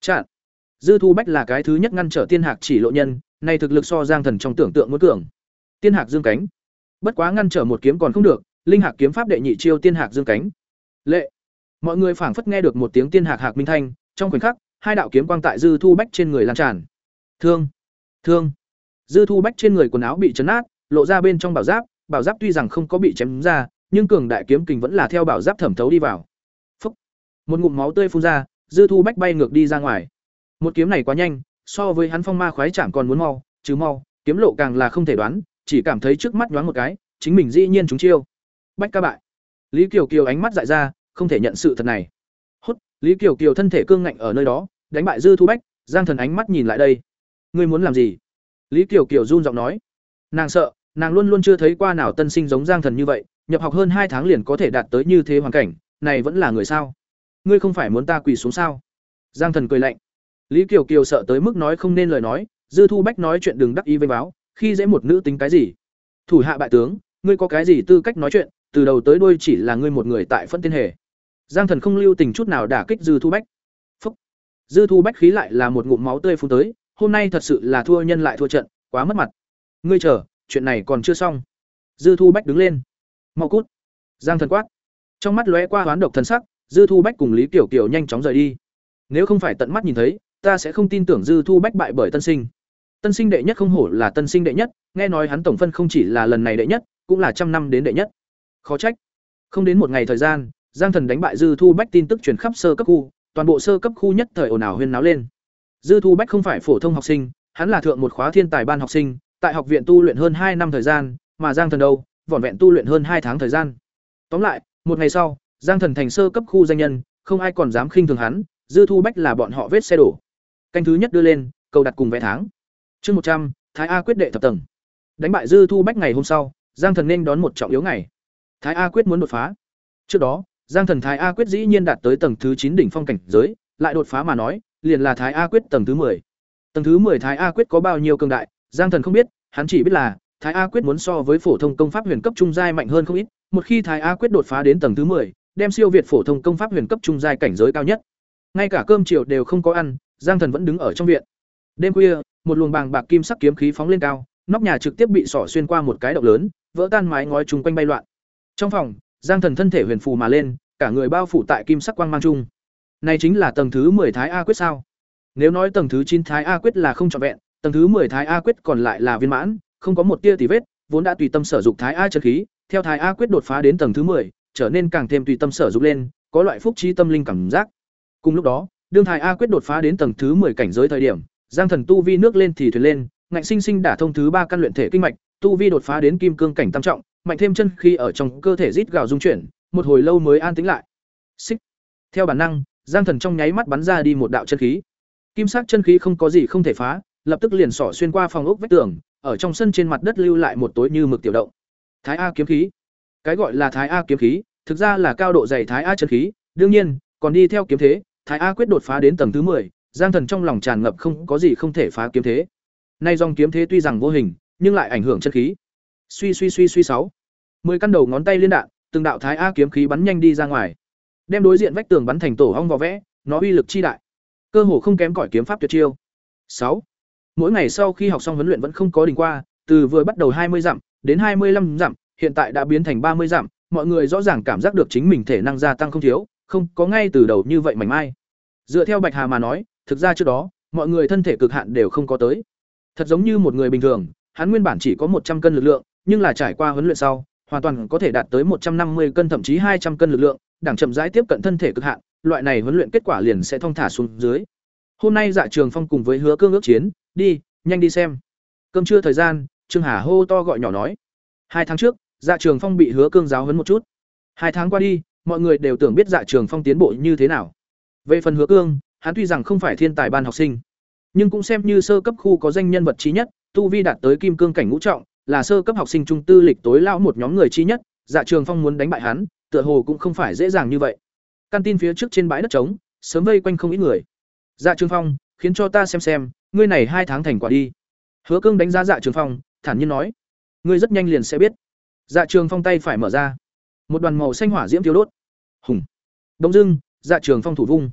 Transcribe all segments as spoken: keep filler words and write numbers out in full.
Chặn. Dư Thu Bách là cái thứ nhất ngăn trở Tiên Hạc chỉ lộ nhân, này thực lực so Giang Thần trong tưởng tượng muốn cường. Tiên Hạc dương cánh. Bất quá ngăn trở một kiếm còn không được, Linh Hạc kiếm pháp đệ nhị chiêu Tiên Hạc dương cánh. Lệ. Mọi người phảng phất nghe được một tiếng Tiên Hạc hạc minh thanh, trong khoảnh khắc, hai đạo kiếm quang tại Dư Thu Bách trên người lan tràn. Thương, thương. Dư Thu Bách trên người quần áo bị chấn nát, lộ ra bên trong bảo giáp, bảo giáp tuy rằng không có bị chém ra, nhưng cường đại kiếm kình vẫn là theo bảo giáp thẩm thấu đi vào. Phốc. Một ngụm máu tươi phun ra, Dư Thu Bách bay ngược đi ra ngoài. Một kiếm này quá nhanh, so với hắn phong ma khoái chạm còn muốn mau, chứ mau, kiếm lộ càng là không thể đoán, chỉ cảm thấy trước mắt nhoáng một cái, chính mình dĩ nhiên trúng chiêu. Bách ca bại. Lý Kiều Kiều ánh mắt dại ra, không thể nhận sự thật này. Hốt, Lý Kiều Kiều thân thể cương ngạnh ở nơi đó, đánh bại Dư Thu Bách, Giang Thần ánh mắt nhìn lại đây. Ngươi muốn làm gì? Lý Kiều Kiều run giọng nói. Nàng sợ, nàng luôn luôn chưa thấy qua nào tân sinh giống Giang Thần như vậy, nhập học hơn hai tháng liền có thể đạt tới như thế hoàn cảnh, này vẫn là người sao? Ngươi không phải muốn ta quỳ xuống sao? Giang Thần cười lạnh. Lý Kiều Kiều sợ tới mức nói không nên lời nói, Dư Thu Bách nói chuyện đừng đắc ý vênh báo, khi dễ một nữ tính cái gì? Thủ hạ bại tướng, ngươi có cái gì tư cách nói chuyện, từ đầu tới đuôi chỉ là ngươi một người tại phân tiên hề. Giang Thần không lưu tình chút nào đả kích Dư Thu Bách. Phúc. Dư Thu Bách khí lại là một ngụm máu tươi phun tới, hôm nay thật sự là thua nhân lại thua trận, quá mất mặt. Ngươi chờ, chuyện này còn chưa xong. Dư Thu Bách đứng lên. Mau cút. Giang Thần quát. Trong mắt lóe qua hoán độc thần sắc, Dư Thu Bách cùng Lý Kiều Kiều nhanh chóng rời đi. Nếu không phải tận mắt nhìn thấy, ta sẽ không tin tưởng Dư Thu Bách bại bởi tân sinh. Tân sinh đệ nhất không hổ là tân sinh đệ nhất, nghe nói hắn tổng phân không chỉ là lần này đệ nhất, cũng là trăm năm đến đệ nhất. Khó trách. Không đến một ngày thời gian, Giang Thần đánh bại Dư Thu Bách tin tức truyền khắp sơ cấp khu, toàn bộ sơ cấp khu nhất thời ồn ào huyên náo lên. Dư Thu Bách không phải phổ thông học sinh, hắn là thượng một khóa thiên tài ban học sinh, tại học viện tu luyện hơn hai năm thời gian, mà Giang Thần đâu, vỏn vẹn tu luyện hơn hai tháng thời gian. Tóm lại, một ngày sau, Giang Thần thành sơ cấp khu danh nhân, không ai còn dám khinh thường hắn, Dư Thu Bách là bọn họ vết xe đổ. Canh thứ nhất đưa lên, cầu đặt cùng vẽ tháng. Chương một trăm, Thái A quyết đệ thập tầng. Đánh bại Dư Thu Bách ngày hôm sau, Giang Thần nên đón một trọng yếu ngày. Thái A quyết muốn đột phá. Trước đó, Giang Thần Thái A quyết dĩ nhiên đạt tới tầng thứ chín đỉnh phong cảnh giới, lại đột phá mà nói, liền là Thái A quyết tầng thứ mười. Tầng thứ mười Thái A quyết có bao nhiêu cường đại, Giang Thần không biết, hắn chỉ biết là Thái A quyết muốn so với phổ thông công pháp huyền cấp trung giai mạnh hơn không ít, một khi Thái A quyết đột phá đến tầng thứ mười, đem siêu việt phổ thông công pháp huyền cấp trung giai cảnh giới cao nhất. Ngay cả cơm chiều đều không có ăn, Giang Thần vẫn đứng ở trong viện. Đêm khuya, một luồng bàng bạc kim sắc kiếm khí phóng lên cao, nóc nhà trực tiếp bị xỏ xuyên qua một cái động lớn, vỡ tan mái ngói chung quanh bay loạn. Trong phòng, Giang Thần thân thể huyền phù mà lên, cả người bao phủ tại kim sắc quang mang trung. Này chính là tầng thứ mười Thái A quyết sao? Nếu nói tầng thứ chín Thái A quyết là không trọn vẹn, tầng thứ mười Thái A quyết còn lại là viên mãn, không có một tia tì vết, vốn đã tùy tâm sở dục Thái A chân khí, theo Thái A quyết đột phá đến tầng thứ mười, trở nên càng thêm tùy tâm sở dục lên, có loại phúc trí tâm linh cảm giác. Cùng lúc đó, đương Thái A quyết đột phá đến tầng thứ mười cảnh giới thời điểm, Giang Thần tu vi nước lên thì thuyền lên, ngạnh sinh sinh đả thông thứ ba căn luyện thể kinh mạch, tu vi đột phá đến kim cương cảnh tam trọng, mạnh thêm chân khí ở trong cơ thể rít gào rung chuyển, một hồi lâu mới an tĩnh lại. Xích. Theo bản năng, Giang Thần trong nháy mắt bắn ra đi một đạo chân khí. Kim sắc chân khí không có gì không thể phá, lập tức liền xỏ xuyên qua phòng ốc vách tường, ở trong sân trên mặt đất lưu lại một tối như mực tiểu động. Thái A kiếm khí. Cái gọi là Thái A kiếm khí, thực ra là cao độ dày Thái A chân khí, đương nhiên, còn đi theo kiếm thế, Thái A quyết đột phá đến tầng thứ mười, Giang Thần trong lòng tràn ngập không có gì không thể phá kiếm thế. Nay dòng kiếm thế tuy rằng vô hình, nhưng lại ảnh hưởng chân khí. Suy suy suy suy sáu. Mười căn đầu ngón tay liên đạn, từng đạo Thái A kiếm khí bắn nhanh đi ra ngoài, đem đối diện vách tường bắn thành tổ ong vò vẽ, nó uy lực chi đại, cơ hồ không kém cỏi kiếm pháp tuyệt chiêu. sáu. Mỗi ngày sau khi học xong huấn luyện vẫn không có đình qua, từ vừa bắt đầu hai mươi dặm đến hai mươi lăm dặm, hiện tại đã biến thành ba mươi dặm, mọi người rõ ràng cảm giác được chính mình thể năng gia tăng không thiếu, không có ngay từ đầu như vậy mảnh mai. Dựa theo Bạch Hà mà nói, thực ra trước đó, mọi người thân thể cực hạn đều không có tới. Thật giống như một người bình thường, hắn nguyên bản chỉ có một trăm cân lực lượng, nhưng là trải qua huấn luyện sau, hoàn toàn có thể đạt tới một trăm năm mươi cân thậm chí hai trăm cân lực lượng, đẳng chậm rãi tiếp cận thân thể cực hạn, loại này huấn luyện kết quả liền sẽ thong thả xuống dưới. Hôm nay Dạ Trường Phong cùng với Hứa Cương ước chiến, đi, nhanh đi xem. Cơm trưa thời gian, Trương Hà hô to gọi nhỏ nói. Hai tháng trước, Dạ Trường Phong bị Hứa Cương giáo huấn một chút. Hai tháng qua đi, mọi người đều tưởng biết Dạ Trường Phong tiến bộ như thế nào. Về phần Hứa Cương, hắn tuy rằng không phải thiên tài ban học sinh, nhưng cũng xem như sơ cấp khu có danh nhân vật trí nhất, tu vi đạt tới kim cương cảnh ngũ trọng, là sơ cấp học sinh trung tư lịch tối lão một nhóm người trí nhất. Dạ Trường Phong muốn đánh bại hắn, tựa hồ cũng không phải dễ dàng như vậy. Căn tin phía trước trên bãi đất trống, sớm vây quanh không ít người. Dạ Trường Phong, khiến cho ta xem xem, ngươi này hai tháng thành quả đi. Hứa Cương đánh giá Dạ Trường Phong, thản nhiên nói, ngươi rất nhanh liền sẽ biết. Dạ Trường Phong tay phải mở ra, một đoàn màu xanh hỏa diễm thiêu đốt. Hùng. Đông dưng, Dạ Trường Phong thủ vung,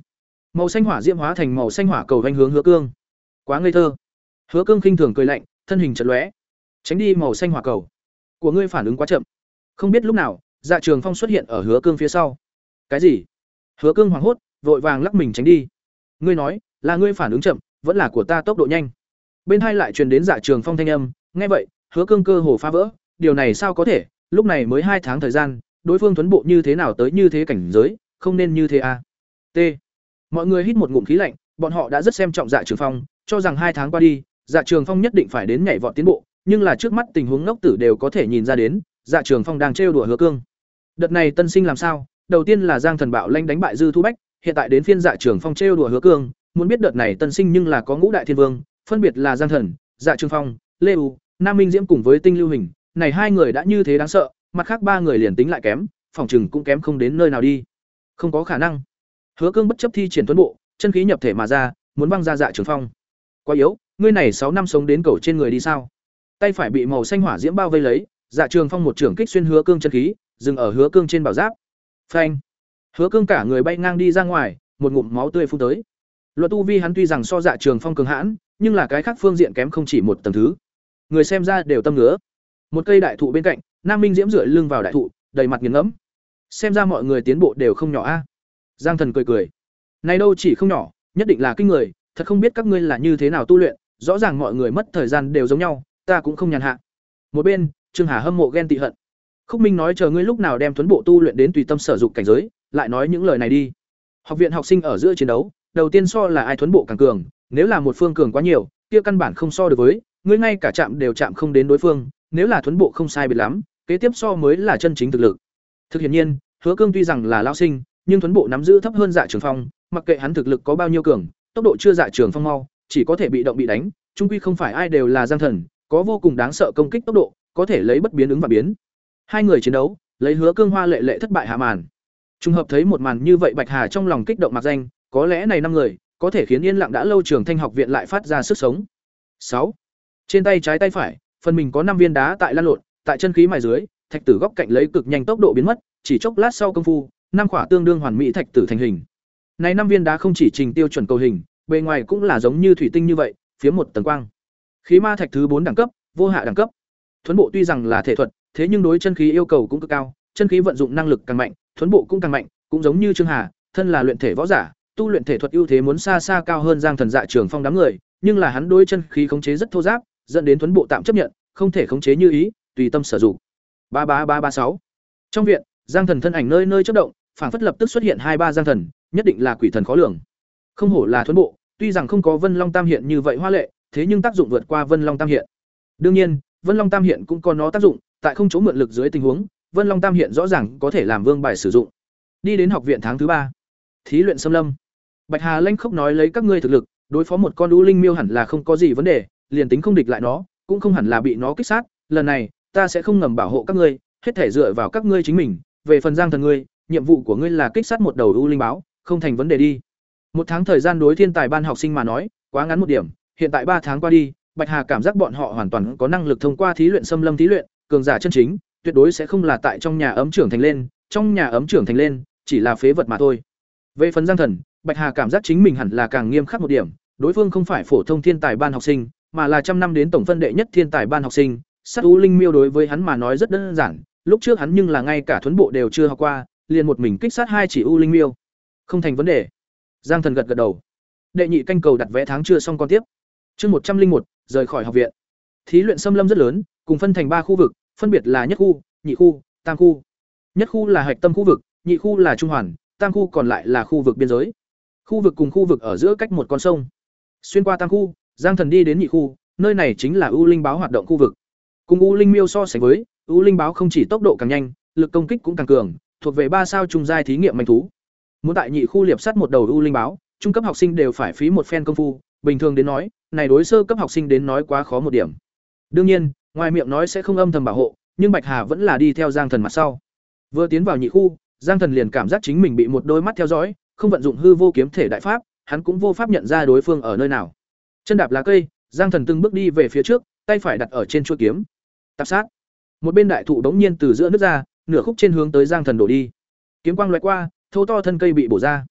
Màu xanh hỏa diễm hóa thành màu xanh hỏa cầu vành hướng Hứa Cương. Quá ngây thơ. Hứa Cương khinh thường cười lạnh, thân hình chợt lóe, tránh đi màu xanh hỏa cầu. Của ngươi phản ứng quá chậm. Không biết lúc nào, Dạ Trường Phong xuất hiện ở Hứa Cương phía sau. Cái gì? Hứa Cương hoảng hốt, vội vàng lắc mình tránh đi. Ngươi nói, là ngươi phản ứng chậm, vẫn là của ta tốc độ nhanh? Bên hai lại truyền đến Dạ Trường Phong thanh âm, nghe vậy, Hứa Cương cơ hồ phá vỡ, điều này sao có thể, lúc này mới hai tháng thời gian, đối phương tuấn bộ như thế nào tới như thế cảnh giới, không nên như thế à? T. Mọi người hít một ngụm khí lạnh, bọn họ đã rất xem trọng Dạ Trường Phong, cho rằng hai tháng qua đi, Dạ Trường Phong nhất định phải đến nhảy vọt tiến bộ, nhưng là trước mắt tình huống ngốc tử đều có thể nhìn ra đến, Dạ Trường Phong đang trêu đùa Hứa Cương. Đợt này tân sinh làm sao? Đầu tiên là Giang Thần Bạo Lanh đánh bại Dư Thu Bách, hiện tại đến phiên Dạ Trường Phong trêu đùa Hứa Cương, muốn biết đợt này tân sinh nhưng là có ngũ đại thiên vương, phân biệt là Giang Thần, Dạ Trường Phong, Lê U, Nam Minh Diễm cùng với Tinh Lưu Hình, này hai người đã như thế đáng sợ, mặt khác ba người liền tính lại kém, phòng trừng cũng kém không đến nơi nào đi. Không có khả năng. Hứa Cương bất chấp thi triển tuấn bộ, chân khí nhập thể mà ra, muốn văng ra Dạ Trường Phong. Quá yếu, ngươi này sáu năm sống đến cầu trên người đi sao? Tay phải bị màu xanh hỏa diễm bao vây lấy, Dạ Trường Phong một trưởng kích xuyên Hứa Cương chân khí, dừng ở Hứa Cương trên bảo giáp. Phanh! Hứa Cương cả người bay ngang đi ra ngoài, một ngụm máu tươi phun tới. Luật tu vi hắn tuy rằng so Dạ Trường Phong cường hãn, nhưng là cái khác phương diện kém không chỉ một tầng thứ. Người xem ra đều tâm ngứa. Một cây đại thụ bên cạnh, Nam Minh Diễm dựa lưng vào đại thụ, đầy mặt nghiền ngẫm. Xem ra mọi người tiến bộ đều không nhỏ a. Giang Thần cười cười. Này đâu chỉ không nhỏ, nhất định là kinh người, thật không biết các ngươi là như thế nào tu luyện, rõ ràng mọi người mất thời gian đều giống nhau, ta cũng không nhàn hạ. Một bên, Trương Hà hâm mộ ghen tị hận. Khúc Minh nói chờ ngươi lúc nào đem tuấn bộ tu luyện đến tùy tâm sở dụng cảnh giới, lại nói những lời này đi. Học viện học sinh ở giữa chiến đấu, đầu tiên so là ai tuấn bộ càng cường, nếu là một phương cường quá nhiều, kia căn bản không so được với, ngươi ngay cả chạm đều chạm không đến đối phương, nếu là tuấn bộ không sai biệt lắm, kế tiếp so mới là chân chính thực lực. Thực hiện nhiên, Hứa Cương tuy rằng là lão sinh, nhưng tuấn bộ nắm giữ thấp hơn Dạ Trường Phong, mặc kệ hắn thực lực có bao nhiêu cường, tốc độ chưa Dạ Trường Phong mau, chỉ có thể bị động bị đánh, chung quy không phải ai đều là Giang Thần, có vô cùng đáng sợ công kích tốc độ, có thể lấy bất biến ứng và biến. Hai người chiến đấu, lấy Hứa Cương hoa lệ lệ thất bại hạ màn. Trùng hợp thấy một màn như vậy, Bạch Hà trong lòng kích động mặc danh, có lẽ này năm người có thể khiến yên lặng đã lâu Trường Thanh học viện lại phát ra sức sống. sáu. Trên tay trái tay phải, phần mình có năm viên đá tại lan lộn, tại chân khí mài dưới, thạch tử góc cạnh lấy cực nhanh tốc độ biến mất, chỉ chốc lát sau công phu, năm quả tương đương hoàn mỹ thạch tử thành hình. Này năm viên đá không chỉ trình tiêu chuẩn cầu hình, bề ngoài cũng là giống như thủy tinh như vậy, phía một tầng quang. Khí ma thạch thứ bốn đẳng cấp, vô hạ đẳng cấp. Thuấn bộ tuy rằng là thể thuật, thế nhưng đối chân khí yêu cầu cũng cực cao, chân khí vận dụng năng lực càng mạnh, thuấn bộ cũng càng mạnh, cũng giống như Trương Hà, thân là luyện thể võ giả, tu luyện thể thuật ưu thế muốn xa xa cao hơn Giang Thần Dạ Trường Phong đám người, nhưng là hắn đối chân khí khống chế rất thô ráp, dẫn đến thuấn bộ tạm chấp nhận, không thể khống chế như ý, tùy tâm sử dụng. ba ba ba ba sáu. Trong viện, Giang Thần thân ảnh nơi nơi chớp động, phảng phất lập tức xuất hiện hai ba Giang Thần, nhất định là quỷ thần khó lường. Không hổ là thuấn bộ, tuy rằng không có Vân Long Tam Hiện như vậy hoa lệ, thế nhưng tác dụng vượt qua Vân Long Tam Hiện. Đương nhiên, Vân Long Tam Hiện cũng có nó tác dụng, tại không chỗ mượn lực dưới tình huống, Vân Long Tam Hiện rõ ràng có thể làm vương bài sử dụng. Đi đến học viện tháng thứ ba, thí luyện xâm lâm. Bạch Hà lanh khốc nói lấy các ngươi thực lực, đối phó một con U Linh Miêu hẳn là không có gì vấn đề, liền tính không địch lại nó, cũng không hẳn là bị nó kích sát, lần này, ta sẽ không ngầm bảo hộ các ngươi, hết thể dựa vào các ngươi chính mình, về phần Giang Thần ngươi, nhiệm vụ của ngươi là kích sát một đầu U Linh báo, không thành vấn đề đi. Một tháng thời gian đối thiên tài ban học sinh mà nói, quá ngắn một điểm, hiện tại ba tháng qua đi, Bạch Hà cảm giác bọn họ hoàn toàn có năng lực thông qua thí luyện xâm lâm thí luyện, cường giả chân chính, tuyệt đối sẽ không là tại trong nhà ấm trưởng thành lên, trong nhà ấm trưởng thành lên, chỉ là phế vật mà thôi. Về phần Giang Thần, Bạch Hà cảm giác chính mình hẳn là càng nghiêm khắc một điểm, đối phương không phải phổ thông thiên tài ban học sinh, mà là trăm năm đến tổng phân đệ nhất thiên tài ban học sinh, sát U Linh Miêu đối với hắn mà nói rất đơn giản, lúc trước hắn nhưng là ngay cả thuấn bộ đều chưa học qua, liền một mình kích sát hai chỉ U Linh Miêu. Không thành vấn đề. Giang Thần gật gật đầu. Đệ nhị canh cầu đặt vé tháng chưa xong con tiếp. Chương một trăm linh một, rời khỏi học viện. Thí luyện xâm lâm rất lớn, cùng phân thành ba khu vực, phân biệt là nhất khu, nhị khu, tam khu. Nhất khu là hạch tâm khu vực, nhị khu là trung hoàn, tam khu còn lại là khu vực biên giới. Khu vực cùng khu vực ở giữa cách một con sông. Xuyên qua tam khu, Giang Thần đi đến nhị khu, nơi này chính là U Linh báo hoạt động khu vực. Cùng U Linh Miêu so sánh với, U Linh báo không chỉ tốc độ càng nhanh, lực công kích cũng càng cường, thuộc về ba sao trung giai thí nghiệm manh thú. Muốn tại nhị khu liệp sắt một đầu U Linh báo, trung cấp học sinh đều phải phí một phen công phu, bình thường đến nói, này đối sơ cấp học sinh đến nói quá khó một điểm. Đương nhiên, ngoài miệng nói sẽ không âm thầm bảo hộ, nhưng Bạch Hà vẫn là đi theo Giang Thần mặt sau. Vừa tiến vào nhị khu, Giang Thần liền cảm giác chính mình bị một đôi mắt theo dõi, không vận dụng hư vô kiếm thể đại pháp, hắn cũng vô pháp nhận ra đối phương ở nơi nào. Chân đạp lá cây, Giang Thần từng bước đi về phía trước, tay phải đặt ở trên chuôi kiếm. Tạp sát. Một bên đại thụ bỗng nhiên từ giữa nứt ra, nửa khúc trên hướng tới Giang Thần đổ đi. Kiếm quang lóe qua, thô to thân cây bị bổ ra.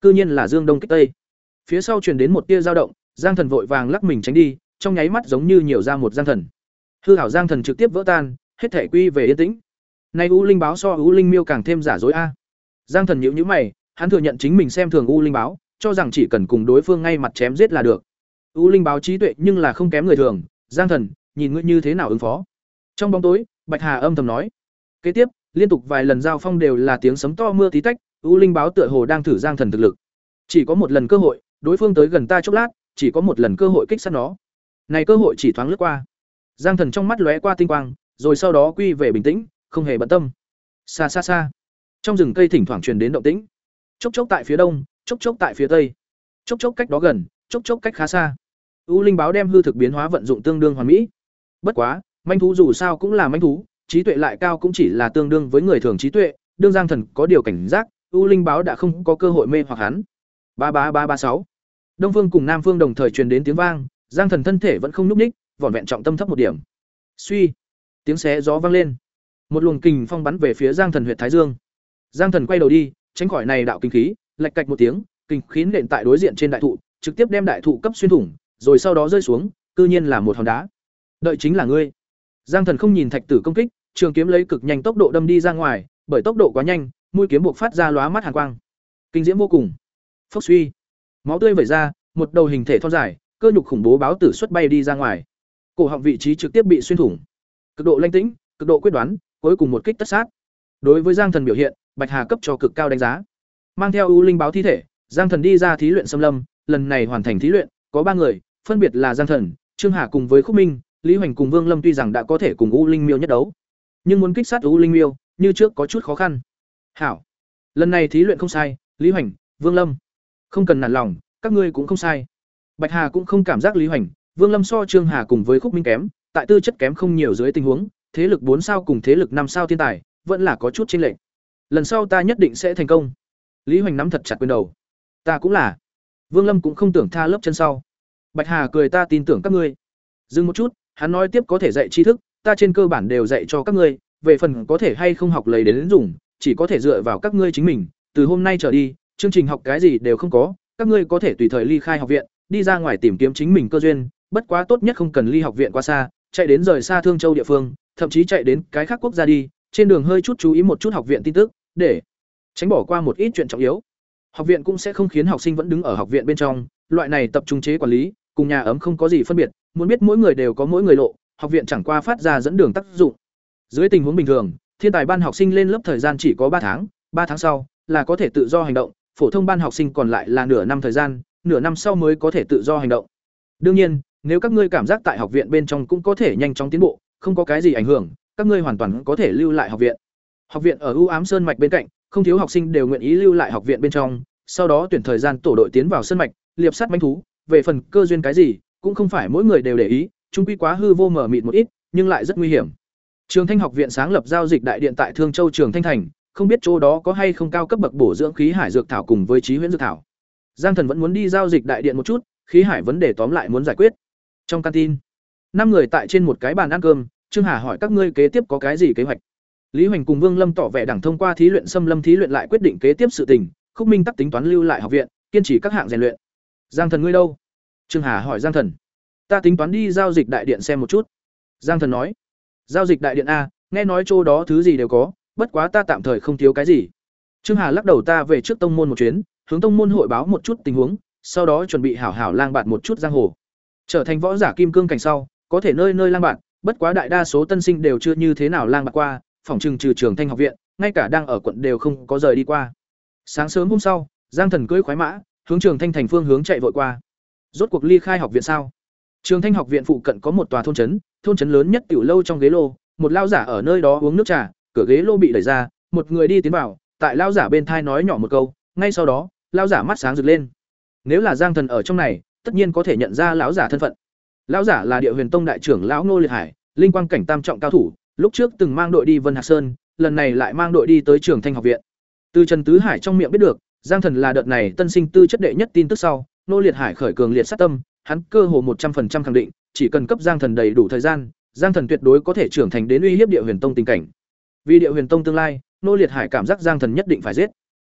cư nhiên là dương đông kích tây. Phía sau truyền đến một tia dao động, Giang Thần vội vàng lắc mình tránh đi, trong nháy mắt giống như nhiều ra một Giang Thần. Hư hảo Giang Thần trực tiếp vỡ tan, hết thể quy về yên tĩnh. Nay U Linh báo so U Linh Miêu càng thêm giả dối a. Giang Thần nhíu nhíu mày, hắn thừa nhận chính mình xem thường U Linh báo, cho rằng chỉ cần cùng đối phương ngay mặt chém giết là được. U Linh báo trí tuệ nhưng là không kém người thường, Giang Thần, nhìn ngươi như thế nào ứng phó. Trong bóng tối, Bạch Hà âm thầm nói. Kế tiếp, liên tục vài lần giao phong đều là tiếng sấm to mưa tí tách, U Linh báo tựa hồ đang thử Giang Thần thực lực. Chỉ có một lần cơ hội, đối phương tới gần ta chốc lát, chỉ có một lần cơ hội kích sát nó. Này cơ hội chỉ thoáng lướt qua. Giang Thần trong mắt lóe qua tinh quang, rồi sau đó quy về bình tĩnh, không hề bận tâm. Xa xa xa, trong rừng cây thỉnh thoảng truyền đến động tĩnh. Chốc chốc tại phía đông, chốc chốc tại phía tây. Chốc chốc cách đó gần, chốc chốc cách khá xa. U Linh báo đem hư thực biến hóa vận dụng tương đương hoàn mỹ. Bất quá, manh thú dù sao cũng là manh thú, trí tuệ lại cao cũng chỉ là tương đương với người thường trí tuệ, đương Giang Thần có điều cảnh giác, U Linh báo đã không có cơ hội mê hoặc hắn. Ba ba ba ba sáu. Đông phương cùng Nam phương đồng thời truyền đến tiếng vang, Giang Thần thân thể vẫn không nhúc nhích, vỏn vẹn trọng tâm thấp một điểm. Suy, tiếng xé gió vang lên. Một luồng kình phong bắn về phía Giang Thần huyệt thái dương. Giang Thần quay đầu đi, tránh khỏi này đạo kinh khí, lạch cạch một tiếng, kinh khí nện tại đối diện trên đại thụ, trực tiếp đem đại thụ cấp xuyên thủng, rồi sau đó rơi xuống, cư nhiên là một hòn đá. Đợi chính là ngươi. Giang Thần không nhìn thạch tử công kích, trường kiếm lấy cực nhanh tốc độ đâm đi ra ngoài, bởi tốc độ quá nhanh, mũi kiếm buộc phát ra lóa mắt hàn quang. Kinh diễm vô cùng. Phốc suy, máu tươi vẩy ra, một đầu hình thể thon dài, cơ nhục khủng bố báo tử xuất bay đi ra ngoài. Cổ họng vị trí trực tiếp bị xuyên thủng. Cực độ lanh tĩnh, cực độ quyết đoán, cuối cùng một kích tất sát. Đối với Giang Thần biểu hiện, Bạch Hà cấp cho cực cao đánh giá. Mang theo U Linh báo thi thể, Giang Thần đi ra thí luyện xâm lâm, lần này hoàn thành thí luyện, có ba người, phân biệt là Giang Thần, Trương Hà cùng với Khúc Minh, Lý Hoành cùng Vương Lâm tuy rằng đã có thể cùng U Linh Miêu nhất đấu, nhưng muốn kích sát U Linh Miêu, như trước có chút khó khăn. Hảo, lần này thí luyện không sai, Lý Hoành, Vương Lâm, không cần nản lòng, các ngươi cũng không sai. Bạch Hà cũng không cảm giác Lý Hoành, Vương Lâm so Trương Hà cùng với Khúc Minh kém, tại tư chất kém không nhiều dưới tình huống, thế lực bốn sao cùng thế lực năm sao thiên tài, vẫn là có chút chênh lệch. Lần sau ta nhất định sẽ thành công. Lý Hoành nắm thật chặt quyền đầu. Ta cũng là. Vương Lâm cũng không tưởng tha lớp chân sau. Bạch Hà cười, ta tin tưởng các ngươi. Dừng một chút, hắn nói tiếp, có thể dạy tri thức, ta trên cơ bản đều dạy cho các ngươi, về phần có thể hay không học lấy đến dùng, chỉ có thể dựa vào các ngươi chính mình, từ hôm nay trở đi, chương trình học cái gì đều không có, các ngươi có thể tùy thời ly khai học viện, đi ra ngoài tìm kiếm chính mình cơ duyên, bất quá tốt nhất không cần ly học viện quá xa, chạy đến rời xa Thương Châu địa phương, thậm chí chạy đến cái khác quốc gia đi, trên đường hơi chút chú ý một chút học viện tin tức, để tránh bỏ qua một ít chuyện trọng yếu. Học viện cũng sẽ không khiến học sinh vẫn đứng ở học viện bên trong, loại này tập trung chế quản lý, cùng nhà ấm không có gì phân biệt, muốn biết mỗi người đều có mỗi người lộ, học viện chẳng qua phát ra dẫn đường tác dụng. Dưới tình huống bình thường, thiên tài ban học sinh lên lớp thời gian chỉ có ba tháng, ba tháng sau là có thể tự do hành động, phổ thông ban học sinh còn lại là nửa năm thời gian, nửa năm sau mới có thể tự do hành động. Đương nhiên, nếu các ngươi cảm giác tại học viện bên trong cũng có thể nhanh chóng tiến bộ, không có cái gì ảnh hưởng, các ngươi hoàn toàn có thể lưu lại học viện. Học viện ở U Ám Sơn mạch bên cạnh, không thiếu học sinh đều nguyện ý lưu lại học viện bên trong, sau đó tuyển thời gian tổ đội tiến vào sơn mạch, liệp sát manh thú, về phần cơ duyên cái gì, cũng không phải mỗi người đều để ý, chung quy quá hư vô mờ mịt một ít, nhưng lại rất nguy hiểm. Trường Thanh học viện sáng lập giao dịch đại điện tại Thương Châu Trường Thanh thành, không biết chỗ đó có hay không cao cấp bậc bổ dưỡng khí hải dược thảo cùng với trí huyễn dược thảo. Giang Thần vẫn muốn đi giao dịch đại điện một chút, khí hải vấn đề tóm lại muốn giải quyết. Trong canteen, năm người tại trên một cái bàn ăn cơm, Trương Hà hỏi các ngươi kế tiếp có cái gì kế hoạch. Lý Hoành cùng Vương Lâm tỏ vẻ đẳng thông qua thí luyện xâm lâm thí luyện lại quyết định kế tiếp sự tình, Khúc Minh tắc tính toán lưu lại học viện, kiên trì các hạng rèn luyện. Giang Thần ngươi đâu? Trương Hà hỏi Giang Thần. Ta tính toán đi giao dịch đại điện xem một chút. Giang Thần nói. Giao dịch đại điện a, nghe nói chỗ đó thứ gì đều có, bất quá ta tạm thời không thiếu cái gì. Trương Hà lắc đầu, ta về trước tông môn một chuyến, hướng tông môn hội báo một chút tình huống, sau đó chuẩn bị hảo hảo lang bạt một chút giang hồ. Trở thành võ giả kim cương cảnh sau, có thể nơi nơi lang bạt, bất quá đại đa số tân sinh đều chưa như thế nào lang bạt qua, phòng trừng trừ Trường Thanh học viện, ngay cả đang ở quận đều không có rời đi qua. Sáng sớm hôm sau, Giang Thần cưỡi khoái mã, hướng Trường Thanh thành phương hướng chạy vội qua. Rốt cuộc ly khai học viện sao? Trường Thanh học viện phụ cận có một tòa thôn trấn, thôn trấn lớn nhất tiểu lâu trong ghế lô, một lao giả ở nơi đó uống nước trà, cửa ghế lô bị đẩy ra, một người đi tiến vào, tại lao giả bên thai nói nhỏ một câu, ngay sau đó, lao giả mắt sáng rực lên. Nếu là Giang Thần ở trong này, tất nhiên có thể nhận ra lão giả thân phận. Lão giả là Địa Huyền Tông đại trưởng lão Ngô Liệt Hải, linh quang cảnh tam trọng cao thủ, lúc trước từng mang đội đi Vân Hạc Sơn, lần này lại mang đội đi tới Trường Thanh học viện. Từ Trần Tứ Hải trong miệng biết được, Giang Thần là đợt này tân sinh tư chất đệ nhất tin tức sau, Ngô Liệt Hải khởi cường liệt sát tâm, hắn cơ hồ một trăm phần trăm khẳng định, chỉ cần cấp Giang Thần đầy đủ thời gian, Giang Thần tuyệt đối có thể trưởng thành đến uy hiếp Địa Huyền Tông tình cảnh. Vì Địa Huyền Tông tương lai, Ngô Liệt Hải cảm giác Giang Thần nhất định phải giết.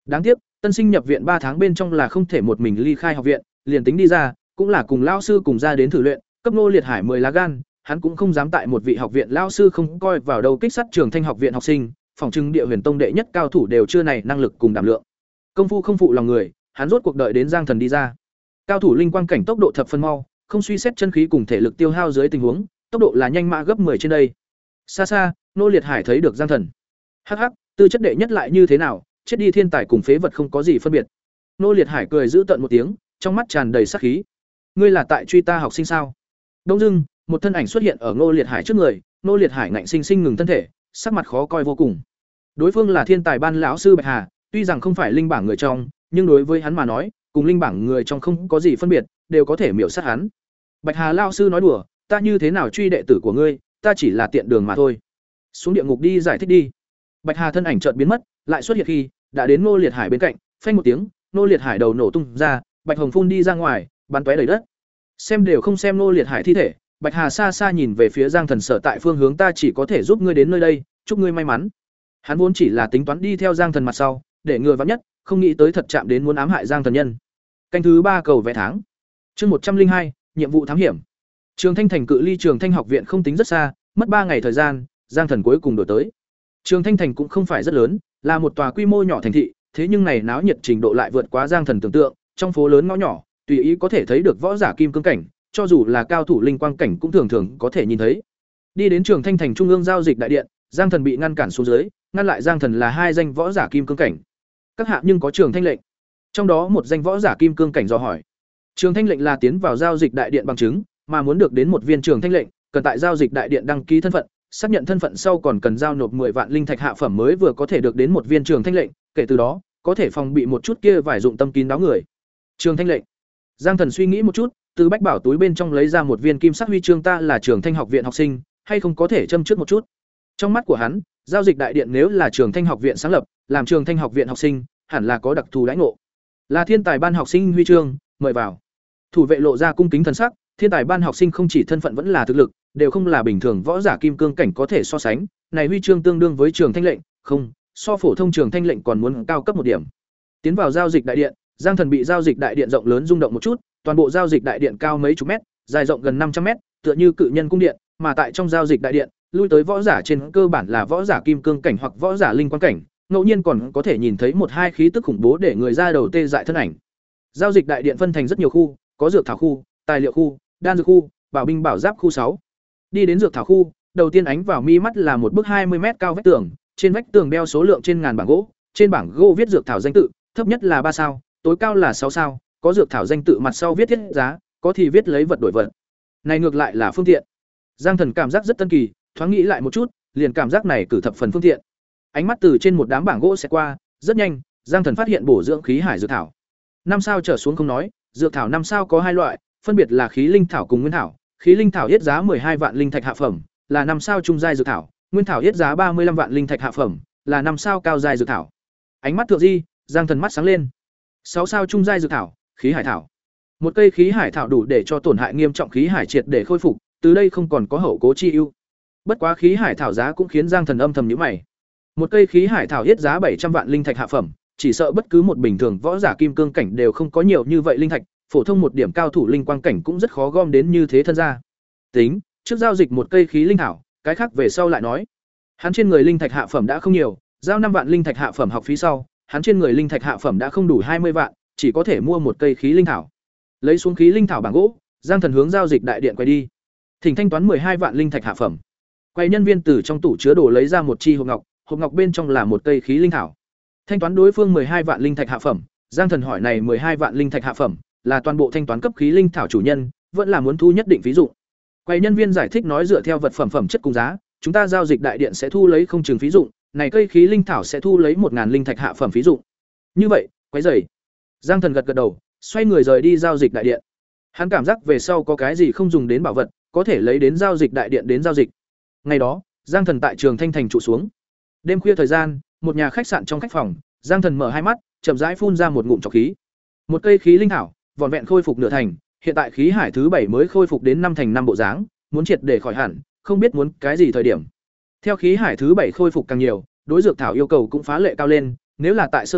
Đáng tiếc, tân sinh nhập viện ba tháng bên trong là không thể một mình ly khai học viện, liền tính đi ra, cũng là cùng lão sư cùng ra đến thử luyện, cấp Ngô Liệt Hải mười lá gan, hắn cũng không dám tại một vị học viện lão sư không coi vào đâu kích sát Trường Thanh học viện học sinh, phòng trưng Địa Huyền Tông đệ nhất cao thủ đều chưa này năng lực cùng đảm lượng. Công phu không phụ lòng người, hắn rốt cuộc đợi đến Giang Thần đi ra. Cao thủ linh quang cảnh tốc độ thập phân mau, không suy xét chân khí cùng thể lực tiêu hao dưới tình huống, tốc độ là nhanh mã gấp mười trên đây. Xa xa, Ngô Liệt Hải thấy được Giang Thần. Hắc hắc, tư chất đệ nhất lại như thế nào, chết đi thiên tài cùng phế vật không có gì phân biệt. Ngô Liệt Hải cười giữ tận một tiếng, trong mắt tràn đầy sát khí. Ngươi là tại truy ta học sinh sao? Đông dưng, một thân ảnh xuất hiện ở Ngô Liệt Hải trước người, Ngô Liệt Hải ngạnh sinh sinh ngừng thân thể, sắc mặt khó coi vô cùng. Đối phương là thiên tài ban lão sư Bạch Hà, tuy rằng không phải linh bảng người trong, nhưng đối với hắn mà nói, cùng linh bảng người trong không có gì phân biệt, đều có thể miểu sát hắn. Bạch Hà lão sư nói đùa, ta như thế nào truy đệ tử của ngươi, ta chỉ là tiện đường mà thôi. Xuống địa ngục đi giải thích đi. Bạch Hà thân ảnh chợt biến mất, lại xuất hiện khi đã đến Ngô Liệt Hải bên cạnh, phanh một tiếng, Ngô Liệt Hải đầu nổ tung ra, bạch hồng phun đi ra ngoài, bắn tóe đầy đất. Xem đều không xem Ngô Liệt Hải thi thể, Bạch Hà xa xa nhìn về phía Giang Thần sở tại phương hướng, ta chỉ có thể giúp ngươi đến nơi đây, chúc ngươi may mắn. Hắn vốn chỉ là tính toán đi theo Giang Thần mặt sau, để ngừa vắng nhất, không nghĩ tới thật chạm đến muốn ám hại Giang Thần nhân. Canh thứ ba cầu vẽ tháng. Chương một trăm linh hai, nhiệm vụ thám hiểm. Trường Thanh thành cự ly Trường Thanh học viện không tính rất xa, mất ba ngày thời gian, Giang Thần cuối cùng đổi tới. Trường Thanh thành cũng không phải rất lớn, là một tòa quy mô nhỏ thành thị, thế nhưng này náo nhiệt trình độ lại vượt quá Giang Thần tưởng tượng, trong phố lớn ngõ nhỏ, tùy ý có thể thấy được võ giả kim cương cảnh, cho dù là cao thủ linh quang cảnh cũng thường thường có thể nhìn thấy. Đi đến Trường Thanh thành trung ương giao dịch đại điện, Giang Thần bị ngăn cản xuống dưới, ngăn lại Giang Thần là hai danh võ giả kim cương cảnh. Các hạ nhưng có Trường Thanh lệnh. Trong đó một danh võ giả kim cương cảnh dò hỏi. Trường Thanh lệnh là tiến vào giao dịch đại điện bằng chứng, mà muốn được đến một viên Trường Thanh lệnh, cần tại giao dịch đại điện đăng ký thân phận, xác nhận thân phận sau còn cần giao nộp mười vạn linh thạch hạ phẩm mới vừa có thể được đến một viên Trường Thanh lệnh, kể từ đó, có thể phòng bị một chút kia vài dụng tâm kín đáo người. Trường Thanh lệnh. Giang Thần suy nghĩ một chút, từ bách bảo túi bên trong lấy ra một viên kim sắc huy chương, ta là Trường Thanh học viện học sinh, hay không có thể châm trước một chút. Trong mắt của hắn, giao dịch đại điện nếu là Trường Thanh học viện sáng lập, làm Trường Thanh học viện học sinh, hẳn là có đặc thù đãi ngộ. Là thiên tài ban học sinh huy chương, mời vào. Thủ vệ lộ ra cung kính thần sắc, thiên tài ban học sinh không chỉ thân phận vẫn là thực lực, đều không là bình thường võ giả kim cương cảnh có thể so sánh, này huy chương tương đương với Trường Thanh lệnh, không, so phổ thông Trường Thanh lệnh còn muốn cao cấp một điểm. Tiến vào giao dịch đại điện, Giang Thần bị giao dịch đại điện rộng lớn rung động một chút, toàn bộ giao dịch đại điện cao mấy chục mét, dài rộng gần năm trăm mét, tựa như cự nhân cung điện, mà tại trong giao dịch đại điện, lui tới võ giả trên cơ bản là võ giả kim cương cảnh hoặc võ giả linh quang cảnh, ngẫu nhiên còn có thể nhìn thấy một hai khí tức khủng bố để người ra đầu tê dại thân ảnh. Giao dịch đại điện phân thành rất nhiều khu, có dược thảo khu, tài liệu khu, đan dược khu, bảo binh bảo giáp khu sáu. Đi đến dược thảo khu, đầu tiên ánh vào mi mắt là một bức hai mươi mét cao vách tường, trên vách tường đeo số lượng trên ngàn bảng gỗ, trên bảng gỗ viết dược thảo danh tự, thấp nhất là ba sao, tối cao là sáu sao, có dược thảo danh tự mặt sau viết thiết giá, có thì viết lấy vật đổi vật. Này ngược lại là phương tiện. Giang Thần cảm giác rất tân kỳ, thoáng nghĩ lại một chút, liền cảm giác này cử thập phần phương tiện. Ánh mắt từ trên một đám bảng gỗ sẽ qua, rất nhanh, Giang Thần phát hiện bổ dưỡng khí hải dược thảo. Năm sao trở xuống không nói, dược thảo năm sao có hai loại, phân biệt là khí linh thảo cùng nguyên thảo. Khí linh thảo yết giá hai vạn linh thạch hạ phẩm, là năm sao trung giai dược thảo, nguyên thảo yết giá ba mươi lăm vạn linh thạch hạ phẩm, là năm sao cao giai dược thảo. Ánh mắt thượng di, Giang Thần mắt sáng lên. sáu sao trung giai dược thảo, khí hải thảo. Một cây khí hải thảo đủ để cho tổn hại nghiêm trọng khí hải triệt để khôi phục, từ đây không còn có hậu cố chi ưu. Bất quá khí hải thảo giá cũng khiến Giang Thần âm thầm nhíu mày. Một cây khí hải thảo yết giá bảy trăm vạn linh thạch hạ phẩm, chỉ sợ bất cứ một bình thường võ giả kim cương cảnh đều không có nhiều như vậy linh thạch, phổ thông một điểm cao thủ linh quang cảnh cũng rất khó gom đến như thế thân ra. Tính, trước giao dịch một cây khí linh thảo, cái khác về sau lại nói. Hắn trên người linh thạch hạ phẩm đã không nhiều, giao năm vạn linh thạch hạ phẩm học phí sau, hắn trên người linh thạch hạ phẩm đã không đủ hai mươi vạn, chỉ có thể mua một cây khí linh thảo. Lấy xuống khí linh thảo bảng gỗ, Giang Thần hướng giao dịch đại điện quay đi. Thỉnh thanh toán hai vạn linh thạch hạ phẩm. Quay nhân viên từ trong tủ chứa đồ lấy ra một chi hộp ngọc, hộp ngọc bên trong là một cây khí linh thảo. Thanh toán đối phương hai vạn linh thạch hạ phẩm, Giang Thần hỏi này hai vạn linh thạch hạ phẩm là toàn bộ thanh toán cấp khí linh thảo chủ nhân, vẫn là muốn thu nhất định phí dụng. Quay nhân viên giải thích nói dựa theo vật phẩm phẩm chất cùng giá, chúng ta giao dịch đại điện sẽ thu lấy không chừng phí dụng, này cây khí linh thảo sẽ thu lấy một ngàn linh thạch hạ phẩm phí dụng. Như vậy, quấy rầy. Giang Thần gật gật đầu, xoay người rời đi giao dịch đại điện. Hắn cảm giác về sau có cái gì không dùng đến bảo vật, có thể lấy đến giao dịch đại điện đến giao dịch. Ngày đó, Giang Thần tại Trường Thanh thành trụ xuống. Đêm khuya thời gian, một nhà khách sạn trong khách phòng, Giang Thần mở hai mắt, chậm rãi phun ra một ngụm trọc khí. Một cây khí linh thảo, vỏn vẹn khôi phục nửa thành, hiện tại khí hải thứ bảy mới khôi phục đến năm thành năm bộ dáng, muốn triệt để khỏi hẳn, không biết muốn cái gì thời điểm. Theo khí hải thứ bảy khôi phục càng nhiều, đối dược thảo yêu cầu cũng phá lệ cao lên, nếu là tại sơ kỳ,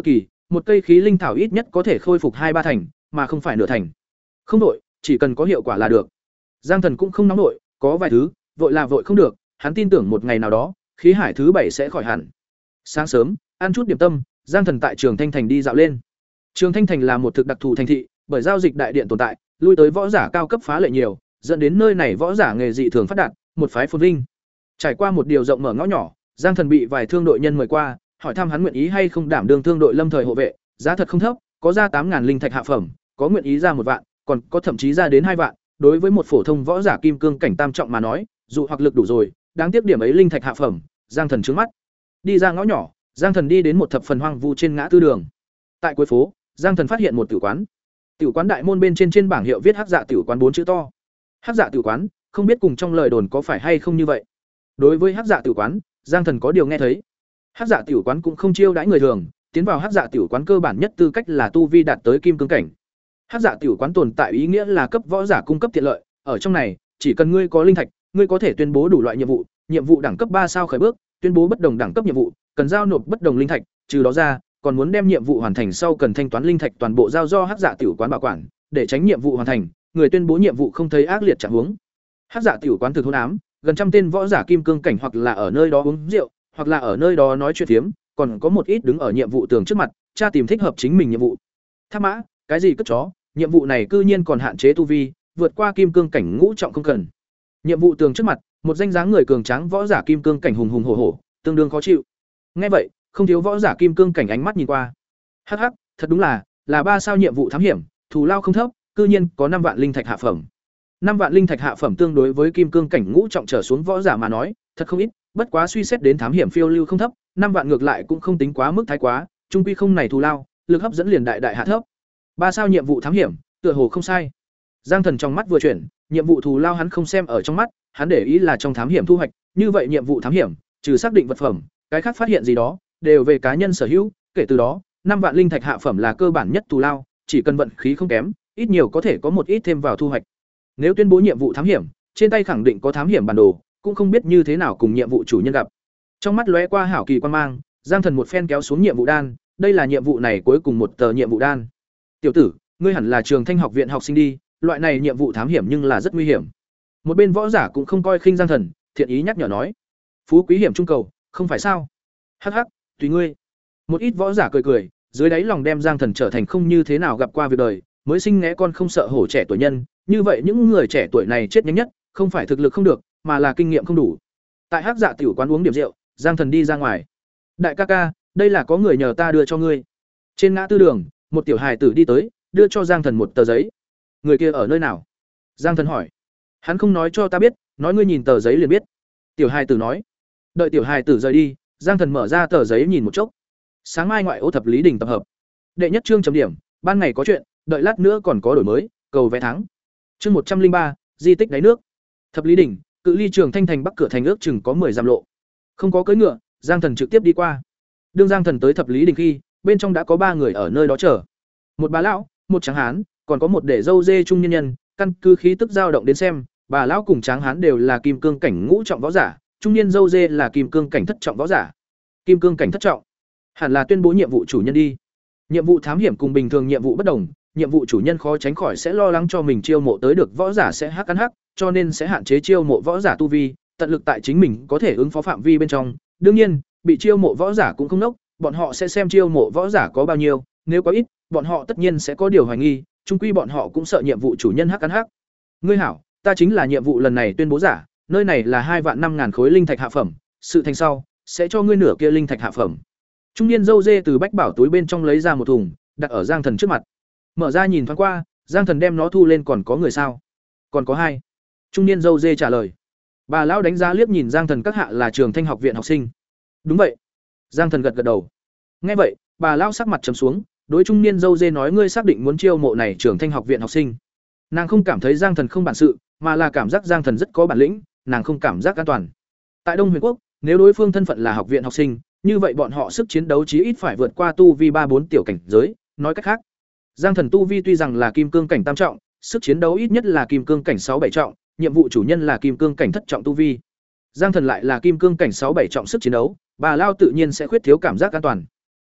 một cây khí linh thảo ít nhất có thể khôi phục hai ba thành, mà không phải nửa thành. Không đội, chỉ cần có hiệu quả là được. Giang Thần cũng không nóng nổi, có vài thứ, vội là vội không được, hắn tin tưởng một ngày nào đó, khí hải thứ bảy sẽ khỏi hẳn. Sáng sớm, ăn chút điểm tâm, Giang Thần tại Trường Thanh Thành đi dạo lên. Trường Thanh Thành là một thực đặc thù thành thị, bởi giao dịch đại điện tồn tại, lui tới võ giả cao cấp phá lệ nhiều, dẫn đến nơi này võ giả nghề dị thường phát đạt, một phái phồn vinh. Trải qua một điều rộng mở ngõ nhỏ, Giang Thần bị vài thương đội nhân mời qua, hỏi thăm hắn nguyện ý hay không đảm đương thương đội lâm thời hộ vệ, giá thật không thấp, có ra tám ngàn linh thạch hạ phẩm, có nguyện ý ra một vạn, còn có thậm chí ra đến hai vạn. Đối với một phổ thông võ giả kim cương cảnh tam trọng mà nói, dụ hoặc lực đủ rồi, đáng tiếc điểm ấy linh thạch hạ phẩm, Giang Thần trướng mắt. Đi ra ngõ nhỏ, Giang Thần đi đến một thập phần hoang vu trên ngã tư đường. Tại cuối phố, Giang Thần phát hiện một tử quán. Tiểu quán đại môn bên trên trên bảng hiệu viết Hắc Dạ tiểu quán bốn chữ to. Hắc Dạ tiểu quán, không biết cùng trong lời đồn có phải hay không như vậy. Đối với Hắc Dạ tiểu quán, Giang Thần có điều nghe thấy. Hắc Dạ tiểu quán cũng không chiêu đãi người thường, tiến vào Hắc Dạ tiểu quán cơ bản nhất tư cách là tu vi đạt tới kim cương cảnh. Hắc Dạ tiểu quán tồn tại ý nghĩa là cấp võ giả cung cấp tiện lợi, ở trong này, chỉ cần ngươi có linh thạch, ngươi có thể tuyên bố đủ loại nhiệm vụ, nhiệm vụ đẳng cấp ba sao khởi bước, tuyên bố bất đồng đẳng cấp nhiệm vụ, cần giao nộp bất đồng linh thạch, trừ đó ra, còn muốn đem nhiệm vụ hoàn thành sau cần thanh toán linh thạch toàn bộ giao do Hắc Dạ tiểu quán bảo quản, để tránh nhiệm vụ hoàn thành, người tuyên bố nhiệm vụ không thấy ác liệt trạng huống. Hắc Dạ tiểu quán thực hôn ám, gần trăm tên võ giả kim cương cảnh hoặc là ở nơi đó uống rượu, hoặc là ở nơi đó nói chuyện phiếm, còn có một ít đứng ở nhiệm vụ tường trước mặt, tra tìm thích hợp chính mình nhiệm vụ. Thác mã, cái gì cất chó, nhiệm vụ này cư nhiên còn hạn chế tu vi, vượt qua kim cương cảnh ngũ trọng không cần. Nhiệm vụ tường trước mặt, một danh dáng người cường tráng võ giả kim cương cảnh hùng hùng hổ hổ, tương đương khó chịu. Nghe vậy, không thiếu võ giả kim cương cảnh ánh mắt nhìn qua. Hắc hắc, thật đúng là, là ba sao nhiệm vụ thám hiểm, thù lao không thấp, cư nhiên có năm vạn linh thạch hạ phẩm. năm vạn linh thạch hạ phẩm tương đối với kim cương cảnh ngũ trọng trở xuống võ giả mà nói, thật không ít, bất quá suy xét đến thám hiểm phiêu lưu không thấp, năm vạn ngược lại cũng không tính quá mức thái quá, trung quy không này thù lao, lực hấp dẫn liền đại đại hạ thấp. Ba sao nhiệm vụ thám hiểm, tựa hồ không sai. Giang Thần trong mắt vừa chuyển, nhiệm vụ thù lao hắn không xem ở trong mắt, hắn để ý là trong thám hiểm thu hoạch, như vậy nhiệm vụ thám hiểm, trừ xác định vật phẩm, cái khác phát hiện gì đó, đều về cá nhân sở hữu, kể từ đó, năm vạn linh thạch hạ phẩm là cơ bản nhất thù lao, chỉ cần vận khí không kém, ít nhiều có thể có một ít thêm vào thu hoạch. Nếu tuyên bố nhiệm vụ thám hiểm, trên tay khẳng định có thám hiểm bản đồ, cũng không biết như thế nào cùng nhiệm vụ chủ nhân gặp. Trong mắt lóe qua hảo kỳ quan mang, Giang Thần một phen kéo xuống nhiệm vụ đan, đây là nhiệm vụ này cuối cùng một tờ nhiệm vụ đan. Tiểu tử, ngươi hẳn là Trường Thanh học viện học sinh đi, loại này nhiệm vụ thám hiểm nhưng là rất nguy hiểm. Một bên võ giả cũng không coi khinh Giang Thần, thiện ý nhắc nhở nói: "Phú quý hiểm trung cầu, không phải sao?" Hắc hắc, tùy ngươi. Một ít võ giả cười cười, dưới đáy lòng đem Giang Thần trở thành không như thế nào gặp qua việc đời, mới sinh ngẽ con không sợ hổ trẻ tuổi nhân, như vậy những người trẻ tuổi này chết nhanh nhất, không phải thực lực không được, mà là kinh nghiệm không đủ. Tại Hắc Dạ tiểu quán uống điểm rượu, Giang Thần đi ra ngoài. "Đại ca ca, đây là có người nhờ ta đưa cho ngươi." Trên ngã tư đường, một tiểu hài tử đi tới, đưa cho Giang Thần một tờ giấy. "Người kia ở nơi nào?" Giang Thần hỏi. "Hắn không nói cho ta biết, nói ngươi nhìn tờ giấy liền biết." Tiểu hài tử nói. Đợi tiểu hài tử rời đi, Giang Thần mở ra tờ giấy nhìn một chốc. Sáng mai ngoại ô thập lý đỉnh tập hợp. Đệ nhất chương chấm điểm, ban ngày có chuyện, đợi lát nữa còn có đổi mới, cầu vé thắng. Chương một trăm linh ba, di tích đáy nước. Thập lý đỉnh, cự ly Trường Thanh thành bắc cửa thành ước chừng có mười dặm lộ. Không có cưỡi ngựa, Giang Thần trực tiếp đi qua. Đương Giang Thần tới thập lý đỉnh khi, bên trong đã có ba người ở nơi đó chờ. Một bà lão, một tráng hán, còn có một để dâu dê trung nhân nhân, căn cứ khí tức dao động đến xem, bà lão cùng tráng hán đều là kim cương cảnh ngũ trọng võ giả, trung niên dâu dê là kim cương cảnh thất trọng võ giả. Kim cương cảnh thất trọng, hẳn là tuyên bố nhiệm vụ chủ nhân đi. Nhiệm vụ thám hiểm cùng bình thường nhiệm vụ bất đồng, nhiệm vụ chủ nhân khó tránh khỏi sẽ lo lắng cho mình chiêu mộ tới được võ giả sẽ hắc ăn hắc, cho nên sẽ hạn chế chiêu mộ võ giả tu vi, tận lực tại chính mình có thể ứng phó phạm vi bên trong. Đương nhiên, bị chiêu mộ võ giả cũng không nốc, bọn họ sẽ xem chiêu mộ võ giả có bao nhiêu, nếu có ít, bọn họ tất nhiên sẽ có điều hoài nghi, chung quy bọn họ cũng sợ nhiệm vụ chủ nhân hắc ăn hắc. Ngươi hảo, ta chính là nhiệm vụ lần này tuyên bố giả, nơi này là hai vạn năm ngàn khối linh thạch hạ phẩm, sự thành sau sẽ cho ngươi nửa kia linh thạch hạ phẩm. Trung niên dâu dê từ bách bảo túi bên trong lấy ra một thùng, đặt ở Giang Thần trước mặt. Mở ra nhìn thoáng qua, Giang Thần đem nó thu lên. Còn có người sao? Còn có hai. Trung niên dâu dê trả lời. Bà lão đánh giá liếc nhìn Giang Thần các hạ là Trường Thanh học viện học sinh. Đúng vậy. Giang Thần gật gật đầu. Nghe vậy, bà lão sắc mặt trầm xuống, đối trung niên dâu dê nói: ngươi xác định muốn chiêu mộ này Trường Thanh học viện học sinh? Nàng không cảm thấy Giang Thần không bản sự, mà là cảm giác Giang Thần rất có bản lĩnh, nàng không cảm giác an toàn. Tại Đông Huyền Quốc, nếu đối phương thân phận là học viện học sinh, như vậy bọn họ sức chiến đấu chí ít phải vượt qua tu vi ba bốn tiểu cảnh giới, nói cách khác, Giang Thần tu vi tuy rằng là kim cương cảnh tam trọng, sức chiến đấu ít nhất là kim cương cảnh sáu bảy trọng, nhiệm vụ chủ nhân là kim cương cảnh thất trọng tu vi. Giang Thần lại là kim cương cảnh sáu bảy trọng sức chiến đấu, bà lao tự nhiên sẽ khuyết thiếu cảm giác an toàn.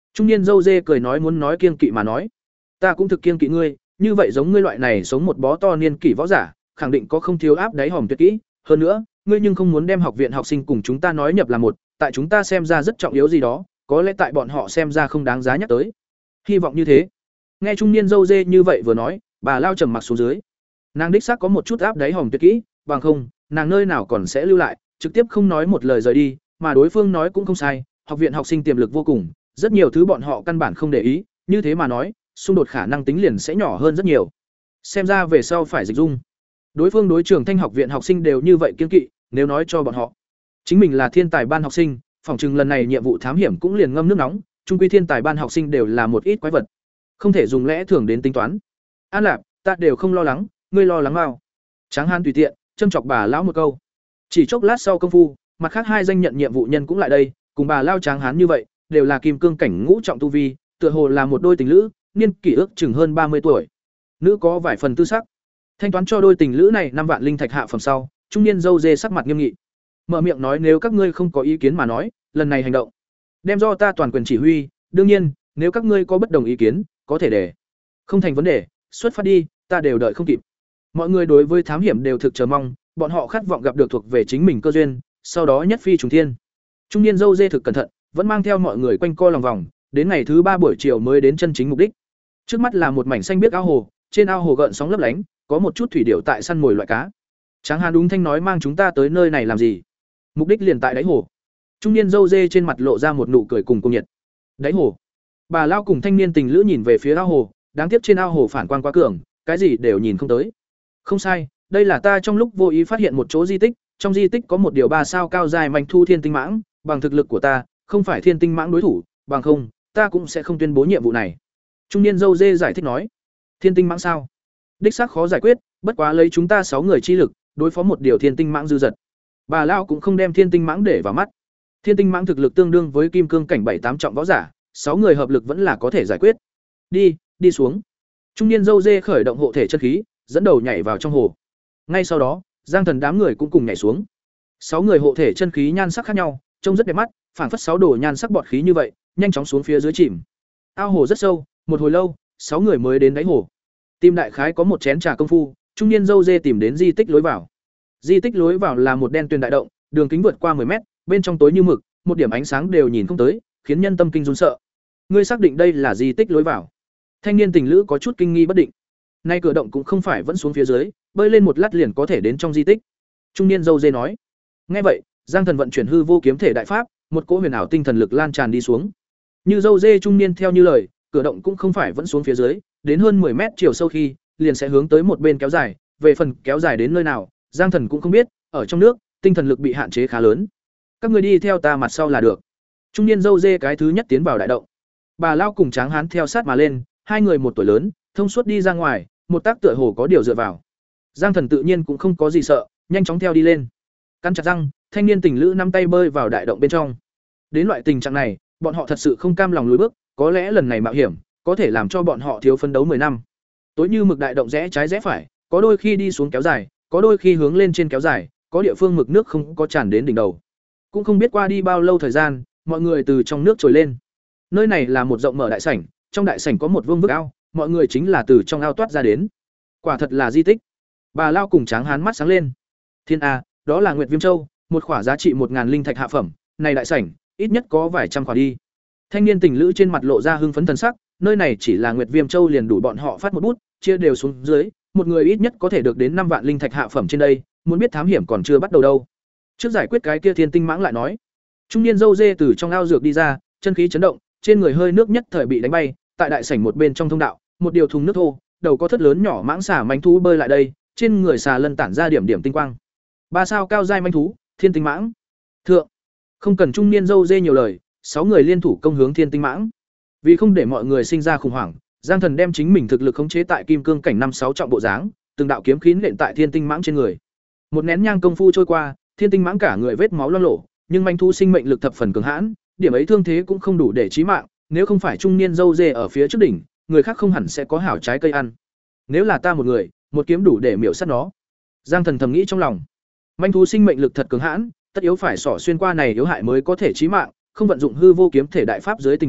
Trung niên dâu dê cười nói muốn nói kiêng kỵ mà nói. Ta cũng thực kiêng kỵ ngươi, như vậy giống ngươi loại này sống một bó to niên kỷ võ giả, khẳng định có không thiếu áp đáy hòm tuyệt kỹ, hơn nữa, ngươi nhưng không muốn đem học viện học sinh cùng chúng ta nói nhập là một, tại chúng ta xem ra rất trọng yếu gì đó, có lẽ tại bọn họ xem ra không đáng giá nhắc tới. Hy vọng như thế. Nghe trung niên dâu dê như vậy vừa nói, bà Lao trầm mặc xuống dưới. Nàng đích xác có một chút áp đáy hòm tuyệt kỹ, bằng không, nàng nơi nào còn sẽ lưu lại, trực tiếp không nói một lời rời đi, mà đối phương nói cũng không sai, học viện học sinh tiềm lực vô cùng, rất nhiều thứ bọn họ căn bản không để ý, như thế mà nói, xung đột khả năng tính liền sẽ nhỏ hơn rất nhiều. Xem ra về sau phải dịch dung. Đối phương đối trường Thanh học viện học sinh đều như vậy kiêng kỵ, nếu nói cho bọn họ, chính mình là thiên tài ban học sinh, phỏng chừng lần này nhiệm vụ thám hiểm cũng liền ngâm nước nóng, chung quy thiên tài ban học sinh đều là một ít quái vật, không thể dùng lẽ thường đến tính toán. An Lạp, ta đều không lo lắng, ngươi lo lắng mau. Tráng Hán tùy tiện châm chọc bà lão một câu. Chỉ chốc lát sau công phu, mặt khác hai danh nhận nhiệm vụ nhân cũng lại đây, cùng bà lao Tráng Hán như vậy, đều là kim cương cảnh ngũ trọng tu vi, tựa hồ là một đôi tình lữ, niên kỷ ước chừng hơn ba mươi tuổi. Nữ có vài phần tư sắc. Thanh toán cho đôi tình lữ này năm vạn linh thạch hạ phẩm sau, trung niên dâu dê sắc mặt nghiêm nghị. Mở miệng nói nếu các ngươi không có ý kiến mà nói, lần này hành động đem do ta toàn quyền chỉ huy, đương nhiên, nếu các ngươi có bất đồng ý kiến, có thể để. Không thành vấn đề, xuất phát đi, ta đều đợi không kịp. Mọi người đối với thám hiểm đều thực chờ mong, bọn họ khát vọng gặp được thuộc về chính mình cơ duyên, sau đó nhất phi trùng thiên. Trung niên dâu dê thực cẩn thận, vẫn mang theo mọi người quanh co lòng vòng, đến ngày thứ ba buổi chiều mới đến chân chính mục đích. Trước mắt là một mảnh xanh biếc ao hồ, trên ao hồ gợn sóng lấp lánh, có một chút thủy điểu tại săn mồi loại cá. Tráng Hán đúng thanh nói mang chúng ta tới nơi này làm gì? Mục đích liền tại đáy hồ. Trung niên dâu dê trên mặt lộ ra một nụ cười cùng cung nhiệt. Đáy hồ. Bà lao cùng thanh niên tình lữ nhìn về phía ao hồ, đáng tiếc trên ao hồ phản quang quá cường, cái gì đều nhìn không tới. Không sai, đây là ta trong lúc vô ý phát hiện một chỗ di tích, trong di tích có một điều ba sao cao dài manh thu thiên tinh mãng, bằng thực lực của ta, không phải thiên tinh mãng đối thủ, bằng không, ta cũng sẽ không tuyên bố nhiệm vụ này. Trung niên dâu dê giải thích nói, thiên tinh mãng sao? Đích xác khó giải quyết, bất quá lấy chúng ta sáu người chi lực, đối phó một điều thiên tinh mãng dư dật. Bà lao cũng không đem thiên tinh mãng để vào mắt. Thiên tinh mãng thực lực tương đương với kim cương cảnh bảy tám trọng võ giả, sáu người hợp lực vẫn là có thể giải quyết. Đi, đi xuống. Trung niên dâu dê khởi động hộ thể chân khí, dẫn đầu nhảy vào trong hồ. Ngay sau đó, Giang Thần đám người cũng cùng nhảy xuống. Sáu người hộ thể chân khí nhan sắc khác nhau, trông rất đẹp mắt, phảng phất sáu đồ nhan sắc bọt khí như vậy, nhanh chóng xuống phía dưới chìm. Ao hồ rất sâu, một hồi lâu, sáu người mới đến đáy hồ. Tìm đại khái có một chén trà công phu, trung niên dâu dê tìm đến di tích lối vào. Di tích lối vào là một đen tuyền đại động, đường kính vượt qua mười mét, bên trong tối như mực, một điểm ánh sáng đều nhìn không tới, khiến nhân tâm kinh run sợ. Ngươi xác định đây là di tích lối vào? Thanh niên tình lữ có chút kinh nghi bất định. Nay cửa động cũng không phải vẫn xuống phía dưới, bơi lên một lát liền có thể đến trong di tích. Trung niên dâu dê nói. Nghe vậy, Giang Thần vận chuyển hư vô kiếm thể đại pháp, một cỗ huyền ảo tinh thần lực lan tràn đi xuống. Như dâu dê trung niên theo như lời, cửa động cũng không phải vẫn xuống phía dưới, đến hơn mười mét chiều sâu khi, liền sẽ hướng tới một bên kéo dài, về phần kéo dài đến nơi nào, Giang Thần cũng không biết, ở trong nước, tinh thần lực bị hạn chế khá lớn. Các ngươi đi theo ta mặt sau là được. Trung niên dâu dê cái thứ nhất tiến vào đại động. Bà lao cùng Tráng Hán theo sát mà lên, hai người một tuổi lớn, thông suốt đi ra ngoài, một tác tựa hồ có điều dựa vào. Giang Thần tự nhiên cũng không có gì sợ, nhanh chóng theo đi lên. Căn chặt răng, thanh niên tình lữ nắm tay bơi vào đại động bên trong. Đến loại tình trạng này, bọn họ thật sự không cam lòng lùi bước, có lẽ lần này mạo hiểm có thể làm cho bọn họ thiếu phấn đấu mười năm. Tối như mực đại động rẽ trái rẽ phải, có đôi khi đi xuống kéo dài, có đôi khi hướng lên trên kéo dài, có địa phương mực nước không có tràn đến đỉnh đầu. Cũng không biết qua đi bao lâu thời gian, mọi người từ trong nước trồi lên. Nơi này là một rộng mở đại sảnh, trong đại sảnh có một vương vức ao, mọi người chính là từ trong ao toát ra đến. Quả thật là di tích. Bà lao cùng Tráng Hán mắt sáng lên. Thiên a, đó là Nguyệt Viêm Châu, một khỏa giá trị một ngàn linh thạch hạ phẩm, này đại sảnh, ít nhất có vài trăm khỏa đi. Thanh niên tình lữ trên mặt lộ ra hưng phấn thần sắc, nơi này chỉ là Nguyệt Viêm Châu liền đủ bọn họ phát một bút, chia đều xuống dưới, một người ít nhất có thể được đến năm vạn linh thạch hạ phẩm trên đây, muốn biết thám hiểm còn chưa bắt đầu đâu. Trước giải quyết cái kia thiên tinh mãng lại nói. Trung niên dâu dê từ trong ao dược đi ra, chân khí chấn động, trên người hơi nước nhất thời bị đánh bay, tại đại sảnh một bên trong thông đạo, một điều thùng nước thô, đầu có thất lớn nhỏ mãng xà manh thú bơi lại đây, trên người xà lân tản ra điểm điểm tinh quang. Ba sao cao giai manh thú, thiên tinh mãng. Thượng. Không cần trung niên dâu dê nhiều lời, sáu người liên thủ công hướng thiên tinh mãng. Vì không để mọi người sinh ra khủng hoảng, Giang Thần đem chính mình thực lực khống chế tại kim cương cảnh năm sáu trọng bộ dáng, từng đạo kiếm khí nện tại thiên tinh mãng trên người. Một nén nhang công phu trôi qua, thiên tinh mãng cả người vết máu loang lổ, nhưng manh thú sinh mệnh lực thập phần cường hãn, điểm ấy thương thế cũng không đủ để chí mạng, nếu không phải trung niên dâu dê ở phía trước đỉnh, người khác không hẳn sẽ có hảo trái cây ăn. Nếu là ta một người, một kiếm đủ để miểu sát nó. Giang Thần thầm nghĩ trong lòng. Manh thú sinh mệnh lực thật cường hãn, tất yếu phải xỏ xuyên qua này yếu hại mới có thể chí mạng, không vận dụng hư vô kiếm thể đại pháp dưới tình huống,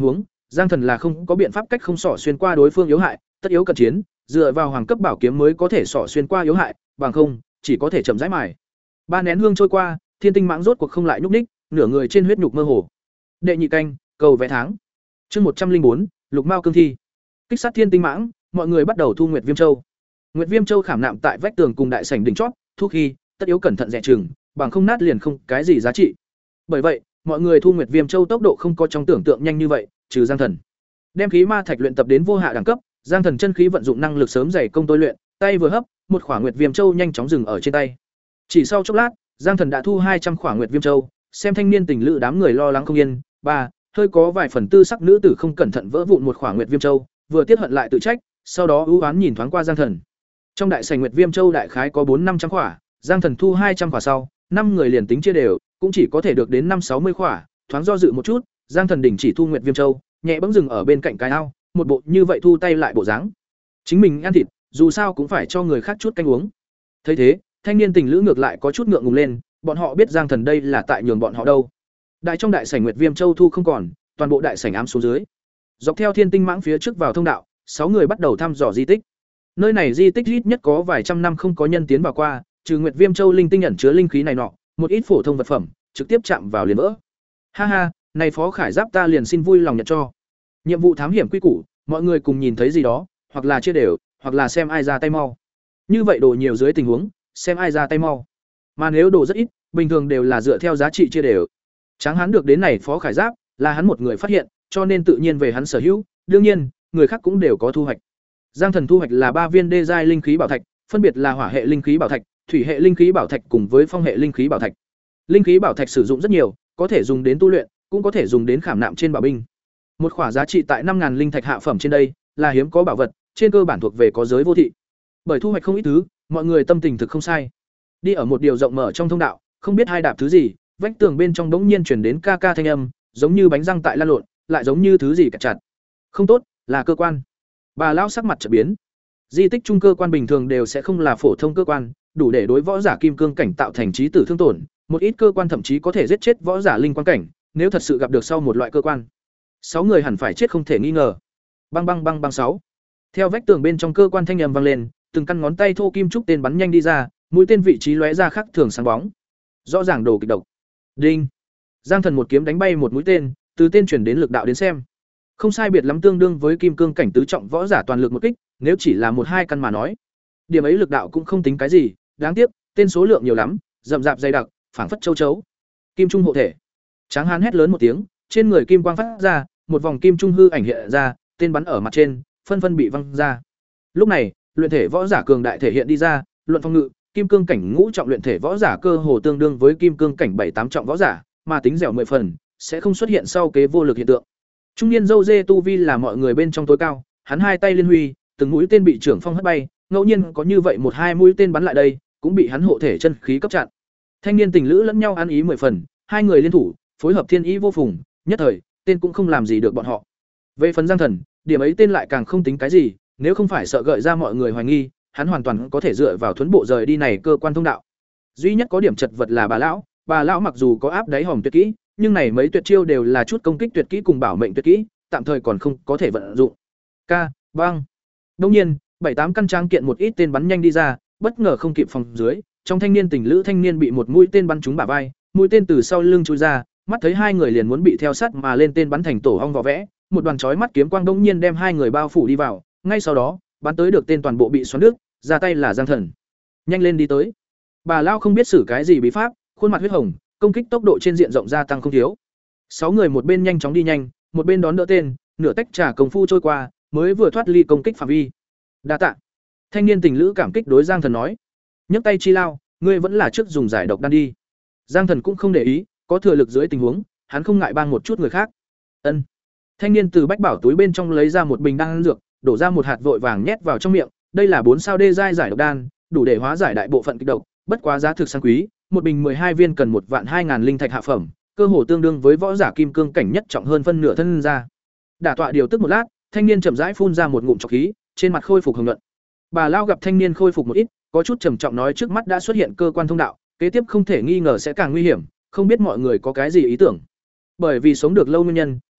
Giang Thần là không có biện pháp cách không xỏ xuyên qua đối phương yếu hại, tất yếu cận chiến, dựa vào hoàng cấp bảo kiếm mới có thể xỏ xuyên qua yếu hại, bằng không, chỉ có thể chậm rãi mài. Ba nén hương trôi qua, Thiên Tinh Mãng rốt cuộc không lại nhúc nhích, nửa người trên huyết nhục mơ hồ. Đệ nhị canh, cầu vẽ tháng. Chương một trăm linh bốn, Lục Mao cương thi. Kích sát Thiên Tinh Mãng, mọi người bắt đầu thu Nguyệt Viêm Châu. Nguyệt Viêm Châu khảm nạm tại vách tường cùng đại sảnh đỉnh chót, thu khi, tất yếu cẩn thận dè chừng, bằng không nát liền không cái gì giá trị. Bởi vậy, mọi người thu Nguyệt Viêm Châu tốc độ không có trong tưởng tượng nhanh như vậy, trừ Giang Thần. Đem khí ma thạch luyện tập đến vô hạ đẳng cấp, Giang Thần chân khí vận dụng năng lực sớm dày công tôi luyện, tay vừa hấp, một khỏa Nguyệt Viêm Châu nhanh chóng dừng ở trên tay. Chỉ sau chốc lát, Giang Thần đã thu hai trăm khỏa Nguyệt Viêm Châu, xem thanh niên tình lữ đám người lo lắng không yên, ba, hơi có vài phần tư sắc nữ tử không cẩn thận vỡ vụn một khỏa Nguyệt Viêm Châu, vừa tiết hận lại tự trách, sau đó ưu oán nhìn thoáng qua Giang Thần. Trong đại sảnh Nguyệt Viêm Châu đại khái có bốn năm trăm khỏa, Giang Thần thu hai trăm khỏa sau, năm người liền tính chia đều, cũng chỉ có thể được đến năm sáu mươi khỏa, thoáng do dự một chút, Giang Thần đỉnh chỉ thu Nguyệt Viêm Châu, nhẹ bẫng dừng ở bên cạnh cái ao, một bộ như vậy thu tay lại bộ dáng. Chính mình ăn thịt, dù sao cũng phải cho người khác chút canh uống. Thấy thế, thanh niên tình lữ ngược lại có chút ngượng ngùng lên, bọn họ biết Giang Thần đây là tại nhường bọn họ đâu. Đại trong đại sảnh Nguyệt Viêm Châu thu không còn, toàn bộ đại sảnh ám xuống dưới. Dọc theo Thiên Tinh Mãng phía trước vào thông đạo, sáu người bắt đầu thăm dò di tích. Nơi này di tích ít nhất có vài trăm năm không có nhân tiến vào qua, trừ Nguyệt Viêm Châu linh tinh ẩn chứa linh khí này nọ, một ít phổ thông vật phẩm, trực tiếp chạm vào liền vỡ. Ha ha, này Phó Khải Giáp ta liền xin vui lòng nhận cho. Nhiệm vụ thám hiểm quy củ, mọi người cùng nhìn thấy gì đó, hoặc là chia đều, hoặc là xem ai ra tay mau. Như vậy đồ nhiều dưới tình huống, xem ai ra tay mau. Mà nếu đồ rất ít, bình thường đều là dựa theo giá trị chia đều. Tráng Hán được đến này Phó Khải Giáp, là hắn một người phát hiện, cho nên tự nhiên về hắn sở hữu, đương nhiên, người khác cũng đều có thu hoạch. Giang Thần thu hoạch là ba viên đê giai linh khí bảo thạch, phân biệt là hỏa hệ linh khí bảo thạch, thủy hệ linh khí bảo thạch cùng với phong hệ linh khí bảo thạch. Linh khí bảo thạch sử dụng rất nhiều, có thể dùng đến tu luyện, cũng có thể dùng đến khảm nạm trên bảo binh. Một khỏa giá trị tại năm ngàn linh thạch hạ phẩm trên đây, là hiếm có bảo vật, trên cơ bản thuộc về có giới vô thị. Bởi thu hoạch không ít thứ, mọi người tâm tình thực không sai. Đi ở một điều rộng mở trong thông đạo, không biết hai đạp thứ gì, vách tường bên trong bỗng nhiên truyền đến ca ca thanh âm, giống như bánh răng tại lan lộn, lại giống như thứ gì cặt chặt. Không tốt, là cơ quan. Bà lão sắc mặt chợt biến. Di tích trung cơ quan bình thường đều sẽ không là phổ thông cơ quan, đủ để đối võ giả kim cương cảnh tạo thành chí tử thương tổn, một ít cơ quan thậm chí có thể giết chết võ giả linh quan cảnh, nếu thật sự gặp được sau một loại cơ quan. Sáu người hẳn phải chết không thể nghi ngờ. Băng băng băng băng sáu. Theo vách tường bên trong cơ quan thanh âm vang lên, từng căn ngón tay thô kim trúc tên bắn nhanh đi ra, mũi tên vị trí lóe ra khác thường sáng bóng. Rõ ràng đồ kịch độc. Đinh. Giang Thần một kiếm đánh bay một mũi tên, từ tên chuyển đến lực đạo đến xem. Không sai biệt lắm tương đương với kim cương cảnh tứ trọng võ giả toàn lực một kích, nếu chỉ là một hai căn mà nói, điểm ấy lực đạo cũng không tính cái gì, đáng tiếc, tên số lượng nhiều lắm, rậm rạp dày đặc, phảng phất châu chấu. Kim trung hộ thể. Tráng Hán hét lớn một tiếng, trên người kim quang phát ra, một vòng kim trung hư ảnh hiện ra, tên bắn ở mặt trên, phân phân bị văng ra. Lúc này, luyện thể võ giả cường đại thể hiện đi ra, luận phong ngự, kim cương cảnh ngũ trọng luyện thể võ giả cơ hồ tương đương với kim cương cảnh bảy tám trọng võ giả, mà tính dẻo mười phần, sẽ không xuất hiện sau kế vô lực hiện tượng. Trung niên dâu dê tu vi là mọi người bên trong tối cao, hắn hai tay liên huy, từng mũi tên bị trưởng phong hất bay, ngẫu nhiên có như vậy một hai mũi tên bắn lại đây, cũng bị hắn hộ thể chân khí cấp chặn. Thanh niên tình lữ lẫn nhau ăn ý mười phần, hai người liên thủ, phối hợp thiên ý vô phùng, nhất thời, tên cũng không làm gì được bọn họ. Về phần Giang Thần, điểm ấy tên lại càng không tính cái gì, nếu không phải sợ gợi ra mọi người hoài nghi, hắn hoàn toàn có thể dựa vào thuấn bộ rời đi này cơ quan thông đạo. Duy nhất có điểm chật vật là bà lão, bà lão mặc dù có áp đáy hòm tuyệt kỹ, nhưng này mấy tuyệt chiêu đều là chút công kích tuyệt kỹ cùng bảo mệnh tuyệt kỹ, tạm thời còn không có thể vận dụng. Ca, băng. Đương nhiên, bảy tám căn trang kiện một ít tên bắn nhanh đi ra, bất ngờ không kịp phòng dưới, trong thanh niên tình lữ thanh niên bị một mũi tên bắn trúng bả vai, mũi tên từ sau lưng chui ra, mắt thấy hai người liền muốn bị theo sát mà lên tên bắn thành tổ ong vỏ vẽ, một đoàn chói mắt kiếm quang đông nhiên đem hai người bao phủ đi vào, ngay sau đó, bắn tới được tên toàn bộ bị xoắn nước, ra tay là Giang Thần. Nhanh lên đi tới. Bà lão không biết xử cái gì bí pháp, khuôn mặt huyết hồng, công kích tốc độ trên diện rộng gia tăng không thiếu. Sáu người một bên nhanh chóng đi nhanh, một bên đón đỡ tên, nửa tách trà công phu trôi qua, mới vừa thoát ly công kích phạm vi. Đa tạ. Thanh niên tình lữ cảm kích đối Giang Thần nói. Nhấc tay chi lao, ngươi vẫn là trước dùng giải độc đan đi. Giang Thần cũng không để ý, có thừa lực dưới tình huống, hắn không ngại bang một chút người khác. Ân. Thanh niên từ bách bảo túi bên trong lấy ra một bình đan dược, đổ ra một hạt vội vàng nhét vào trong miệng, đây là bốn sao đê giai giải độc đan, đủ để hóa giải đại bộ phận kịch độc, bất quá giá thực sang quý, một bình hai viên cần một vạn hai ngàn linh thạch hạ phẩm, cơ hồ tương đương với võ giả kim cương cảnh nhất trọng hơn phân nửa thân ra. Đả tọa điều tức một lát, thanh niên chậm rãi phun ra một ngụm trọc khí, trên mặt khôi phục hồng nhuận. Bà lao gặp thanh niên khôi phục một ít, có chút trầm trọng nói trước mắt đã xuất hiện cơ quan thông đạo, kế tiếp không thể nghi ngờ sẽ càng nguy hiểm, không biết mọi người có cái gì ý tưởng. Bởi vì sống được lâu nguyên nhân,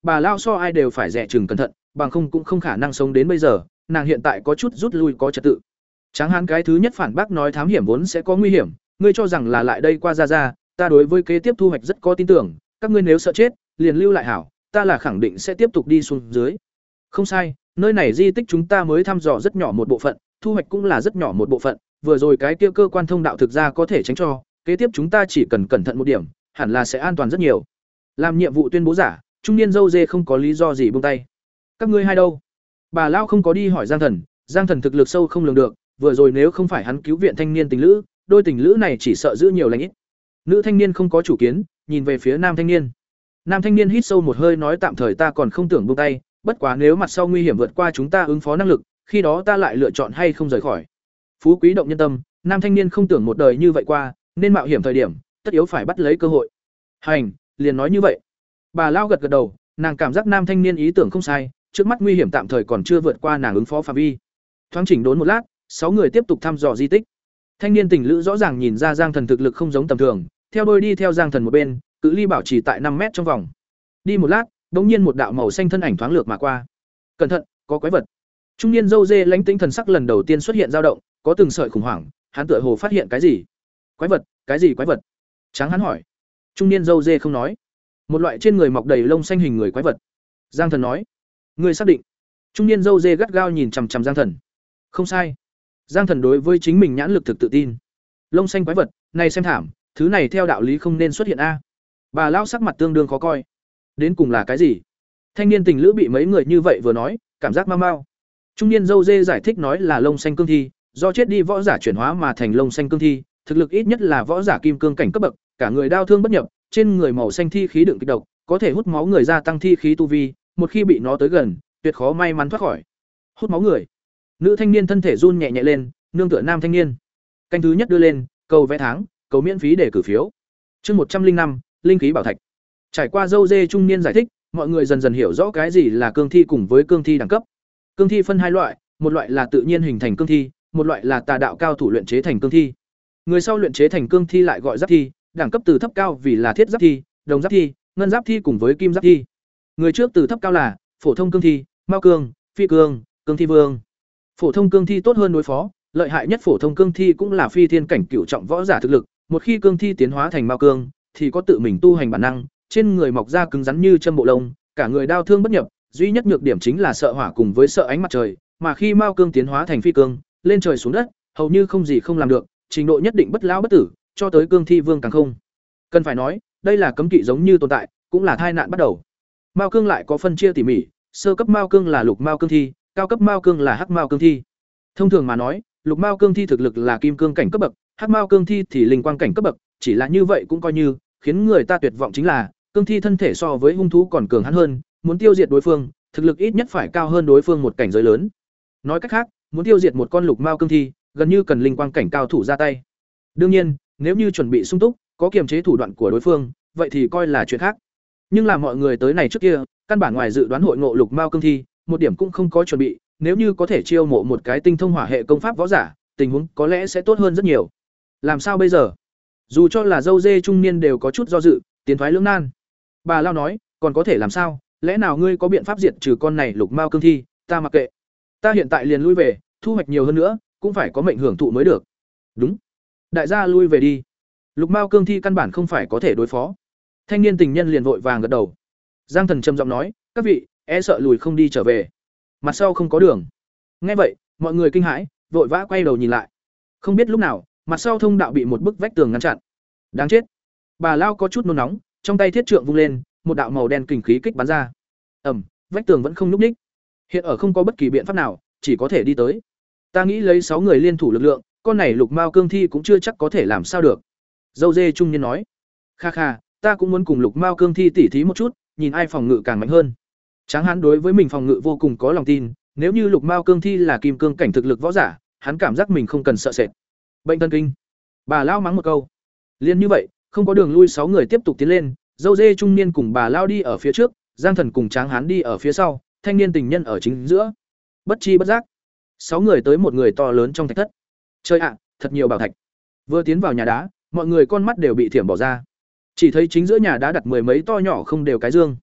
bà lao so ai đều phải dè chừng cẩn thận, bằng không cũng không khả năng sống đến bây giờ, nàng hiện tại có chút rút lui có trật tự. Tráng Hán cái thứ nhất phản bác nói thám hiểm vốn sẽ có nguy hiểm, ngươi cho rằng là lại đây qua ra ra, ta đối với kế tiếp thu hoạch rất có tin tưởng, các ngươi nếu sợ chết, liền lưu lại hảo, ta là khẳng định sẽ tiếp tục đi xuống dưới. Không sai, nơi này di tích chúng ta mới thăm dò rất nhỏ một bộ phận, thu hoạch cũng là rất nhỏ một bộ phận, vừa rồi cái kia cơ quan thông đạo thực ra có thể tránh cho, kế tiếp chúng ta chỉ cần cẩn thận một điểm, hẳn là sẽ an toàn rất nhiều. Làm nhiệm vụ tuyên bố giả, trung niên dâu dê không có lý do gì buông tay. Các ngươi hai đâu? Bà lao không có đi hỏi Giang Thần, Giang Thần thực lực sâu không lường được, vừa rồi nếu không phải hắn cứu viện thanh niên tình lữ, đôi tình lữ này chỉ sợ giữ nhiều lành ít. Nữ thanh niên không có chủ kiến, nhìn về phía nam thanh niên. Nam thanh niên hít sâu một hơi nói tạm thời ta còn không tưởng buông tay, bất quá nếu mặt sau nguy hiểm vượt qua chúng ta ứng phó năng lực, khi đó ta lại lựa chọn hay không rời khỏi. Phú quý động nhân tâm, nam thanh niên không tưởng một đời như vậy qua, nên mạo hiểm thời điểm, tất yếu phải bắt lấy cơ hội. Hành, liền nói như vậy. Bà lao gật gật đầu, nàng cảm giác nam thanh niên ý tưởng không sai, trước mắt nguy hiểm tạm thời còn chưa vượt qua nàng ứng phó phạm vi. Thoáng chỉnh đốn một lát, sáu người tiếp tục thăm dò di tích. Thanh niên tình lữ rõ ràng nhìn ra Giang Thần thực lực không giống tầm thường, theo đôi đi theo Giang Thần một bên, cự ly bảo trì tại năm mét trong vòng. Đi một lát, bỗng nhiên một đạo màu xanh thân ảnh thoáng lược mà qua. Cẩn thận, có quái vật. Trung niên dâu dê lãnh tĩnh thần sắc lần đầu tiên xuất hiện dao động, có từng sợi khủng hoảng, hắn tựa hồ phát hiện cái gì. Quái vật, cái gì quái vật? Tráng hắn hỏi. Trung niên dâu dê không nói. Một loại trên người mọc đầy lông xanh hình người quái vật. Giang Thần nói. Ngươi xác định? Trung niên dâu dê gắt gao nhìn chằm chằm Giang Thần. Không sai. Giang Thần đối với chính mình nhãn lực thực tự tin. Lông xanh quái vật, này xem thảm, thứ này theo đạo lý không nên xuất hiện a. Bà lão sắc mặt tương đương khó coi. Đến cùng là cái gì? Thanh niên tình lữ bị mấy người như vậy vừa nói, cảm giác mau mau. Trung niên dâu dê giải thích nói là lông xanh cương thi, do chết đi võ giả chuyển hóa mà thành lông xanh cương thi, thực lực ít nhất là võ giả kim cương cảnh cấp bậc, cả người đau thương bất nhập, trên người màu xanh thi khí đựng kịch độc, có thể hút máu người gia tăng thi khí tu vi, một khi bị nó tới gần, tuyệt khó may mắn thoát khỏi. Hút máu người. Nữ thanh niên thân thể run nhẹ nhẹ lên, nương tựa nam thanh niên. Canh thứ nhất đưa lên, cầu vẽ tháng, cầu miễn phí để cử phiếu. Chương một trăm linh năm, linh khí bảo thạch. Trải qua dâu dê trung niên giải thích, mọi người dần dần hiểu rõ cái gì là cương thi cùng với cương thi đẳng cấp. Cương thi phân hai loại, một loại là tự nhiên hình thành cương thi, một loại là tà đạo cao thủ luyện chế thành cương thi. Người sau luyện chế thành cương thi lại gọi giáp thi, đẳng cấp từ thấp cao vì là thiết giáp thi, đồng giáp thi, ngân giáp thi cùng với kim giáp thi. Người trước từ thấp cao là phổ thông cương thi, mao cương, phi cương, cương thi vương. Phổ thông cương thi tốt hơn đối phó, lợi hại nhất phổ thông cương thi cũng là phi thiên cảnh cửu trọng võ giả thực lực, một khi cương thi tiến hóa thành mao cương, thì có tự mình tu hành bản năng, trên người mọc ra cứng rắn như châm bộ lông, cả người đau thương bất nhập, duy nhất nhược điểm chính là sợ hỏa cùng với sợ ánh mặt trời, mà khi mao cương tiến hóa thành phi cương, lên trời xuống đất, hầu như không gì không làm được, trình độ nhất định bất lão bất tử, cho tới cương thi vương càng không. Cần phải nói, đây là cấm kỵ giống như tồn tại, cũng là tai nạn bắt đầu. Mao cương lại có phân chia tỉ mỉ, sơ cấp mao cương là lục mao cương thi, cao cấp mao cương là hắc mao cương thi. Thông thường mà nói, lục mao cương thi thực lực là kim cương cảnh cấp bậc, hắc mao cương thi thì linh quang cảnh cấp bậc, chỉ là như vậy cũng coi như, khiến người ta tuyệt vọng chính là, cương thi thân thể so với hung thú còn cường hãn hơn, muốn tiêu diệt đối phương, thực lực ít nhất phải cao hơn đối phương một cảnh giới lớn. Nói cách khác, muốn tiêu diệt một con lục mao cương thi, gần như cần linh quang cảnh cao thủ ra tay. Đương nhiên, nếu như chuẩn bị sung túc, có kiềm chế thủ đoạn của đối phương, vậy thì coi là chuyện khác. Nhưng là mọi người tới này trước kia, căn bản ngoài dự đoán hội ngộ lục mao cương thi, một điểm cũng không có chuẩn bị, nếu như có thể chiêu mộ một cái tinh thông hỏa hệ công pháp võ giả, tình huống có lẽ sẽ tốt hơn rất nhiều. Làm sao bây giờ? Dù cho là dâu dê trung niên đều có chút do dự, tiến thoái lưỡng nan. Bà lao nói, còn có thể làm sao? Lẽ nào ngươi có biện pháp diệt trừ con này lục mao cương thi? Ta mặc kệ. Ta hiện tại liền lui về, thu hoạch nhiều hơn nữa, cũng phải có mệnh hưởng thụ mới được. Đúng. Đại gia lui về đi. Lục mao cương thi căn bản không phải có thể đối phó. Thanh niên tình nhân liền vội vàng gật đầu. Giang Thần trầm giọng nói, các vị, e sợ lùi không đi trở về. Mặt sau không có đường. Nghe vậy, mọi người kinh hãi, vội vã quay đầu nhìn lại. Không biết lúc nào, mặt sau thông đạo bị một bức vách tường ngăn chặn. Đáng chết. Bà lao có chút nôn nóng, trong tay thiết trượng vung lên, một đạo màu đen kình khí kích bắn ra. Ầm, vách tường vẫn không nhúc nhích. Hiện ở không có bất kỳ biện pháp nào, chỉ có thể đi tới. Ta nghĩ lấy sáu người liên thủ lực lượng, con này lục mao cương thi cũng chưa chắc có thể làm sao được. Dâu dê trung niên nói. Kha kha, ta cũng muốn cùng lục mao cương thi tỉ thí một chút, nhìn ai phòng ngự càng mạnh hơn. Tráng Hán đối với mình phòng ngự vô cùng có lòng tin, nếu như lục mao cương thi là kim cương cảnh thực lực võ giả, hắn cảm giác mình không cần sợ sệt. Bệnh thần kinh. Bà lao mắng một câu. Liên như vậy, không có đường lui, sáu người tiếp tục tiến lên, dâu dê trung niên cùng bà lao đi ở phía trước, Giang Thần cùng Tráng Hán đi ở phía sau, thanh niên tình nhân ở chính giữa. Bất chi bất giác, sáu người tới một người to lớn trong thạch thất. Chơi ạ, thật nhiều bảo thạch. Vừa tiến vào nhà đá, mọi người con mắt đều bị thiểm bỏ ra. Chỉ thấy chính giữa nhà đá đặt mười mấy to nhỏ không đều cái dương.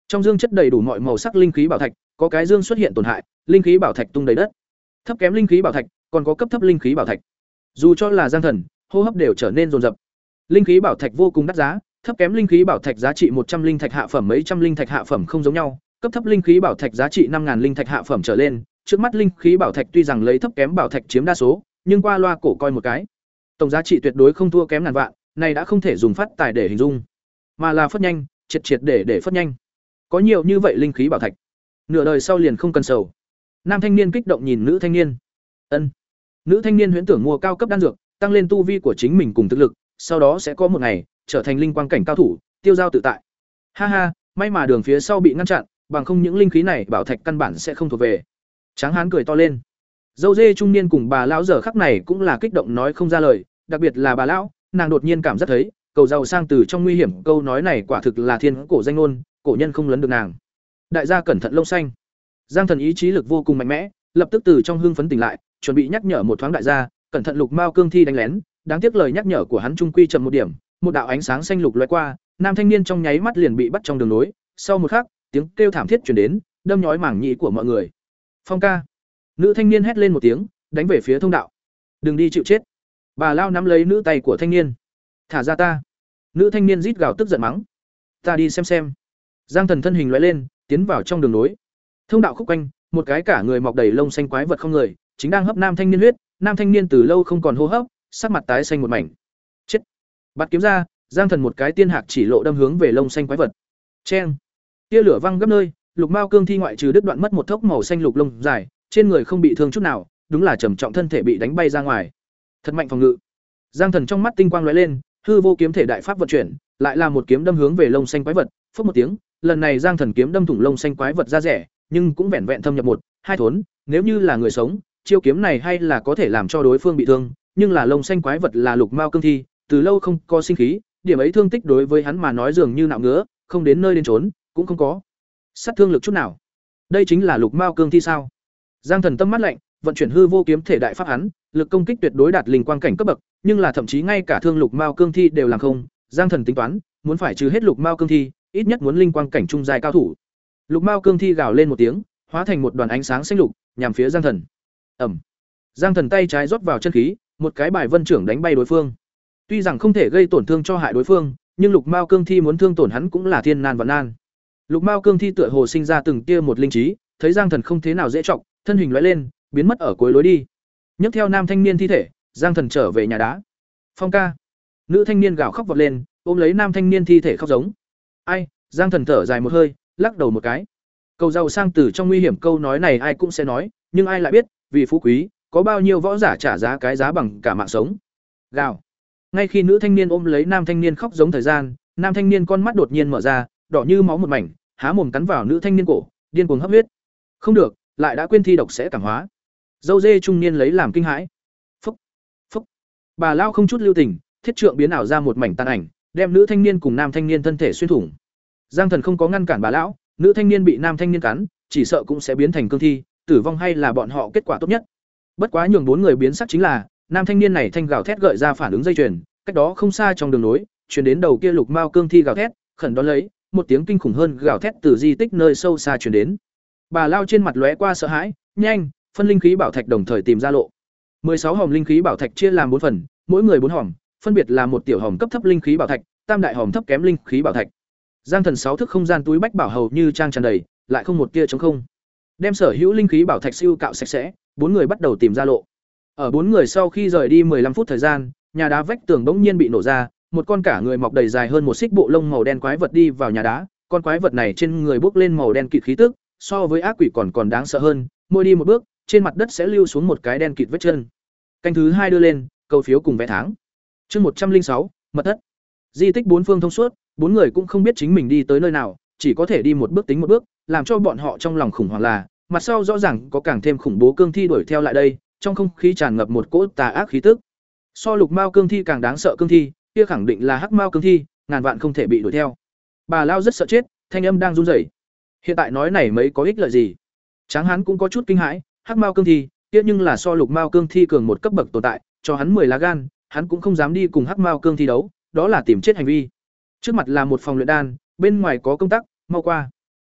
Trong dương chất đầy đủ mọi màu sắc linh khí bảo thạch, có cái dương xuất hiện tổn hại, linh khí bảo thạch tung đầy đất. Thấp kém linh khí bảo thạch, còn có cấp thấp linh khí bảo thạch. Dù cho là Giang Thần, hô hấp đều trở nên dồn dập. Linh khí bảo thạch vô cùng đắt giá, thấp kém linh khí bảo thạch giá trị một trăm linh thạch hạ phẩm mấy trăm linh thạch hạ phẩm không giống nhau, cấp thấp linh khí bảo thạch giá trị năm ngàn linh thạch hạ phẩm trở lên, trước mắt linh khí bảo thạch tuy rằng lấy thấp kém bảo thạch chiếm đa số, nhưng qua loa cổ coi một cái, tổng giá trị tuyệt đối không thua kém ngàn vạn, này đã không thể dùng phát tài để hình dung, mà là phất nhanh, triệt triệt để để phất nhanh. Có nhiều như vậy linh khí bảo thạch, nửa đời sau liền không cần sầu. Nam thanh niên kích động nhìn nữ thanh niên. Ân. Nữ thanh niên huyễn tưởng mua cao cấp đan dược, tăng lên tu vi của chính mình cùng thực lực, sau đó sẽ có một ngày trở thành linh quang cảnh cao thủ, tiêu giao tự tại. Ha ha, may mà đường phía sau bị ngăn chặn, bằng không những linh khí này bảo thạch căn bản sẽ không thuộc về. Tráng hán cười to lên. Dâu dê trung niên cùng bà lão giờ khắc này cũng là kích động nói không ra lời, đặc biệt là bà lão, nàng đột nhiên cảm giác thấy, cầu giàu sang từ trong nguy hiểm, câu nói này quả thực là thiên cổ danh ngôn, cổ nhân không lấn được nàng. Đại gia cẩn thận lông xanh. Giang Thần ý chí lực vô cùng mạnh mẽ, lập tức từ trong hưng phấn tỉnh lại, chuẩn bị nhắc nhở một thoáng đại gia, cẩn thận lục mao cương thi đánh lén, đáng tiếc lời nhắc nhở của hắn trung quy chậm một điểm, một đạo ánh sáng xanh lục lóe qua, nam thanh niên trong nháy mắt liền bị bắt trong đường nối, sau một khắc, tiếng kêu thảm thiết truyền đến, đâm nhói mảng nhĩ của mọi người. Phong ca. Nữ thanh niên hét lên một tiếng, đánh về phía thông đạo. Đừng đi chịu chết. Bà lao nắm lấy nữ tay của thanh niên. Thả ra ta. Nữ thanh niên rít gào tức giận mắng. Ta đi xem xem. Giang Thần thân hình lóe lên, tiến vào trong đường nối. Thông đạo khúc quanh, một cái cả người mọc đầy lông xanh quái vật không người, chính đang hấp nam thanh niên huyết, nam thanh niên từ lâu không còn hô hấp, sắc mặt tái xanh một mảnh. Chết. Bắt kiếm ra, Giang Thần một cái tiên hạc chỉ lộ đâm hướng về lông xanh quái vật. Chen. Tia lửa văng gấp nơi, lục mao cương thi ngoại trừ đứt đoạn mất một thốc màu xanh lục lông dài, trên người không bị thương chút nào, đúng là trầm trọng thân thể bị đánh bay ra ngoài. Thật mạnh phòng ngự. Giang Thần trong mắt tinh quang lóe lên, hư vô kiếm thể đại pháp vận chuyển, lại là một kiếm đâm hướng về lông xanh quái vật, phốc một tiếng, lần này Giang Thần kiếm đâm thủng lông xanh quái vật ra rẻ, nhưng cũng vẹn vẹn thâm nhập một, hai thốn, nếu như là người sống, chiêu kiếm này hay là có thể làm cho đối phương bị thương, nhưng là lông xanh quái vật là lục mao cương thi, từ lâu không có sinh khí, điểm ấy thương tích đối với hắn mà nói dường như nạo ngứa, không đến nơi đến trốn, cũng không có sát thương lực chút nào. Đây chính là lục mao cương thi sao? Giang Thần tâm mắt lạnh, vận chuyển hư vô kiếm thể đại pháp hắn, lực công kích tuyệt đối đạt linh quang cảnh cấp bậc, nhưng là thậm chí ngay cả thương lục mao cương thi đều làm không. Giang Thần tính toán, muốn phải trừ hết lục mao cương thi, ít nhất muốn linh quang cảnh trung giai cao thủ. Lục mao cương thi gào lên một tiếng, hóa thành một đoàn ánh sáng xanh lục, nhằm phía Giang Thần. Ầm. Giang Thần tay trái rót vào chân khí, một cái bài vân trưởng đánh bay đối phương. Tuy rằng không thể gây tổn thương cho hại đối phương, nhưng lục mao cương thi muốn thương tổn hắn cũng là thiên nan vạn nan. Lục mao cương thi tựa hồ sinh ra từng tia một linh trí, thấy Giang Thần không thế nào dễ trọng, thân hình lóe lên, biến mất ở cuối lối đi. Nhấc theo nam thanh niên thi thể, Giang Thần trở về nhà đá. Phong ca. Nữ thanh niên gào khóc vọt lên, ôm lấy nam thanh niên thi thể khóc giống. Ai? Giang Thần thở dài một hơi, lắc đầu một cái. Cầu giàu sang từ trong nguy hiểm, câu nói này ai cũng sẽ nói, nhưng ai lại biết, vì phú quý, có bao nhiêu võ giả trả giá cái giá bằng cả mạng sống. Gào. Ngay khi nữ thanh niên ôm lấy nam thanh niên khóc giống thời gian, nam thanh niên con mắt đột nhiên mở ra, đỏ như máu một mảnh, há mồm cắn vào nữ thanh niên cổ, điên cuồng hấp huyết. Không được, lại đã quên thi độc sẽ cảm hóa. Dâu dê trung niên lấy làm kinh hãi. Phúc, phúc. Bà lao không chút lưu tình, thiết trượng biến ảo ra một mảnh tàn ảnh, đem nữ thanh niên cùng nam thanh niên thân thể xuyên thủng. Giang Thần không có ngăn cản bà lão, nữ thanh niên bị nam thanh niên cắn, chỉ sợ cũng sẽ biến thành cương thi, tử vong hay là bọn họ kết quả tốt nhất. Bất quá nhường bốn người biến sắc chính là, nam thanh niên này thanh gào thét gợi ra phản ứng dây chuyền, cách đó không xa trong đường nối, truyền đến đầu kia lục mao cương thi gào thét, khẩn đón lấy, một tiếng kinh khủng hơn gào thét từ di tích nơi sâu xa truyền đến. Bà lao trên mặt lóe qua sợ hãi, nhanh, phân linh khí bảo thạch đồng thời tìm ra lộ. sáu hòm linh khí bảo thạch chia làm bốn phần, mỗi người bốn hòm, phân biệt là một tiểu hòm cấp thấp linh khí bảo thạch, tam đại hòm thấp kém linh khí bảo thạch. Giang Thần sáu thức không gian túi bách bảo hầu như trang tràn đầy, lại không một tia trống không. Đem sở hữu linh khí bảo thạch siêu cạo sạch sẽ, bốn người bắt đầu tìm ra lộ. Ở bốn người sau khi rời đi mười lăm phút thời gian, nhà đá vách tường bỗng nhiên bị nổ ra, một con cả người mọc đầy dài hơn một xích bộ lông màu đen quái vật đi vào nhà đá, con quái vật này trên người bốc lên màu đen kịt khí tức, so với ác quỷ còn còn đáng sợ hơn, mỗi đi một bước, trên mặt đất sẽ lưu xuống một cái đen kịt vết chân. Canh thứ hai đưa lên, cầu phiếu cùng vé tháng. Chương một trăm linh sáu, mật thất. Di tích bốn phương thông suốt, bốn người cũng không biết chính mình đi tới nơi nào, chỉ có thể đi một bước tính một bước, làm cho bọn họ trong lòng khủng hoảng là, mặt sau rõ ràng có càng thêm khủng bố cương thi đuổi theo lại đây, trong không khí tràn ngập một cỗ tà ác khí tức. So lục mao cương thi càng đáng sợ cương thi, kia khẳng định là hắc mao cương thi, ngàn vạn không thể bị đuổi theo. Bà lao rất sợ chết, thanh âm đang run rẩy. Hiện tại nói này mấy có ích lợi gì? Tráng hán cũng có chút kinh hãi, hắc mao cương thi, kia nhưng là so lục mao cương thi cường một cấp bậc tồn tại, cho hắn mười lá gan, hắn cũng không dám đi cùng hắc mao cương thi đấu, đó là tìm chết hành vi. Trước mặt là một phòng luyện đan, bên ngoài có công tắc, mau qua.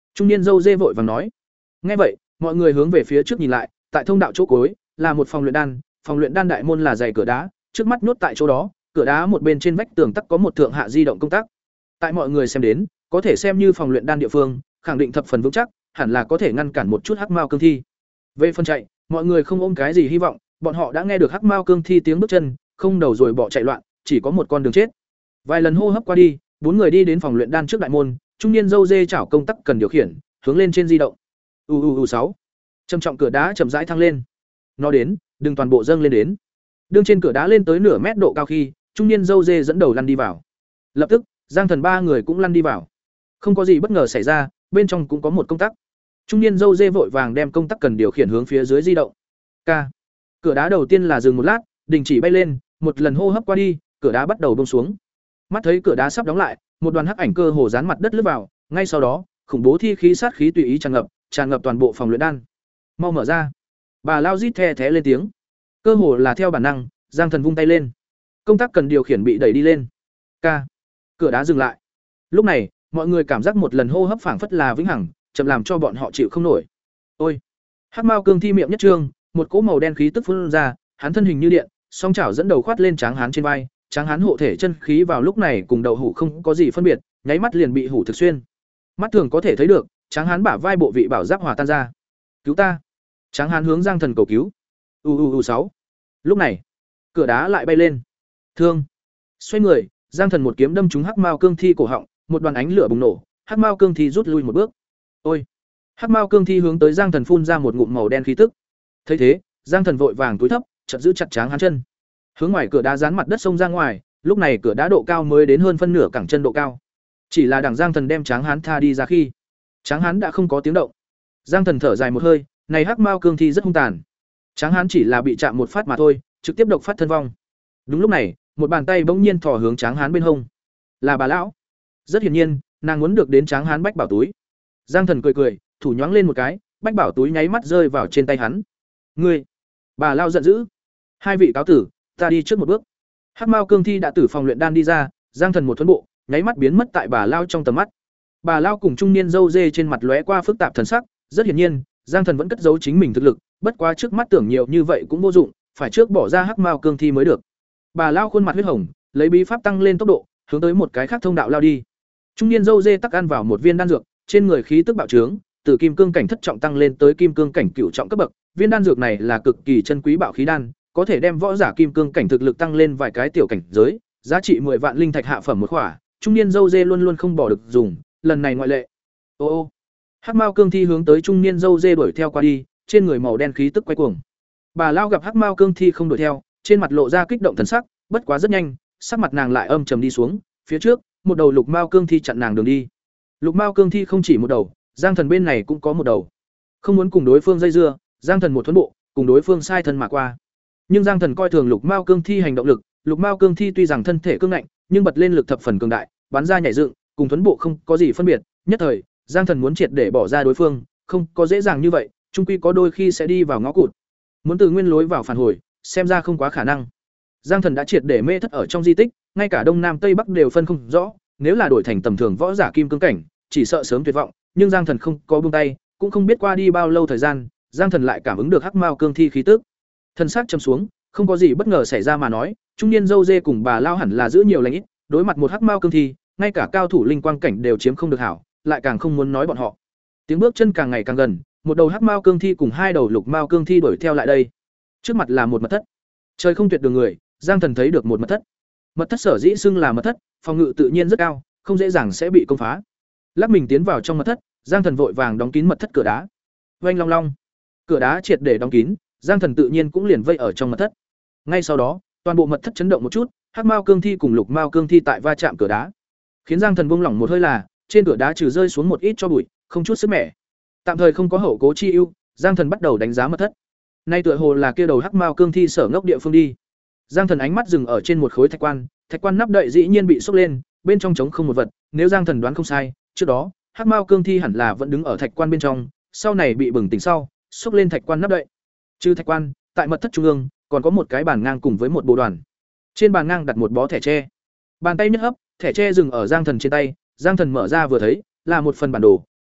Trung niên dâu dê vội vàng nói. Nghe vậy, mọi người hướng về phía trước nhìn lại, tại thông đạo chỗ cuối là một phòng luyện đan, phòng luyện đan đại môn là dày cửa đá, trước mắt nhốt tại chỗ đó, cửa đá một bên trên vách tường tắc có một thượng hạ di động công tắc. Tại mọi người xem đến, có thể xem như phòng luyện đan địa phương, khẳng định thập phần vững chắc, hẳn là có thể ngăn cản một chút hắc mao cương thi. Về phần chạy, mọi người không ôm cái gì hy vọng, bọn họ đã nghe được hắc mao cương thi tiếng bước chân, không đầu rồi bỏ chạy loạn, chỉ có một con đường chết. Vài lần hô hấp qua đi, bốn người đi đến phòng luyện đan trước đại môn, trung niên dâu dê chảo công tắc cần điều khiển, hướng lên trên di động. U u u sáu. Trầm trọng cửa đá chậm rãi thăng lên. Nó đến, đừng toàn bộ dâng lên đến. Đương trên cửa đá lên tới nửa mét độ cao khi, trung niên dâu dê dẫn đầu lăn đi vào. Lập tức, Giang Thần ba người cũng lăn đi vào. Không có gì bất ngờ xảy ra, bên trong cũng có một công tắc. Trung niên dâu dê vội vàng đem công tắc cần điều khiển hướng phía dưới di động. K. Cửa đá đầu tiên là dừng một lát, đình chỉ bay lên, một lần hô hấp qua đi, cửa đá bắt đầu buông xuống. Mắt thấy cửa đá sắp đóng lại, một đoàn hắc ảnh cơ hồ dán mặt đất lướt vào, ngay sau đó, khủng bố thi khí sát khí tùy ý tràn ngập, tràn ngập toàn bộ phòng luyện đan. Mau mở ra. Bà lao rít the thé lên tiếng. Cơ hồ là theo bản năng, Giang Thần vung tay lên. Công tắc cần điều khiển bị đẩy đi lên. K. Cửa đá dừng lại. Lúc này, mọi người cảm giác một lần hô hấp phảng phất là vĩnh hằng, chậm làm cho bọn họ chịu không nổi. Ôi. Hắc Mao cương thi miệng nhất trương, một cỗ màu đen khí tức phun ra, hắn thân hình như điện, song chảo dẫn đầu khoát lên tráng hán trên vai, tráng hán hộ thể chân khí vào lúc này cùng đậu hủ không có gì phân biệt, nháy mắt liền bị hủ thực xuyên. Mắt thường có thể thấy được, tráng hán bả vai bộ vị bảo giáp hòa tan ra. Cứu ta. Tráng hán hướng Giang Thần cầu cứu. U u u sáu. Lúc này, cửa đá lại bay lên. Thương. Xoay người, Giang Thần một kiếm đâm trúng Hắc Mao cương thi cổ họng, một đoàn ánh lửa bùng nổ, Hắc Mao cương thi rút lui một bước. Ôi. Hắc Mao cương thi hướng tới Giang Thần phun ra một ngụm màu đen khí tức. Thấy thế, Giang Thần vội vàng cúi thấp, chợt giữ chặt tráng hán chân. Hướng ngoài cửa đá dán mặt đất xông ra ngoài, lúc này cửa đá độ cao mới đến hơn phân nửa cẳng chân độ cao. Chỉ là đằng Giang Thần đem tráng hán tha đi ra khi, tráng hán đã không có tiếng động. Giang Thần thở dài một hơi, này Hắc Mao cương thi rất hung tàn. Tráng hán chỉ là bị chạm một phát mà thôi, trực tiếp độc phát thân vong. Đúng lúc này, một bàn tay bỗng nhiên thò hướng tráng hán bên hông. Là bà lão. Rất hiển nhiên, nàng muốn được đến tráng hán bách bảo túi. Giang Thần cười cười, thủ nhoáng lên một cái, bách bảo túi nháy mắt rơi vào trên tay hắn. Ngươi! Bà lão giận dữ. Hai vị cáo tử, ta đi trước một bước. Hắc Mao cương thi đã từ phòng luyện đan đi ra, Giang Thần một thuấn bộ, nháy mắt biến mất tại bà lão trong tầm mắt. Bà lão cùng trung niên dâu dê trên mặt lóe qua phức tạp thần sắc, rất hiển nhiên, Giang Thần vẫn cất giấu chính mình thực lực, bất quá trước mắt tưởng nhiều như vậy cũng vô dụng, phải trước bỏ ra Hắc Mao cương thi mới được. Bà lão khuôn mặt huyết hồng, lấy bí pháp tăng lên tốc độ, hướng tới một cái khác thông đạo lao đi. Trung niên dâu dê tắc ăn vào một viên đan dược, trên người khí tức bạo trướng, từ kim cương cảnh thất trọng tăng lên tới kim cương cảnh cửu trọng cấp bậc. Viên đan dược này là cực kỳ chân quý bảo khí đan, có thể đem võ giả kim cương cảnh thực lực tăng lên vài cái tiểu cảnh giới, giá trị mười vạn linh thạch hạ phẩm một khỏa, trung niên dâu dê luôn luôn không bỏ được dùng, lần này ngoại lệ. Ô ô. Hắc Mao cương thi hướng tới trung niên dâu dê đuổi theo qua đi, trên người màu đen khí tức quay cuồng. Bà lao gặp Hắc Mao cương thi không đuổi theo, trên mặt lộ ra kích động thần sắc, bất quá rất nhanh, sắc mặt nàng lại âm trầm đi xuống, phía trước, một đầu lục mao cương thi chặn nàng đường đi. Lục mao cương thi không chỉ một đầu, Giang Thần bên này cũng có một đầu. Không muốn cùng đối phương dây dưa, Giang Thần một thuấn bộ, cùng đối phương sai thân mà qua. Nhưng Giang Thần coi thường lục mao cương thi hành động lực, lục mao cương thi tuy rằng thân thể cương ngạnh, nhưng bật lên lực thập phần cường đại, bắn ra nhảy dựng, cùng thuấn bộ không có gì phân biệt, nhất thời, Giang Thần muốn triệt để bỏ ra đối phương, không có dễ dàng như vậy, chung quy có đôi khi sẽ đi vào ngõ cụt. Muốn từ nguyên lối vào phản hồi, xem ra không quá khả năng. Giang Thần đã triệt để mê thất ở trong di tích, ngay cả đông nam tây bắc đều phân không rõ, nếu là đổi thành tầm thường võ giả kim cương cảnh, chỉ sợ sớm tuyệt vọng, nhưng Giang Thần không có buông tay, cũng không biết qua đi bao lâu thời gian, Giang Thần lại cảm ứng được Hắc Mao cương thi khí tức. Thân xác trầm xuống, không có gì bất ngờ xảy ra mà nói, trung niên dâu dê cùng bà lao hẳn là giữ nhiều lành ít, đối mặt một Hắc Mao cương thi, ngay cả cao thủ linh quang cảnh đều chiếm không được hảo, lại càng không muốn nói bọn họ. Tiếng bước chân càng ngày càng gần, một đầu Hắc Mao cương thi cùng hai đầu lục mao cương thi đuổi theo lại đây. Trước mặt là một mật thất. Trời không tuyệt đường người, Giang Thần thấy được một mật thất. Mật thất sở dĩ xưng là mật thất, phòng ngự tự nhiên rất cao, không dễ dàng sẽ bị công phá. Lắc mình tiến vào trong mật thất, Giang Thần vội vàng đóng kín mật thất cửa đá. Oanh long long, cửa đá triệt để đóng kín, Giang Thần tự nhiên cũng liền vây ở trong mật thất. Ngay sau đó, toàn bộ mật thất chấn động một chút, Hắc Mao cương thi cùng lục mao cương thi tại va chạm cửa đá, khiến Giang Thần buông lỏng một hơi là, trên cửa đá trừ rơi xuống một ít cho bụi, không chút sức mẻ. Tạm thời không có hậu cố chi ưu, Giang Thần bắt đầu đánh giá mật thất. Nay tựa hồ là kia đầu Hắc Mao cương thi sở ngốc địa phương đi. Giang Thần ánh mắt dừng ở trên một khối thạch quan, thạch quan nắp đậy dĩ nhiên bị xốc lên, bên trong trống không một vật, nếu Giang Thần đoán không sai, trước đó, Hắc Mao cương thi hẳn là vẫn đứng ở thạch quan bên trong, sau này bị bừng tỉnh sau, xốc lên thạch quan nắp đậy. Trừ thạch quan, tại mật thất trung ương, còn có một cái bàn ngang cùng với một bộ đoàn. Trên bàn ngang đặt một bó thẻ tre. Bàn tay nhất hấp, thẻ tre dừng ở Giang Thần trên tay, Giang Thần mở ra vừa thấy, là một phần bản đồ,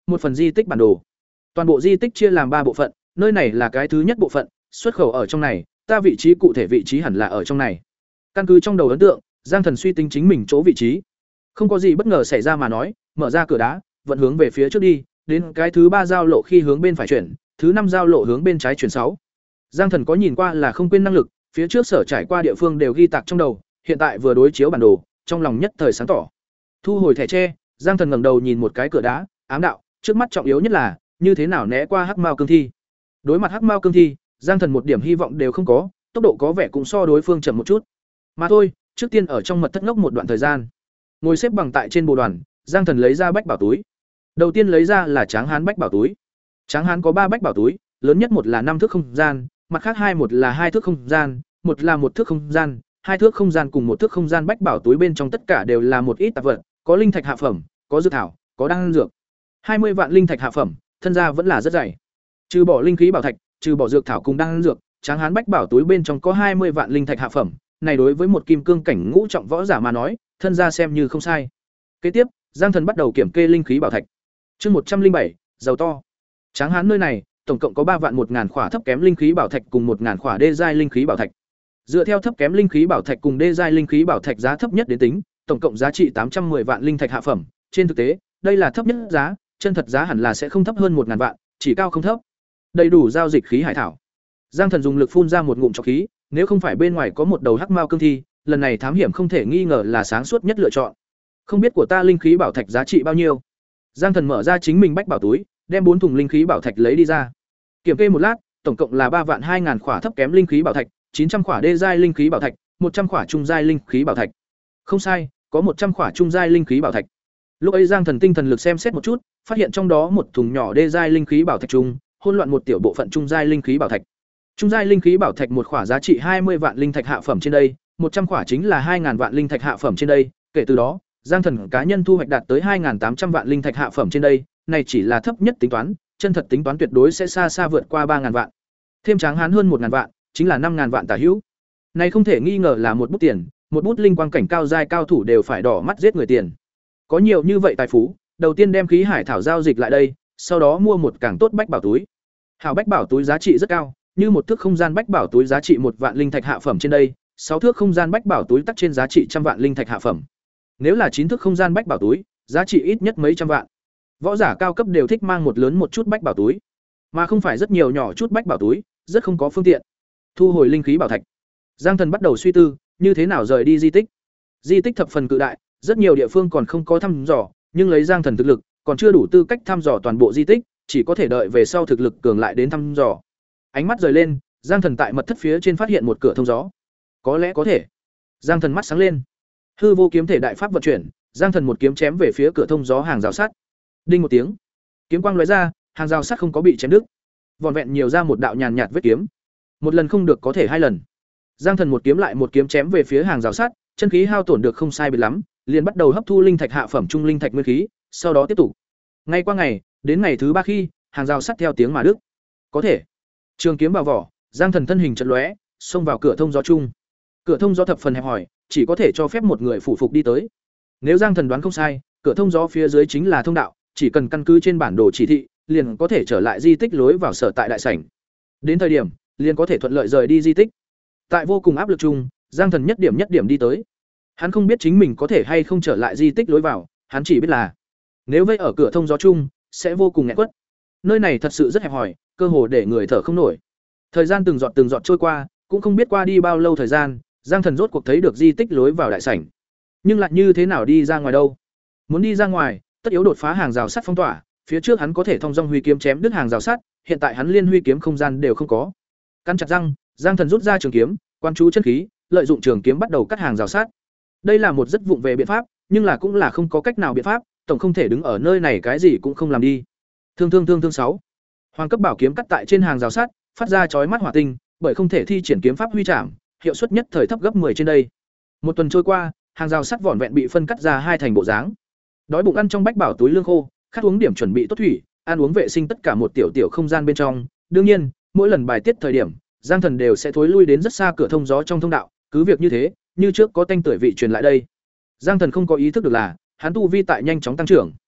một phần di tích bản đồ. Toàn bộ di tích chia làm ba bộ phận, nơi này là cái thứ nhất bộ phận, xuất khẩu ở trong này, ta vị trí cụ thể vị trí hẳn là ở trong này. Căn cứ trong đầu ấn tượng, Giang Thần suy tính chính mình chỗ vị trí. Không có gì bất ngờ xảy ra mà nói, mở ra cửa đá, vận hướng về phía trước đi, đến cái thứ ba giao lộ khi hướng bên phải chuyển, thứ năm giao lộ hướng bên trái chuyển sáu. Giang Thần có nhìn qua là không quên năng lực, phía trước sở trải qua địa phương đều ghi tạc trong đầu, hiện tại vừa đối chiếu bản đồ, trong lòng nhất thời sáng tỏ. Thu hồi thẻ tre, Giang Thần ngẩng đầu nhìn một cái cửa đá, ám đạo, trước mắt trọng yếu nhất là như thế nào né qua hắc mao cương thi. Đối mặt hắc mao cương thi, Giang Thần một điểm hy vọng đều không có, tốc độ có vẻ cũng so đối phương chậm một chút. Mà thôi, trước tiên ở trong mật thất ngốc một đoạn thời gian. Ngồi xếp bằng tại trên bồ đoàn, Giang Thần lấy ra bách bảo túi. Đầu tiên lấy ra là Tráng Hán bách bảo túi. Tráng Hán có ba bách bảo túi, lớn nhất một là năm thước không gian, mặt khác hai một là hai thước không gian, một là một thước không gian, hai thước không gian cùng một thước không gian bách bảo túi bên trong tất cả đều là một ít tạp vật, có linh thạch hạ phẩm, có dược thảo, có đan dược. hai mươi vạn linh thạch hạ phẩm, thân gia vẫn là rất dày. Trừ bỏ linh khí bảo thạch, trừ bỏ dược thảo cùng đan dược, Tráng Hán bách bảo túi bên trong có hai mươi vạn linh thạch hạ phẩm, này đối với một kim cương cảnh ngũ trọng võ giả mà nói, thân gia xem như không sai. Kế tiếp, Giang Thần bắt đầu kiểm kê linh khí bảo thạch. Chương một trăm linh bảy, giàu to. Tráng Hán nơi này, tổng cộng có ba vạn một ngàn khỏa thấp kém linh khí bảo thạch cùng một ngàn khỏa đê giai linh khí bảo thạch. Dựa theo thấp kém linh khí bảo thạch cùng đê giai linh khí bảo thạch giá thấp nhất đến tính, tổng cộng giá trị tám trăm mười vạn linh thạch hạ phẩm, trên thực tế, đây là thấp nhất giá, chân thật giá hẳn là sẽ không thấp hơn một ngàn vạn, chỉ cao không thấp. Đầy đủ giao dịch khí hải thảo. Giang Thần dùng lực phun ra một ngụm trọc khí, nếu không phải bên ngoài có một đầu hắc mao cương thi, lần này thám hiểm không thể nghi ngờ là sáng suốt nhất lựa chọn. Không biết của ta linh khí bảo thạch giá trị bao nhiêu? Giang Thần mở ra chính mình bách bảo túi, đem bốn thùng linh khí bảo thạch lấy đi ra. Kiểm kê một lát, tổng cộng là ba vạn hai ngàn khỏa thấp kém linh khí bảo thạch, chín trăm khỏa đê giai linh khí bảo thạch, một trăm khỏa trung giai linh khí bảo thạch. Không sai, có một trăm khỏa trung giai linh khí bảo thạch. Lúc ấy Giang Thần tinh thần lực xem xét một chút, phát hiện trong đó một thùng nhỏ đê giai linh khí bảo thạch trung, hỗn loạn một tiểu bộ phận trung giai linh khí bảo thạch. Trung giai linh khí bảo thạch một khỏa giá trị hai mươi vạn linh thạch hạ phẩm trên đây, một trăm khỏa chính là hai ngàn vạn linh thạch hạ phẩm trên đây, kể từ đó, Giang Thần cá nhân thu hoạch đạt tới hai ngàn tám trăm vạn linh thạch hạ phẩm trên đây, này chỉ là thấp nhất tính toán, chân thật tính toán tuyệt đối sẽ xa xa vượt qua ba ngàn vạn. Thêm Tráng Hán hơn một ngàn vạn, chính là năm ngàn vạn tả hữu. Này không thể nghi ngờ là một bút tiền, một bút linh quang cảnh cao giai cao thủ đều phải đỏ mắt giết người tiền. Có nhiều như vậy tài phú, đầu tiên đem khí hải thảo giao dịch lại đây, sau đó mua một càng tốt bách bảo túi. Hảo bách bảo túi giá trị rất cao, như một thước không gian bách bảo túi giá trị một vạn linh thạch hạ phẩm trên đây, sáu thước không gian bách bảo túi tắc trên giá trị trăm vạn linh thạch hạ phẩm. Nếu là chín thước không gian bách bảo túi, giá trị ít nhất mấy trăm vạn. Võ giả cao cấp đều thích mang một lớn một chút bách bảo túi, mà không phải rất nhiều nhỏ chút bách bảo túi, rất không có phương tiện. Thu hồi linh khí bảo thạch, Giang Thần bắt đầu suy tư, như thế nào rời đi di tích. Di tích thập phần cự đại, rất nhiều địa phương còn không có thăm dò, nhưng lấy Giang Thần thực lực, còn chưa đủ tư cách thăm dò toàn bộ di tích, chỉ có thể đợi về sau thực lực cường lại đến thăm dò. Ánh mắt rời lên, Giang Thần tại mật thất phía trên phát hiện một cửa thông gió. Có lẽ có thể. Giang Thần mắt sáng lên. Hư vô kiếm thể đại pháp vận chuyển, Giang Thần một kiếm chém về phía cửa thông gió hàng rào sắt. Đinh một tiếng, kiếm quang lóe ra, hàng rào sắt không có bị chém đứt, vỏn vẹn nhiều ra một đạo nhàn nhạt vết kiếm. Một lần không được có thể hai lần. Giang Thần một kiếm lại một kiếm chém về phía hàng rào sắt, chân khí hao tổn được không sai biệt lắm, liền bắt đầu hấp thu linh thạch hạ phẩm trung linh thạch nguyên khí, sau đó tiếp tục. Ngay qua ngày, đến ngày thứ ba khi, hàng rào sắt theo tiếng mà đứt. Có thể. Trường kiếm vào vỏ, Giang Thần thân hình chợt lóe, xông vào cửa thông gió chung. Cửa thông gió thập phần hẹp hòi, chỉ có thể cho phép một người phủ phục đi tới. Nếu Giang Thần đoán không sai, cửa thông gió phía dưới chính là thông đạo, chỉ cần căn cứ trên bản đồ chỉ thị, liền có thể trở lại di tích lối vào sở tại đại sảnh. Đến thời điểm, liền có thể thuận lợi rời đi di tích. Tại vô cùng áp lực chung, Giang Thần nhất điểm nhất điểm đi tới. Hắn không biết chính mình có thể hay không trở lại di tích lối vào, hắn chỉ biết là nếu vây ở cửa thông gió chung, sẽ vô cùng nghẹn quất. Nơi này thật sự rất hẹp hòi, cơ hồ để người thở không nổi. Thời gian từng giọt từng giọt trôi qua, cũng không biết qua đi bao lâu thời gian, Giang Thần rốt cuộc thấy được di tích lối vào đại sảnh. Nhưng lại như thế nào đi ra ngoài đâu? Muốn đi ra ngoài, tất yếu đột phá hàng rào sắt phong tỏa, phía trước hắn có thể thông dong huy kiếm chém đứt hàng rào sắt, hiện tại hắn liên huy kiếm không gian đều không có. Cắn chặt răng, Giang Thần rút ra trường kiếm, quan chú chân khí, lợi dụng trường kiếm bắt đầu cắt hàng rào sắt. Đây là một rất vụng về biện pháp, nhưng là cũng là không có cách nào biện pháp, tổng không thể đứng ở nơi này cái gì cũng không làm đi. Thương thương thương thương sáu. Hoàng cấp bảo kiếm cắt tại trên hàng rào sắt, phát ra chói mắt hỏa tinh, bởi không thể thi triển kiếm pháp huy trảm, hiệu suất nhất thời thấp gấp mười trên đây. Một tuần trôi qua, hàng rào sắt vỏn vẹn bị phân cắt ra hai thành bộ dáng. Đói bụng ăn trong bách bảo túi lương khô, khát uống điểm chuẩn bị tốt thủy, ăn uống vệ sinh tất cả một tiểu tiểu không gian bên trong. Đương nhiên, mỗi lần bài tiết thời điểm, Giang Thần đều sẽ thối lui đến rất xa cửa thông gió trong thông đạo, cứ việc như thế, như trước có tanh tưởi vị truyền lại đây. Giang Thần không có ý thức được là, hắn tu vi tại nhanh chóng tăng trưởng.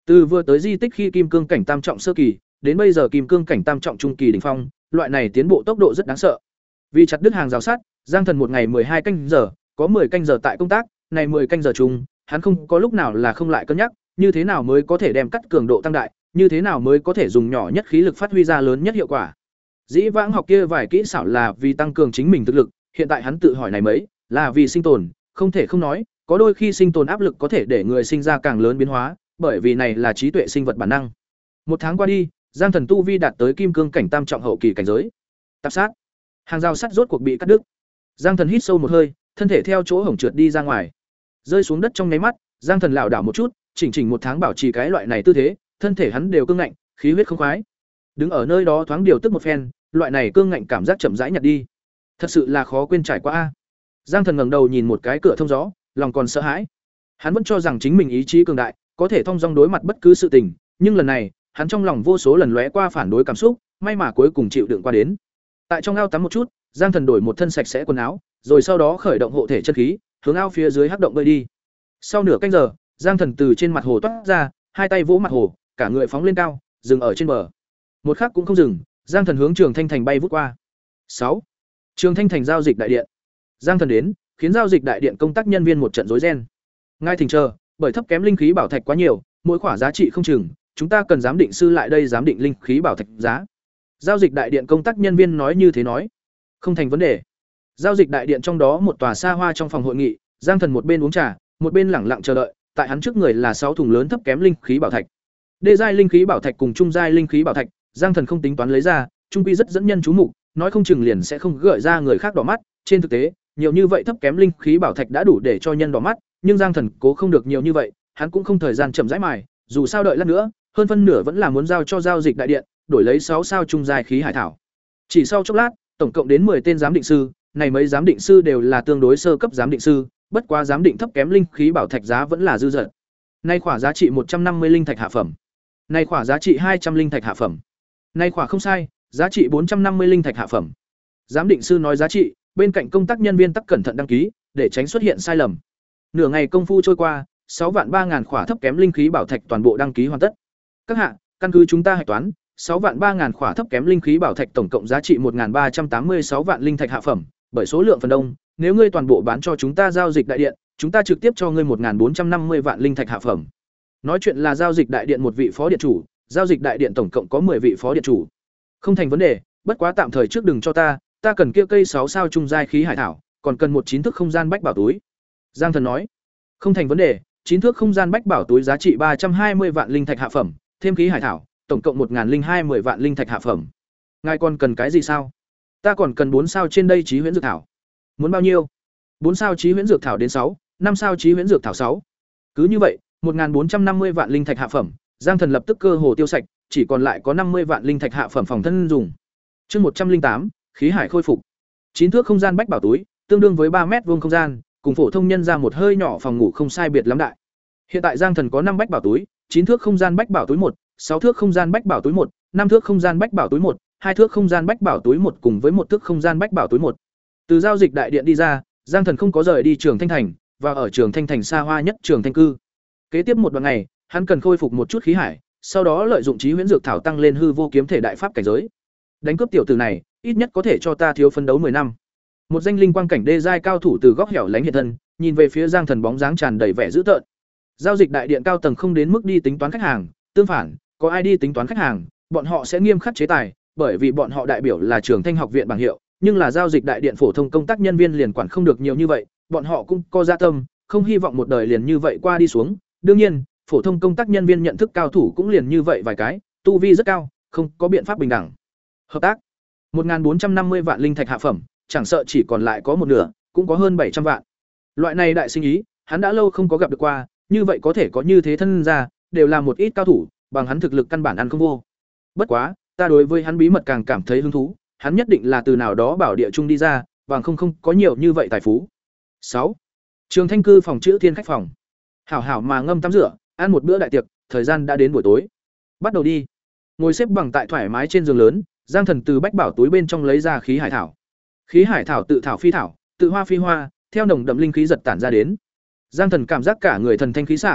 Từ vừa tới di tích khi kim cương cảnh tam trọng sơ kỳ, đến bây giờ kim cương cảnh tam trọng trung kỳ đỉnh phong, loại này tiến bộ tốc độ rất đáng sợ. Vì chặt đứt hàng rào sắt, Giang Thần một ngày hai canh giờ, có mười canh giờ tại công tác, này mười canh giờ chung, hắn không có lúc nào là không lại cân nhắc, như thế nào mới có thể đem cắt cường độ tăng đại, như thế nào mới có thể dùng nhỏ nhất khí lực phát huy ra lớn nhất hiệu quả. Dĩ vãng học kia vài kỹ xảo là vì tăng cường chính mình thực lực, hiện tại hắn tự hỏi này mấy, là vì sinh tồn, không thể không nói, có đôi khi sinh tồn áp lực có thể để người sinh ra càng lớn biến hóa, bởi vì này là trí tuệ sinh vật bản năng. Một tháng qua đi, Giang Thần tu vi đạt tới kim cương cảnh tam trọng hậu kỳ cảnh giới. Tạp sát, hàng rào sắt rốt cuộc bị cắt đứt. Giang Thần hít sâu một hơi, thân thể theo chỗ hổng trượt đi ra ngoài, rơi xuống đất trong nháy mắt, Giang Thần lảo đảo một chút, chỉnh chỉnh một tháng bảo trì cái loại này tư thế, thân thể hắn đều cương ngạnh, khí huyết không khoái. Đứng ở nơi đó thoáng điều tức một phen, loại này cương ngạnh cảm giác chậm rãi nhạt đi. Thật sự là khó quên trải qua a. Giang Thần ngẩng đầu nhìn một cái cửa thông gió, lòng còn sợ hãi. Hắn vẫn cho rằng chính mình ý chí cường đại, có thể thông dong đối mặt bất cứ sự tình, nhưng lần này, hắn trong lòng vô số lần lóe qua phản đối cảm xúc, may mà cuối cùng chịu đựng qua đến. Tại trong ao tắm một chút, Giang Thần đổi một thân sạch sẽ quần áo, rồi sau đó khởi động hộ thể chân khí, hướng ao phía dưới hắc động bơi đi. Sau nửa canh giờ, Giang Thần từ trên mặt hồ toát ra, hai tay vỗ mặt hồ, cả người phóng lên cao, dừng ở trên bờ. Một khắc cũng không dừng, Giang Thần hướng Trường Thanh Thành bay vút qua. sáu. Trường Thanh Thành giao dịch đại điện. Giang Thần đến, khiến giao dịch đại điện công tác nhân viên một trận rối ren. Ngay thỉnh chờ, bởi thấp kém linh khí bảo thạch quá nhiều, mỗi khoả giá trị không chừng, chúng ta cần giám định sư lại đây giám định linh khí bảo thạch giá. Giao dịch đại điện công tác nhân viên nói như thế nói. Không thành vấn đề. Giao dịch đại điện trong đó một tòa xa hoa trong phòng hội nghị, Giang Thần một bên uống trà, một bên lẳng lặng chờ đợi, tại hắn trước người là sáu thùng lớn thấp kém linh khí bảo thạch. Đê giai linh khí bảo thạch cùng trung giai linh khí bảo thạch, Giang Thần không tính toán lấy ra, trung quy rất dẫn nhân chú mục, nói không chừng liền sẽ không gợi ra người khác đỏ mắt, trên thực tế, nhiều như vậy thấp kém linh khí bảo thạch đã đủ để cho nhân đỏ mắt, nhưng Giang Thần cố không được nhiều như vậy, hắn cũng không thời gian chậm rãi mài, dù sao đợi lát nữa, hơn phân nửa vẫn là muốn giao cho giao dịch đại điện, đổi lấy sáu sao trung giai khí hải thảo. Chỉ sau chốc lát, tổng cộng đến mười tên giám định sư, này mấy giám định sư đều là tương đối sơ cấp giám định sư, bất quá giám định thấp kém linh khí bảo thạch giá vẫn là dư dật. Nay khỏa giá trị một trăm năm mươi linh thạch hạ phẩm. Nay khỏa giá trị hai trăm linh thạch hạ phẩm. Nay khỏa không sai, giá trị bốn trăm năm mươi linh thạch hạ phẩm. Giám định sư nói giá trị, bên cạnh công tác nhân viên tắc cẩn thận đăng ký, để tránh xuất hiện sai lầm. Nửa ngày công phu trôi qua, sáu vạn ba ngàn khỏa thấp kém linh khí bảo thạch toàn bộ đăng ký hoàn tất. Các hạ, căn cứ chúng ta hạch toán, sáu vạn ba ngàn khỏa thấp kém linh khí bảo thạch tổng cộng giá trị một nghìn ba trăm tám mươi sáu vạn linh thạch hạ phẩm, bởi số lượng phần đông, nếu ngươi toàn bộ bán cho chúng ta giao dịch đại điện, chúng ta trực tiếp cho ngươi một nghìn bốn trăm năm mươi vạn linh thạch hạ phẩm. Nói chuyện là giao dịch đại điện một vị phó điện chủ, giao dịch đại điện tổng cộng có mười vị phó điện chủ. Không thành vấn đề, bất quá tạm thời trước đừng cho ta, ta cần kia cây sáu sao trung giai khí hải thảo, còn cần một chín thước không gian bách bảo túi. Giang Thần nói. Không thành vấn đề, chín thước không gian bách bảo túi giá trị ba trăm hai mươi vạn linh thạch hạ phẩm, thêm khí hải thảo, tổng cộng một nghìn hai mươi vạn linh thạch hạ phẩm. Ngài còn cần cái gì sao? Ta còn cần bốn sao trên đây chí huyễn dược thảo. Muốn bao nhiêu? bốn sao chí huyễn dược thảo đến sáu, năm sao chí huyễn dược thảo sáu. Cứ như vậy, một nghìn bốn trăm năm mươi vạn linh thạch hạ phẩm, Giang Thần lập tức cơ hồ tiêu sạch, chỉ còn lại có năm mươi vạn linh thạch hạ phẩm phòng thân dùng. Chương một trăm linh tám, khí hải khôi phục. chín thước không gian bách bảo túi, tương đương với ba mét vuông không gian, cùng phổ thông nhân ra một hơi nhỏ phòng ngủ không sai biệt lắm đại. Hiện tại Giang Thần có năm bách bảo túi, chín thước không gian bách bảo túi một, sáu thước không gian bách bảo túi một, năm thước không gian bách bảo túi một, hai thước không gian bách bảo túi một cùng với một thước không gian bách bảo túi một. Từ giao dịch đại điện đi ra, Giang Thần không có rời đi Trường Thanh Thành, và ở Trường Thanh Thành xa hoa nhất Trường Thanh cư. Kế tiếp một đoạn ngày, hắn cần khôi phục một chút khí hải, sau đó lợi dụng chí huyễn dược thảo tăng lên hư vô kiếm thể đại pháp cảnh giới. Đánh cướp tiểu tử này, ít nhất có thể cho ta thiếu phấn đấu mười năm. Một danh linh quang cảnh đê giai cao thủ từ góc hẻo lánh hiện thân, nhìn về phía Giang Thần bóng dáng tràn đầy vẻ dữ tợn. Giao dịch đại điện cao tầng không đến mức đi tính toán khách hàng, tương phản, có ai đi tính toán khách hàng, bọn họ sẽ nghiêm khắc chế tài, bởi vì bọn họ đại biểu là Trường Thanh học viện bảng hiệu, nhưng là giao dịch đại điện phổ thông công tác nhân viên liền quản không được nhiều như vậy, bọn họ cũng có dạ tâm, không hy vọng một đời liền như vậy qua đi xuống. Đương nhiên, phổ thông công tác nhân viên nhận thức cao thủ cũng liền như vậy vài cái, tu vi rất cao, không có biện pháp bình đẳng. Hợp tác. một nghìn bốn trăm năm mươi vạn linh thạch hạ phẩm, chẳng sợ chỉ còn lại có một nửa, cũng có hơn bảy trăm vạn. Loại này đại sinh ý, hắn đã lâu không có gặp được qua, như vậy có thể có như thế thân ra, đều là một ít cao thủ, bằng hắn thực lực căn bản ăn không vô. Bất quá, ta đối với hắn bí mật càng cảm thấy hứng thú, hắn nhất định là từ nào đó bảo địa trung đi ra, bằng không không có nhiều như vậy tài phú. sáu. Trường Thanh cư phòng chữ thiên khách phòng. Hảo hảo mà ngâm tắm rửa, ăn một bữa đại tiệc, thời gian đã đến buổi tối. Bắt đầu đi. Ngồi xếp bằng tại thoải mái trên giường lớn, Giang Thần từ bách bảo túi bên trong lấy ra khí hải thảo. Khí hải thảo tự thảo phi thảo, tự hoa phi hoa, theo nồng đậm linh khí giật tản ra đến. Giang Thần cảm giác cả người thần thanh khí sảng,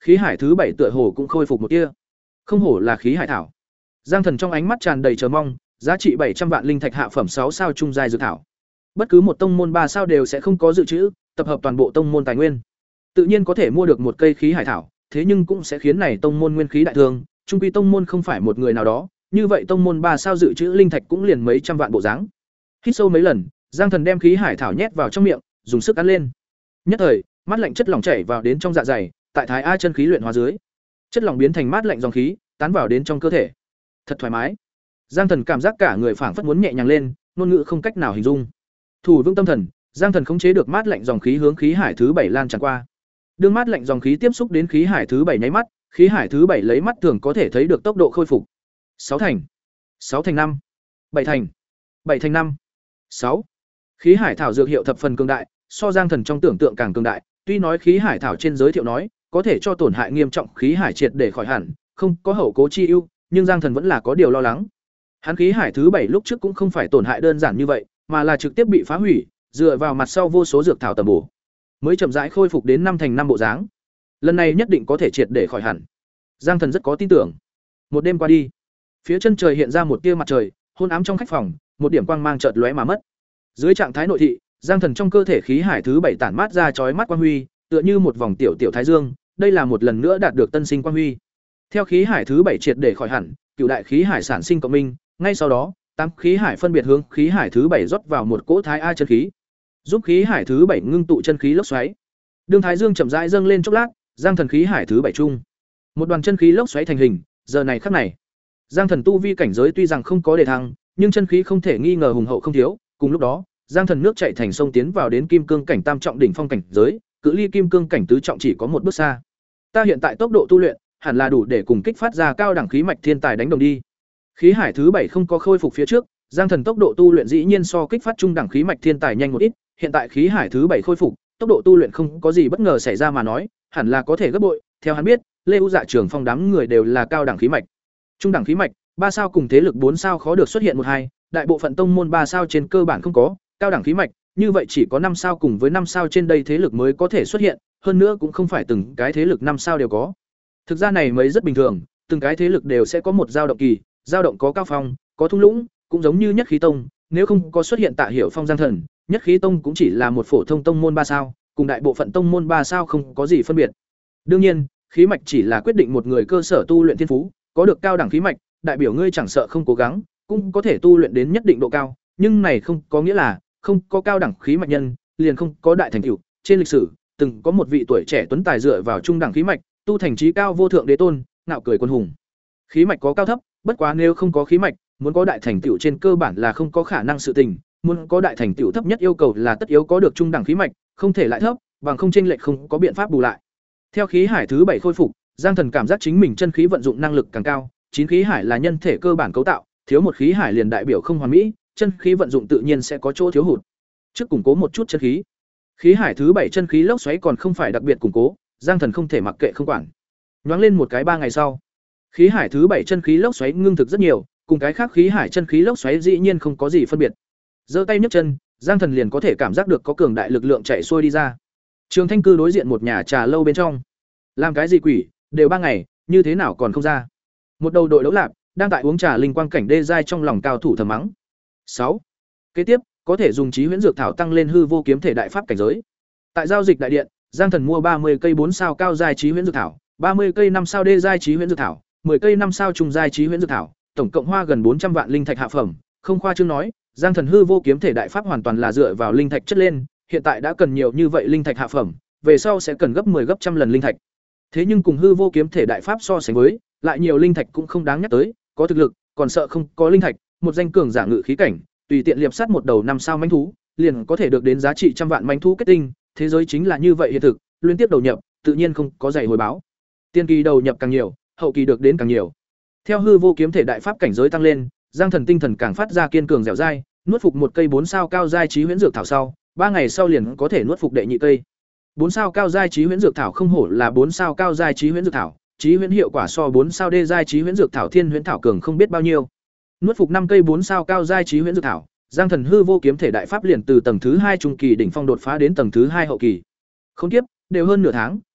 Khí hải thứ bảy tựa hồ cũng khôi phục một tia. Không hổ là khí hải thảo. Giang Thần trong ánh mắt tràn đầy chờ mong, giá trị bảy trăm vạn linh thạch hạ phẩm sáu sao trung giai dược thảo. Bất cứ một tông môn ba sao đều sẽ không có dự trữ, tập hợp toàn bộ tông môn tài nguyên. Tự nhiên có thể mua được một cây khí hải thảo, thế nhưng cũng sẽ khiến này tông môn nguyên khí đại thương, trung quy tông môn không phải một người nào đó, như vậy tông môn ba sao dự trữ linh thạch cũng liền mấy trăm vạn bộ dáng. Hít sâu mấy lần, Giang Thần đem khí hải thảo nhét vào trong miệng, dùng sức ăn lên. Nhất thời, mát lạnh chất lỏng chảy vào đến trong dạ dày, tại thái a chân khí luyện hóa dưới, chất lỏng biến thành mát lạnh dòng khí, tán vào đến trong cơ thể. Thật thoải mái. Giang Thần cảm giác cả người phảng phất muốn nhẹ nhàng lên, ngôn ngữ không cách nào hình dung. Thủ vững tâm thần, Giang Thần khống chế được mát lạnh dòng khí hướng khí hải thứ bảy lan tràn qua. Đương mát lạnh dòng khí tiếp xúc đến khí hải thứ bảy nháy mắt, khí hải thứ bảy lấy mắt thường có thể thấy được tốc độ khôi phục. sáu thành, sáu thành năm, bảy thành, bảy thành năm, sáu. Khí hải thảo dược hiệu thập phần cường đại, so Giang Thần trong tưởng tượng càng cường đại, tuy nói khí hải thảo trên giới thiệu nói, có thể cho tổn hại nghiêm trọng khí hải triệt để khỏi hẳn, không có hậu cố chi ưu, nhưng Giang Thần vẫn là có điều lo lắng. Hắn khí hải thứ bảy lúc trước cũng không phải tổn hại đơn giản như vậy, mà là trực tiếp bị phá hủy, dựa vào mặt sau vô số dược thảo tầm bổ, mới chậm rãi khôi phục đến năm thành năm bộ dáng. Lần này nhất định có thể triệt để khỏi hẳn. Giang Thần rất có tin tưởng. Một đêm qua đi, phía chân trời hiện ra một tia mặt trời, hôn ám trong khách phòng, một điểm quang mang chợt lóe mà mất. Dưới trạng thái nội thị, Giang Thần trong cơ thể khí hải thứ bảy tản mát ra chói mắt quang huy, tựa như một vòng tiểu tiểu thái dương, đây là một lần nữa đạt được tân sinh quang huy. Theo khí hải thứ bảy triệt để khỏi hẳn, cửu đại khí hải sản sinh cộng minh, ngay sau đó, tám khí hải phân biệt hướng khí hải thứ bảy rót vào một cỗ thái a chân khí, giúp khí hải thứ bảy ngưng tụ chân khí lốc xoáy. Đường thái dương chậm rãi dâng lên chốc lát, Giang Thần khí hải thứ bảy trung, một đoàn chân khí lốc xoáy thành hình, giờ này khắc này, Giang Thần tu vi cảnh giới tuy rằng không có đề thăng, nhưng chân khí không thể nghi ngờ hùng hậu không thiếu, cùng lúc đó, Giang Thần nước chảy thành sông tiến vào đến kim cương cảnh tam trọng đỉnh phong cảnh giới, cự ly kim cương cảnh tứ trọng chỉ có một bước xa. Ta hiện tại tốc độ tu luyện hẳn là đủ để cùng kích phát ra cao đẳng khí mạch thiên tài đánh đồng đi. Khí hải thứ bảy không có khôi phục phía trước, Giang Thần tốc độ tu luyện dĩ nhiên so kích phát trung đẳng khí mạch thiên tài nhanh một ít, hiện tại khí hải thứ bảy khôi phục, tốc độ tu luyện không có gì bất ngờ xảy ra mà nói, hẳn là có thể gấp bội. Theo hắn biết, Lê U Dạ Trường Phong đám người đều là cao đẳng khí mạch. Trung đẳng khí mạch, ba sao cùng thế lực bốn sao khó được xuất hiện một hai, đại bộ phận tông môn ba sao trên cơ bản không có, cao đẳng khí mạch, như vậy chỉ có năm sao cùng với năm sao trên đây thế lực mới có thể xuất hiện, hơn nữa cũng không phải từng cái thế lực năm sao đều có. Thực ra này mới rất bình thường, từng cái thế lực đều sẽ có một dao động kỳ, dao động có cao phong, có thung lũng, cũng giống như Nhất Khí Tông, nếu không có xuất hiện Tạ Hiểu Phong Giang Thần, Nhất Khí Tông cũng chỉ là một phổ thông tông môn ba sao, cùng đại bộ phận tông môn ba sao không có gì phân biệt. Đương nhiên, khí mạch chỉ là quyết định một người cơ sở tu luyện thiên phú, có được cao đẳng khí mạch, đại biểu ngươi chẳng sợ không cố gắng, cũng có thể tu luyện đến nhất định độ cao, nhưng này không có nghĩa là không có cao đẳng khí mạch nhân, liền không có đại thành tựu. Trên lịch sử, từng có một vị tuổi trẻ tuấn tài dựa vào trung đẳng khí mạch, tu thành trí cao vô thượng đế tôn, ngạo cười quân hùng. Khí mạch có cao thấp, bất quá nếu không có khí mạch, muốn có đại thành tựu trên cơ bản là không có khả năng sự tình, muốn có đại thành tựu thấp nhất yêu cầu là tất yếu có được trung đẳng khí mạch, không thể lại thấp, bằng không chênh lệch không có biện pháp bù lại. Theo khí hải thứ bảy khôi phục, Giang Thần cảm giác chính mình chân khí vận dụng năng lực càng cao, chín khí hải là nhân thể cơ bản cấu tạo, thiếu một khí hải liền đại biểu không hoàn mỹ, chân khí vận dụng tự nhiên sẽ có chỗ thiếu hụt. Trước củng cố một chút chân khí. Khí hải thứ bảy chân khí lốc xoáy còn không phải đặc biệt củng cố, Giang Thần không thể mặc kệ không quản. Nhoáng lên một cái ba ngày sau, khí hải thứ bảy chân khí lốc xoáy ngưng thực rất nhiều, cùng cái khác khí hải chân khí lốc xoáy dĩ nhiên không có gì phân biệt. Giơ tay nhấc chân, Giang Thần liền có thể cảm giác được có cường đại lực lượng chạy xuôi đi ra. Trường Thanh Cư đối diện một nhà trà lâu bên trong. Làm cái gì quỷ, đều ba ngày, như thế nào còn không ra? Một đầu đội đấu lạp đang tại uống trà linh quang cảnh đê giai trong lòng cao thủ thầm mắng. sáu. Kế tiếp, có thể dùng trí huyễn dược thảo tăng lên hư vô kiếm thể đại pháp cảnh giới. Tại giao dịch đại điện, Giang Thần mua ba mươi cây bốn sao cao giai trí huyễn dược thảo, ba mươi cây năm sao đê giai trí huyễn dược thảo, mười cây năm sao trung giai trí huyễn dược thảo, tổng cộng hoa gần bốn trăm vạn linh thạch hạ phẩm, không khoa trương nói, Giang Thần hư vô kiếm thể đại pháp hoàn toàn là dựa vào linh thạch chất lên, hiện tại đã cần nhiều như vậy linh thạch hạ phẩm, về sau sẽ cần gấp mười gấp trăm lần linh thạch. Thế nhưng cùng hư vô kiếm thể đại pháp so sánh với, lại nhiều linh thạch cũng không đáng nhắc tới, có thực lực, còn sợ không có linh thạch, một danh cường giả ngự khí cảnh, tùy tiện liệp sát một đầu năm sao mãnh thú, liền có thể được đến giá trị trăm vạn mãnh thú kết tinh, thế giới chính là như vậy hiện thực, liên tiếp đầu nhập, tự nhiên không có dày hồi báo. Tiên kỳ đầu nhập càng nhiều, hậu kỳ được đến càng nhiều. Theo hư vô kiếm thể đại pháp cảnh giới tăng lên, Giang Thần tinh thần càng phát ra kiên cường dẻo dai, nuốt phục một cây bốn sao cao giai trí huyễn dược thảo sau, ba ngày sau liền có thể nuốt phục đệ nhị cây. bốn sao cao giai trí huyễn dược thảo không hổ là bốn sao cao giai trí huyễn dược thảo, trí huyễn hiệu quả so bốn sao đê giai trí huyễn dược thảo thiên huyễn thảo cường không biết bao nhiêu. Nuốt phục năm cây bốn sao cao giai trí huyễn dược thảo, Giang Thần hư vô kiếm thể đại pháp liền từ tầng thứ hai trung kỳ đỉnh phong đột phá đến tầng thứ hai hậu kỳ. Không tiếp, đều hơn nửa tháng,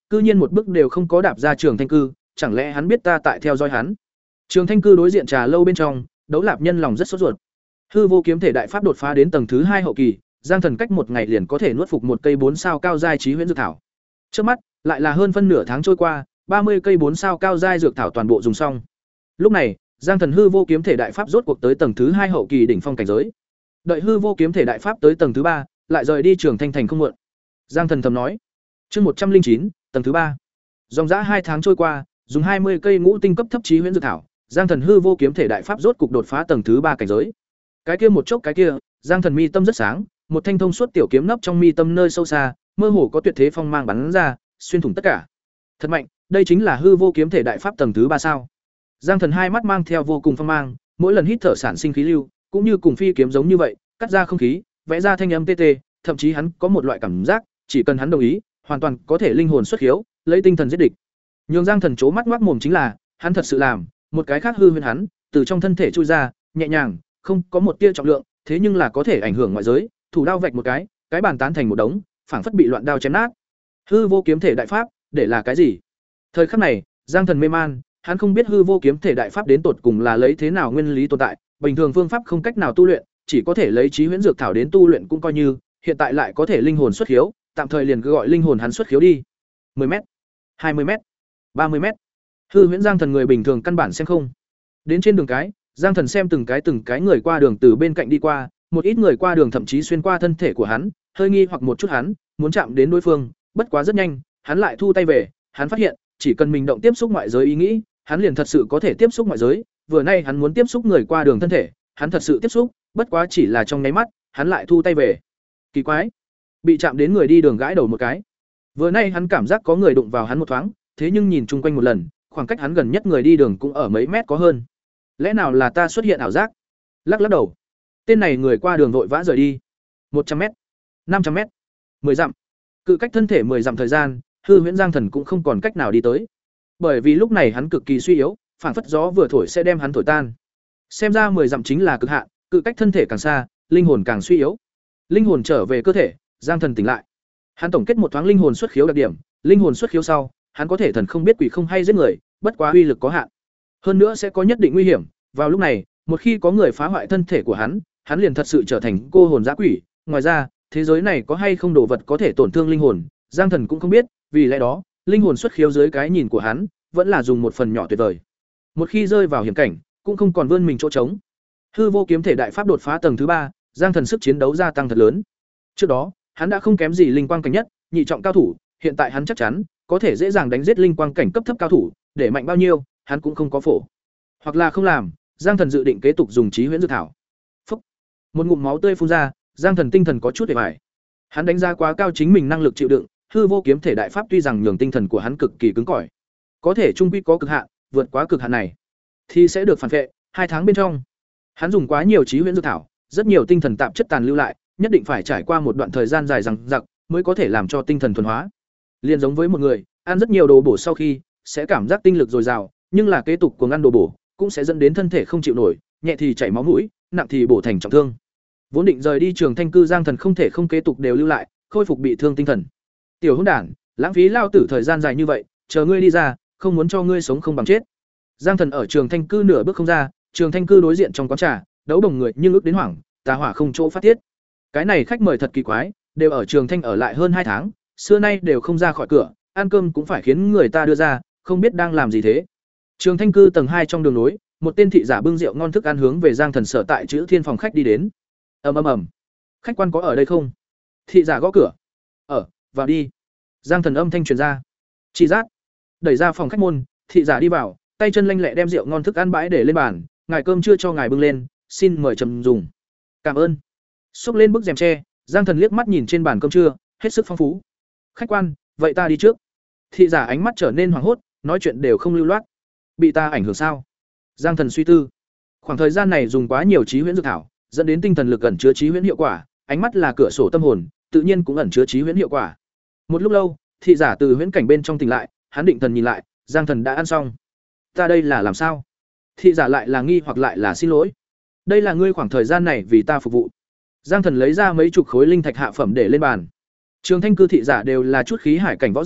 cư nhiên một bước đều không có đạp ra Trường Thanh cư, chẳng lẽ hắn biết ta tại theo dõi hắn? Trường Thanh cư đối diện trà lâu bên trong, Đấu Lạp Nhân lòng rất sốt ruột. Hư vô kiếm thể đại pháp đột phá đến tầng thứ hai hậu kỳ, Giang Thần cách một ngày liền có thể nuốt phục một cây bốn sao cao giai trí huyễn dược thảo. Trước mắt, lại là hơn phân nửa tháng trôi qua, ba mươi cây bốn sao cao giai dược thảo toàn bộ dùng xong. Lúc này, Giang Thần hư vô kiếm thể đại pháp rốt cuộc tới tầng thứ hai hậu kỳ đỉnh phong cảnh giới. Đợi hư vô kiếm thể đại pháp tới tầng thứ ba, lại rời đi Trường Thanh thành không muộn. Giang Thần thầm nói. Chương một trăm linh chín, tầng thứ ba. Dòng dã hai tháng trôi qua, dùng hai mươi cây ngũ tinh cấp thấp trí huyễn dược thảo, Giang Thần hư vô kiếm thể đại pháp rốt cục đột phá tầng thứ ba cảnh giới. Cái kia một chốc cái kia, Giang Thần mi tâm rất sáng, một thanh thông suốt tiểu kiếm nấp trong mi tâm nơi sâu xa, mơ hồ có tuyệt thế phong mang bắn ra, xuyên thủng tất cả. Thật mạnh, đây chính là hư vô kiếm thể đại pháp tầng thứ ba sao? Giang Thần hai mắt mang theo vô cùng phong mang, mỗi lần hít thở sản sinh khí lưu, cũng như cùng phi kiếm giống như vậy, cắt ra không khí, vẽ ra thanh âm tê tê, thậm chí hắn có một loại cảm giác, chỉ cần hắn đồng ý, hoàn toàn có thể linh hồn xuất khiếu, lấy tinh thần giết địch. Nhưng Giang Thần chố mắt ngoác mồm chính là, hắn thật sự làm, một cái khác hư huyễn hắn, từ trong thân thể chui ra, nhẹ nhàng, không có một tia trọng lượng, thế nhưng là có thể ảnh hưởng ngoại giới, thủ đao vạch một cái, cái bàn tán thành một đống, phảng phất bị loạn đao chém nát. Hư vô kiếm thể đại pháp, để là cái gì? Thời khắc này, Giang Thần mê man, hắn không biết hư vô kiếm thể đại pháp đến tột cùng là lấy thế nào nguyên lý tồn tại, bình thường phương pháp không cách nào tu luyện, chỉ có thể lấy trí huyễn dược thảo đến tu luyện cũng coi như, hiện tại lại có thể linh hồn xuất khiếu, tạm thời liền cứ gọi linh hồn hắn xuất khiếu đi. mười mét, hai mươi mét, ba mươi mét. Hư huyễn Giang Thần người bình thường căn bản xem không. Đến trên đường cái, Giang Thần xem từng cái từng cái người qua đường từ bên cạnh đi qua, một ít người qua đường thậm chí xuyên qua thân thể của hắn, hơi nghi hoặc một chút hắn, muốn chạm đến đối phương, bất quá rất nhanh, hắn lại thu tay về, hắn phát hiện, chỉ cần mình động tiếp xúc ngoại giới ý nghĩ, hắn liền thật sự có thể tiếp xúc ngoại giới, vừa nay hắn muốn tiếp xúc người qua đường thân thể, hắn thật sự tiếp xúc, bất quá chỉ là trong nháy mắt, hắn lại thu tay về. Kỳ quái, bị chạm đến người đi đường gãi đầu một cái. Vừa nay hắn cảm giác có người đụng vào hắn một thoáng, thế nhưng nhìn chung quanh một lần, khoảng cách hắn gần nhất người đi đường cũng ở mấy mét có hơn. Lẽ nào là ta xuất hiện ảo giác? Lắc lắc đầu. Tên này người qua đường vội vã rời đi. một trăm mét, năm trăm mét, mười dặm. Cự cách thân thể mười dặm thời gian, hư huyễn Giang Thần cũng không còn cách nào đi tới. Bởi vì lúc này hắn cực kỳ suy yếu, phảng phất gió vừa thổi sẽ đem hắn thổi tan. Xem ra mười dặm chính là cực hạn, cự cách thân thể càng xa, linh hồn càng suy yếu. Linh hồn trở về cơ thể, Giang Thần tỉnh lại. Hắn tổng kết một thoáng linh hồn xuất khiếu đặc điểm, linh hồn xuất khiếu sau, hắn có thể thần không biết quỷ không hay giết người, bất quá uy lực có hạn. Hơn nữa sẽ có nhất định nguy hiểm, vào lúc này, một khi có người phá hoại thân thể của hắn, hắn liền thật sự trở thành cô hồn dã quỷ. Ngoài ra, thế giới này có hay không đồ vật có thể tổn thương linh hồn, Giang Thần cũng không biết, vì lẽ đó, linh hồn xuất khiếu dưới cái nhìn của hắn, vẫn là dùng một phần nhỏ tuyệt vời. Một khi rơi vào hiểm cảnh, cũng không còn vươn mình chỗ trống. Hư vô kiếm thể đại pháp đột phá tầng thứ ba, Giang Thần sức chiến đấu gia tăng thật lớn. Trước đó, hắn đã không kém gì linh quang cảnh nhất, nhị trọng cao thủ, hiện tại hắn chắc chắn có thể dễ dàng đánh giết linh quang cảnh cấp thấp cao thủ, để mạnh bao nhiêu, hắn cũng không có phổ. Hoặc là không làm, Giang Thần dự định kế tục dùng trí huyễn dược thảo. Phốc. Một ngụm máu tươi phun ra, Giang Thần tinh thần có chút hề bại. Hắn đánh giá quá cao chính mình năng lực chịu đựng, hư vô kiếm thể đại pháp tuy rằng nhường tinh thần của hắn cực kỳ cứng cỏi, có thể trung quy có cực hạn, vượt quá cực hạn này thì sẽ được phản vệ. Hai tháng bên trong, hắn dùng quá nhiều trí huyễn dược thảo, rất nhiều tinh thần tạp chất tàn lưu lại, nhất định phải trải qua một đoạn thời gian dài dằng dặc mới có thể làm cho tinh thần thuần hóa. Liên giống với một người ăn rất nhiều đồ bổ sau khi sẽ cảm giác tinh lực dồi dào, nhưng là kế tục cuồng ăn đồ bổ cũng sẽ dẫn đến thân thể không chịu nổi, nhẹ thì chảy máu mũi, nặng thì bổ thành trọng thương. Vốn định rời đi Trường Thanh cư Giang Thần không thể không kế tục đều lưu lại, khôi phục bị thương tinh thần. Tiểu hỗn đản, lãng phí lao tử thời gian dài như vậy, chờ ngươi đi ra, không muốn cho ngươi sống không bằng chết. Giang Thần ở Trường Thanh cư nửa bước không ra, Trường Thanh cư đối diện trong quán trà, đấu đồng người nhưng ước đến hoảng, tà hỏa không chỗ phát tiết. Cái này khách mời thật kỳ quái, đều ở Trường Thanh ở lại hơn hai tháng, xưa nay đều không ra khỏi cửa, ăn cơm cũng phải khiến người ta đưa ra, không biết đang làm gì thế. Trường Thanh cư tầng hai trong đường nối, một tên thị giả bưng rượu ngon thức ăn hướng về Giang Thần sở tại chữ Thiên phòng khách đi đến. Ầm ầm ầm. Khách quan có ở đây không? Thị giả gõ cửa. Ở, vào đi. Giang Thần âm thanh truyền ra. Chỉ giác. Đẩy ra phòng khách môn, thị giả đi vào, tay chân lanh lẹ đem rượu ngon thức ăn bãi để lên bàn, ngài cơm chưa cho ngài bưng lên, xin mời trầm dùng. Cảm ơn. Xúc lên bức rèm tre, Giang Thần liếc mắt nhìn trên bàn cơm trưa, hết sức phong phú. Khách quan, vậy ta đi trước. Thị giả ánh mắt trở nên hoảng hốt, nói chuyện đều không lưu loát. Bị ta ảnh hưởng sao? Giang Thần suy tư. Khoảng thời gian này dùng quá nhiều trí huyễn dược thảo, dẫn đến tinh thần lực ẩn chứa trí huyễn hiệu quả, ánh mắt là cửa sổ tâm hồn, tự nhiên cũng ẩn chứa trí huyễn hiệu quả. Một lúc lâu, thị giả từ huyễn cảnh bên trong tỉnh lại, hắn định thần nhìn lại, Giang Thần đã ăn xong. Ta đây là làm sao? Thị giả lại là nghi hoặc lại là xin lỗi. Đây là ngươi khoảng thời gian này vì ta phục vụ. Giang Thần lấy ra mấy chục khối linh thạch hạ phẩm để lên bàn. Trường Thanh cư thị giả đều là chút khí hải cảnh võ giả,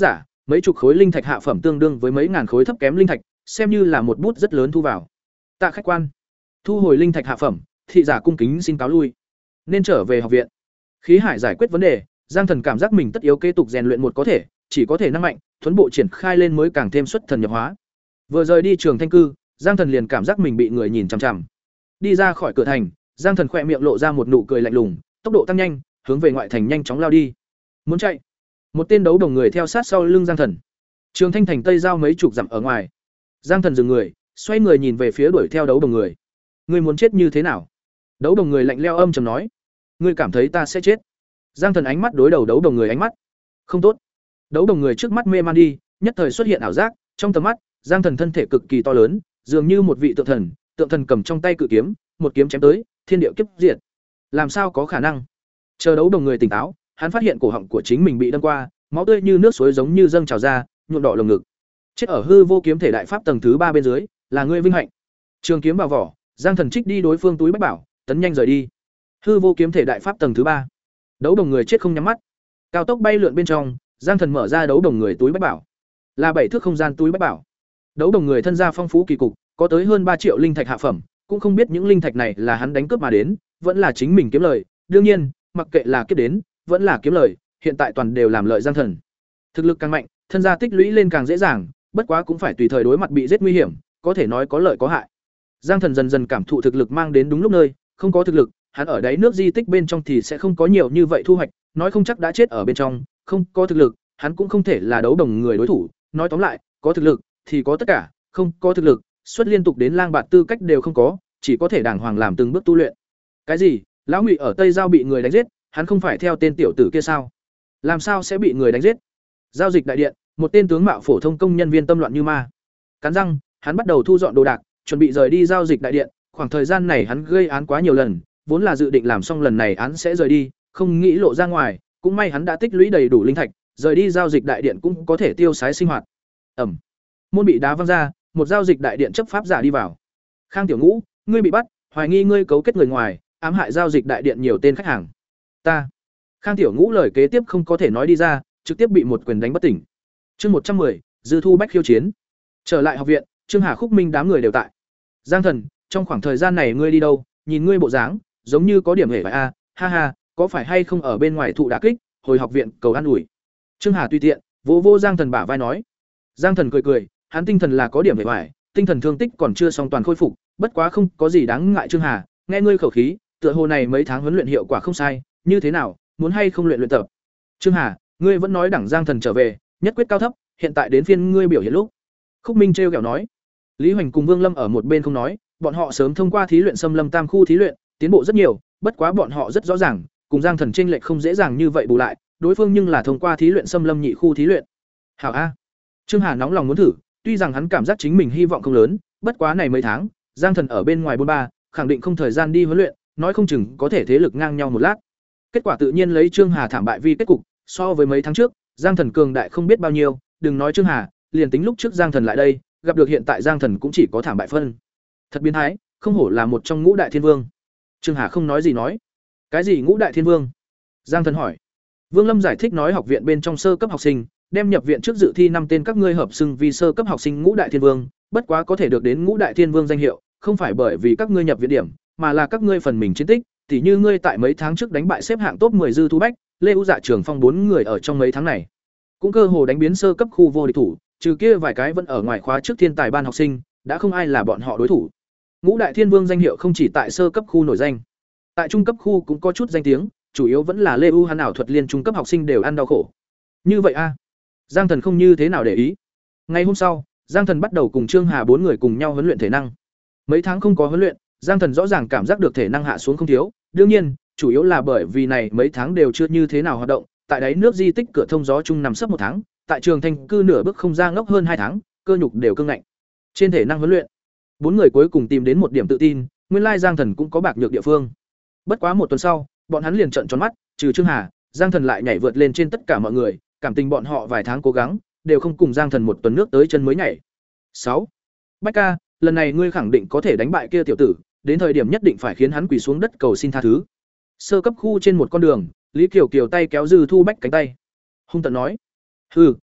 mấy chục khối linh thạch hạ phẩm tương đương với mấy ngàn khối thấp kém linh thạch, xem như là một bút rất lớn thu vào. Tạ khách quan, thu hồi linh thạch hạ phẩm, thị giả cung kính xin cáo lui, nên trở về học viện. Khí Hải giải quyết vấn đề, Giang Thần cảm giác mình tất yếu kế tục rèn luyện một có thể, chỉ có thể năng mạnh, thuấn bộ triển khai lên mới càng thêm xuất thần nhập hóa. Vừa rời đi trường Thanh cư, Giang Thần liền cảm giác mình bị người nhìn chằm chằm. Đi ra khỏi cửa thành, Giang Thần khỏe miệng lộ ra một nụ cười lạnh lùng, tốc độ tăng nhanh, hướng về ngoại thành nhanh chóng lao đi. Muốn chạy, một tên đấu đồng người theo sát sau lưng Giang Thần. Trường Thanh thành tây giao mấy chục dặm ở ngoài. Giang Thần dừng người, xoay người nhìn về phía đuổi theo đấu đồng người. Ngươi muốn chết như thế nào? Đấu đồng người lạnh lẽo âm trầm nói. Ngươi cảm thấy ta sẽ chết? Giang Thần ánh mắt đối đầu đấu đồng người ánh mắt. Không tốt. Đấu đồng người trước mắt mê man đi, nhất thời xuất hiện ảo giác, trong tầm mắt, Giang Thần thân thể cực kỳ to lớn, dường như một vị tượng thần, tượng thần cầm trong tay cự kiếm, một kiếm chém tới, thiên địa kiếp diệt. Làm sao có khả năng? Chờ đấu đồng người tỉnh táo, hắn phát hiện cổ họng của chính mình bị đâm qua, máu tươi như nước suối giống như dâng trào ra, nhuộm đỏ lồng ngực. Chết ở hư vô kiếm thể đại pháp tầng thứ ba bên dưới, là ngươi vinh hạnh. Trường kiếm vào vỏ, Giang Thần trích đi đối phương túi bách bảo, tấn nhanh rời đi. Hư vô kiếm thể đại pháp tầng thứ ba. Đấu đồng người chết không nhắm mắt. Cao tốc bay lượn bên trong, Giang Thần mở ra đấu đồng người túi bách bảo. Là bảy thước không gian túi bách bảo. Đấu đồng người thân gia phong phú kỳ cục, có tới hơn ba triệu linh thạch hạ phẩm, cũng không biết những linh thạch này là hắn đánh cướp mà đến, vẫn là chính mình kiếm lời, đương nhiên, mặc kệ là kiếp đến, vẫn là kiếm lời, hiện tại toàn đều làm lợi Giang Thần. Thực lực càng mạnh, thân gia tích lũy lên càng dễ dàng, bất quá cũng phải tùy thời đối mặt bị giết nguy hiểm, có thể nói có lợi có hại. Giang Thần dần dần cảm thụ thực lực mang đến đúng lúc nơi, không có thực lực, hắn ở đáy nước di tích bên trong thì sẽ không có nhiều như vậy thu hoạch, nói không chắc đã chết ở bên trong, không có thực lực, hắn cũng không thể là đấu đồng người đối thủ, nói tóm lại, có thực lực thì có tất cả, không có thực lực, xuất liên tục đến lang bạt tư cách đều không có, chỉ có thể đàng hoàng làm từng bước tu luyện. Cái gì? Lão Ngụy ở Tây Giao bị người đánh giết, hắn không phải theo tên tiểu tử kia sao? Làm sao sẽ bị người đánh giết? Giao dịch đại điện, một tên tướng mạo phổ thông công nhân viên tâm loạn như ma. Cắn răng, hắn bắt đầu thu dọn đồ đạc, chuẩn bị rời đi giao dịch đại điện, khoảng thời gian này hắn gây án quá nhiều lần, vốn là dự định làm xong lần này án sẽ rời đi, không nghĩ lộ ra ngoài, cũng may hắn đã tích lũy đầy đủ linh thạch, rời đi giao dịch đại điện cũng có thể tiêu xái sinh hoạt. Ẩm. Môn bị đá văng ra, một giao dịch đại điện chấp pháp giả đi vào. Khang Tiểu Ngũ, ngươi bị bắt, hoài nghi ngươi cấu kết người ngoài, ám hại giao dịch đại điện nhiều tên khách hàng. Ta. Khang Tiểu Ngũ lời kế tiếp không có thể nói đi ra, trực tiếp bị một quyền đánh bất tỉnh. Chương một trăm mười, Dư Thu Bách khiêu chiến. Trở lại học viện, Trương Hà Khúc Minh đám người đều tại. Giang Thần, trong khoảng thời gian này ngươi đi đâu? Nhìn ngươi bộ dáng, giống như có điểm hề phải a, ha ha, có phải hay không ở bên ngoài thụ đả kích, hồi học viện cầu an ủi. Trương Hà tùy tiện, vỗ vỗ Giang Thần bả vai nói. Giang Thần cười cười, hắn tinh thần là có điểm hề phải, tinh thần thương tích còn chưa xong toàn khôi phục, bất quá không có gì đáng ngại. Trương Hà, nghe ngươi khẩu khí, tựa hồ này mấy tháng huấn luyện hiệu quả không sai, như thế nào, muốn hay không luyện luyện tập? Trương Hà, ngươi vẫn nói đẳng Giang Thần trở về, nhất quyết cao thấp, hiện tại đến phiên ngươi biểu hiện lúc. Khúc Minh trêu ghẹo nói. Lý Hoành cùng Vương Lâm ở một bên không nói, bọn họ sớm thông qua thí luyện Xâm Lâm Tam khu thí luyện, tiến bộ rất nhiều, bất quá bọn họ rất rõ ràng, cùng Giang Thần chênh lệch không dễ dàng như vậy bù lại, đối phương nhưng là thông qua thí luyện Xâm Lâm nhị khu thí luyện. Hảo a. Trương Hà nóng lòng muốn thử, tuy rằng hắn cảm giác chính mình hy vọng không lớn, bất quá này mấy tháng, Giang Thần ở bên ngoài bôn ba, khẳng định không thời gian đi huấn luyện, nói không chừng có thể thế lực ngang nhau một lát. Kết quả tự nhiên lấy Trương Hà thảm bại vi kết cục, so với mấy tháng trước, Giang Thần cường đại không biết bao nhiêu, đừng nói Trương Hà, liền tính lúc trước Giang Thần lại đây, gặp được hiện tại Giang Thần cũng chỉ có thảm bại phân. Thật biến thái, không hổ là một trong ngũ đại thiên vương. Trương Hà không nói gì nói. Cái gì ngũ đại thiên vương? Giang Thần hỏi. Vương Lâm giải thích nói học viện bên trong sơ cấp học sinh, đem nhập viện trước dự thi năm tên các ngươi hợp xưng vì sơ cấp học sinh ngũ đại thiên vương, bất quá có thể được đến ngũ đại thiên vương danh hiệu, không phải bởi vì các ngươi nhập viện điểm, mà là các ngươi phần mình chiến tích, tỉ như ngươi tại mấy tháng trước đánh bại xếp hạng top mười Dư Thu Bách, Lê U Dạ Trường Phong bốn người ở trong mấy tháng này, cũng cơ hồ đánh biến sơ cấp khu vô địch thủ, trừ kia vài cái vẫn ở ngoài khóa trước thiên tài ban học sinh, đã không ai là bọn họ đối thủ. Ngũ đại thiên vương danh hiệu không chỉ tại sơ cấp khu nổi danh, tại trung cấp khu cũng có chút danh tiếng, chủ yếu vẫn là Lê U hắn ảo thuật liên trung cấp học sinh đều ăn đau khổ. Như vậy a? Giang Thần không như thế nào để ý. Ngày hôm sau, Giang Thần bắt đầu cùng Trương Hà bốn người cùng nhau huấn luyện thể năng. Mấy tháng không có huấn luyện, Giang Thần rõ ràng cảm giác được thể năng hạ xuống không thiếu, đương nhiên, chủ yếu là bởi vì này mấy tháng đều chưa như thế nào hoạt động, tại đáy nước di tích cửa thông gió chung nằm sấp một tháng, tại trường Thanh cư nửa bước không ra ngốc hơn hai tháng, cơ nhục đều cứng ngạnh. Trên thể năng huấn luyện, bốn người cuối cùng tìm đến một điểm tự tin, nguyên lai Giang Thần cũng có bạc nhược địa phương. Bất quá một tuần sau, bọn hắn liền trợn tròn mắt, trừ Trương Hà, Giang Thần lại nhảy vượt lên trên tất cả mọi người, cảm tình bọn họ vài tháng cố gắng, đều không cùng Giang Thần một tuần nước tới chân mới nhảy. sáu. Bách ca, lần này ngươi khẳng định có thể đánh bại kia tiểu tử, đến thời điểm nhất định phải khiến hắn quỳ xuống đất cầu xin tha thứ. Sơ cấp khu trên một con đường, Lý Kiều Kiều tay kéo Dư Thu Bách cánh tay, hung tợn nói: "Hừ,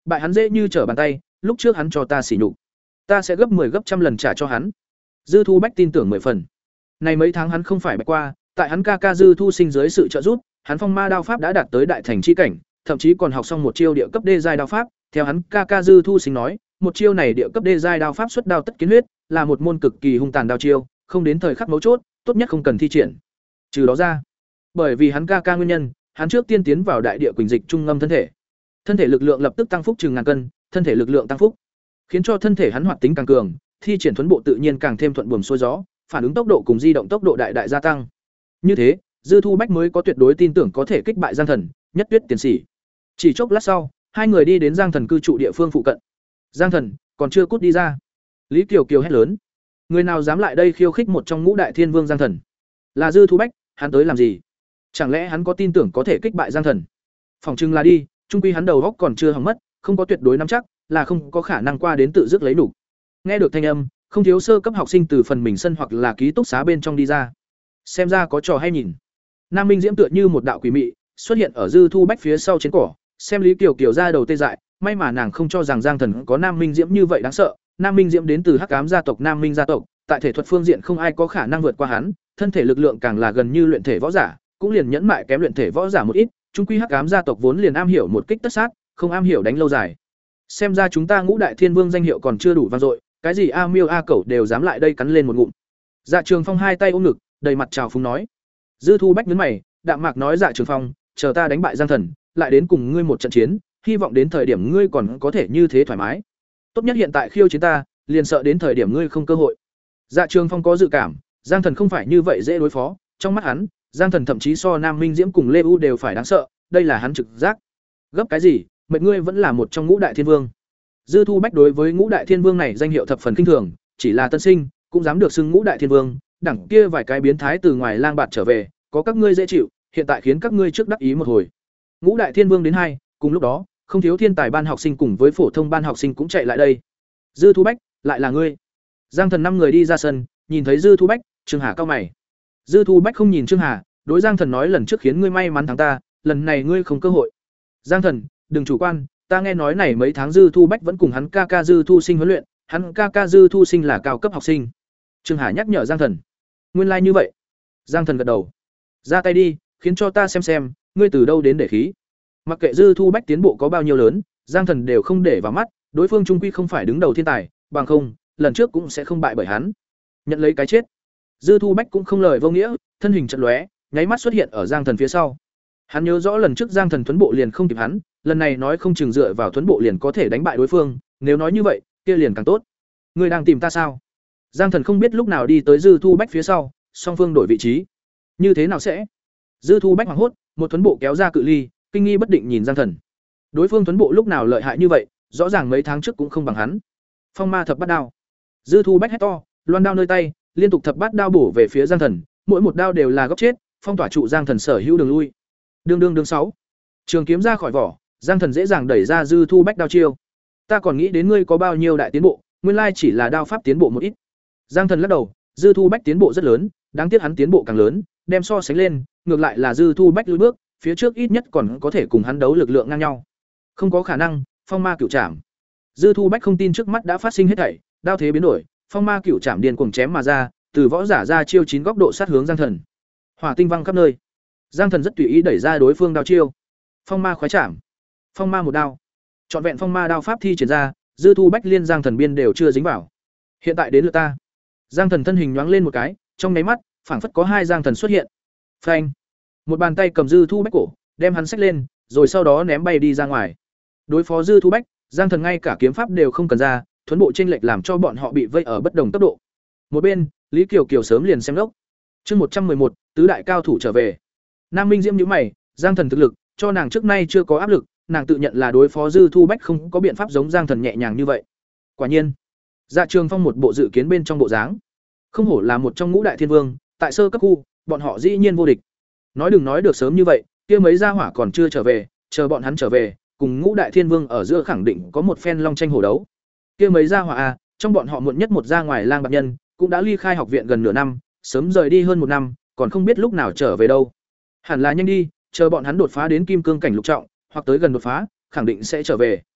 Bại hắn dễ như trở bàn tay, lúc trước hắn cho ta sỉ nhục, ta sẽ gấp mười gấp trăm lần trả cho hắn. Dư Thu Bách tin tưởng mười phần. Này mấy tháng hắn không phải bạch qua, tại hắn ca ca Dư Thu Sinh dưới sự trợ giúp, hắn phong ma đao pháp đã đạt tới đại thành chi cảnh, thậm chí còn học xong một chiêu địa cấp đê giai đao pháp, theo hắn ca ca Dư Thu Sinh nói, một chiêu này địa cấp đê giai đao pháp xuất đao tất kiến huyết, là một môn cực kỳ hung tàn đao chiêu, không đến thời khắc mấu chốt, tốt nhất không cần thi triển. Trừ đó ra, bởi vì hắn ca ca nguyên nhân, hắn trước tiên tiến vào đại địa quỳnh dịch trung ngâm thân thể. Thân thể lực lượng lập tức tăng phúc chừng ngàn cân, thân thể lực lượng tăng phúc, khiến cho thân thể hắn hoạt tính càng cường, thi triển thuần bộ tự nhiên càng thêm thuận buồm xuôi gió, phản ứng tốc độ cùng di động tốc độ đại đại gia tăng. Như thế, Dư Thu Bách mới có tuyệt đối tin tưởng có thể kích bại Giang Thần, Nhất Tuyết tiền sĩ. Chỉ chốc lát sau, hai người đi đến Giang Thần cư trụ địa phương phụ cận. Giang Thần còn chưa cút đi ra. Lý Kiều Kiều hét lớn. Người nào dám lại đây khiêu khích một trong ngũ đại thiên vương Giang Thần? Là Dư Thu Bách, hắn tới làm gì? Chẳng lẽ hắn có tin tưởng có thể kích bại Giang Thần? Phòng trưng là đi, trung quy hắn đầu góc còn chưa hỏng mất, không có tuyệt đối nắm chắc, là không có khả năng qua đến tự dứt lấy đủ. Nghe được thanh âm, không thiếu sơ cấp học sinh từ phần mình sân hoặc là ký túc xá bên trong đi ra. Xem ra có trò hay nhìn. Nam Minh Diễm tựa như một đạo quỷ mị, xuất hiện ở Dư Thu Bách phía sau trên cỏ, xem Lý Kiều Kiều ra đầu tê dại, may mà nàng không cho rằng Giang Thần có Nam Minh Diễm như vậy đáng sợ. Nam Minh Diễm đến từ Hắc Ám gia tộc Nam Minh gia tộc, tại thể thuật phương diện không ai có khả năng vượt qua hắn, thân thể lực lượng càng là gần như luyện thể võ giả, cũng liền nhẫn mại kém luyện thể võ giả một ít, trung quy Hắc Ám gia tộc vốn liền am hiểu một kích tất sát, không am hiểu đánh lâu dài. Xem ra chúng ta Ngũ Đại Thiên Vương danh hiệu còn chưa đủ vang dội, cái gì a miêu a cẩu đều dám lại đây cắn lên một ngụm. Dạ Trường Phong hai tay ôm ngực, đầy mặt trào phúng nói. Dư Thu Bách nhướng mày, đạm mạc nói Dạ Trường Phong, chờ ta đánh bại Giang Thần, lại đến cùng ngươi một trận chiến, hy vọng đến thời điểm ngươi còn có thể như thế thoải mái. Tốt nhất hiện tại khiêu chiến ta, liền sợ đến thời điểm ngươi không cơ hội. Dạ Trường Phong có dự cảm, Giang Thần không phải như vậy dễ đối phó, trong mắt hắn, Giang Thần thậm chí so Nam Minh Diễm cùng Lê U đều phải đáng sợ, đây là hắn trực giác. Gấp cái gì, mệnh ngươi vẫn là một trong Ngũ Đại Thiên Vương. Dư Thu Bách đối với Ngũ Đại Thiên Vương này danh hiệu thập phần kinh thường, chỉ là tân sinh, cũng dám được xưng Ngũ Đại Thiên Vương, đẳng kia vài cái biến thái từ ngoài lang bạt trở về, có các ngươi dễ chịu, hiện tại khiến các ngươi trước đắc ý một hồi. Ngũ Đại Thiên Vương đến hai, cùng lúc đó, không thiếu thiên tài ban học sinh cùng với phổ thông ban học sinh cũng chạy lại đây. Dư Thu Bách, lại là ngươi. Giang Thần năm người đi ra sân, nhìn thấy Dư Thu Bách, Trương Hà cau mày. Dư Thu Bách không nhìn Trương Hà, đối Giang Thần nói lần trước khiến ngươi may mắn thắng ta, lần này ngươi không cơ hội. Giang Thần, đừng chủ quan, ta nghe nói này mấy tháng Dư Thu Bách vẫn cùng hắn ca ca Dư Thu Sinh huấn luyện, hắn ca ca Dư Thu Sinh là cao cấp học sinh. Trương Hà nhắc nhở Giang Thần. Nguyên lai like như vậy. Giang Thần gật đầu. Ra tay đi, khiến cho ta xem xem, ngươi từ đâu đến để khí. Mặc kệ Dư Thu Bách tiến bộ có bao nhiêu lớn, Giang Thần đều không để vào mắt, đối phương trung quy không phải đứng đầu thiên tài, bằng không, lần trước cũng sẽ không bại bởi hắn. Nhận lấy cái chết. Dư Thu Bách cũng không lời vô nghĩa, thân hình chợt lóe, nháy mắt xuất hiện ở Giang Thần phía sau. Hắn nhớ rõ lần trước Giang Thần thuấn bộ liền không kịp hắn, lần này nói không chừng dựa vào thuấn bộ liền có thể đánh bại đối phương, nếu nói như vậy, kia liền càng tốt. Ngươi đang tìm ta sao? Giang Thần không biết lúc nào đi tới Dư Thu Bách phía sau, song phương đổi vị trí. Như thế nào sẽ? Dư Thu Bách hoảng hốt, một thuấn bộ kéo ra cự ly, kinh nghi bất định nhìn Giang Thần. Đối phương thuấn bộ lúc nào lợi hại như vậy, rõ ràng mấy tháng trước cũng không bằng hắn. Phong ma thập bát đao. Dư Thu Bách hét to, loan đao nơi tay, liên tục thập bát đao bổ về phía Giang Thần, mỗi một đao đều là góc chết, phong tỏa trụ Giang Thần sở hữu đường lui. Đương đương đương sáu. Trường kiếm ra khỏi vỏ, Giang Thần dễ dàng đẩy ra Dư Thu Bách đao chiêu. Ta còn nghĩ đến ngươi có bao nhiêu đại tiến bộ, nguyên lai chỉ là đao pháp tiến bộ một ít. Giang Thần lắc đầu, Dư Thu Bách tiến bộ rất lớn, đáng tiếc hắn tiến bộ càng lớn, đem so sánh lên, ngược lại là Dư Thu Bách lùi bước, phía trước ít nhất còn có thể cùng hắn đấu lực lượng ngang nhau. Không có khả năng, phong ma cửu trảm. Dư Thu Bách không tin trước mắt đã phát sinh hết thảy, đao thế biến đổi, phong ma cửu trảm điên cuồng chém mà ra, từ võ giả ra chiêu chín góc độ sát hướng Giang Thần. Hỏa tinh văng khắp nơi. Giang Thần rất tùy ý đẩy ra đối phương đao chiêu. Phong ma khoái trảm. Phong ma một đao. Trọn vẹn phong ma đao pháp thi triển ra, Dư Thu Bách liên Giang Thần biên đều chưa dính vào. Hiện tại đến lượt ta. Giang Thần thân hình nhoáng lên một cái, trong nháy mắt, phảng phất có hai Giang Thần xuất hiện. Phanh. Một bàn tay cầm Dư Thu Bách cổ, đem hắn xách lên, rồi sau đó ném bay đi ra ngoài. Đối phó Dư Thu Bách, Giang Thần ngay cả kiếm pháp đều không cần ra, thuấn bộ chênh lệch làm cho bọn họ bị vây ở bất đồng tốc độ. Một bên, Lý Kiều Kiều sớm liền xem lốc. Chương một trăm một, tứ đại cao thủ trở về. Nam Minh Diễm nhíu mày, Giang Thần thực lực, cho nàng trước nay chưa có áp lực, nàng tự nhận là đối phó Dư Thu Bách không có biện pháp giống Giang Thần nhẹ nhàng như vậy. Quả nhiên, Dạ Trường Phong một bộ dự kiến bên trong bộ dáng. Không hổ là một trong Ngũ Đại Thiên Vương, tại sơ cấp khu, bọn họ dĩ nhiên vô địch. Nói đừng nói được sớm như vậy, kia mấy gia hỏa còn chưa trở về, chờ bọn hắn trở về, cùng Ngũ Đại Thiên Vương ở giữa khẳng định có một phen long tranh hổ đấu. Kia mấy gia hỏa a, trong bọn họ muộn nhất một ra ngoài lang bạc nhân, cũng đã ly khai học viện gần nửa năm, sớm rời đi hơn một năm, còn không biết lúc nào trở về đâu. Hẳn là nhanh đi, chờ bọn hắn đột phá đến kim cương cảnh lục trọng, hoặc tới gần đột phá, khẳng định sẽ trở về.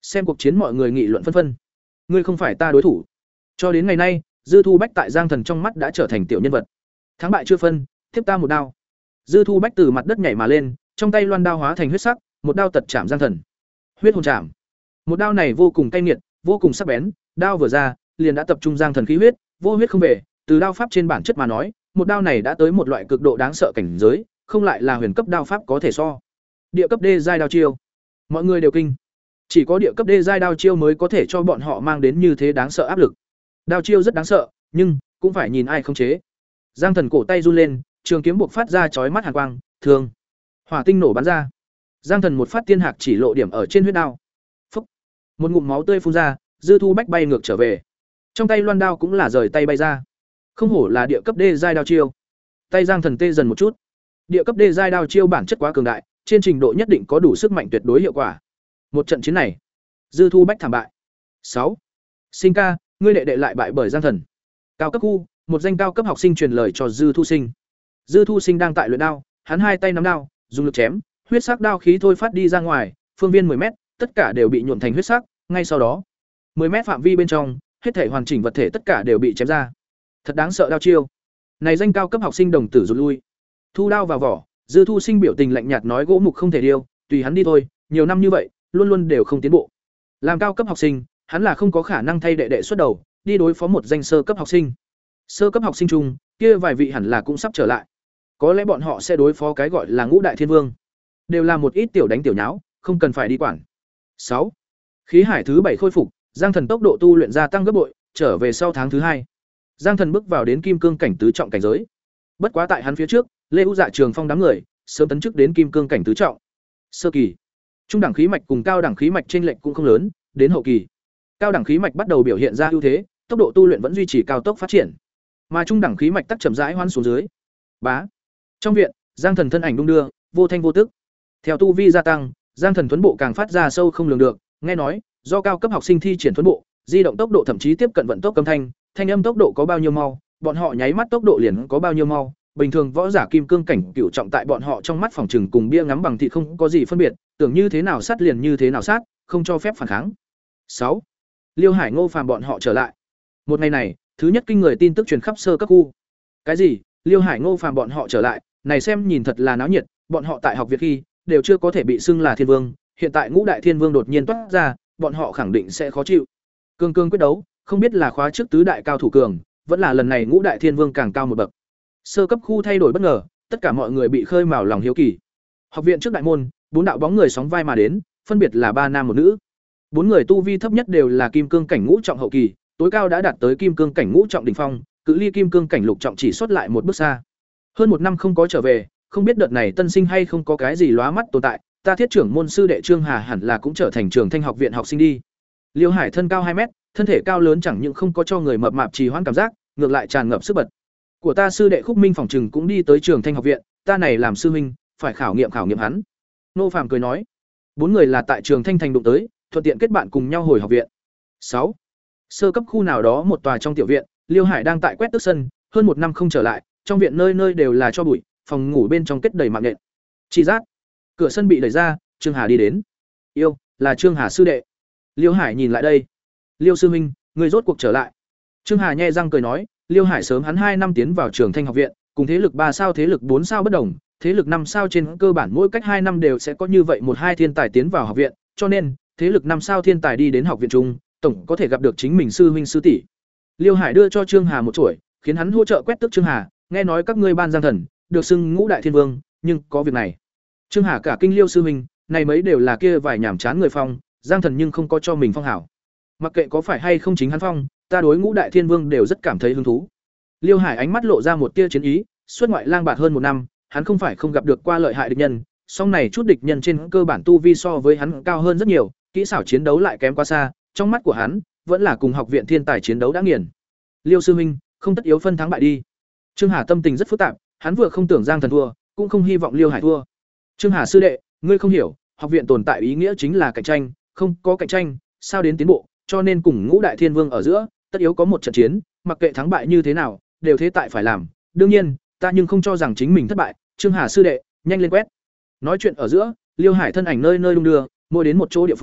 Xem cuộc chiến mọi người nghị luận phân phân. Ngươi không phải ta đối thủ. Cho đến ngày nay, Dư Thu Bách tại Giang Thần trong mắt đã trở thành tiểu nhân vật. Thắng bại chưa phân, tiếp ta một đao. Dư Thu Bách từ mặt đất nhảy mà lên, trong tay loan đao hóa thành huyết sắc, một đao tật chạm Giang Thần. Huyết hồn chạm. Một đao này vô cùng cay nghiệt, vô cùng sắc bén, đao vừa ra, liền đã tập trung Giang Thần khí huyết, vô huyết không về, từ đao pháp trên bản chất mà nói, một đao này đã tới một loại cực độ đáng sợ cảnh giới, không lại là huyền cấp đao pháp có thể so. Địa cấp đê giai đao chiêu. Mọi người đều kinh. Chỉ có địa cấp đê giai đao chiêu mới có thể cho bọn họ mang đến như thế đáng sợ áp lực. Đao chiêu rất đáng sợ, nhưng cũng phải nhìn ai khống chế. Giang Thần cổ tay run lên, trường kiếm buộc phát ra chói mắt hàn quang, thường hỏa tinh nổ bắn ra. Giang Thần một phát tiên hạc chỉ lộ điểm ở trên huyết đao. Phốc. Một ngụm máu tươi phun ra, Dư Thu Bách bay ngược trở về. Trong tay loan đao cũng là rời tay bay ra. Không hổ là địa cấp đê giai đao chiêu. Tay Giang Thần tê dần một chút. Địa cấp đê giai đao chiêu bản chất quá cường đại, trên trình độ nhất định có đủ sức mạnh tuyệt đối hiệu quả. Một trận chiến này, Dư Thu Bách thảm bại. sáu. Sinh ca, ngươi đệ đệ lại bại bởi Giang Thần. Cao cấp khu, một danh cao cấp học sinh truyền lời cho Dư Thu Sinh. Dư Thu Sinh đang tại luyện đao, hắn hai tay nắm đao, dùng lực chém, huyết sắc đao khí thôi phát đi ra ngoài, phương viên mười mét, tất cả đều bị nhuộm thành huyết sắc, ngay sau đó, mười mét phạm vi bên trong, hết thể hoàn chỉnh vật thể tất cả đều bị chém ra. Thật đáng sợ đao chiêu. Này danh cao cấp học sinh đồng tử rụt lui. Thu đao vào vỏ, Dư Thu Sinh biểu tình lạnh nhạt nói gỗ mục không thể điêu, tùy hắn đi thôi, nhiều năm như vậy, luôn luôn đều không tiến bộ. Làm cao cấp học sinh, hắn là không có khả năng thay đệ đệ xuất đầu, đi đối phó một danh sơ cấp học sinh. Sơ cấp học sinh chung, kia vài vị hẳn là cũng sắp trở lại. Có lẽ bọn họ sẽ đối phó cái gọi là Ngũ Đại Thiên Vương. Đều là một ít tiểu đánh tiểu nháo, không cần phải đi quản. sáu. Khí hải thứ bảy khôi phục, Giang Thần tốc độ tu luyện gia tăng gấp bội, trở về sau tháng thứ hai. Giang Thần bước vào đến kim cương cảnh tứ trọng cảnh giới. Bất quá tại hắn phía trước, Lê U Dạ Trường Phong đám người sớm tấn chức đến kim cương cảnh tứ trọng. Sơ kỳ, trung đẳng khí mạch cùng cao đẳng khí mạch chênh lệch cũng không lớn, đến hậu kỳ, cao đẳng khí mạch bắt đầu biểu hiện ra ưu thế, tốc độ tu luyện vẫn duy trì cao tốc phát triển, mà trung đẳng khí mạch tắc chậm rãi hoan xuống dưới. Bá. Trong viện, Giang Thần thân ảnh đung đưa, vô thanh vô tức. Theo tu vi gia tăng, Giang Thần thuấn bộ càng phát ra sâu không lường được, nghe nói, do cao cấp học sinh thi triển thuấn bộ, di động tốc độ thậm chí tiếp cận vận tốc âm thanh, thanh âm tốc độ có bao nhiêu mau, bọn họ nháy mắt tốc độ liền có bao nhiêu mau. Bình thường võ giả kim cương cảnh cửu trọng tại bọn họ trong mắt phòng trừng cùng bia ngắm bằng thịt không có gì phân biệt, tưởng như thế nào sát liền như thế nào sát, không cho phép phản kháng. sáu. Liêu Hải Ngô Phàm bọn họ trở lại. Một ngày này, thứ nhất kinh người tin tức truyền khắp sơ cấp khu. Cái gì? Liêu Hải Ngô Phàm bọn họ trở lại, này xem nhìn thật là náo nhiệt, bọn họ tại học viện khi đều chưa có thể bị xưng là thiên vương, hiện tại Ngũ Đại Thiên Vương đột nhiên toát ra, bọn họ khẳng định sẽ khó chịu. Cương cương quyết đấu, không biết là khóa trước tứ đại cao thủ cường, vẫn là lần này Ngũ Đại Thiên Vương càng cao một bậc. Sơ cấp khu thay đổi bất ngờ, tất cả mọi người bị khơi mào lòng hiếu kỳ. Học viện trước đại môn, bốn đạo bóng người sóng vai mà đến, phân biệt là ba nam một nữ. Bốn người tu vi thấp nhất đều là kim cương cảnh ngũ trọng hậu kỳ, tối cao đã đạt tới kim cương cảnh ngũ trọng đỉnh phong, cự ly kim cương cảnh lục trọng chỉ xuất lại một bước xa. Hơn một năm không có trở về, không biết đợt này tân sinh hay không có cái gì lóa mắt tồn tại, ta thiết trưởng môn sư đệ Trương Hà hẳn là cũng trở thành Trường Thanh học viện học sinh đi. Liêu Hải thân cao hai mét, thân thể cao lớn chẳng những không có cho người mập mạp trì hoãn cảm giác, ngược lại tràn ngập sức bật. Của ta sư đệ Khúc Minh phòng trừng cũng đi tới Trường Thanh học viện, ta này làm sư huynh, phải khảo nghiệm khảo nghiệm hắn. Nô Phàm cười nói, bốn người là tại Trường Thanh thành đụng tới, thuận tiện kết bạn cùng nhau hồi học viện. sáu. Sơ cấp khu nào đó một tòa trong tiểu viện, Liêu Hải đang tại quét tước sân, hơn một năm không trở lại, trong viện nơi nơi đều là tro bụi, phòng ngủ bên trong kết đầy mạng nhện. Chỉ giác, cửa sân bị đẩy ra, Trương Hà đi đến. Yêu, là Trương Hà sư đệ. Liêu Hải nhìn lại đây. Liêu sư huynh, người rốt cuộc trở lại. Trương Hà nhe răng cười nói, Liêu Hải sớm hắn hai năm tiến vào Trường Thanh học viện, cùng thế lực ba sao thế lực bốn sao bất đồng, thế lực năm sao trên cơ bản mỗi cách hai năm đều sẽ có như vậy một hai thiên tài tiến vào học viện, cho nên, thế lực năm sao thiên tài đi đến học viện chung, tổng có thể gặp được chính mình sư huynh sư tỷ. Liêu Hải đưa cho Trương Hà một chuỗi, khiến hắn hỗ trợ quét tước Trương Hà, nghe nói các ngươi ban Giang Thần, được xưng Ngũ Đại Thiên Vương, nhưng có việc này. Trương Hà cả kinh Liêu sư huynh, này mấy đều là kia vài nhảm chán người phong, Giang Thần nhưng không có cho mình phong hảo. Mặc kệ có phải hay không chính hắn phong, ta đối Ngũ Đại Thiên Vương đều rất cảm thấy hứng thú. Liêu Hải ánh mắt lộ ra một tia chiến ý, xuất ngoại lang bạt hơn một năm, hắn không phải không gặp được qua lợi hại địch nhân, song này chút địch nhân trên cơ bản tu vi so với hắn cao hơn rất nhiều, kỹ xảo chiến đấu lại kém quá xa, trong mắt của hắn vẫn là cùng học viện thiên tài chiến đấu đã nghiền. Liêu sư huynh, không tất yếu phân thắng bại đi. Trương Hà tâm tình rất phức tạp, hắn vừa không tưởng Giang Thần thua, cũng không hy vọng Liêu Hải thua. Trương Hà sư đệ, ngươi không hiểu, học viện tồn tại ý nghĩa chính là cạnh tranh, không có cạnh tranh, sao đến tiến bộ, cho nên cùng Ngũ Đại Thiên Vương ở giữa, tất yếu có một trận chiến, mặc kệ thắng bại như thế nào, đều thế tại phải làm. Đương nhiên, ta nhưng không cho rằng chính mình thất bại, Trương Hà sư đệ, nhanh lên quét. Nói chuyện ở giữa, Liêu Hải thân ảnh nơi nơi đung đưa, mỗi đến một chỗ địa phương,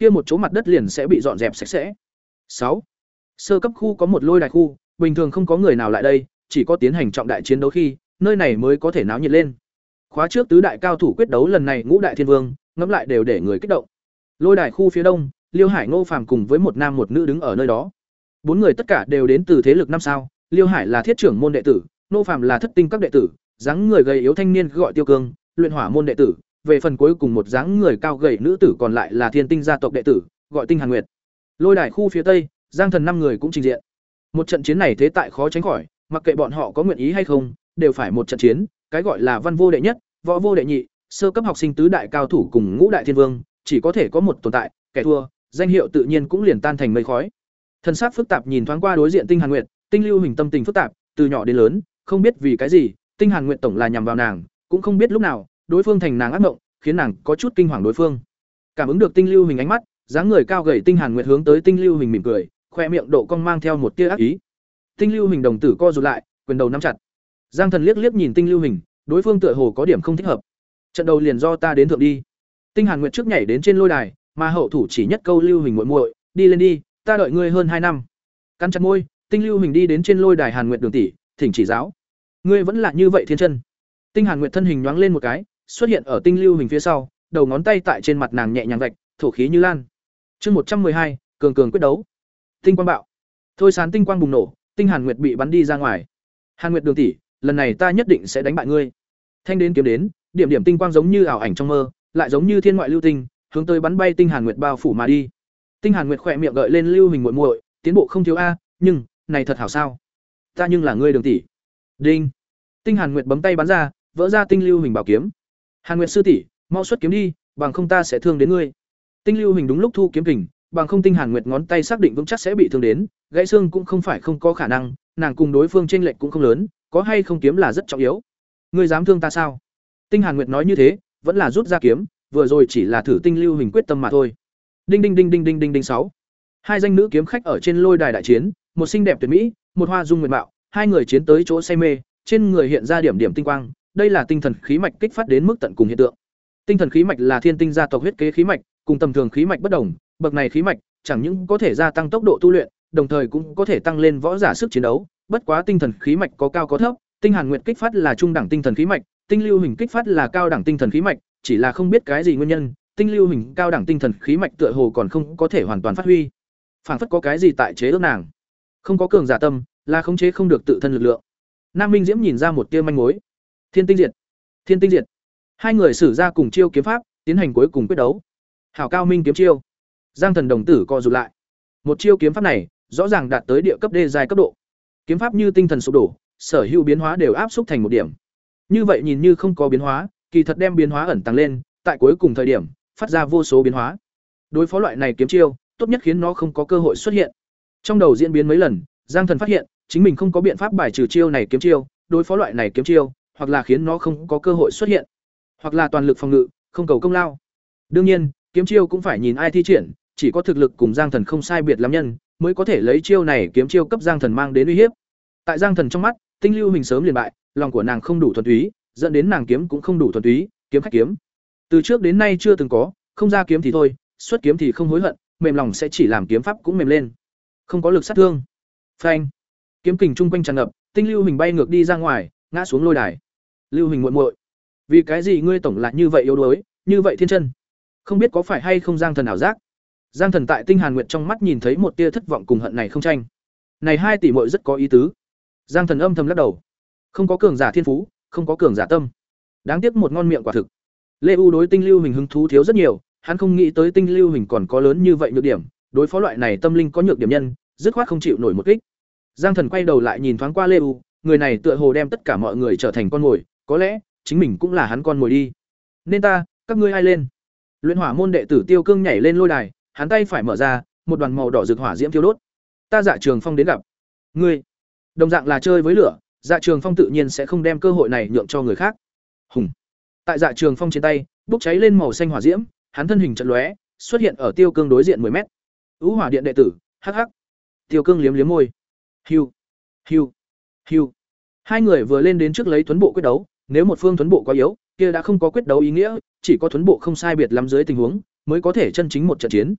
kia một chỗ mặt đất liền sẽ bị dọn dẹp sạch sẽ. sáu. Sơ cấp khu có một lôi đài khu, bình thường không có người nào lại đây, chỉ có tiến hành trọng đại chiến đấu khi, nơi này mới có thể náo nhiệt lên. Khóa trước tứ đại cao thủ quyết đấu lần này ngũ đại thiên vương, ngẫm lại đều để người kích động. Lôi đài khu phía đông, Liêu Hải Ngô Phàm cùng với một nam một nữ đứng ở nơi đó. Bốn người tất cả đều đến từ thế lực năm sao, Liêu Hải là thiết trưởng môn đệ tử, Ngô Phàm là thất tinh các đệ tử, dáng người gầy yếu thanh niên gọi Tiêu Cương, luyện hỏa môn đệ tử, về phần cuối cùng một dáng người cao gầy nữ tử còn lại là Thiên Tinh gia tộc đệ tử, gọi Tinh Hàn Nguyệt. Lôi đài khu phía tây, Giang Thần năm người cũng trình diện. Một trận chiến này thế tại khó tránh khỏi, mặc kệ bọn họ có nguyện ý hay không, đều phải một trận chiến, cái gọi là văn vô đệ nhất, võ vô đệ nhị, sơ cấp học sinh tứ đại cao thủ cùng ngũ đại thiên vương, chỉ có thể có một tồn tại, kẻ thua, danh hiệu tự nhiên cũng liền tan thành mây khói. Thân xác phức tạp nhìn thoáng qua đối diện Tinh Hàn Nguyệt, Tinh Lưu Hình tâm tình phức tạp, từ nhỏ đến lớn, không biết vì cái gì, Tinh Hàn Nguyệt tổng là nhằm vào nàng, cũng không biết lúc nào, đối phương thành nàng ác mộng, khiến nàng có chút kinh hoàng đối phương. Cảm ứng được Tinh Lưu Hình ánh mắt, dáng người cao gầy Tinh Hàn Nguyệt hướng tới Tinh Lưu Hình mỉm cười, khoe miệng độ cong mang theo một tia ác ý. Tinh Lưu Hình đồng tử co rụt lại, quyền đầu nắm chặt. Giang Thần liếc liếc nhìn Tinh Lưu Hình, đối phương tựa hồ có điểm không thích hợp. Trận đầu liền do ta đến thượng đi. Tinh Hàn Nguyệt trước nhảy đến trên lôi đài, mà hậu thủ chỉ nhất câu Lưu Hình muội muội, đi lên đi, ta đợi ngươi hơn hai năm. Cắn chặt môi, Tinh Lưu Hình đi đến trên lôi đài Hàn Nguyệt đường tỷ, thỉnh chỉ giáo. Ngươi vẫn là như vậy thiên chân. Tinh Hàn Nguyệt thân hình nhoáng lên một cái, xuất hiện ở Tinh Lưu Hình phía sau, đầu ngón tay tại trên mặt nàng nhẹ nhàng vạch, thổ khí như lan. Chương một trăm hai, cường cường quyết đấu. Tinh quang bạo. Thôi sán tinh quang bùng nổ, Tinh Hàn Nguyệt bị bắn đi ra ngoài. Hàn Nguyệt đường tỷ, lần này ta nhất định sẽ đánh bại ngươi. Thanh đến kiếm đến, điểm điểm tinh quang giống như ảo ảnh trong mơ, lại giống như thiên ngoại lưu tinh, hướng tới bắn bay Tinh Hàn Nguyệt bao phủ mà đi. Tinh Hàn Nguyệt khỏe miệng gợi lên Lưu Hình muội muội, tiến bộ không thiếu a, nhưng, này thật hảo sao? Ta nhưng là ngươi đường tỷ. Đinh. Tinh Hàn Nguyệt bấm tay bắn ra, vỡ ra Tinh Lưu Hình bảo kiếm. Hàn Nguyệt sư tỷ, mau xuất kiếm đi, bằng không ta sẽ thương đến ngươi. Tinh Lưu Hình đúng lúc thu kiếm kình, bằng không Tinh Hàn Nguyệt ngón tay xác định vững chắc sẽ bị thương đến, gãy xương cũng không phải không có khả năng, nàng cùng đối phương chênh lệch cũng không lớn, có hay không kiếm là rất trọng yếu. Ngươi dám thương ta sao? Tinh Hàn Nguyệt nói như thế, vẫn là rút ra kiếm, vừa rồi chỉ là thử Tinh Lưu Hình quyết tâm mà thôi. Đinh đinh đinh đinh đinh đinh đinh sáu. Hai danh nữ kiếm khách ở trên lôi đài đại chiến, một xinh đẹp tuyệt mỹ, một hoa dung nguyệt mạo, hai người chiến tới chỗ say mê, trên người hiện ra điểm điểm tinh quang, đây là tinh thần khí mạch kích phát đến mức tận cùng hiện tượng. Tinh thần khí mạch là Thiên Tinh gia tộc huyết kế khí mạch, cùng tầm thường khí mạch bất đồng, bậc này khí mạch chẳng những có thể gia tăng tốc độ tu luyện, đồng thời cũng có thể tăng lên võ giả sức chiến đấu, bất quá tinh thần khí mạch có cao có thấp, Tinh Hàn Nguyệt kích phát là trung đẳng tinh thần khí mạch, Tinh Lưu Hình kích phát là cao đẳng tinh thần khí mạch, chỉ là không biết cái gì nguyên nhân, Tinh Lưu Hình cao đẳng tinh thần khí mạch tựa hồ còn không có thể hoàn toàn phát huy. Phảng phất có cái gì tại chế ước nàng. Không có cường giả tâm, là khống chế không được tự thân lực lượng. Nam Minh Diễm nhìn ra một tia manh mối. Thiên Tinh Diệt, Thiên Tinh Diệt. Hai người sử ra cùng chiêu kiếm pháp, tiến hành cuối cùng quyết đấu. Hảo cao minh kiếm chiêu. Giang Thần đồng tử co rụt lại. Một chiêu kiếm pháp này, rõ ràng đạt tới địa cấp đê giai cấp độ. Kiếm pháp như tinh thần sụp đổ, sở hữu biến hóa đều áp xúc thành một điểm. Như vậy nhìn như không có biến hóa, kỳ thật đem biến hóa ẩn tàng lên, tại cuối cùng thời điểm, phát ra vô số biến hóa. Đối phó loại này kiếm chiêu, tốt nhất khiến nó không có cơ hội xuất hiện. Trong đầu diễn biến mấy lần, Giang Thần phát hiện, chính mình không có biện pháp bài trừ chiêu này kiếm chiêu, đối phó loại này kiếm chiêu, hoặc là khiến nó không có cơ hội xuất hiện, hoặc là toàn lực phòng ngự, không cầu công lao. Đương nhiên, kiếm chiêu cũng phải nhìn ai thi triển, chỉ có thực lực cùng Giang Thần không sai biệt lắm nhân, mới có thể lấy chiêu này kiếm chiêu cấp Giang Thần mang đến uy hiếp. Tại Giang Thần trong mắt, Tinh Lưu Hình sớm liền bại, lòng của nàng không đủ thuần túy, dẫn đến nàng kiếm cũng không đủ thuần túy, kiếm khách kiếm. Từ trước đến nay chưa từng có, không ra kiếm thì thôi, xuất kiếm thì không hối hận, mềm lòng sẽ chỉ làm kiếm pháp cũng mềm lên. Không có lực sát thương. Phanh. Kiếm kình trung quanh tràn ngập, Tinh Lưu Hình bay ngược đi ra ngoài, ngã xuống lôi đài. Lưu Hình muội muội, vì cái gì ngươi tổng lại như vậy yếu đuối, như vậy thiên chân? Không biết có phải hay không Giang Thần ảo giác? Giang Thần tại Tinh Hàn Nguyệt trong mắt nhìn thấy một tia thất vọng cùng hận này không tranh. Này hai tỷ muội rất có ý tứ. Giang Thần âm thầm lắc đầu. Không có cường giả thiên phú, không có cường giả tâm. Đáng tiếc một ngon miệng quả thực. Lê U đối Tinh Lưu Hình hứng thú thiếu rất nhiều, hắn không nghĩ tới Tinh Lưu Hình còn có lớn như vậy nhược điểm, đối phó loại này tâm linh có nhược điểm nhân, dứt khoát không chịu nổi một kích. Giang Thần quay đầu lại nhìn thoáng qua Lê U, người này tựa hồ đem tất cả mọi người trở thành con mồi, có lẽ chính mình cũng là hắn con mồi đi. Nên ta, các ngươi ai lên? Luyện hỏa môn đệ tử Tiêu Cương nhảy lên lôi đài, hắn tay phải mở ra, một đoàn màu đỏ rực hỏa diễm thiêu đốt. Ta Dạ Trường Phong đến gặp. Ngươi, đồng dạng là chơi với lửa, Dạ Trường Phong tự nhiên sẽ không đem cơ hội này nhượng cho người khác. Hùng. Tại Dạ Trường Phong trên tay, bốc cháy lên màu xanh hỏa diễm, hắn thân hình chợt lóe, xuất hiện ở Tiêu Cương đối diện mười mét. Ú Hỏa Điện đệ tử, hắc hắc. Tiêu Cương liếm liếm môi. Hưu, hưu, hưu. Hai người vừa lên đến trước lấy thuấn bộ quyết đấu, nếu một phương thuấn bộ quá yếu, kia đã không có quyết đấu ý nghĩa, chỉ có thuấn bộ không sai biệt lắm dưới tình huống mới có thể chân chính một trận chiến.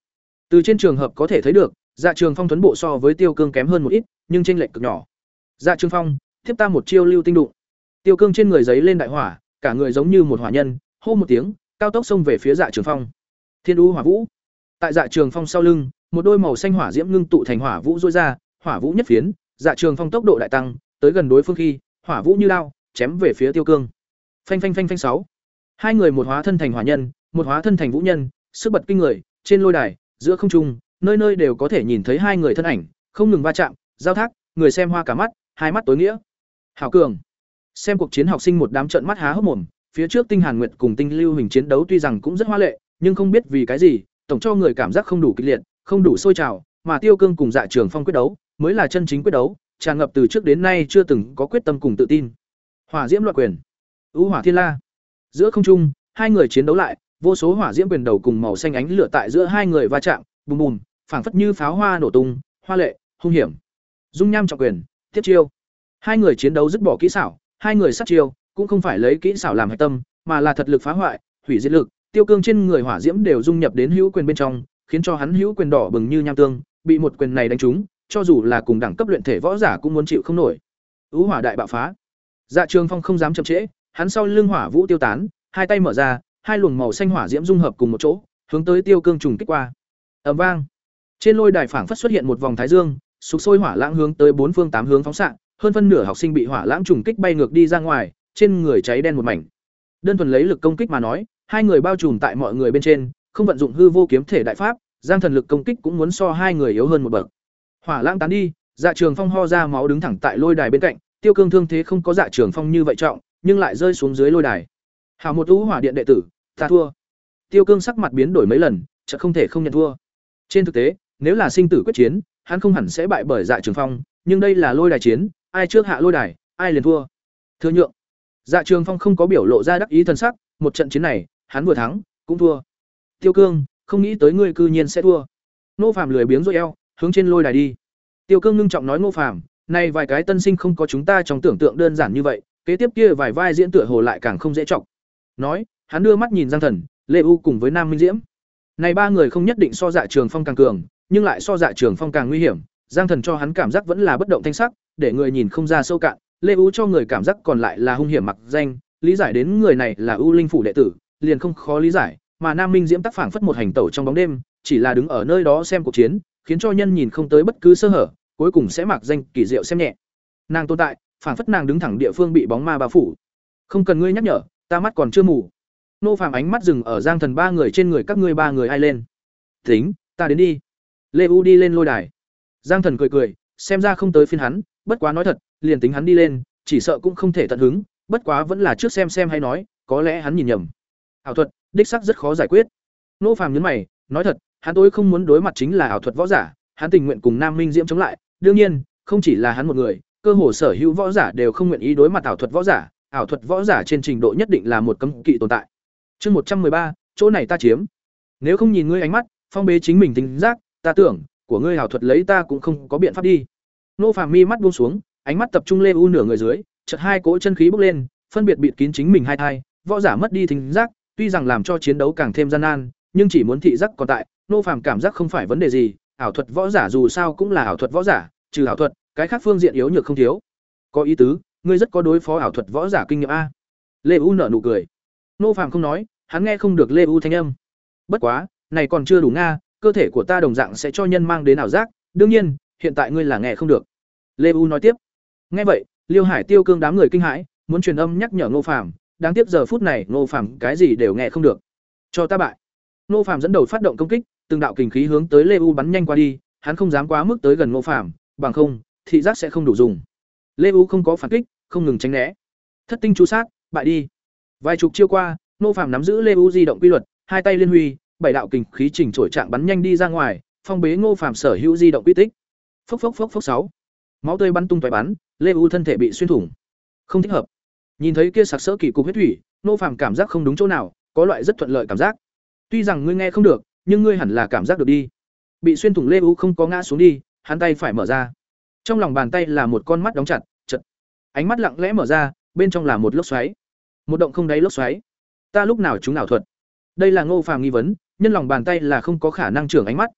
Từ trên trường hợp có thể thấy được, Dạ Trường Phong tuấn bộ so với Tiêu Cương kém hơn một ít, nhưng chênh lệch cực nhỏ. Dạ Trường Phong, tiếp ta một chiêu lưu tinh đụng. Tiêu Cương trên người giấy lên đại hỏa, cả người giống như một hỏa nhân, hô một tiếng, cao tốc xông về phía Dạ Trường Phong. Thiên U Hỏa Vũ. Tại Dạ Trường Phong sau lưng, một đôi màu xanh hỏa diễm ngưng tụ thành hỏa vũ rũa ra, hỏa vũ nhất phiến, Dạ Trường Phong tốc độ đại tăng, tới gần đối phương khi, hỏa vũ như lao, chém về phía Tiêu Cương. Phanh phanh phanh phanh sáu. Hai người một hóa thân thành hỏa nhân, một hóa thân thành vũ nhân, sức bật kinh người, trên lôi đài, giữa không trung, nơi nơi đều có thể nhìn thấy hai người thân ảnh, không ngừng va chạm, giao thác, người xem hoa cả mắt, hai mắt tối nghĩa. Hảo cường. Xem cuộc chiến học sinh một đám trợn mắt há hốc mồm, phía trước Tinh Hàn Nguyệt cùng Tinh Lưu Hình chiến đấu tuy rằng cũng rất hoa lệ, nhưng không biết vì cái gì, tổng cho người cảm giác không đủ kịch liệt, không đủ sôi trào, mà Tiêu Cương cùng Dạ Trường Phong quyết đấu, mới là chân chính quyết đấu, tràn ngập từ trước đến nay chưa từng có quyết tâm cùng tự tin. Hỏa diễm loạn quyền, U Hỏa Thiên La. Giữa không trung, hai người chiến đấu lại, vô số hỏa diễm quyền đầu cùng màu xanh ánh lửa tại giữa hai người va chạm, bùm bùm, phảng phất như pháo hoa nổ tung, hoa lệ, hung hiểm. Dung nham trọng quyền, tiếp chiêu. Hai người chiến đấu dứt bỏ kỹ xảo, hai người sát chiêu, cũng không phải lấy kỹ xảo làm hạch tâm, mà là thật lực phá hoại, hủy diệt lực. Tiêu Cương trên người hỏa diễm đều dung nhập đến hữu quyền bên trong, khiến cho hắn hữu quyền đỏ bừng như nham tương, bị một quyền này đánh trúng, cho dù là cùng đẳng cấp luyện thể võ giả cũng muốn chịu không nổi. U hỏa đại bạo phá. Dạ Trường Phong không dám chậm trễ, hắn sau lưng hỏa vũ tiêu tán, hai tay mở ra, hai luồng màu xanh hỏa diễm dung hợp cùng một chỗ, hướng tới Tiêu Cương trùng kích qua. Ầm vang. Trên lôi đài phảng phất xuất hiện một vòng thái dương, sục sôi hỏa lãng hướng tới bốn phương tám hướng phóng xạ, hơn phân nửa học sinh bị hỏa lãng trùng kích bay ngược đi ra ngoài, trên người cháy đen một mảnh. Đơn thuần lấy lực công kích mà nói, hai người bao trùm tại mọi người bên trên, không vận dụng hư vô kiếm thể đại pháp, giang thần lực công kích cũng muốn so hai người yếu hơn một bậc. Hỏa lãng tán đi, Dạ Trường Phong ho ra máu đứng thẳng tại lôi đài bên cạnh, Tiêu Cương thương thế không có Dạ Trường Phong như vậy trọng, nhưng lại rơi xuống dưới lôi đài. Hảo một U Hỏa Điện đệ tử, ta thua. Tiêu Cương sắc mặt biến đổi mấy lần, chợt không thể không nhận thua. Trên thực tế, nếu là sinh tử quyết chiến, hắn không hẳn sẽ bại bởi Dạ Trường Phong, nhưng đây là lôi đài chiến, ai trước hạ lôi đài, ai liền thua. Thừa nhượng. Dạ Trường Phong không có biểu lộ ra đắc ý thần sắc, một trận chiến này, hắn vừa thắng, cũng thua. Tiêu Cương, không nghĩ tới ngươi cư nhiên sẽ thua. Ngô Phàm lười biếng rũi eo, hướng trên lôi đài đi. Tiêu Cương ngưng trọng nói Ngô Phàm, này vài cái tân sinh không có chúng ta trong tưởng tượng đơn giản như vậy, kế tiếp kia vài vai diễn tựa hồ lại càng không dễ trọng. Nói, hắn đưa mắt nhìn Giang Thần, Lê U cùng với Nam Minh Diễm. Này ba người không nhất định so Dạ Trường Phong càng cường, nhưng lại so Dạ Trường Phong càng nguy hiểm. Giang Thần cho hắn cảm giác vẫn là bất động thanh sắc, để người nhìn không ra sâu cạn. Lê U cho người cảm giác còn lại là hung hiểm mặc danh, lý giải đến người này là U Linh phủ đệ tử, liền không khó lý giải, mà Nam Minh Diễm tác phảng phất một hành tẩu trong bóng đêm, chỉ là đứng ở nơi đó xem cuộc chiến, khiến cho nhân nhìn không tới bất cứ sơ hở, cuối cùng sẽ mặc danh kỳ diệu xem nhẹ. Nàng tồn tại, phảng phất nàng đứng thẳng địa phương bị bóng ma bao phủ. Không cần ngươi nhắc nhở, ta mắt còn chưa mù. Nô Phàm ánh mắt dừng ở Giang Thần ba người trên người, các ngươi ba người ai lên? Tính, ta đến đi. Lê U đi lên lôi đài. Giang Thần cười cười, xem ra không tới phiên hắn, bất quá nói thật, liền tính hắn đi lên, chỉ sợ cũng không thể tận hứng, bất quá vẫn là trước xem xem hay nói, có lẽ hắn nhìn nhầm. Ảo thuật, đích xác rất khó giải quyết. Nô Phàm nhấn mày, nói thật, hắn tối không muốn đối mặt chính là ảo thuật võ giả, hắn tình nguyện cùng Nam Minh Diễm chống lại, đương nhiên, không chỉ là hắn một người, cơ hồ sở hữu võ giả đều không nguyện ý đối mặt ảo thuật võ giả, ảo thuật võ giả trên trình độ nhất định là một cấm kỵ tồn tại. Chương một trăm mười ba, chỗ này ta chiếm. Nếu không nhìn ngươi ánh mắt, phong bế chính mình tính giác, ta tưởng, của ngươi ảo thuật lấy ta cũng không có biện pháp đi. Nô Phàm mi mắt buông xuống, ánh mắt tập trung Lê U nửa người dưới, chợt hai cỗ chân khí bốc lên, phân biệt bịt kín chính mình hai thai, võ giả mất đi thính giác, tuy rằng làm cho chiến đấu càng thêm gian nan, nhưng chỉ muốn thị giác còn tại, Nô Phàm cảm giác không phải vấn đề gì, ảo thuật võ giả dù sao cũng là ảo thuật võ giả, trừ ảo thuật, cái khác phương diện yếu nhược không thiếu. Có ý tứ, ngươi rất có đối phó ảo thuật võ giả kinh nghiệm a. Lê U nở nụ cười. Nô Phàm không nói, hắn nghe không được Lê U thanh âm. Bất quá, này còn chưa đủ nga, cơ thể của ta đồng dạng sẽ cho nhân mang đến ảo giác, đương nhiên, hiện tại ngươi là nghe không được. Lê U nói tiếp. Nghe vậy, Liêu Hải Tiêu Cương đám người kinh hãi, muốn truyền âm nhắc nhở Ngô Phàm, đáng tiếc giờ phút này Ngô Phàm cái gì đều nghe không được. Cho ta bại. Ngô Phàm dẫn đầu phát động công kích, từng đạo kình khí hướng tới Lê U bắn nhanh qua đi, hắn không dám quá mức tới gần Ngô Phàm, bằng không, thị giác sẽ không đủ dùng. Lê U không có phản kích, không ngừng tránh né. Thất tinh chú sát, bại đi. Vài chục chiêu qua, Ngô Phàm nắm giữ Lê U di động quy luật, hai tay liên huy, bảy đạo kình khí chỉnh trổi trạng bắn nhanh đi ra ngoài, phong bế Ngô Phàm sở hữu di động quy tích. Phốc phốc phốc phốc sáu. Máu tươi bắn tung tóe bắn, Lê U thân thể bị xuyên thủng. Không thích hợp. Nhìn thấy kia sặc sỡ kỳ cục huyết thủy, Ngô Phàm cảm giác không đúng chỗ nào, có loại rất thuận lợi cảm giác. Tuy rằng ngươi nghe không được, nhưng ngươi hẳn là cảm giác được đi. Bị xuyên thủng Lê U không có ngã xuống đi, hắn tay phải mở ra. Trong lòng bàn tay là một con mắt đóng chặt, chật. Ánh mắt lặng lẽ mở ra, bên trong là một lốc xoáy. Một động không đáy lốc xoáy. Ta lúc nào chúng ảo thuật? Đây là Ngô Phàm nghi vấn, nhân lòng bàn tay là không có khả năng trưởng ánh mắt.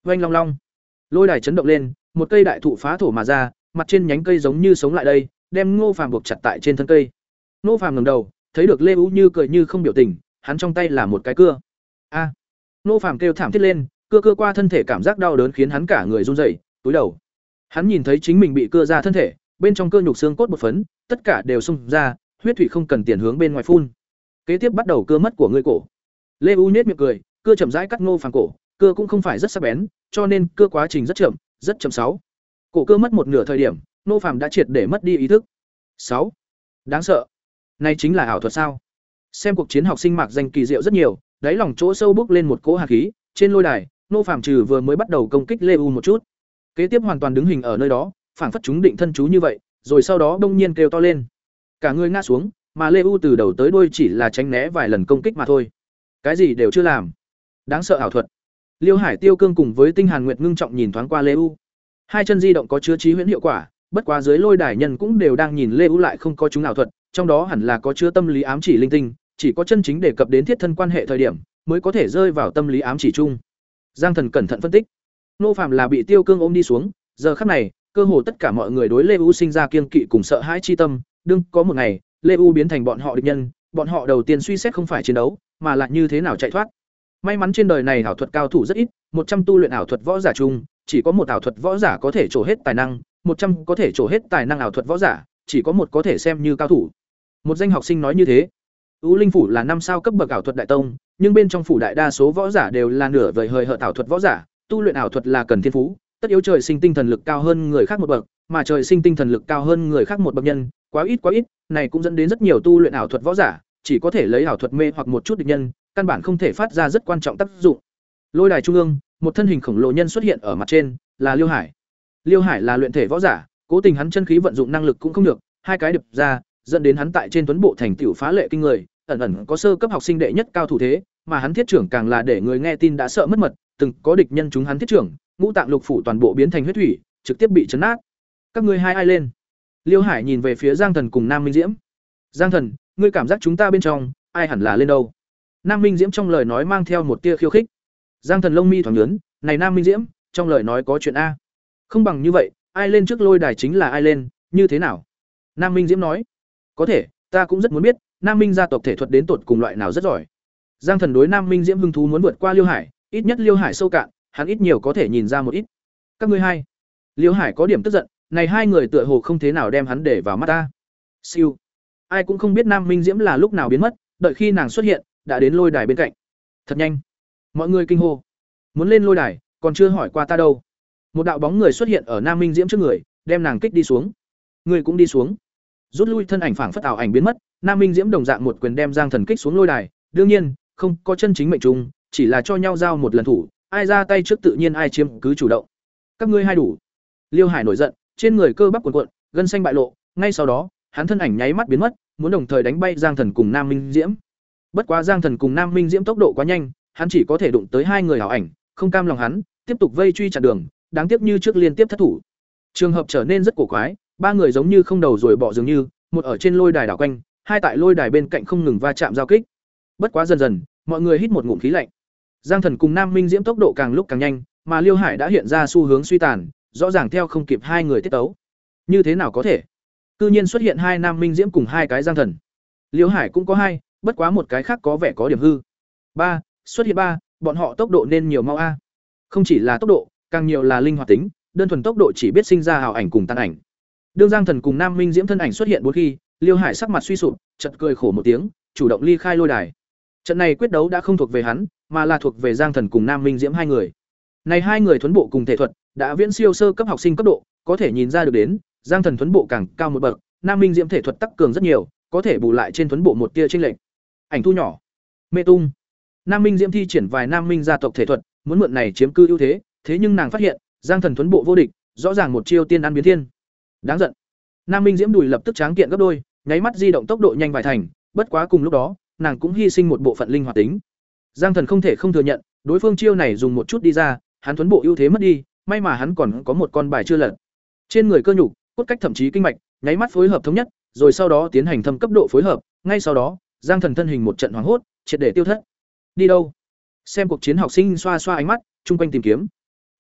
Oanh long long, lôi đài chấn động lên, một cây đại thụ phá thổ mà ra, mặt trên nhánh cây giống như sống lại đây, đem Ngô Phàm buộc chặt tại trên thân cây. Ngô Phàm ngẩng đầu, thấy được Lê Vũ Như cười như không biểu tình, hắn trong tay là một cái cưa. A! Ngô Phàm kêu thảm thiết lên, cưa cưa qua thân thể cảm giác đau đớn khiến hắn cả người run rẩy, túi đầu. Hắn nhìn thấy chính mình bị cưa ra thân thể, bên trong cơ nhục xương cốt một phấn, tất cả đều xung ra, huyết thủy không cần tiền hướng bên ngoài phun. Kế tiếp bắt đầu cưa mất của ngươi cổ. Lê U nhếch miệng cười, cưa chậm rãi cắt Ngô Phàm cổ, cưa cũng không phải rất sắc bén, cho nên cưa quá trình rất chậm, rất chậm sáu. Cổ cưa mất một nửa thời điểm, Ngô Phàm đã triệt để mất đi ý thức. sáu. Đáng sợ. Này chính là ảo thuật sao? Xem cuộc chiến học sinh mạc danh kỳ diệu rất nhiều, đáy lòng chỗ sâu bốc lên một cỗ hàn khí, trên lôi đài, Ngô Phàm trừ vừa mới bắt đầu công kích Lê U một chút. Kế tiếp hoàn toàn đứng hình ở nơi đó, phảng phất chúng định thân chú như vậy, rồi sau đó đông nhiên kêu to lên. Cả người ngã xuống, mà Lê U từ đầu tới đuôi chỉ là tránh né vài lần công kích mà thôi. Cái gì đều chưa làm. Đáng sợ ảo thuật. Liêu Hải Tiêu Cương cùng với Tinh Hàn Nguyệt ngưng trọng nhìn thoáng qua Lê U. Hai chân di động có chứa trí huyễn hiệu quả, bất quá dưới lôi đài nhân cũng đều đang nhìn Lê U lại không có chúng ảo thuật, trong đó hẳn là có chứa tâm lý ám chỉ linh tinh, chỉ có chân chính đề cập đến thiết thân quan hệ thời điểm, mới có thể rơi vào tâm lý ám chỉ chung. Giang Thần cẩn thận phân tích. Nô Phạm là bị Tiêu Cương ôm đi xuống, giờ khắc này, cơ hồ tất cả mọi người đối Lê U sinh ra kiêng kỵ cùng sợ hãi chi tâm, đương có một ngày, Lê U biến thành bọn họ địch nhân, bọn họ đầu tiên suy xét không phải chiến đấu, mà là như thế nào chạy thoát. May mắn trên đời này ảo thuật cao thủ rất ít, một trăm tu luyện ảo thuật võ giả chung, chỉ có một ảo thuật võ giả có thể trổ hết tài năng, một trăm có thể trổ hết tài năng ảo thuật võ giả, chỉ có một có thể xem như cao thủ. Một danh học sinh nói như thế. U Linh phủ là năm sao cấp bậc ảo thuật đại tông, nhưng bên trong phủ đại đa số võ giả đều là nửa vời hời hợt ảo thuật võ giả, tu luyện ảo thuật là cần thiên phú, tất yếu trời sinh tinh thần lực cao hơn người khác một bậc, mà trời sinh tinh thần lực cao hơn người khác một bậc nhân, quá ít quá ít, này cũng dẫn đến rất nhiều tu luyện ảo thuật võ giả, chỉ có thể lấy ảo thuật mê hoặc một chút địch nhân, căn bản không thể phát ra rất quan trọng tác dụng. Lôi đài trung ương, một thân hình khổng lồ nhân xuất hiện ở mặt trên, là Liêu Hải. Liêu Hải là luyện thể võ giả, cố tình hắn chân khí vận dụng năng lực cũng không được, hai cái đập ra, dẫn đến hắn tại trên tuấn bộ thành tựu phá lệ kinh người, ẩn ẩn có sơ cấp học sinh đệ nhất cao thủ thế, mà hắn thiết trưởng càng là để người nghe tin đã sợ mất mật, từng có địch nhân chúng hắn thiết trưởng, ngũ tạng lục phủ toàn bộ biến thành huyết thủy, trực tiếp bị chấn nát. Các ngươi hai ai lên? Liêu Hải nhìn về phía Giang Thần cùng Nam Minh Diễm. Giang Thần, ngươi cảm giác chúng ta bên trong, ai hẳn là lên đâu? Nam Minh Diễm trong lời nói mang theo một tia khiêu khích. Giang Thần lông mi thoáng nhướng, này Nam Minh Diễm, trong lời nói có chuyện a. Không bằng như vậy, ai lên trước lôi đài chính là ai lên, như thế nào? Nam Minh Diễm nói. Có thể, ta cũng rất muốn biết, Nam Minh gia tộc thể thuật đến tột cùng loại nào rất giỏi. Giang Thần đối Nam Minh Diễm hứng thú muốn vượt qua Liêu Hải, ít nhất Liêu Hải sâu cạn, hắn ít nhiều có thể nhìn ra một ít. Các ngươi hai. Liêu Hải có điểm tức giận, này hai người tựa hồ không thế nào đem hắn để vào mắt ta. Siêu. Ai cũng không biết Nam Minh Diễm là lúc nào biến mất, đợi khi nàng xuất hiện, đã đến lôi đài bên cạnh. Thật nhanh. Mọi người kinh hô. Muốn lên lôi đài, còn chưa hỏi qua ta đâu. Một đạo bóng người xuất hiện ở Nam Minh Diễm trước người, đem nàng kích đi xuống. Người cũng đi xuống. Rút lui thân ảnh phảng phất ảo ảnh biến mất, Nam Minh Diễm đồng dạng một quyền đem Giang Thần kích xuống lôi đài, đương nhiên, không có chân chính mệnh trùng, chỉ là cho nhau giao một lần thủ, ai ra tay trước tự nhiên ai chiếm cứ chủ động. Các ngươi hai đủ. Liêu Hải nổi giận, trên người cơ bắp cuộn cuộn, gân xanh bại lộ, ngay sau đó, hắn thân ảnh nháy mắt biến mất, muốn đồng thời đánh bay Giang Thần cùng Nam Minh Diễm. Bất quá Giang Thần cùng Nam Minh Diễm tốc độ quá nhanh, hắn chỉ có thể đụng tới hai người ảo ảnh, không cam lòng hắn, tiếp tục vây truy chặn đường, đáng tiếc như trước liên tiếp thất thủ. Trường hợp trở nên rất cổ quái, ba người giống như không đầu rồi bỏ dường như, một ở trên lôi đài đảo quanh, hai tại lôi đài bên cạnh không ngừng va chạm giao kích. Bất quá dần dần, mọi người hít một ngụm khí lạnh. Giang Thần cùng Nam Minh Diễm tốc độ càng lúc càng nhanh, mà Liêu Hải đã hiện ra xu hướng suy tàn, rõ ràng theo không kịp hai người tiết tấu. Như thế nào có thể? Tự nhiên xuất hiện hai Nam Minh Diễm cùng hai cái Giang Thần. Liêu Hải cũng có hai, bất quá một cái khác có vẻ có điểm hư. Ba, xuất hiện ba, bọn họ tốc độ nên nhiều mau a. Không chỉ là tốc độ, càng nhiều là linh hoạt tính, đơn thuần tốc độ chỉ biết sinh ra hào ảnh cùng tan ảnh. Đương Giang Thần cùng Nam Minh Diễm thân ảnh xuất hiện bốn khi, Liêu Hải sắc mặt suy sụp, chợt cười khổ một tiếng, chủ động ly khai lôi đài. Trận này quyết đấu đã không thuộc về hắn, mà là thuộc về Giang Thần cùng Nam Minh Diễm hai người. Này hai người thuần bộ cùng thể thuật, đã viễn siêu sơ cấp học sinh cấp độ, có thể nhìn ra được đến, Giang Thần thuần bộ càng cao một bậc, Nam Minh Diễm thể thuật tăng cường rất nhiều, có thể bù lại trên thuần bộ một tia chênh lệch. Ảnh thu nhỏ, mê tung. Nam Minh Diễm thi triển vài Nam Minh gia tộc thể thuật, muốn mượn này chiếm cư ưu thế, thế nhưng nàng phát hiện, Giang Thần thuần bộ vô địch, rõ ràng một chiêu tiên ăn biến thiên. Đáng giận. Nam Minh Diễm đùi lập tức tráng kiện gấp đôi, nháy mắt di động tốc độ nhanh vài thành, bất quá cùng lúc đó, nàng cũng hy sinh một bộ phận linh hoạt tính. Giang Thần không thể không thừa nhận, đối phương chiêu này dùng một chút đi ra, hắn thuần bộ ưu thế mất đi, may mà hắn còn có một con bài chưa lật. Trên người cơ nhục, cốt cách thậm chí kinh mạch, nháy mắt phối hợp thống nhất, rồi sau đó tiến hành thâm cấp độ phối hợp, ngay sau đó, Giang Thần thân hình một trận hoảng hốt, triệt để tiêu thất. Đi đâu? Xem cuộc chiến học sinh xoa xoa ánh mắt, chung quanh tìm kiếm.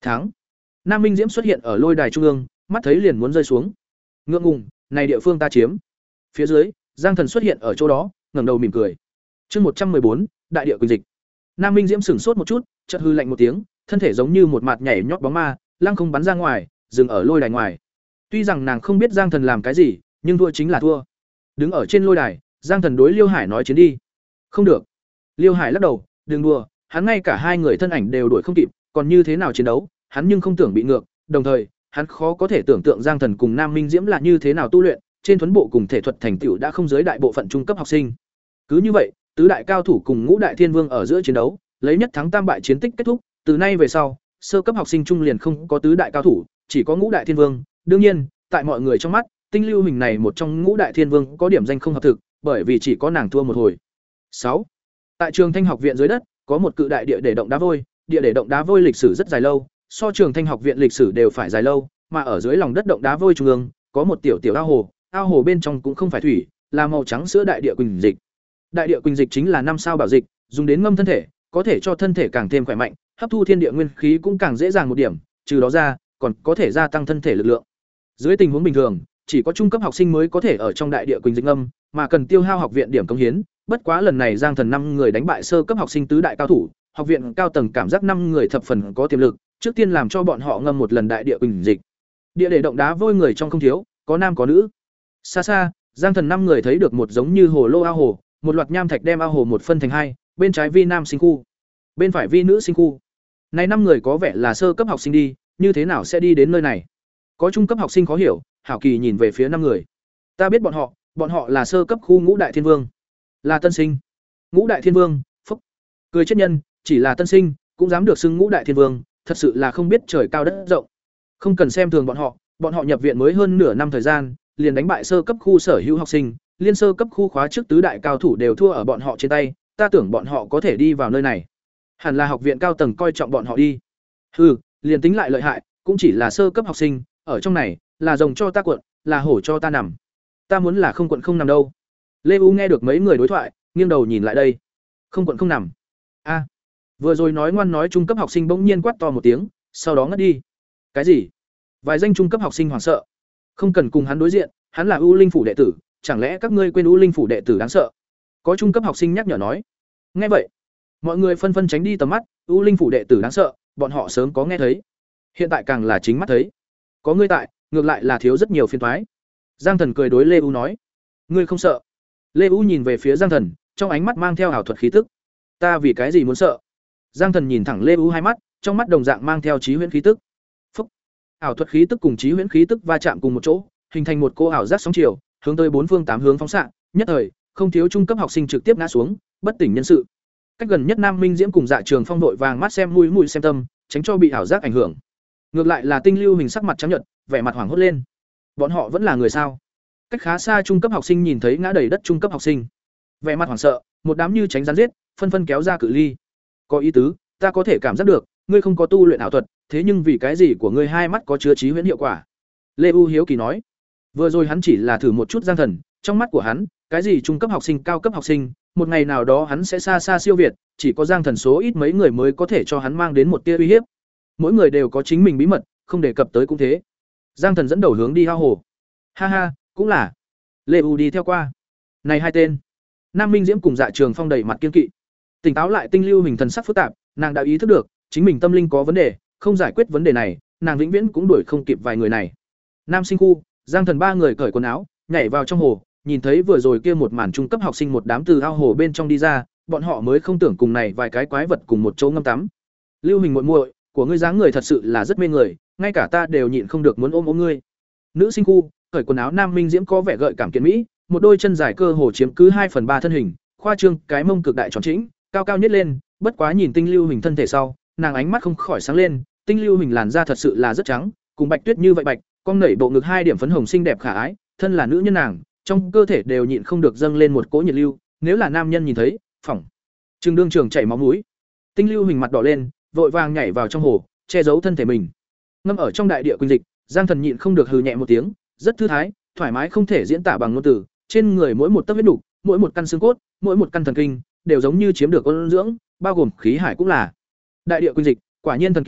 Tháng. Nam Minh Diễm xuất hiện ở lôi đài trung ương, mắt thấy liền muốn rơi xuống. Ngượng ngùng, này địa phương ta chiếm. Phía dưới, Giang Thần xuất hiện ở chỗ đó, ngẩng đầu mỉm cười. Chương một trăm bốn, Đại địa quỳnh dịch. Nam Minh Diễm sửng sốt một chút, chợt hư lạnh một tiếng, thân thể giống như một mặt nhảy nhót bóng ma, lăng không bắn ra ngoài, dừng ở lôi đài ngoài. Tuy rằng nàng không biết Giang Thần làm cái gì, nhưng thua chính là thua. Đứng ở trên lôi đài, Giang Thần đối Liêu Hải nói chiến đi. Không được. Liêu Hải lắc đầu, đừng đùa, hắn ngay cả hai người thân ảnh đều đuổi không kịp, còn như thế nào chiến đấu, hắn nhưng không tưởng bị ngược, đồng thời, hắn khó có thể tưởng tượng Giang Thần cùng Nam Minh Diễm là như thế nào tu luyện, trên thuần bộ cùng thể thuật thành tựu đã không giới đại bộ phận trung cấp học sinh. Cứ như vậy, tứ đại cao thủ cùng ngũ đại thiên vương ở giữa chiến đấu, lấy nhất thắng tam bại chiến tích kết thúc, từ nay về sau, sơ cấp học sinh trung liền không có tứ đại cao thủ, chỉ có ngũ đại thiên vương. Đương nhiên, tại mọi người trong mắt, Tinh Lưu Hình này một trong ngũ đại thiên vương có điểm danh không hợp thực, bởi vì chỉ có nàng thua một hồi. sáu. Tại Trường Thanh học viện dưới đất, có một cự đại địa để động đá vôi, địa để động đá vôi lịch sử rất dài lâu, so Trường Thanh học viện lịch sử đều phải dài lâu, mà ở dưới lòng đất động đá vôi trung ương, có một tiểu tiểu ao hồ, ao hồ bên trong cũng không phải thủy, là màu trắng sữa đại địa quỳnh dịch. Đại địa quỳnh dịch chính là năm sao bảo dịch, dùng đến ngâm thân thể, có thể cho thân thể càng thêm khỏe mạnh, hấp thu thiên địa nguyên khí cũng càng dễ dàng một điểm, trừ đó ra, còn có thể gia tăng thân thể lực lượng. Dưới tình huống bình thường, chỉ có trung cấp học sinh mới có thể ở trong đại địa quỳnh dịch ngâm, mà cần tiêu hao học viện điểm cống hiến, bất quá lần này Giang Thần năm người đánh bại sơ cấp học sinh tứ đại cao thủ, học viện cao tầng cảm giác năm người thập phần có tiềm lực, trước tiên làm cho bọn họ ngâm một lần đại địa quỳnh dịch. Địa để động đá vôi người trong không thiếu, có nam có nữ. Xa xa, Giang Thần năm người thấy được một giống như hồ lô ao hồ, một loạt nham thạch đem ao hồ một phân thành hai, bên trái vi nam sinh khu, bên phải vi nữ sinh khu. Này năm người có vẻ là sơ cấp học sinh đi, như thế nào sẽ đi đến nơi này? Có trung cấp học sinh khó hiểu, hảo kỳ nhìn về phía năm người. Ta biết bọn họ, bọn họ là sơ cấp khu ngũ đại thiên vương, là tân sinh. Ngũ đại thiên vương, phúc. Cười chết nhân, chỉ là tân sinh, cũng dám được xưng ngũ đại thiên vương, thật sự là không biết trời cao đất rộng. Không cần xem thường bọn họ, bọn họ nhập viện mới hơn nửa năm thời gian, liền đánh bại sơ cấp khu sở hữu học sinh, liên sơ cấp khu khóa trước tứ đại cao thủ đều thua ở bọn họ trên tay, ta tưởng bọn họ có thể đi vào nơi này. Hẳn là học viện cao tầng coi trọng bọn họ đi. Hừ, liền tính lại lợi hại, cũng chỉ là sơ cấp học sinh, ở trong này, là rồng cho ta cuộn, là hổ cho ta nằm. Ta muốn là không cuộn không nằm đâu. Lê U nghe được mấy người đối thoại, nghiêng đầu nhìn lại đây. Không cuộn không nằm. A. Vừa rồi nói ngoan nói trung cấp học sinh bỗng nhiên quát to một tiếng, sau đó ngất đi. Cái gì? Vài danh trung cấp học sinh hoảng sợ. Không cần cùng hắn đối diện, hắn là U Linh phủ đệ tử, chẳng lẽ các ngươi quên U Linh phủ đệ tử đáng sợ? Có trung cấp học sinh nhắc nhở nói. Nghe vậy, mọi người phân phân tránh đi tầm mắt, U Linh phủ đệ tử đáng sợ, bọn họ sớm có nghe thấy. Hiện tại càng là chính mắt thấy. Có ngươi tại, ngược lại là thiếu rất nhiều phiền toái. Giang Thần cười đối Lê U nói, ngươi không sợ? Lê U nhìn về phía Giang Thần, trong ánh mắt mang theo ảo thuật khí tức. Ta vì cái gì muốn sợ? Giang Thần nhìn thẳng Lê U hai mắt, trong mắt đồng dạng mang theo trí huyễn khí tức. Phúc. Ảo thuật khí tức cùng trí huyễn khí tức va chạm cùng một chỗ, hình thành một cô ảo giác sóng chiều, hướng tới bốn phương tám hướng phóng xạ, nhất thời, không thiếu trung cấp học sinh trực tiếp ngã xuống, bất tỉnh nhân sự. Cách gần nhất Nam Minh Diễm cùng Dạ Trường Phong đội vàng mắt xem mũi mũi xem tâm, tránh cho bị ảo giác ảnh hưởng. Ngược lại là Tinh Lưu Hình sắc mặt trắng nhợt, vẻ mặt hoảng hốt lên. Bọn họ vẫn là người sao? Cách khá xa trung cấp học sinh nhìn thấy ngã đầy đất trung cấp học sinh, vẻ mặt hoảng sợ, một đám như tránh rắn giết, phân phân kéo ra cự ly. Có ý tứ, ta có thể cảm giác được, ngươi không có tu luyện ảo thuật, thế nhưng vì cái gì của ngươi hai mắt có chứa trí huyễn hiệu quả? Lê U hiếu kỳ nói. Vừa rồi hắn chỉ là thử một chút Giang Thần, trong mắt của hắn, cái gì trung cấp học sinh, cao cấp học sinh, một ngày nào đó hắn sẽ xa xa siêu việt, chỉ có Giang Thần số ít mấy người mới có thể cho hắn mang đến một tia uy hiếp. Mỗi người đều có chính mình bí mật, không đề cập tới cũng thế. Giang Thần dẫn đầu hướng đi ao hồ. Ha ha, cũng là. Lê U đi theo qua. Này hai tên. Nam Minh Diễm cùng Dạ Trường Phong đầy mặt kiên kỵ. Tỉnh táo lại Tinh Lưu Hình thần sắc phức tạp, nàng đã ý thức được, chính mình tâm linh có vấn đề, không giải quyết vấn đề này, nàng vĩnh viễn cũng đuổi không kịp vài người này. Nam sinh khu, Giang Thần ba người cởi quần áo, nhảy vào trong hồ, nhìn thấy vừa rồi kia một màn trung cấp học sinh một đám từ ao hồ bên trong đi ra, bọn họ mới không tưởng cùng này vài cái quái vật cùng một chỗ ngâm tắm. Lưu Hình muội muội, của ngươi dáng người thật sự là rất mê người, ngay cả ta đều nhịn không được muốn ôm ôm ngươi. Nữ sinh khu, cởi quần áo Nam Minh Diễm có vẻ gợi cảm kiện mỹ, một đôi chân dài cơ hồ chiếm cứ hai phần ba thân hình, khoa trương, cái mông cực đại tròn chỉnh, cao cao nhất lên, bất quá nhìn Tinh Lưu Hình thân thể sau, nàng ánh mắt không khỏi sáng lên, Tinh Lưu Hình làn da thật sự là rất trắng, cùng Bạch Tuyết như vậy bạch, cong nảy bộ ngực hai điểm phấn hồng xinh đẹp khả ái, thân là nữ nhân nàng, trong cơ thể đều nhịn không được dâng lên một cỗ nhiệt lưu, nếu là nam nhân nhìn thấy, phỏng trừng đương trường chảy máu mũi. Tinh Lưu Hình mặt đỏ lên, vội vàng nhảy vào trong hồ, che giấu thân thể mình. Ngâm ở trong đại địa quỳnh dịch, Giang Thần nhịn không được hừ nhẹ một tiếng, rất thư thái, thoải mái không thể diễn tả bằng ngôn từ, trên người mỗi một tấc huyết nục, mỗi một căn xương cốt, mỗi một căn thần kinh, đều giống như chiếm được ôn dưỡng, bao gồm khí hải cũng là. Đại địa quỳnh dịch, quả nhiên thần kỳ,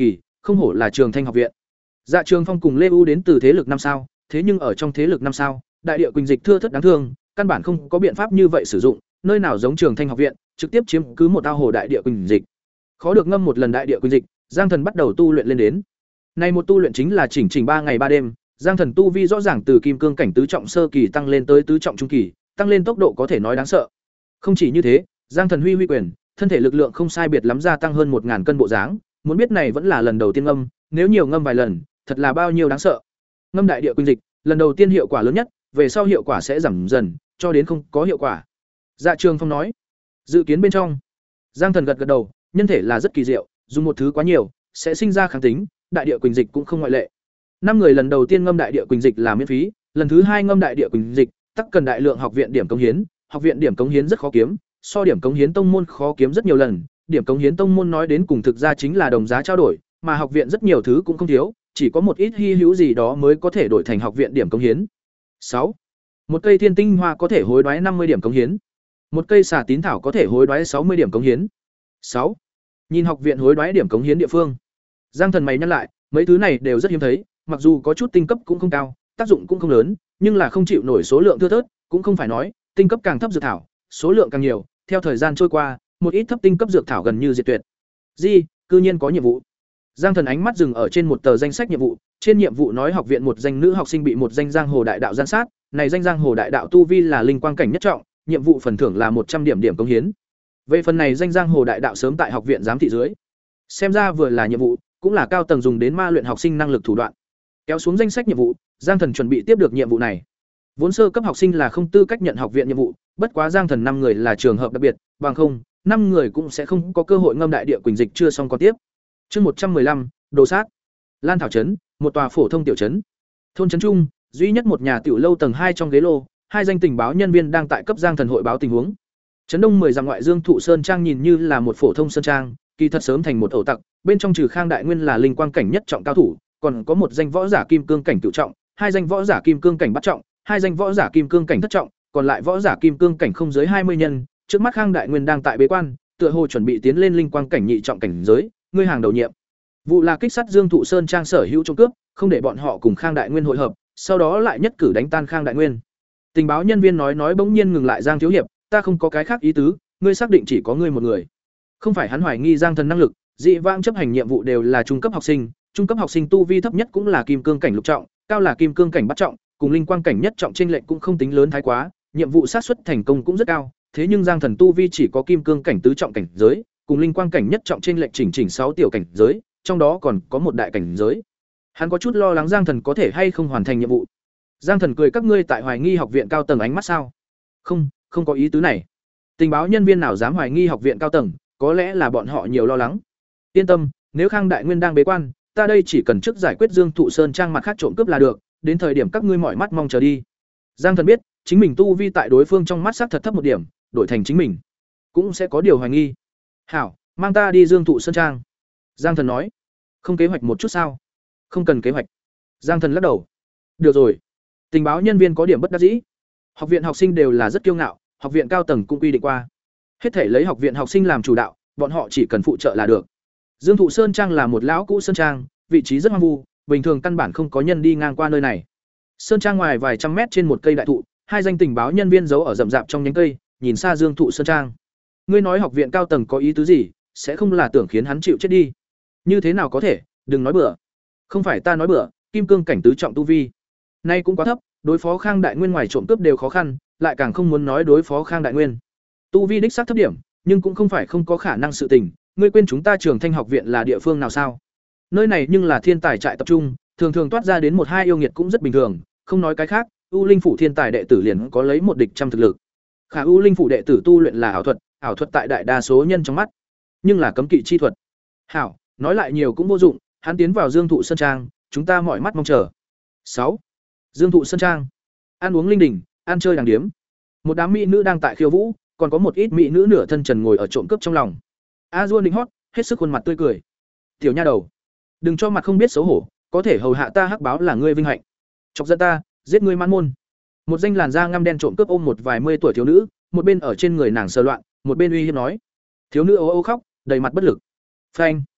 không hổ là Trường Thanh học viện. Dạ Trường Phong cùng Lê U đến từ thế lực năm sao, thế nhưng ở trong thế lực năm sao, đại địa quỳnh dịch thưa thớt đáng thương, căn bản không có biện pháp như vậy sử dụng, nơi nào giống Trường Thanh học viện, trực tiếp chiếm cứ một ao hồ đại địa quỳnh dịch. Khó được ngâm một lần đại địa quỳnh dịch, Giang Thần bắt đầu tu luyện lên đến. Này một tu luyện chính là chỉnh chỉnh ba ngày ba đêm, Giang Thần tu vi rõ ràng từ kim cương cảnh tứ trọng sơ kỳ tăng lên tới tứ trọng trung kỳ, tăng lên tốc độ có thể nói đáng sợ. Không chỉ như thế, Giang Thần huy huy quyền, thân thể lực lượng không sai biệt lắm gia tăng hơn một ngàn cân bộ dáng, muốn biết này vẫn là lần đầu tiên ngâm, nếu nhiều ngâm vài lần, thật là bao nhiêu đáng sợ. Ngâm đại địa quỳnh dịch, lần đầu tiên hiệu quả lớn nhất, về sau hiệu quả sẽ giảm dần, cho đến không có hiệu quả. Dạ Trường Phong nói. Dự kiến bên trong. Giang Thần gật gật đầu, nhân thể là rất kỳ diệu, dùng một thứ quá nhiều sẽ sinh ra kháng tính, đại địa quỳnh dịch cũng không ngoại lệ. Năm người lần đầu tiên ngâm đại địa quỳnh dịch là miễn phí, lần thứ hai ngâm đại địa quỳnh dịch, tất cần đại lượng học viện điểm cống hiến, học viện điểm cống hiến rất khó kiếm, so điểm cống hiến tông môn khó kiếm rất nhiều lần, điểm cống hiến tông môn nói đến cùng thực ra chính là đồng giá trao đổi, mà học viện rất nhiều thứ cũng không thiếu, chỉ có một ít hy hữu gì đó mới có thể đổi thành học viện điểm cống hiến. sáu. Một cây thiên tinh hoa có thể hối đoái năm mươi điểm cống hiến. Một cây xà tín thảo có thể hối đoái sáu mươi điểm cống hiến. sáu. Nhìn học viện hối đoái điểm cống hiến địa phương. Giang Thần mày nhắc lại, mấy thứ này đều rất hiếm thấy, mặc dù có chút tinh cấp cũng không cao, tác dụng cũng không lớn, nhưng là không chịu nổi số lượng thưa thớt, cũng không phải nói, tinh cấp càng thấp dược thảo, số lượng càng nhiều, theo thời gian trôi qua, một ít thấp tinh cấp dược thảo gần như diệt tuyệt. Gì, cư nhiên có nhiệm vụ. Giang Thần ánh mắt dừng ở trên một tờ danh sách nhiệm vụ, trên nhiệm vụ nói học viện một danh nữ học sinh bị một danh giang hồ đại đạo gian sát, này danh giang hồ đại đạo tu vi là linh quang cảnh nhất trọng, nhiệm vụ phần thưởng là một trăm điểm điểm cống hiến. Về phần này danh giang hồ đại đạo sớm tại học viện giám thị dưới. Xem ra vừa là nhiệm vụ, cũng là cao tầng dùng đến ma luyện học sinh năng lực thủ đoạn. Kéo xuống danh sách nhiệm vụ, Giang Thần chuẩn bị tiếp được nhiệm vụ này. Vốn sơ cấp học sinh là không tư cách nhận học viện nhiệm vụ, bất quá Giang Thần năm người là trường hợp đặc biệt, bằng không, năm người cũng sẽ không có cơ hội ngâm đại địa quỳnh dịch chưa xong còn tiếp. Chương một trăm mười lăm, đồ sát. Lan Thảo trấn, một tòa phổ thông tiểu trấn. Thôn trấn trung, duy nhất một nhà tiểu lâu tầng hai trong ghế lô, hai danh tình báo nhân viên đang tại cấp Giang Thần hội báo tình huống. Trấn Đông mười dặm ngoại Dương Thụ Sơn trang nhìn như là một phổ thông sơn trang, kỳ thật sớm thành một ổ tặc, bên trong trừ Khang Đại Nguyên là linh quang cảnh nhất trọng cao thủ, còn có một danh võ giả kim cương cảnh cửu trọng, hai danh võ giả kim cương cảnh bát trọng, hai danh võ giả kim cương cảnh thất trọng, còn lại võ giả kim cương cảnh không dưới hai mươi nhân, trước mắt Khang Đại Nguyên đang tại bế quan, tựa hồ chuẩn bị tiến lên linh quang cảnh nhị trọng cảnh giới, ngươi hàng đầu nhiệm. Vụ là kích sát Dương Thụ Sơn trang sở hữu trộm cướp, không để bọn họ cùng Khang Đại Nguyên hội hợp, sau đó lại nhất cử đánh tan Khang Đại Nguyên. Tình báo nhân viên nói nói bỗng nhiên ngừng lại Giang thiếu hiệp, ta không có cái khác ý tứ, ngươi xác định chỉ có ngươi một người. Không phải hắn hoài nghi Giang Thần năng lực, dị vãng chấp hành nhiệm vụ đều là trung cấp học sinh, trung cấp học sinh tu vi thấp nhất cũng là kim cương cảnh lục trọng, cao là kim cương cảnh bát trọng, cùng linh quang cảnh nhất trọng chênh lệch cũng không tính lớn thái quá, nhiệm vụ xác suất thành công cũng rất cao, thế nhưng Giang Thần tu vi chỉ có kim cương cảnh tứ trọng cảnh giới, cùng linh quang cảnh nhất trọng chênh lệch chỉnh chỉnh sáu tiểu cảnh giới, trong đó còn có một đại cảnh giới. Hắn có chút lo lắng Giang Thần có thể hay không hoàn thành nhiệm vụ. Giang Thần cười, các ngươi tại hoài nghi học viện cao tầng ánh mắt sao? Không, không có ý tứ này. Tình báo nhân viên nào dám hoài nghi học viện cao tầng, có lẽ là bọn họ nhiều lo lắng. Yên tâm, nếu Khang Đại Nguyên đang bế quan, ta đây chỉ cần trước giải quyết Dương Thụ Sơn trang mặt khác trộm cướp là được, đến thời điểm các ngươi mỏi mắt mong chờ đi. Giang Thần biết, chính mình tu vi tại đối phương trong mắt sắc thật thấp một điểm, đổi thành chính mình cũng sẽ có điều hoài nghi. Hảo, mang ta đi Dương Thụ Sơn trang. Giang Thần nói. Không kế hoạch một chút sao? Không cần kế hoạch. Giang Thần lắc đầu. Được rồi. Tình báo nhân viên có điểm bất đắc dĩ. Học viện học sinh đều là rất kiêu ngạo, học viện cao tầng cũng quy định qua. Hết thể lấy học viện học sinh làm chủ đạo, bọn họ chỉ cần phụ trợ là được. Dương Thụ Sơn trang là một lão cũ sơn trang, vị trí rất hoang vu, bình thường căn bản không có nhân đi ngang qua nơi này. Sơn trang ngoài vài trăm mét trên một cây đại thụ, hai danh tình báo nhân viên giấu ở rậm rạp trong nhánh cây, nhìn xa Dương Thụ Sơn trang. Ngươi nói học viện cao tầng có ý tứ gì, sẽ không là tưởng khiến hắn chịu chết đi? Như thế nào có thể, đừng nói bừa. Không phải ta nói bừa, kim cương cảnh tứ trọng tu vi. Nay cũng quá thấp, đối phó Khang Đại Nguyên ngoài trộm cướp đều khó khăn, lại càng không muốn nói đối phó Khang Đại Nguyên. Tu vi đích xác thấp điểm, nhưng cũng không phải không có khả năng sự tình, ngươi quên chúng ta Trường Thanh học viện là địa phương nào sao? Nơi này nhưng là thiên tài trại tập trung, thường thường toát ra đến một hai yêu nghiệt cũng rất bình thường, không nói cái khác, U Linh phủ thiên tài đệ tử liền có lấy một địch trăm thực lực. Khả U Linh phủ đệ tử tu luyện là ảo thuật, ảo thuật tại đại đa số nhân trong mắt, nhưng là cấm kỵ chi thuật. Hảo, nói lại nhiều cũng vô dụng, hắn tiến vào Dương Thụ Sơn trang, chúng ta mỏi mắt mong chờ. sáu. Dương Thụ Sơn trang. Ăn uống linh đình, ăn chơi đàng điếm. Một đám mỹ nữ đang tại khiêu vũ, còn có một ít mỹ nữ nửa thân trần ngồi ở trộm cướp trong lòng. A Dua Ninh hót, hết sức khuôn mặt tươi cười. Tiểu nha đầu, đừng cho mặt không biết xấu hổ, có thể hầu hạ ta hắc báo là ngươi vinh hạnh. Chọc giận ta, giết ngươi mãn môn. Một danh làn da ngăm đen trộm cướp ôm một vài mươi tuổi thiếu nữ, một bên ở trên người nàng sờ loạn, một bên uy hiếp nói. Thiếu nữ ố ô khóc, đầy mặt bất lực. Phanh.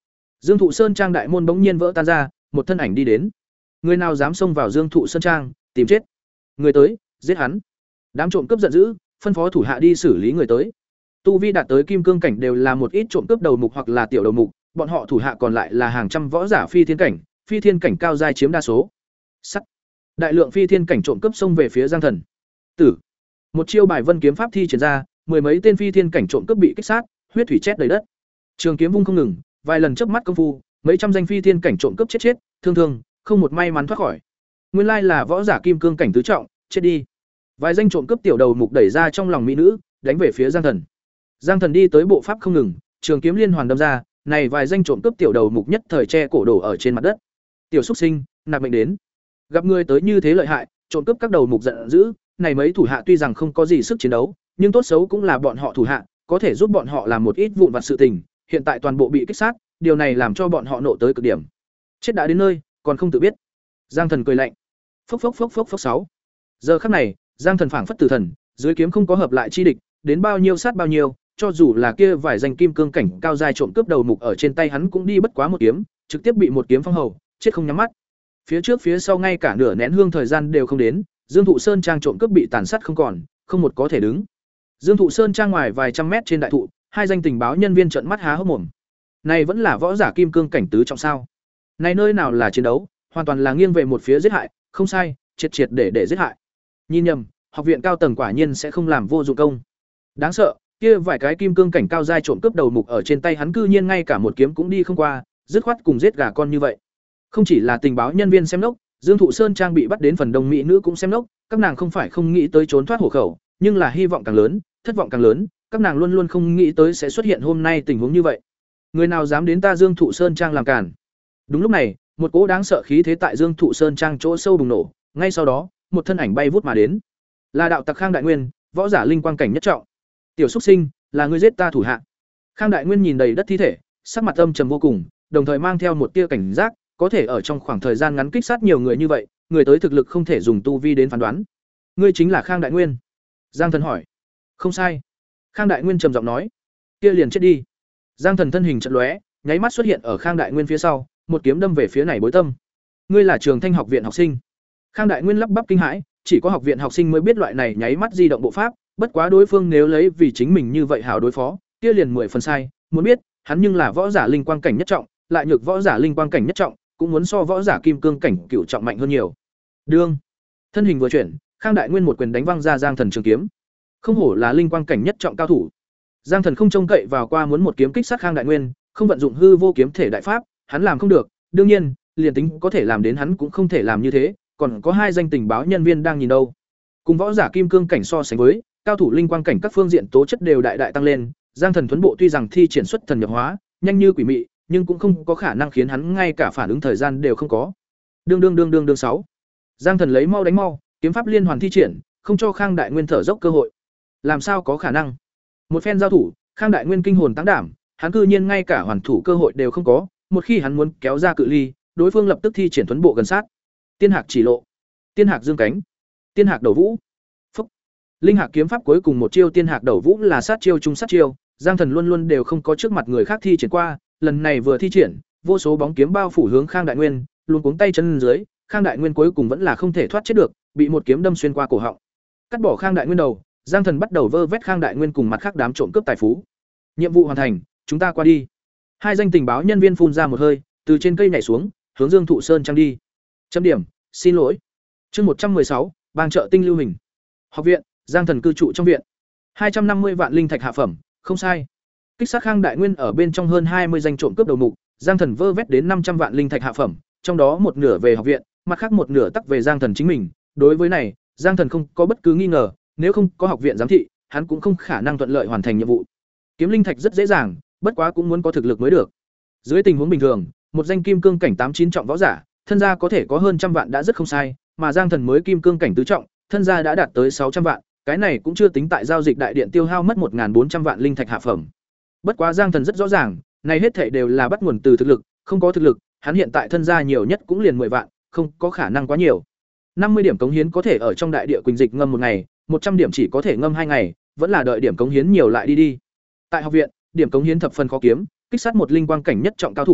Dương Thụ Sơn Trang đại môn bỗng nhiên vỡ tan ra, một thân ảnh đi đến. Người nào dám xông vào Dương Thụ Sơn Trang, tìm chết. Người tới, giết hắn. Đám trộm cướp giận dữ, phân phó thủ hạ đi xử lý người tới. Tu vi đạt tới kim cương cảnh đều là một ít trộm cướp đầu mục hoặc là tiểu đầu mục, bọn họ thủ hạ còn lại là hàng trăm võ giả phi thiên cảnh, phi thiên cảnh cao giai chiếm đa số. Sắt. Đại lượng phi thiên cảnh trộm cướp xông về phía Giang Thần. Tử. Một chiêu bài vân kiếm pháp thi triển ra, mười mấy tên phi thiên cảnh trộm cướp bị kích sát, huyết thủy chét đầy đất. Trường kiếm vung không ngừng, vài lần chớp mắt công phu, mấy trăm danh phi thiên cảnh trộm cướp chết chết, thương thương, không một may mắn thoát khỏi. Nguyên lai là võ giả kim cương cảnh tứ trọng, chết đi. Vài danh trộm cướp tiểu đầu mục đẩy ra trong lòng mỹ nữ, đánh về phía Giang Thần. Giang Thần đi tới bộ pháp không ngừng, trường kiếm liên hoàn đâm ra, này vài danh trộm cướp tiểu đầu mục nhất thời che cổ đổ ở trên mặt đất. Tiểu xúc sinh, nạp mệnh đến. Gặp người tới như thế lợi hại, trộm cướp các đầu mục giận dữ, này mấy thủ hạ tuy rằng không có gì sức chiến đấu, nhưng tốt xấu cũng là bọn họ thủ hạ, có thể giúp bọn họ làm một ít vụn vặt sự tình, hiện tại toàn bộ bị kích sát, điều này làm cho bọn họ nộ tới cực điểm. Chết đã đến nơi, còn không tự biết. Giang Thần cười lạnh. Phốc phốc phốc phốc phốc sáu. Giờ khắc này, Giang Thần phảng phất tử thần, dưới kiếm không có hợp lại chi địch, đến bao nhiêu sát bao nhiêu, cho dù là kia vài danh kim cương cảnh cao giai trộm cướp đầu mục ở trên tay hắn cũng đi bất quá một kiếm, trực tiếp bị một kiếm phong hầu, chết không nhắm mắt. Phía trước phía sau ngay cả nửa nén hương thời gian đều không đến, Dương Thụ Sơn Trang trộm cướp bị tàn sát không còn, không một có thể đứng. Dương Thụ Sơn Trang ngoài vài trăm mét trên đại thụ, hai danh tình báo nhân viên trợn mắt há hốc mồm. Này vẫn là võ giả kim cương cảnh tứ trọng sao? Này nơi nào là chiến đấu, hoàn toàn là nghiêng về một phía giết hại, không sai, triệt triệt để để giết hại. Nhìn nhầm, học viện cao tầng quả nhiên sẽ không làm vô dụng công. Đáng sợ, kia vài cái kim cương cảnh cao giai trộm cướp đầu mục ở trên tay hắn cư nhiên ngay cả một kiếm cũng đi không qua, dứt khoát cùng giết gà con như vậy. Không chỉ là tình báo nhân viên xem nốc, Dương Thụ Sơn Trang bị bắt đến phần đông mỹ nữ cũng xem nốc, các nàng không phải không nghĩ tới trốn thoát hổ khẩu, nhưng là hy vọng càng lớn, thất vọng càng lớn, các nàng luôn luôn không nghĩ tới sẽ xuất hiện hôm nay tình huống như vậy. Người nào dám đến ta Dương Thụ Sơn Trang làm cản? Đúng lúc này, một cỗ đáng sợ khí thế tại Dương Thụ Sơn Trang chỗ sâu bùng nổ, ngay sau đó, một thân ảnh bay vút mà đến. Là đạo tặc Khang Đại Nguyên, võ giả linh quang cảnh nhất trọng. Tiểu xúc sinh, là ngươi giết ta thủ hạ. Khang Đại Nguyên nhìn đầy đất thi thể, sắc mặt âm trầm vô cùng, đồng thời mang theo một tia cảnh giác, có thể ở trong khoảng thời gian ngắn kích sát nhiều người như vậy, người tới thực lực không thể dùng tu vi đến phán đoán. Ngươi chính là Khang Đại Nguyên? Giang Thần hỏi. Không sai. Khang Đại Nguyên trầm giọng nói. Kia liền chết đi. Giang Thần thân hình chợt lóe, nháy mắt xuất hiện ở Khang Đại Nguyên phía sau, một kiếm đâm về phía này bối tâm. Ngươi là Trường Thanh học viện học sinh? Khang Đại Nguyên lắp bắp kinh hãi, chỉ có học viện học sinh mới biết loại này nháy mắt di động bộ pháp, bất quá đối phương nếu lấy vì chính mình như vậy hảo đối phó, kia liền mười phần sai, muốn biết, hắn nhưng là võ giả linh quang cảnh nhất trọng, lại nhược võ giả linh quang cảnh nhất trọng, cũng muốn so võ giả kim cương cảnh cửu trọng mạnh hơn nhiều. Đương, thân hình vừa chuyển, Khang Đại Nguyên một quyền đánh văng ra Giang Thần trường kiếm. Không hổ là linh quang cảnh nhất trọng cao thủ. Giang Thần không trông cậy vào qua muốn một kiếm kích sát Khang Đại Nguyên, không vận dụng hư vô kiếm thể đại pháp, hắn làm không được, đương nhiên, liền tính có thể làm đến hắn cũng không thể làm như thế, còn có hai danh tình báo nhân viên đang nhìn đâu. Cùng võ giả kim cương cảnh so sánh với, cao thủ linh quang cảnh các phương diện tố chất đều đại đại tăng lên, Giang Thần thuấn bộ tuy rằng thi triển xuất thần nhập hóa, nhanh như quỷ mị, nhưng cũng không có khả năng khiến hắn ngay cả phản ứng thời gian đều không có. Đương đương đương đương đương sáu. Giang Thần lấy mau đánh mau, kiếm pháp liên hoàn thi triển, không cho Khang Đại Nguyên thở dốc cơ hội. Làm sao có khả năng? Một phen giao thủ, Khang Đại Nguyên kinh hồn táng đảm, hắn cư nhiên ngay cả hoàn thủ cơ hội đều không có, một khi hắn muốn kéo ra cự ly, đối phương lập tức thi triển thuấn bộ gần sát. Tiên Hạc chỉ lộ, Tiên Hạc dương cánh, Tiên Hạc đầu vũ. Phúc. Linh Hạc kiếm pháp cuối cùng một chiêu Tiên Hạc đầu vũ là sát chiêu trung sát chiêu, Giang Thần luôn luôn đều không có trước mặt người khác thi triển qua, lần này vừa thi triển, vô số bóng kiếm bao phủ hướng Khang Đại Nguyên, luôn cuống tay chân dưới, Khang Đại Nguyên cuối cùng vẫn là không thể thoát chết được, bị một kiếm đâm xuyên qua cổ họng. Cắt bỏ Khang Đại Nguyên đầu, Giang Thần bắt đầu vơ vét Khang Đại Nguyên cùng mặt khác đám trộm cướp tài phú. Nhiệm vụ hoàn thành, chúng ta qua đi. Hai danh tình báo nhân viên phun ra một hơi, từ trên cây nhảy xuống, hướng Dương Thụ Sơn Trang đi. Chấm điểm, xin lỗi. Chương một trăm mười sáu, bang chợ tinh lưu hình. Học viện, Giang Thần cư trụ trong viện. hai trăm năm mươi vạn linh thạch hạ phẩm, không sai. Kích sát Khang Đại Nguyên ở bên trong hơn hai mươi danh trộm cướp đầu mục, Giang Thần vơ vét đến năm trăm vạn linh thạch hạ phẩm, trong đó một nửa về học viện, mặt khác một nửa tắc về Giang Thần chính mình. Đối với này, Giang Thần không có bất cứ nghi ngờ, nếu không có học viện giám thị, hắn cũng không khả năng thuận lợi hoàn thành nhiệm vụ. Kiếm linh thạch rất dễ dàng, bất quá cũng muốn có thực lực mới được. Dưới tình huống bình thường, một danh kim cương cảnh tám chín trọng võ giả, thân gia có thể có hơn trăm vạn đã rất không sai, mà Giang Thần mới kim cương cảnh tứ trọng, thân gia đã đạt tới sáu trăm vạn, cái này cũng chưa tính tại giao dịch đại điện tiêu hao mất một bốn trăm vạn linh thạch hạ phẩm. Bất quá Giang Thần rất rõ ràng, này hết thảy đều là bắt nguồn từ thực lực, không có thực lực, hắn hiện tại thân gia nhiều nhất cũng liền mười vạn, không có khả năng quá nhiều. năm mươi điểm cống hiến có thể ở trong đại địa quỳnh dịch ngâm một ngày, một trăm điểm chỉ có thể ngâm hai ngày, vẫn là đợi điểm cống hiến nhiều lại đi đi. Tại học viện, điểm cống hiến thập phần khó kiếm, kích sát một linh quang cảnh nhất trọng cao thủ,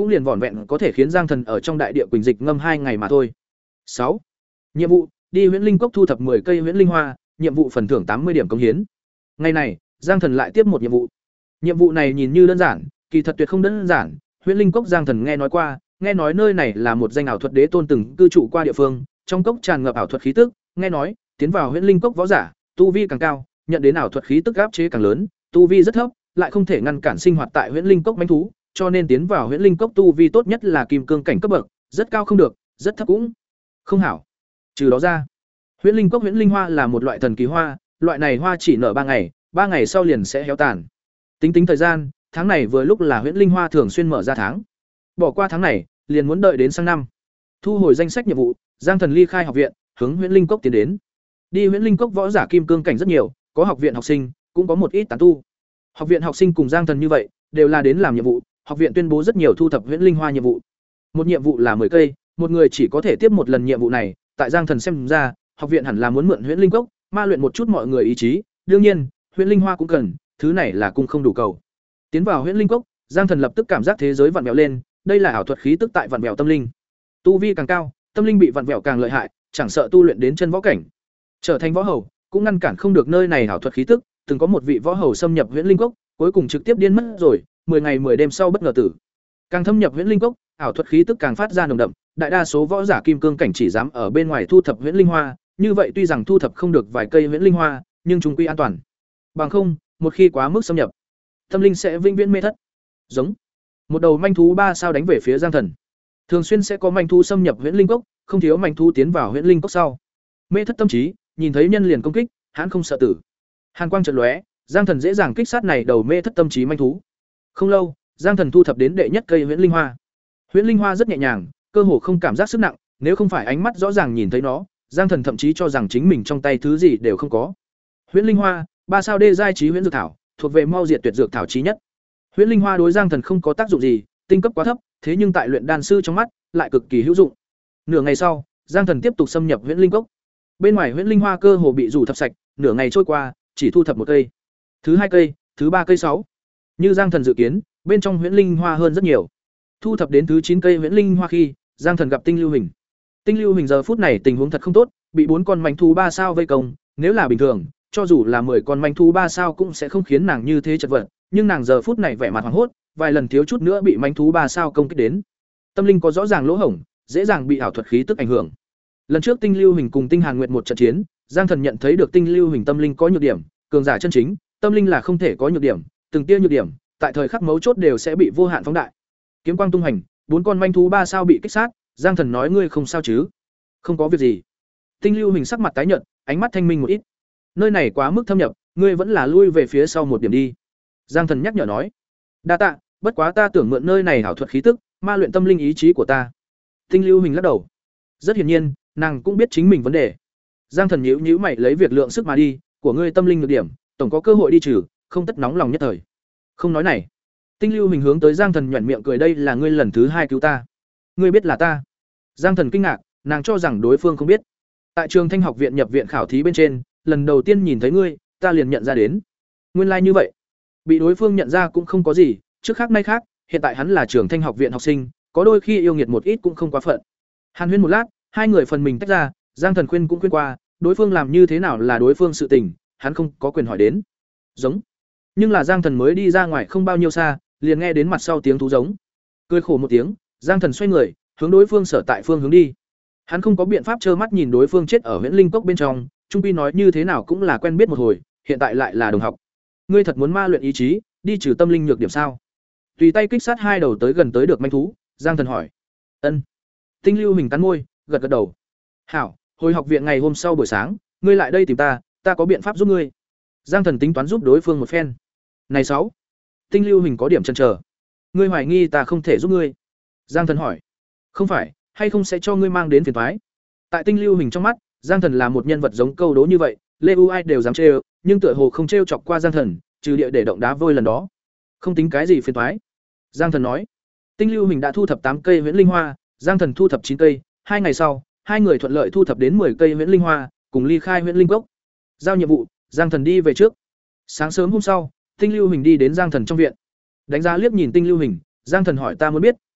cũng liền vỏn vẹn có thể khiến Giang Thần ở trong đại địa quỳnh dịch ngâm hai ngày mà thôi. sáu. Nhiệm vụ: đi Huyễn Linh Cốc thu thập mười cây Huyễn Linh Hoa, nhiệm vụ phần thưởng tám mươi điểm cống hiến. Ngày này, Giang Thần lại tiếp một nhiệm vụ. Nhiệm vụ này nhìn như đơn giản, kỳ thật tuyệt không đơn giản. Huyễn Linh Cốc Giang Thần nghe nói qua, nghe nói nơi này là một danh ảo thuật đế tôn từng cư trụ qua địa phương, trong cốc tràn ngập ảo thuật khí tức, nghe nói, tiến vào Huyễn Linh Cốc võ giả, tu vi càng cao, nhận đến ảo thuật khí tức áp chế càng lớn, tu vi rất thấp, lại không thể ngăn cản sinh hoạt tại Huyễn Linh Cốc mãnh thú, cho nên tiến vào Huyễn Linh Cốc tu vi tốt nhất là kim cương cảnh cấp bậc, rất cao không được, rất thấp cũng không hảo. Trừ đó ra, Huyễn Linh Cốc Huyễn Linh Hoa là một loại thần kỳ hoa, loại này hoa chỉ nở ba ngày, ba ngày sau liền sẽ héo tàn. Tính tính thời gian, tháng này vừa lúc là Huyễn Linh Hoa thường xuyên mở ra tháng. Bỏ qua tháng này, liền muốn đợi đến sang năm. Thu hồi danh sách nhiệm vụ, Giang Thần ly khai học viện, hướng Huyễn Linh Cốc tiến đến. Đi Huyễn Linh Cốc võ giả kim cương cảnh rất nhiều, có học viện học sinh, cũng có một ít tán tu. Học viện học sinh cùng Giang Thần như vậy, đều là đến làm nhiệm vụ, học viện tuyên bố rất nhiều thu thập Huyễn Linh Hoa nhiệm vụ. Một nhiệm vụ là mười cây, một người chỉ có thể tiếp một lần nhiệm vụ này, tại Giang Thần xem ra, học viện hẳn là muốn mượn Huyễn Linh Cốc, ma luyện một chút mọi người ý chí, đương nhiên, Huyễn Linh Hoa cũng cần, thứ này là cung không đủ cầu. Tiến vào Huyễn Linh Cốc, Giang Thần lập tức cảm giác thế giới vặn vẹo lên, đây là ảo thuật khí tức tại vặn vẹo tâm linh. Tu vi càng cao, tâm linh bị vặn vẹo càng lợi hại, chẳng sợ tu luyện đến chân võ cảnh, trở thành võ hầu, cũng ngăn cản không được nơi này ảo thuật khí tức, từng có một vị võ hầu xâm nhập Huyễn Linh Cốc, cuối cùng trực tiếp điên mất rồi, mười ngày mười đêm sau bất ngờ tử. Càng thâm nhập Huyễn Linh Cốc, ảo thuật khí tức càng phát ra nồng đậm, đại đa số võ giả kim cương cảnh chỉ dám ở bên ngoài thu thập Huyễn Linh Hoa, như vậy tuy rằng thu thập không được vài cây Huyễn Linh Hoa, nhưng chúng quy an toàn. Bằng không, một khi quá mức xâm nhập, tâm linh sẽ vĩnh viễn mê thất. Giống một đầu manh thú ba sao đánh về phía Giang Thần. Thường xuyên sẽ có manh thú xâm nhập Huyễn Linh Cốc, không thiếu manh thú tiến vào Huyễn Linh Cốc sau. Mê thất tâm trí, nhìn thấy nhân liền công kích, hắn không sợ tử. Hàn quang chợt lóe, Giang Thần dễ dàng kích sát này đầu mê thất tâm trí manh thú. Không lâu, Giang Thần thu thập đến đệ nhất cây Huyễn Linh Hoa. Huyễn Linh Hoa rất nhẹ nhàng, cơ hồ không cảm giác sức nặng, nếu không phải ánh mắt rõ ràng nhìn thấy nó, Giang Thần thậm chí cho rằng chính mình trong tay thứ gì đều không có. Huyễn Linh Hoa, ba sao đê giai trí huyễn dược thảo, thuộc về mau diệt tuyệt dược thảo chí nhất. Huyễn Linh Hoa đối Giang Thần không có tác dụng gì, tinh cấp quá thấp, thế nhưng tại luyện đan sư trong mắt, lại cực kỳ hữu dụng. Nửa ngày sau, Giang Thần tiếp tục xâm nhập Huyễn Linh Cốc. Bên ngoài Huyễn Linh Hoa cơ hồ bị rủ thập sạch, nửa ngày trôi qua, chỉ thu thập một cây. Thứ hai cây, thứ ba cây sáu. Như Giang Thần dự kiến, bên trong Huyễn Linh Hoa hơn rất nhiều. Thu thập đến thứ chín cây Huyễn Linh Hoa khi, Giang Thần gặp Tinh Lưu Hình. Tinh Lưu Hình giờ phút này tình huống thật không tốt, bị bốn con manh thú ba sao vây công, nếu là bình thường, cho dù là mười con manh thú ba sao cũng sẽ không khiến nàng như thế chật vật, nhưng nàng giờ phút này vẻ mặt hoảng hốt, vài lần thiếu chút nữa bị manh thú ba sao công kích đến. Tâm linh có rõ ràng lỗ hổng, dễ dàng bị ảo thuật khí tức ảnh hưởng. Lần trước Tinh Lưu Hình cùng Tinh Hàn Nguyệt một trận chiến, Giang Thần nhận thấy được Tinh Lưu Hình tâm linh có nhược điểm, cường giả chân chính, tâm linh là không thể có nhược điểm, từng tia nhược điểm, tại thời khắc mấu chốt đều sẽ bị vô hạn phóng đại. Kiếm quang tung hành, bốn con manh thú ba sao bị kích sát, Giang Thần nói ngươi không sao chứ? Không có việc gì. Tinh Lưu Hình sắc mặt tái nhợt, ánh mắt thanh minh một ít. Nơi này quá mức thâm nhập, ngươi vẫn là lui về phía sau một điểm đi. Giang Thần nhắc nhở nói. Đa tạ, bất quá ta tưởng mượn nơi này ảo thuật khí tức, ma luyện tâm linh ý chí của ta. Tinh Lưu Hình lắc đầu. Rất hiển nhiên, nàng cũng biết chính mình vấn đề. Giang Thần nhíu nhíu mày lấy việc lượng sức mà đi, của ngươi tâm linh nhược điểm, tổng có cơ hội đi trừ, không tất nóng lòng nhất thời. Không nói này. Tinh Lưu Hình hướng tới Giang Thần nhuyễn miệng cười, đây là ngươi lần thứ hai cứu ta. Ngươi biết là ta? Giang Thần kinh ngạc, nàng cho rằng đối phương không biết. Tại Trường Thanh học viện nhập viện khảo thí bên trên, lần đầu tiên nhìn thấy ngươi, ta liền nhận ra đến. Nguyên lai like như vậy. Bị đối phương nhận ra cũng không có gì, trước khác nay khác, hiện tại hắn là Trường Thanh học viện học sinh, có đôi khi yêu nghiệt một ít cũng không quá phận. Hàn Huyên một lát, hai người phần mình tách ra, Giang Thần khuyên cũng khuyên qua, đối phương làm như thế nào là đối phương sự tình, hắn không có quyền hỏi đến. Giống. Nhưng là Giang Thần mới đi ra ngoài không bao nhiêu xa, liền nghe đến mặt sau tiếng thú giống. Cười khổ một tiếng, Giang Thần xoay người, hướng đối phương sở tại phương hướng đi. Hắn không có biện pháp trơ mắt nhìn đối phương chết ở Huyễn Linh Cốc bên trong, trung quy nói như thế nào cũng là quen biết một hồi, hiện tại lại là đồng học. Ngươi thật muốn ma luyện ý chí, đi trừ tâm linh nhược điểm sao? Tùy tay kích sát hai đầu tới gần tới được manh thú, Giang Thần hỏi. Ân. Tinh Lưu Hình cắn môi, gật gật đầu. Hảo, hồi học viện ngày hôm sau buổi sáng, ngươi lại đây tìm ta, ta có biện pháp giúp ngươi. Giang Thần tính toán giúp đối phương một phen. Này sáu. Tinh Lưu Hình có điểm chần chờ. Ngươi hoài nghi ta không thể giúp ngươi? Giang Thần hỏi. Không phải, hay không sẽ cho ngươi mang đến phiền toái. Tại Tinh Lưu Hình trong mắt, Giang Thần là một nhân vật giống câu đố như vậy, Lê U ai đều dám trêu, nhưng tựa hồ không trêu chọc qua Giang Thần, trừ địa để động đá vôi lần đó. Không tính cái gì phiền toái. Giang Thần nói. Tinh Lưu Hình đã thu thập tám cây Huyễn Linh Hoa, Giang Thần thu thập chín cây, hai ngày sau, hai người thuận lợi thu thập đến mười cây Huyễn Linh Hoa, cùng ly khai Huyễn Linh Cốc. Giao nhiệm vụ, Giang Thần đi về trước. Sáng sớm hôm sau, Tinh Lưu Hình đi đến Giang Thần trong viện. Đánh giá liếc nhìn Tinh Lưu Hình, Giang Thần hỏi ta muốn biết,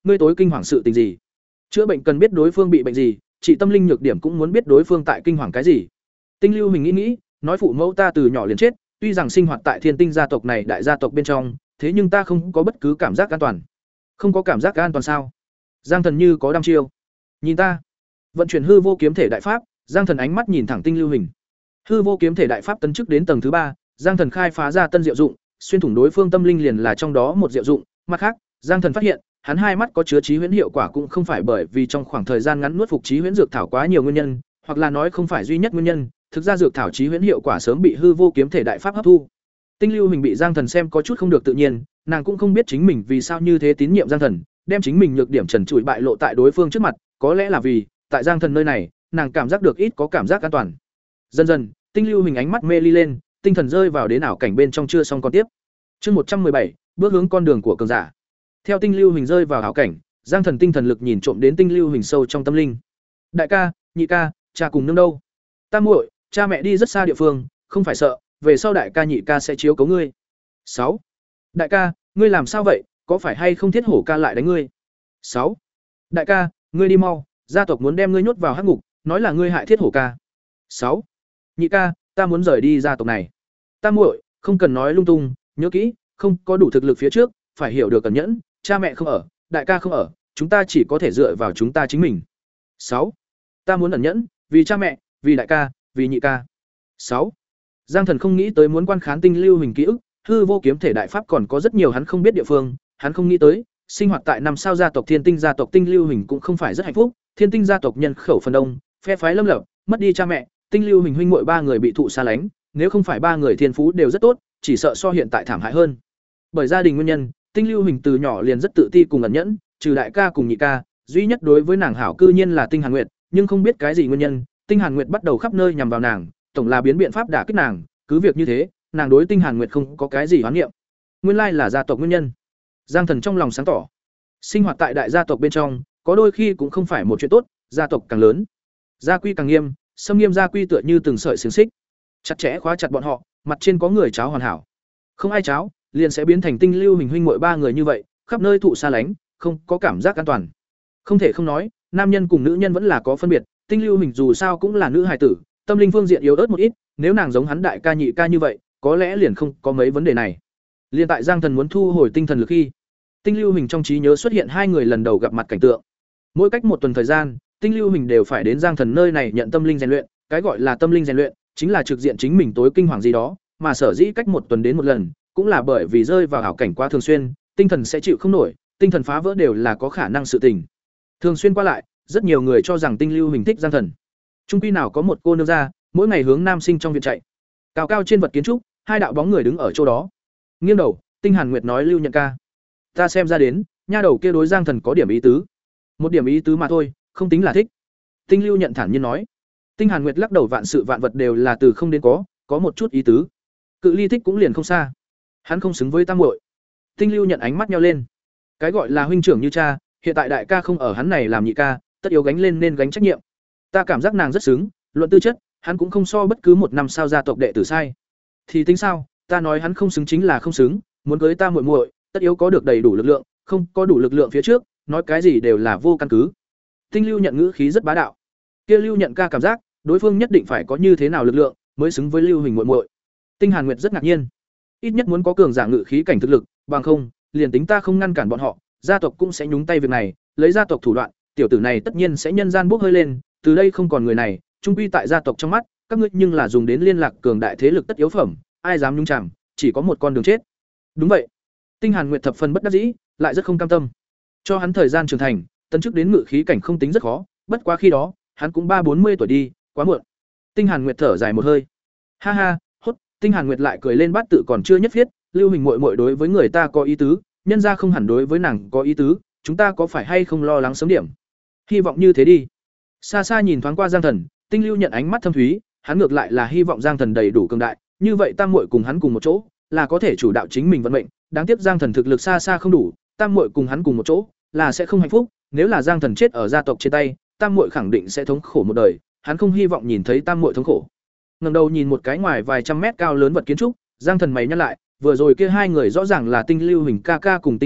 ngươi tối kinh hoàng sự tình gì? Chữa bệnh cần biết đối phương bị bệnh gì, trị tâm linh nhược điểm cũng muốn biết đối phương tại kinh hoàng cái gì. Tinh Lưu Hình nghĩ nghĩ, nói phụ mẫu ta từ nhỏ liền chết, tuy rằng sinh hoạt tại Thiên Tinh gia tộc này đại gia tộc bên trong, thế nhưng ta không có bất cứ cảm giác an toàn. Không có cảm giác an toàn sao? Giang Thần như có đăm chiêu. Nhìn ta. Vận chuyển hư vô kiếm thể đại pháp, Giang Thần ánh mắt nhìn thẳng Tinh Lưu Hình. Hư vô kiếm thể đại pháp tấn chức đến tầng thứ ba, Giang Thần khai phá ra tân diệu dụng, xuyên thủng đối phương tâm linh liền là trong đó một diệu dụng, mặt khác, Giang Thần phát hiện, hắn hai mắt có chứa trí huyễn hiệu quả cũng không phải bởi vì trong khoảng thời gian ngắn nuốt phục trí huyễn dược thảo quá nhiều nguyên nhân, hoặc là nói không phải duy nhất nguyên nhân, thực ra dược thảo trí huyễn hiệu quả sớm bị hư vô kiếm thể đại pháp hấp thu. Tinh Lưu Hình bị Giang Thần xem có chút không được tự nhiên, nàng cũng không biết chính mình vì sao như thế tín nhiệm Giang Thần, đem chính mình nhược điểm trần trụi bại lộ tại đối phương trước mặt, có lẽ là vì, tại Giang Thần nơi này, nàng cảm giác được ít có cảm giác an toàn. Dần dần, Tinh Lưu Hình ánh mắt mê ly lên, tinh thần rơi vào đến ảo cảnh bên trong chưa xong còn tiếp. Chương một trăm mười bảy, bước hướng con đường của cường giả. Theo Tinh Lưu Hình rơi vào ảo cảnh, Giang Thần tinh thần lực nhìn trộm đến Tinh Lưu Hình sâu trong tâm linh. Đại ca, nhị ca, cha cùng nương đâu? Ta muội, cha mẹ đi rất xa địa phương, không phải sợ, về sau đại ca nhị ca sẽ chiếu cố ngươi. Sáu. Đại ca, ngươi làm sao vậy, có phải hay không Thiết Hổ ca lại đánh ngươi? Sáu. Đại ca, ngươi đi mau, gia tộc muốn đem ngươi nhốt vào hắc ngục, nói là ngươi hại Thiết Hổ ca. Sáu. Nhị ca, ta muốn rời đi gia tộc này. Ta muội, không cần nói lung tung, nhớ kỹ, không có đủ thực lực phía trước, phải hiểu được cẩn nhẫn, cha mẹ không ở, đại ca không ở, chúng ta chỉ có thể dựa vào chúng ta chính mình. Sáu. Ta muốn ẩn nhẫn, vì cha mẹ, vì đại ca, vì nhị ca. Sáu. Giang Thần không nghĩ tới muốn quan khán Tinh Lưu Hình ký ức, hư vô kiếm thể đại pháp còn có rất nhiều hắn không biết địa phương, hắn không nghĩ tới, sinh hoạt tại năm sao gia tộc Thiên Tinh gia tộc Tinh Lưu Hình cũng không phải rất hạnh phúc, Thiên Tinh gia tộc nhân khẩu phần đông, phe phái lâm lập, mất đi cha mẹ, Tinh Lưu Hình huynh muội ba người bị thụ xa lánh, nếu không phải ba người thiên phú đều rất tốt, chỉ sợ so hiện tại thảm hại hơn. Bởi gia đình nguyên nhân, Tinh Lưu Hình từ nhỏ liền rất tự ti cùng ẩn nhẫn, trừ đại ca cùng nhị ca, duy nhất đối với nàng hảo cư nhiên là Tinh Hàn Nguyệt, nhưng không biết cái gì nguyên nhân, Tinh Hàn Nguyệt bắt đầu khắp nơi nhằm vào nàng, tổng là biến biện pháp đả kích nàng, cứ việc như thế, nàng đối Tinh Hàn Nguyệt không có cái gì hoán niệm. Nguyên lai là gia tộc nguyên nhân. Giang Thần trong lòng sáng tỏ. Sinh hoạt tại đại gia tộc bên trong, có đôi khi cũng không phải một chuyện tốt, gia tộc càng lớn, gia quy càng nghiêm, xâm nghiêm gia quy tựa như từng sợi xiềng xích, chặt chẽ khóa chặt bọn họ, mặt trên có người cháo hoàn hảo. Không ai cháo, liền sẽ biến thành Tinh Lưu Hình huynh muội ba người như vậy, khắp nơi thụ xa lánh, không có cảm giác an toàn. Không thể không nói, nam nhân cùng nữ nhân vẫn là có phân biệt, Tinh Lưu Hình dù sao cũng là nữ hài tử, tâm linh phương diện yếu ớt một ít, nếu nàng giống hắn đại ca nhị ca như vậy, có lẽ liền không có mấy vấn đề này. Liên tại Giang Thần muốn thu hồi tinh thần lực khi, Tinh Lưu Hình trong trí nhớ xuất hiện hai người lần đầu gặp mặt cảnh tượng. Mỗi cách một tuần thời gian, Tinh Lưu Hình đều phải đến Giang Thần nơi này nhận tâm linh rèn luyện, cái gọi là tâm linh rèn luyện, chính là trực diện chính mình tối kinh hoàng gì đó, mà sở dĩ cách một tuần đến một lần, cũng là bởi vì rơi vào ảo cảnh quá thường xuyên, tinh thần sẽ chịu không nổi, tinh thần phá vỡ đều là có khả năng sự tình. Thường xuyên qua lại, rất nhiều người cho rằng Tinh Lưu Hình thích Giang Thần. Trung quy nào có một cô nương ra, mỗi ngày hướng nam sinh trong viện chạy. Cao cao trên vật kiến trúc, hai đạo bóng người đứng ở chỗ đó. Nghiêng đầu, Tinh Hàn Nguyệt nói Lưu Nhận ca, ta xem ra đến, nha đầu kia đối Giang Thần có điểm ý tứ. Một điểm ý tứ mà thôi, không tính là thích. Tinh Lưu Nhận thản nhiên nói. Tinh Hàn Nguyệt lắc đầu, vạn sự vạn vật đều là từ không đến có, có một chút ý tứ. Cự ly thích cũng liền không xa. Hắn không xứng với tam muội. Tinh Lưu Nhận ánh mắt nheo lên. Cái gọi là huynh trưởng như cha, hiện tại đại ca không ở, hắn này làm nhị ca, tất yếu gánh lên nên gánh trách nhiệm. Ta cảm giác nàng rất xứng, luận tư chất, hắn cũng không so bất cứ một năm sao gia tộc đệ tử sai. Thì tính sao, ta nói hắn không xứng chính là không xứng, muốn cưới ta muội muội, tất yếu có được đầy đủ lực lượng, không có đủ lực lượng phía trước, nói cái gì đều là vô căn cứ. Tinh Lưu Nhận ngữ khí rất bá đạo. Kia Lưu Nhận ca cảm giác, đối phương nhất định phải có như thế nào lực lượng mới xứng với Lưu Hình muội muội. Tinh Hàn Nguyệt rất ngạc nhiên. Ít nhất muốn có cường giả ngự khí cảnh thực lực, bằng không, liền tính ta không ngăn cản bọn họ, gia tộc cũng sẽ nhúng tay việc này, lấy gia tộc thủ đoạn, tiểu tử này tất nhiên sẽ nhân gian bốc hơi lên, từ đây không còn người này, trung quy tại gia tộc trong mắt, các ngươi nhưng là dùng đến liên lạc cường đại thế lực tất yếu phẩm, ai dám nhúng chàm, chỉ có một con đường chết. Đúng vậy. Tinh Hàn Nguyệt thập phần bất đắc dĩ, lại rất không cam tâm. Cho hắn thời gian trưởng thành, tấn chức đến ngự khí cảnh không tính rất khó, bất quá khi đó, hắn cũng ba bốn mươi tuổi đi, quá muộn. Tinh Hàn Nguyệt thở dài một hơi. Ha ha, hốt, Tinh Hàn Nguyệt lại cười lên, bát tự còn chưa nhất viết, Lưu Hình muội muội đối với người ta có ý tứ, nhân ra không hẳn đối với nàng có ý tứ, chúng ta có phải hay không lo lắng sớm điểm? Hy vọng như thế đi. Xa xa nhìn thoáng qua Giang Thần, Tinh Lưu Nhận ánh mắt thâm thúy, hắn ngược lại là hy vọng Giang Thần đầy đủ cường đại, như vậy tam muội cùng hắn cùng một chỗ, là có thể chủ đạo chính mình vận mệnh, đáng tiếc Giang Thần thực lực xa xa không đủ, tam muội cùng hắn cùng một chỗ, là sẽ không hạnh phúc, nếu là Giang Thần chết ở gia tộc trên tay, tam muội khẳng định sẽ thống khổ một đời, hắn không hy vọng nhìn thấy tam muội thống khổ. Ngẩng đầu nhìn một cái ngoài vài trăm mét cao lớn vật kiến trúc, Giang Thần mày nhăn lại, vừa rồi kia hai người rõ ràng là Tinh Lưu Hình ca ca cùng Tinh Hàn Nguyệt,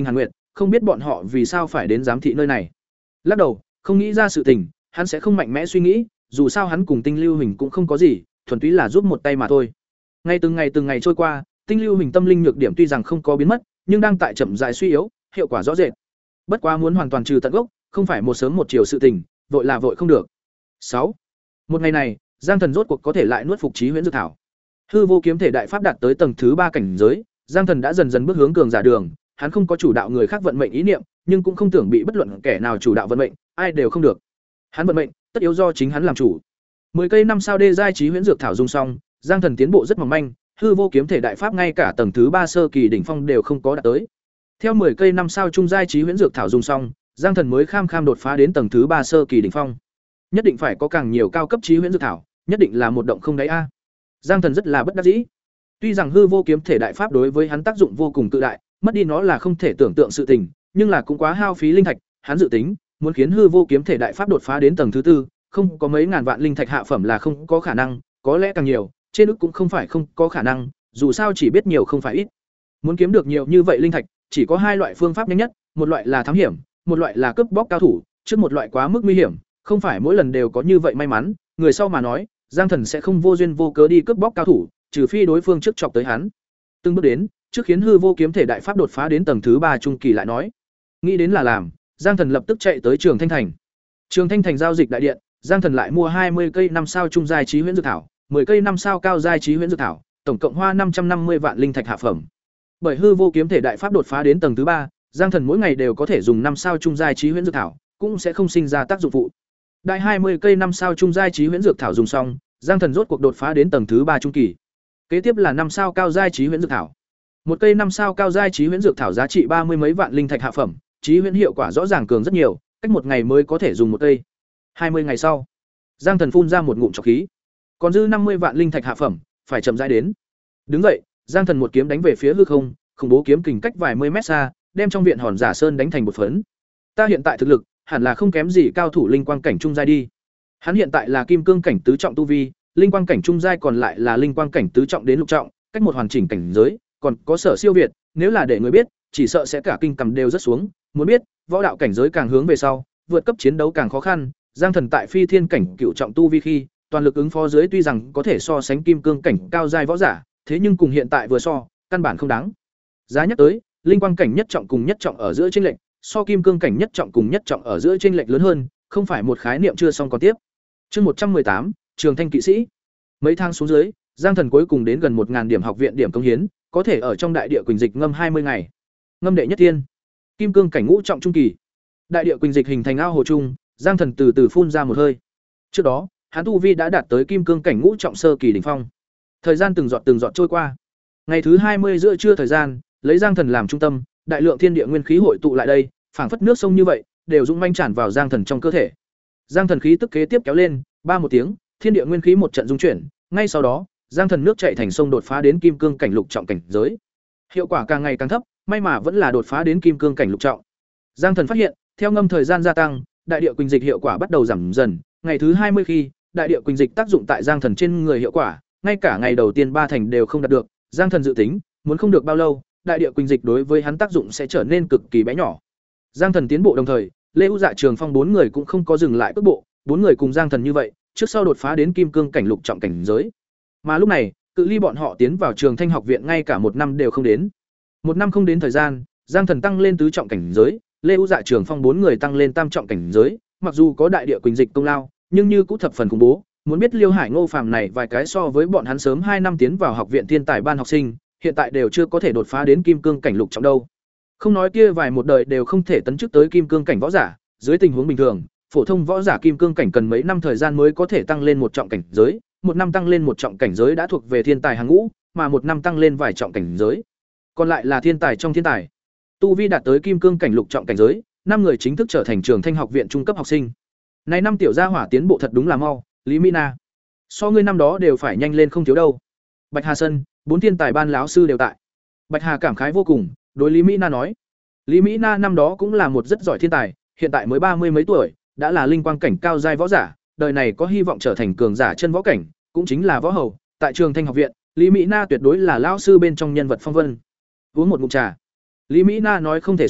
không biết bọn họ vì sao phải đến giám thị nơi này. Lắc đầu, không nghĩ ra sự tình, hắn sẽ không mạnh mẽ suy nghĩ, dù sao hắn cùng Tinh Lưu Hình cũng không có gì, thuần túy là giúp một tay mà thôi. Ngày từng ngày từng ngày trôi qua, Tinh Lưu Hình tâm linh nhược điểm tuy rằng không có biến mất, nhưng đang tại chậm rãi suy yếu, hiệu quả rõ rệt. Bất quá muốn hoàn toàn trừ tận gốc, không phải một sớm một chiều sự tình, vội là vội không được. sáu. Một ngày này, Giang Thần rốt cuộc có thể lại nuốt phục Chí Huyễn Dược Thảo. Hư vô kiếm thể đại pháp đạt tới tầng thứ ba cảnh giới, Giang Thần đã dần dần bước hướng cường giả đường, hắn không có chủ đạo người khác vận mệnh ý niệm, nhưng cũng không tưởng bị bất luận kẻ nào chủ đạo vận mệnh, ai đều không được. Hắn vận mệnh, tất yếu do chính hắn làm chủ. mười cây năm sao đê giai Chí Huyễn Dược Thảo dùng xong, Giang Thần tiến bộ rất mỏng manh, hư vô kiếm thể đại pháp ngay cả tầng thứ ba sơ kỳ đỉnh phong đều không có đạt tới. Theo mười cây năm sao trung giai Chí Huyễn Dược Thảo dùng xong, Giang Thần mới kham kham đột phá đến tầng thứ ba sơ kỳ đỉnh phong. Nhất định phải có càng nhiều cao cấp Chí Huyễn Dược Thảo, nhất định là một động không đáy a. Giang Thần rất là bất đắc dĩ. Tuy rằng hư vô kiếm thể đại pháp đối với hắn tác dụng vô cùng cự đại, mất đi nó là không thể tưởng tượng sự tình, nhưng là cũng quá hao phí linh thạch, hắn dự tính, muốn khiến hư vô kiếm thể đại pháp đột phá đến tầng thứ tư, không có mấy ngàn vạn linh thạch hạ phẩm là không có khả năng, có lẽ càng nhiều, trên ức cũng không phải không có khả năng, dù sao chỉ biết nhiều không phải ít. Muốn kiếm được nhiều như vậy linh thạch, chỉ có hai loại phương pháp nhanh nhất, một loại là thám hiểm, một loại là cướp bóc cao thủ, trước một loại quá mức nguy hiểm, không phải mỗi lần đều có như vậy may mắn, người sau mà nói, Giang Thần sẽ không vô duyên vô cớ đi cướp bóc cao thủ, trừ phi đối phương trước chọc tới hắn. Từng bước đến, trước khiến hư vô kiếm thể đại pháp đột phá đến tầng thứ ba trung kỳ lại nói. Nghĩ đến là làm, Giang Thần lập tức chạy tới Trường Thanh Thành. Trường Thanh Thành giao dịch đại điện, Giang Thần lại mua hai mươi cây năm sao trung giai Chí Huyễn Dược Thảo, mười cây năm sao cao giai Chí Huyễn Dược Thảo, tổng cộng hoa năm trăm năm mươi vạn linh thạch hạ phẩm. Bởi hư vô kiếm thể đại pháp đột phá đến tầng thứ ba, Giang Thần mỗi ngày đều có thể dùng năm sao trung giai Chí Huyễn Dược Thảo, cũng sẽ không sinh ra tác dụng phụ. Đại hai mươi cây năm sao trung giai Chí Huyễn Dược Thảo dùng xong, Giang Thần rốt cuộc đột phá đến tầng thứ ba trung kỳ. Kế tiếp là năm sao cao giai Chí Huyễn Dược Thảo. Một cây năm sao cao giai Chí Huyễn Dược Thảo giá trị ba mươi mấy vạn linh thạch hạ phẩm, Chí Huyễn hiệu quả rõ ràng cường rất nhiều, cách một ngày mới có thể dùng một cây. hai mươi ngày sau, Giang Thần phun ra một ngụm trọc khí. Còn dư năm mươi vạn linh thạch hạ phẩm, phải chậm rãi đến. Đứng dậy, Giang Thần một kiếm đánh về phía hư không, khủng bố kiếm kình cách vài mươi mét xa, đem trong viện Hòn Giả Sơn đánh thành một phấn. Ta hiện tại thực lực, hẳn là không kém gì cao thủ linh quang cảnh trung giai đi. Hắn hiện tại là kim cương cảnh tứ trọng tu vi, linh quang cảnh trung giai còn lại là linh quang cảnh tứ trọng đến lục trọng, cách một hoàn chỉnh cảnh giới, còn có sở siêu việt, nếu là để người biết, chỉ sợ sẽ cả kinh cầm đều rất xuống, muốn biết, võ đạo cảnh giới càng hướng về sau, vượt cấp chiến đấu càng khó khăn, Giang Thần tại phi thiên cảnh cựu trọng tu vi khi, toàn lực ứng phó dưới tuy rằng có thể so sánh kim cương cảnh cao giai võ giả, thế nhưng cùng hiện tại vừa so, căn bản không đáng. Giá nhắc tới, linh quang cảnh nhất trọng cùng nhất trọng ở giữa chênh lệch, so kim cương cảnh nhất trọng cùng nhất trọng ở giữa chênh lệch lớn hơn, không phải một khái niệm chưa xong còn tiếp. Chương một trăm tám, Trường Thanh kỵ sĩ. Mấy tháng xuống dưới, Giang Thần cuối cùng đến gần một nghìn điểm học viện điểm công hiến, có thể ở trong đại địa Quỳnh Dịch ngâm hai mươi ngày. Ngâm đệ nhất tiên, kim cương cảnh ngũ trọng trung kỳ. Đại địa Quỳnh Dịch hình thành ao hồ trung, Giang Thần từ từ phun ra một hơi. Trước đó, hắn tu vi đã đạt tới kim cương cảnh ngũ trọng sơ kỳ đỉnh phong. Thời gian từng giọt từng giọt trôi qua. Ngày thứ hai mươi giữa trưa thời gian, lấy Giang Thần làm trung tâm, đại lượng thiên địa nguyên khí hội tụ lại đây, phảng phất nước sông như vậy, đều dũng manh tràn vào Giang Thần trong cơ thể. Giang Thần khí tức kế tiếp kéo lên, ba một tiếng, thiên địa nguyên khí một trận dung chuyển, ngay sau đó, Giang Thần nước chảy thành sông đột phá đến kim cương cảnh lục trọng cảnh giới. Hiệu quả càng ngày càng thấp, may mà vẫn là đột phá đến kim cương cảnh lục trọng. Giang Thần phát hiện, theo ngâm thời gian gia tăng, đại địa Quỳnh Dịch hiệu quả bắt đầu giảm dần, ngày thứ hai mươi khi, đại địa Quỳnh Dịch tác dụng tại Giang Thần trên người hiệu quả, ngay cả ngày đầu tiên ba thành đều không đạt được, Giang Thần dự tính, muốn không được bao lâu, đại địa Quỳnh Dịch đối với hắn tác dụng sẽ trở nên cực kỳ bé nhỏ. Giang Thần tiến bộ đồng thời, Lê U Dạ Trường Phong bốn người cũng không có dừng lại cước bộ, bốn người cùng Giang Thần như vậy, trước sau đột phá đến kim cương cảnh lục trọng cảnh giới. Mà lúc này, cự ly bọn họ tiến vào Trường Thanh học viện ngay cả một năm đều không đến. Một năm không đến thời gian, Giang Thần tăng lên tứ trọng cảnh giới, Lê U Dạ Trường Phong bốn người tăng lên tam trọng cảnh giới, mặc dù có đại địa Quỳnh Dịch công lao, nhưng như cũng thập phần khủng bố. Muốn biết Liêu Hải Ngô Phàm này vài cái so với bọn hắn sớm hai năm tiến vào học viện thiên tài ban học sinh, hiện tại đều chưa có thể đột phá đến kim cương cảnh lục trọng đâu. Không nói kia vài một đời đều không thể tấn chức tới kim cương cảnh võ giả, dưới tình huống bình thường, phổ thông võ giả kim cương cảnh cần mấy năm thời gian mới có thể tăng lên một trọng cảnh giới, một năm tăng lên một trọng cảnh giới đã thuộc về thiên tài hàng ngũ, mà một năm tăng lên vài trọng cảnh giới, còn lại là thiên tài trong thiên tài. Tu vi đạt tới kim cương cảnh lục trọng cảnh giới, năm người chính thức trở thành Trường Thanh học viện trung cấp học sinh. Này năm tiểu gia hỏa tiến bộ thật đúng là mau, Lý Mỹ Na, so ngươi năm đó đều phải nhanh lên không thiếu đâu. Bạch Hà Sân, bốn thiên tài ban lão sư đều tại. Bạch Hà cảm khái vô cùng, đối Lý Mỹ Na nói, Lý Mỹ Na năm đó cũng là một rất giỏi thiên tài, hiện tại mới ba mươi mấy tuổi, đã là linh quang cảnh cao giai võ giả, đời này có hy vọng trở thành cường giả chân võ cảnh, cũng chính là võ hầu, tại Trường Thanh học viện, Lý Mỹ Na tuyệt đối là lão sư bên trong nhân vật phong vân. Uống một ngụm trà. Lý Mỹ Na nói không thể so,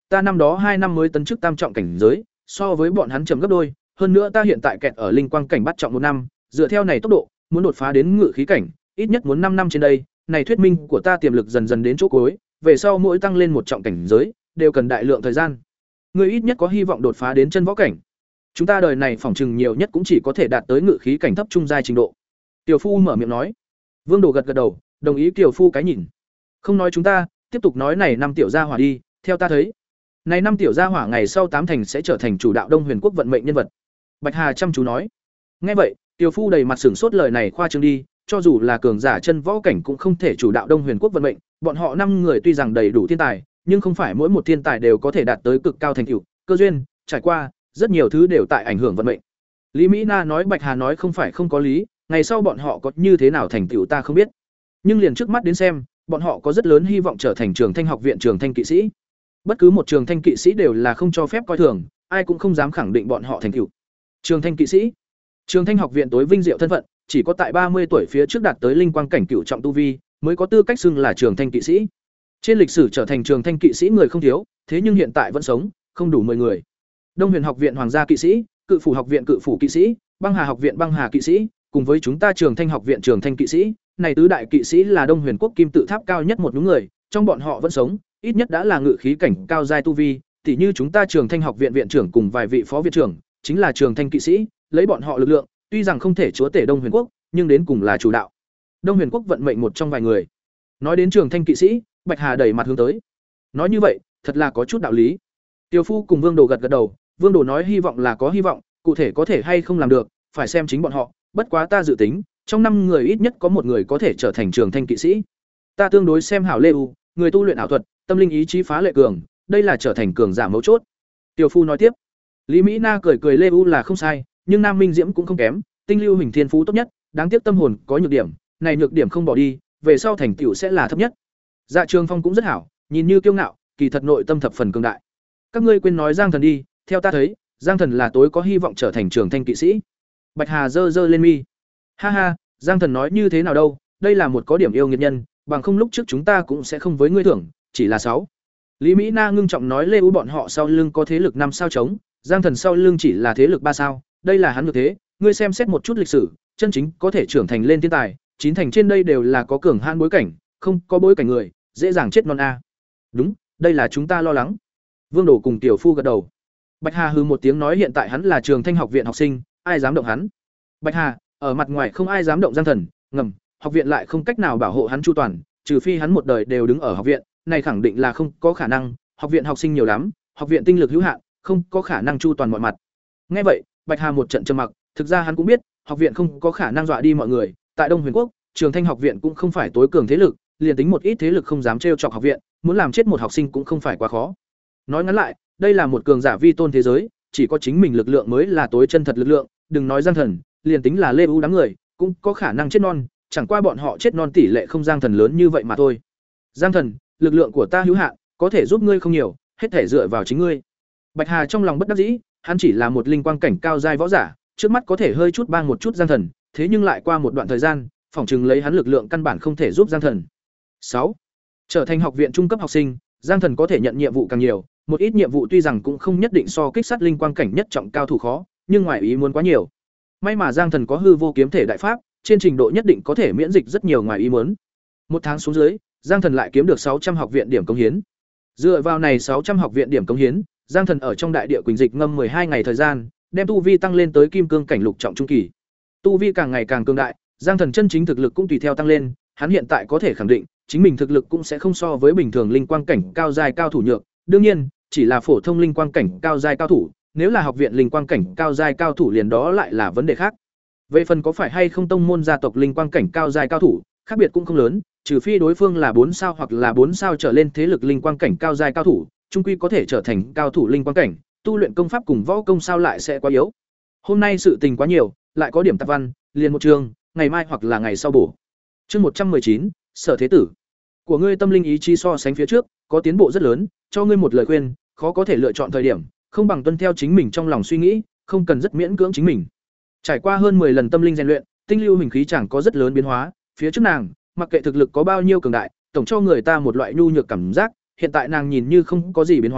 ta năm đó hai năm mới tấn chức tam trọng cảnh giới, so với bọn hắn chậm gấp đôi, hơn nữa ta hiện tại kẹt ở linh quang cảnh bắt trọng một năm, dựa theo này tốc độ, muốn đột phá đến ngự khí cảnh, ít nhất muốn năm năm trên đây, này thuyết minh của ta tiềm lực dần dần đến chỗ cuối, về sau mỗi tăng lên một trọng cảnh giới, đều cần đại lượng thời gian. Ngươi ít nhất có hy vọng đột phá đến chân võ cảnh. Chúng ta đời này phỏng chừng nhiều nhất cũng chỉ có thể đạt tới ngự khí cảnh thấp trung giai trình độ. Tiểu Phu mở miệng nói. Vương Đồ gật gật đầu, đồng ý Tiểu Phu cái nhìn. Không nói chúng ta, tiếp tục nói này năm tiểu gia hỏa đi, theo ta thấy, này năm tiểu gia hỏa ngày sau tám thành sẽ trở thành chủ đạo Đông Huyền quốc vận mệnh nhân vật. Bạch Hà chăm chú nói. Nghe vậy, Tiểu Phu đầy mặt sửng sốt, lời này khoa trương đi, cho dù là cường giả chân võ cảnh cũng không thể chủ đạo Đông Huyền quốc vận mệnh, bọn họ năm người tuy rằng đầy đủ thiên tài, nhưng không phải mỗi một thiên tài đều có thể đạt tới cực cao thành tựu, cơ duyên, trải qua, rất nhiều thứ đều tại ảnh hưởng vận mệnh. Lý Mỹ Na nói Bạch Hà nói không phải không có lý, ngày sau bọn họ có như thế nào thành tựu ta không biết, nhưng liền trước mắt đến xem, bọn họ có rất lớn hy vọng trở thành Trường Thanh học viện Trường Thanh kỵ sĩ. Bất cứ một Trường Thanh kỵ sĩ đều là không cho phép coi thường, ai cũng không dám khẳng định bọn họ thành tựu. Trường Thanh kỵ sĩ, Trường Thanh học viện tối vinh diệu thân phận, chỉ có tại ba mươi tuổi phía trước đạt tới linh quang cảnh cửu trọng tu vi, mới có tư cách xưng là Trường Thanh kỵ sĩ. Trên lịch sử trở thành Trường Thanh kỵ sĩ người không thiếu, thế nhưng hiện tại vẫn sống, không đủ mười người. Đông Huyền học viện hoàng gia kỵ sĩ, Cự Phủ học viện cự phủ kỵ sĩ, Băng Hà học viện băng hà kỵ sĩ, cùng với chúng ta Trường Thanh học viện Trường Thanh kỵ sĩ, này tứ đại kỵ sĩ là Đông Huyền quốc kim tự tháp cao nhất một nhóm người, trong bọn họ vẫn sống, ít nhất đã là ngự khí cảnh cao giai tu vi, tỉ như chúng ta Trường Thanh học viện viện trưởng cùng vài vị phó viện trưởng, chính là Trường Thanh kỵ sĩ, lấy bọn họ lực lượng, tuy rằng không thể chúa tể Đông Huyền quốc, nhưng đến cùng là chủ đạo Đông Huyền quốc vận mệnh một trong vài người. Nói đến Trường Thanh kỵ sĩ, Bạch Hà đẩy mặt hướng tới. Nói như vậy, thật là có chút đạo lý. Tiêu Phu cùng Vương Đồ gật gật đầu, Vương Đồ nói hy vọng là có hy vọng, cụ thể có thể hay không làm được, phải xem chính bọn họ, bất quá ta dự tính, trong năm người ít nhất có một người có thể trở thành Trường Thanh kỵ sĩ. Ta tương đối xem hảo Lê U, người tu luyện ảo thuật, tâm linh ý chí phá lệ cường, đây là trở thành cường giả mấu chốt. Tiêu Phu nói tiếp. Lý Mỹ Na cười cười, Lê U là không sai, nhưng Nam Minh Diễm cũng không kém, tinh lưu hình thiên phú tốt nhất, đáng tiếc tâm hồn có nhược điểm, này nhược điểm không bỏ đi, về sau thành tựu sẽ là thấp nhất. Dạ Trường Phong cũng rất hảo, nhìn như kiêu ngạo, kỳ thật nội tâm thập phần cường đại. Các ngươi quên nói Giang Thần đi, theo ta thấy, Giang Thần là tối có hy vọng trở thành Trường Thanh kỵ sĩ. Bạch Hà giơ giơ lên mi. Ha ha, Giang Thần nói như thế nào đâu, đây là một có điểm yêu nghiệt nhân, bằng không lúc trước chúng ta cũng sẽ không với ngươi thưởng, chỉ là sáu. Lý Mỹ Na ngưng trọng nói, Lê U bọn họ sau lưng có thế lực năm sao chống, Giang Thần sau lưng chỉ là thế lực ba sao, đây là hắn được thế, ngươi xem xét một chút lịch sử, chân chính có thể trưởng thành lên thiên tài, chín thành trên đây đều là có cường hãn bối cảnh, không có bối cảnh người, dễ dàng chết non a. Đúng, đây là chúng ta lo lắng. Vương Đồ cùng Tiểu Phu gật đầu. Bạch Hà hừ một tiếng nói, hiện tại hắn là Trường Thanh học viện học sinh, ai dám động hắn? Bạch Hà, ở mặt ngoài không ai dám động Giang Thần, ngầm, học viện lại không cách nào bảo hộ hắn chu toàn, trừ phi hắn một đời đều đứng ở học viện, này khẳng định là không có khả năng, học viện học sinh nhiều lắm, học viện tinh lực hữu hạn, không có khả năng chu toàn mọi mặt. Nghe vậy, Bạch Hà một trận trầm mặc, thực ra hắn cũng biết, học viện không có khả năng dọa đi mọi người, tại Đông Huyền quốc, Trường Thanh học viện cũng không phải tối cường thế lực, liền tính một ít thế lực không dám trêu chọc học viện, muốn làm chết một học sinh cũng không phải quá khó. Nói ngắn lại, đây là một cường giả vi tôn thế giới, chỉ có chính mình lực lượng mới là tối chân thật lực lượng, đừng nói Giang Thần, liền tính là Lê U đám người, cũng có khả năng chết non, chẳng qua bọn họ chết non tỷ lệ không Giang Thần lớn như vậy mà thôi. Giang Thần, lực lượng của ta hữu hạn, có thể giúp ngươi không nhiều, hết thể dựa vào chính ngươi. Bạch Hà trong lòng bất đắc dĩ, hắn chỉ là một linh quang cảnh cao giai võ giả, trước mắt có thể hơi chút bang một chút Giang Thần, thế nhưng lại qua một đoạn thời gian, phỏng chừng lấy hắn lực lượng căn bản không thể giúp Giang Thần. sáu. Trở thành học viện trung cấp học sinh, Giang Thần có thể nhận nhiệm vụ càng nhiều, một ít nhiệm vụ tuy rằng cũng không nhất định so kích sát linh quang cảnh nhất trọng cao thủ khó, nhưng ngoài ý muốn quá nhiều. May mà Giang Thần có hư vô kiếm thể đại pháp, trên trình độ nhất định có thể miễn dịch rất nhiều ngoài ý muốn. Một tháng xuống dưới, Giang Thần lại kiếm được sáu trăm học viện điểm cống hiến. Dựa vào này sáu trăm học viện điểm cống hiến, Giang Thần ở trong đại địa Quỳnh Dịch ngâm hai ngày thời gian, đem tu vi tăng lên tới kim cương cảnh lục trọng trung kỳ. Tu vi càng ngày càng cường đại, Giang Thần chân chính thực lực cũng tùy theo tăng lên, hắn hiện tại có thể khẳng định, chính mình thực lực cũng sẽ không so với bình thường linh quang cảnh cao giai cao thủ nhược, đương nhiên, chỉ là phổ thông linh quang cảnh cao giai cao thủ, nếu là học viện linh quang cảnh cao giai cao thủ liền đó lại là vấn đề khác. Về phần có phải hay không tông môn gia tộc linh quang cảnh cao giai cao thủ, khác biệt cũng không lớn, trừ phi đối phương là bốn sao hoặc là bốn sao trở lên thế lực linh quang cảnh cao giai cao thủ, chung quy có thể trở thành cao thủ linh quang cảnh, tu luyện công pháp cùng võ công sao lại sẽ quá yếu. Hôm nay sự tình quá nhiều, lại có điểm tạp văn, liền một trường, ngày mai hoặc là ngày sau bổ. Chương một trăm chín, Sở Thế Tử. Của ngươi tâm linh ý chí so sánh phía trước, có tiến bộ rất lớn, cho ngươi một lời khuyên, khó có thể lựa chọn thời điểm, không bằng tuân theo chính mình trong lòng suy nghĩ, không cần rất miễn cưỡng chính mình. Trải qua hơn mười lần tâm linh rèn luyện, tinh lưu hình khí chẳng có rất lớn biến hóa, phía trước nàng, mặc kệ thực lực có bao nhiêu cường đại, tổng cho người ta một loại nhu nhược cảm giác, hiện tại nàng nhìn như không có gì biến hóa,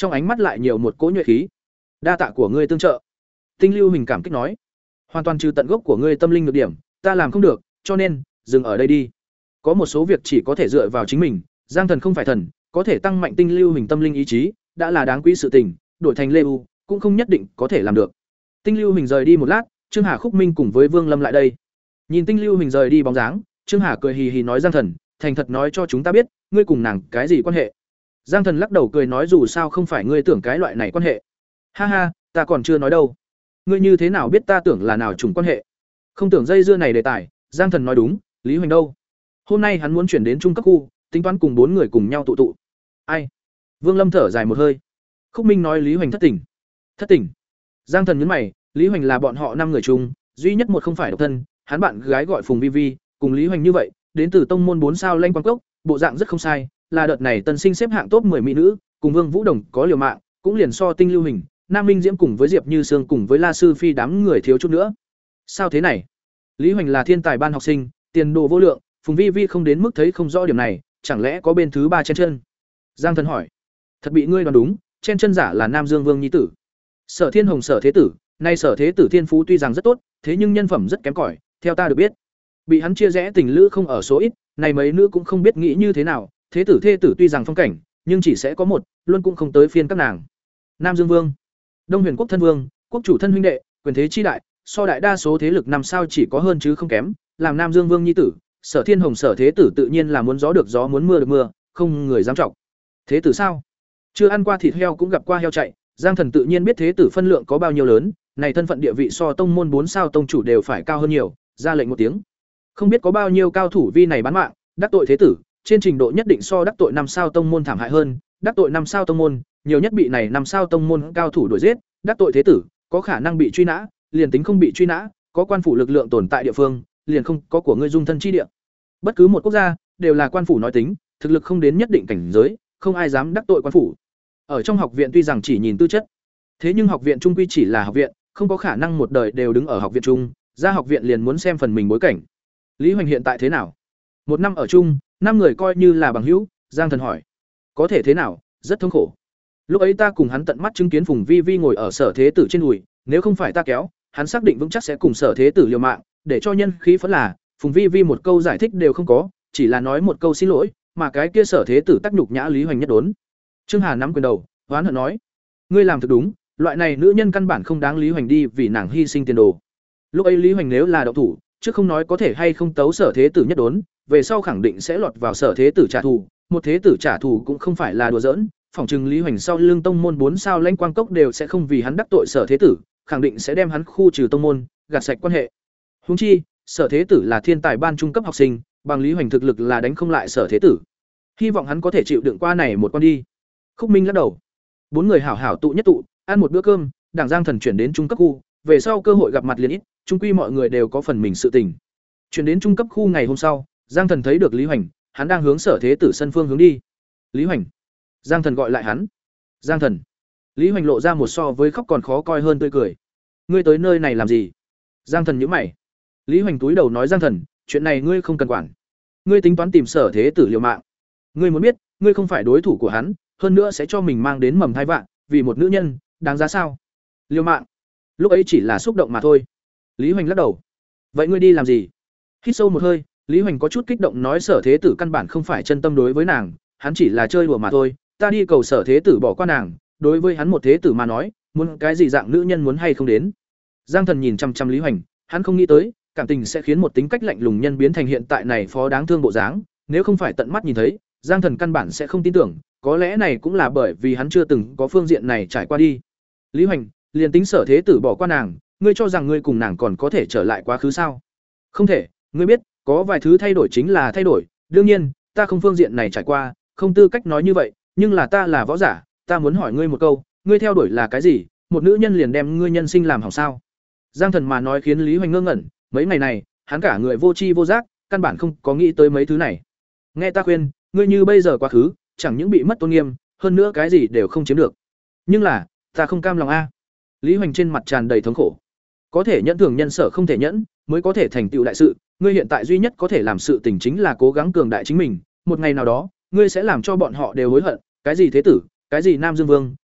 trong ánh mắt lại nhiều một cỗ nhuệ khí. Đa tạ của ngươi tương trợ. Tinh Lưu Hình cảm kích nói, hoàn toàn trừ tận gốc của ngươi tâm linh nhược điểm, ta làm không được, cho nên dừng ở đây đi. Có một số việc chỉ có thể dựa vào chính mình, Giang Thần không phải thần, có thể tăng mạnh Tinh Lưu Hình tâm linh ý chí, đã là đáng quý sự tình, đổi thành Lê U cũng không nhất định có thể làm được. Tinh Lưu Hình rời đi một lát, Trương Hà Khúc Minh cùng với Vương Lâm lại đây. Nhìn Tinh Lưu Hình rời đi bóng dáng, Trương Hà cười hì hì nói, Giang Thần, thành thật nói cho chúng ta biết, ngươi cùng nàng cái gì quan hệ? Giang Thần lắc đầu cười nói, dù sao không phải ngươi tưởng cái loại này quan hệ. Ha ha, ta còn chưa nói đâu. Ngươi như thế nào biết ta tưởng là nào trùng quan hệ? Không tưởng dây dưa này đề tài, Giang Thần nói đúng, Lý Hoành đâu? Hôm nay hắn muốn chuyển đến trung cấp khu, tính toán cùng bốn người cùng nhau tụ tụ. Ai? Vương Lâm thở dài một hơi. Khúc Minh nói Lý Hoành thất tình. Thất tình? Giang Thần nhướng mày, Lý Hoành là bọn họ năm người chung, duy nhất một không phải độc thân, hắn bạn gái gọi Phùng Vi Vi, cùng Lý Hoành như vậy, đến từ tông môn bốn sao Lanh Quang Cốc, bộ dạng rất không sai, là đợt này tân sinh xếp hạng top mười mỹ nữ, cùng Vương Vũ Đồng có liều mạng, cũng liền so Tinh Lưu Hình, Nam Minh Diễm cùng với Diệp Như Sương cùng với La Sư Phi đám người thiếu chút nữa. Sao thế này? Lý Hoành là thiên tài ban học sinh, tiền đồ vô lượng, Phùng Vi Vi không đến mức thấy không rõ điểm này, chẳng lẽ có bên thứ ba chen chân? Giang Thần hỏi. Thật bị ngươi đoán đúng, chen chân giả là Nam Dương Vương nhi tử. Sở Thiên Hồng Sở Thế Tử, nay Sở Thế Tử thiên phú tuy rằng rất tốt, thế nhưng nhân phẩm rất kém cỏi, theo ta được biết. Bị hắn chia rẽ tình lữ không ở số ít, này mấy nữ cũng không biết nghĩ như thế nào, Thế tử thê tử tuy rằng phong cảnh, nhưng chỉ sẽ có một, luôn cũng không tới phiên các nàng. Nam Dương Vương, Đông Huyền Quốc thân vương, quốc chủ thân huynh đệ, quyền thế chi đại, so đại đa số thế lực năm sao chỉ có hơn chứ không kém, làm Nam Dương Vương nhi tử, Sở Thiên Hồng Sở Thế Tử tự nhiên là muốn gió được gió muốn mưa được mưa, không người dám trọng. Thế tử sao? Chưa ăn qua thịt heo cũng gặp qua heo chạy, Giang Thần tự nhiên biết thế tử phân lượng có bao nhiêu lớn, này thân phận địa vị so tông môn bốn sao tông chủ đều phải cao hơn nhiều, ra lệnh một tiếng. Không biết có bao nhiêu cao thủ vi này bán mạng, đắc tội thế tử, trên trình độ nhất định so đắc tội năm sao tông môn thảm hại hơn, đắc tội năm sao tông môn, nhiều nhất bị này năm sao tông môn cao thủ đuổi giết, đắc tội thế tử, có khả năng bị truy nã, liền tính không bị truy nã, có quan phủ lực lượng tồn tại địa phương, liền không có của ngươi dung thân chi địa. Bất cứ một quốc gia đều là quan phủ nói tính, thực lực không đến nhất định cảnh giới, không ai dám đắc tội quan phủ. Ở trong học viện tuy rằng chỉ nhìn tư chất, thế nhưng học viện trung quy chỉ là học viện, không có khả năng một đời đều đứng ở học viện trung, ra học viện liền muốn xem phần mình bối cảnh. Lý Hoành hiện tại thế nào? Một năm ở chung, năm người coi như là bằng hữu, Giang Thần hỏi. Có thể thế nào? Rất thống khổ. Lúc ấy ta cùng hắn tận mắt chứng kiến Phùng Vi Vi ngồi ở Sở Thế Tử trên đùi, nếu không phải ta kéo, hắn xác định vững chắc sẽ cùng Sở Thế Tử liều mạng, để cho nhân khí phấn là, Phùng Vi Vi một câu giải thích đều không có, chỉ là nói một câu xin lỗi, mà cái kia Sở Thế Tử tác nhục nhã Lý Hoành nhất đốn. Trương Hà nắm quyền đầu, hoán hận nói: "Ngươi làm thực đúng, loại này nữ nhân căn bản không đáng Lý Hoành đi vì nàng hy sinh tiền đồ." Lúc ấy Lý Hoành nếu là động thủ, chứ không nói có thể hay không tấu Sở Thế Tử nhất đốn, về sau khẳng định sẽ lọt vào Sở Thế Tử trả thù, một thế tử trả thù cũng không phải là đùa giỡn, phỏng chừng Lý Hoành sau lưng tông môn bốn sao Lãnh Quang Cốc đều sẽ không vì hắn đắc tội Sở Thế Tử, khẳng định sẽ đem hắn khu trừ tông môn, gạt sạch quan hệ. Huống chi, Sở Thế Tử là thiên tài ban trung cấp học sinh, bằng Lý Hoành thực lực là đánh không lại Sở Thế Tử. Hy vọng hắn có thể chịu đựng qua này một con đi. Khúc Minh lắc đầu. Bốn người hảo hảo tụ nhất tụ, ăn một bữa cơm, Đảng Giang Thần chuyển đến trung cấp khu, về sau cơ hội gặp mặt liền ít, chung quy mọi người đều có phần mình sự tình. Chuyển đến trung cấp khu ngày hôm sau, Giang Thần thấy được Lý Hoành, hắn đang hướng Sở Thế Tử sân phương hướng đi. Lý Hoành. Giang Thần gọi lại hắn. Giang Thần. Lý Hoành lộ ra một so với khóc còn khó coi hơn tươi cười. Ngươi tới nơi này làm gì? Giang Thần nhíu mày. Lý Hoành túi đầu nói, Giang Thần, chuyện này ngươi không cần quản. Ngươi tính toán tìm Sở Thế Tử liều mạng. Ngươi muốn biết, ngươi không phải đối thủ của hắn, hơn nữa sẽ cho mình mang đến mầm thai vạn, vì một nữ nhân, đáng giá sao? Liều mạng? Lúc ấy chỉ là xúc động mà thôi. Lý Hoành lắc đầu. Vậy ngươi đi làm gì? Hít sâu một hơi, Lý Hoành có chút kích động nói, Sở Thế Tử căn bản không phải chân tâm đối với nàng, hắn chỉ là chơi đùa mà thôi, ta đi cầu Sở Thế Tử bỏ qua nàng, đối với hắn một thế tử mà nói, muốn cái gì dạng nữ nhân muốn hay không đến. Giang Thần nhìn chăm chăm Lý Hoành, hắn không nghĩ tới, cảm tình sẽ khiến một tính cách lạnh lùng nhân biến thành hiện tại này phó đáng thương bộ dáng, nếu không phải tận mắt nhìn thấy, Giang Thần căn bản sẽ không tin tưởng, có lẽ này cũng là bởi vì hắn chưa từng có phương diện này trải qua đi. Lý Hoành, liền tính Sở Thế Tử bỏ qua nàng, ngươi cho rằng ngươi cùng nàng còn có thể trở lại quá khứ sao? Không thể, ngươi biết, có vài thứ thay đổi chính là thay đổi, đương nhiên, ta không phương diện này trải qua, không tư cách nói như vậy, nhưng là ta là võ giả, ta muốn hỏi ngươi một câu, ngươi theo đuổi là cái gì? Một nữ nhân liền đem ngươi nhân sinh làm hỏng sao? Giang Thần mà nói khiến Lý Hoành ngơ ngẩn, mấy ngày này, hắn cả người vô tri vô giác, căn bản không có nghĩ tới mấy thứ này. Nghe ta khuyên, ngươi như bây giờ quá khứ, chẳng những bị mất tôn nghiêm, hơn nữa cái gì đều không chiếm được. Nhưng là, ta không cam lòng a. Lý Hoành trên mặt tràn đầy thống khổ. Có thể nhẫn thường nhân sở không thể nhẫn, mới có thể thành tựu đại sự, ngươi hiện tại duy nhất có thể làm sự tình chính là cố gắng cường đại chính mình, một ngày nào đó, ngươi sẽ làm cho bọn họ đều hối hận, cái gì thế tử, cái gì Nam Dương Vương,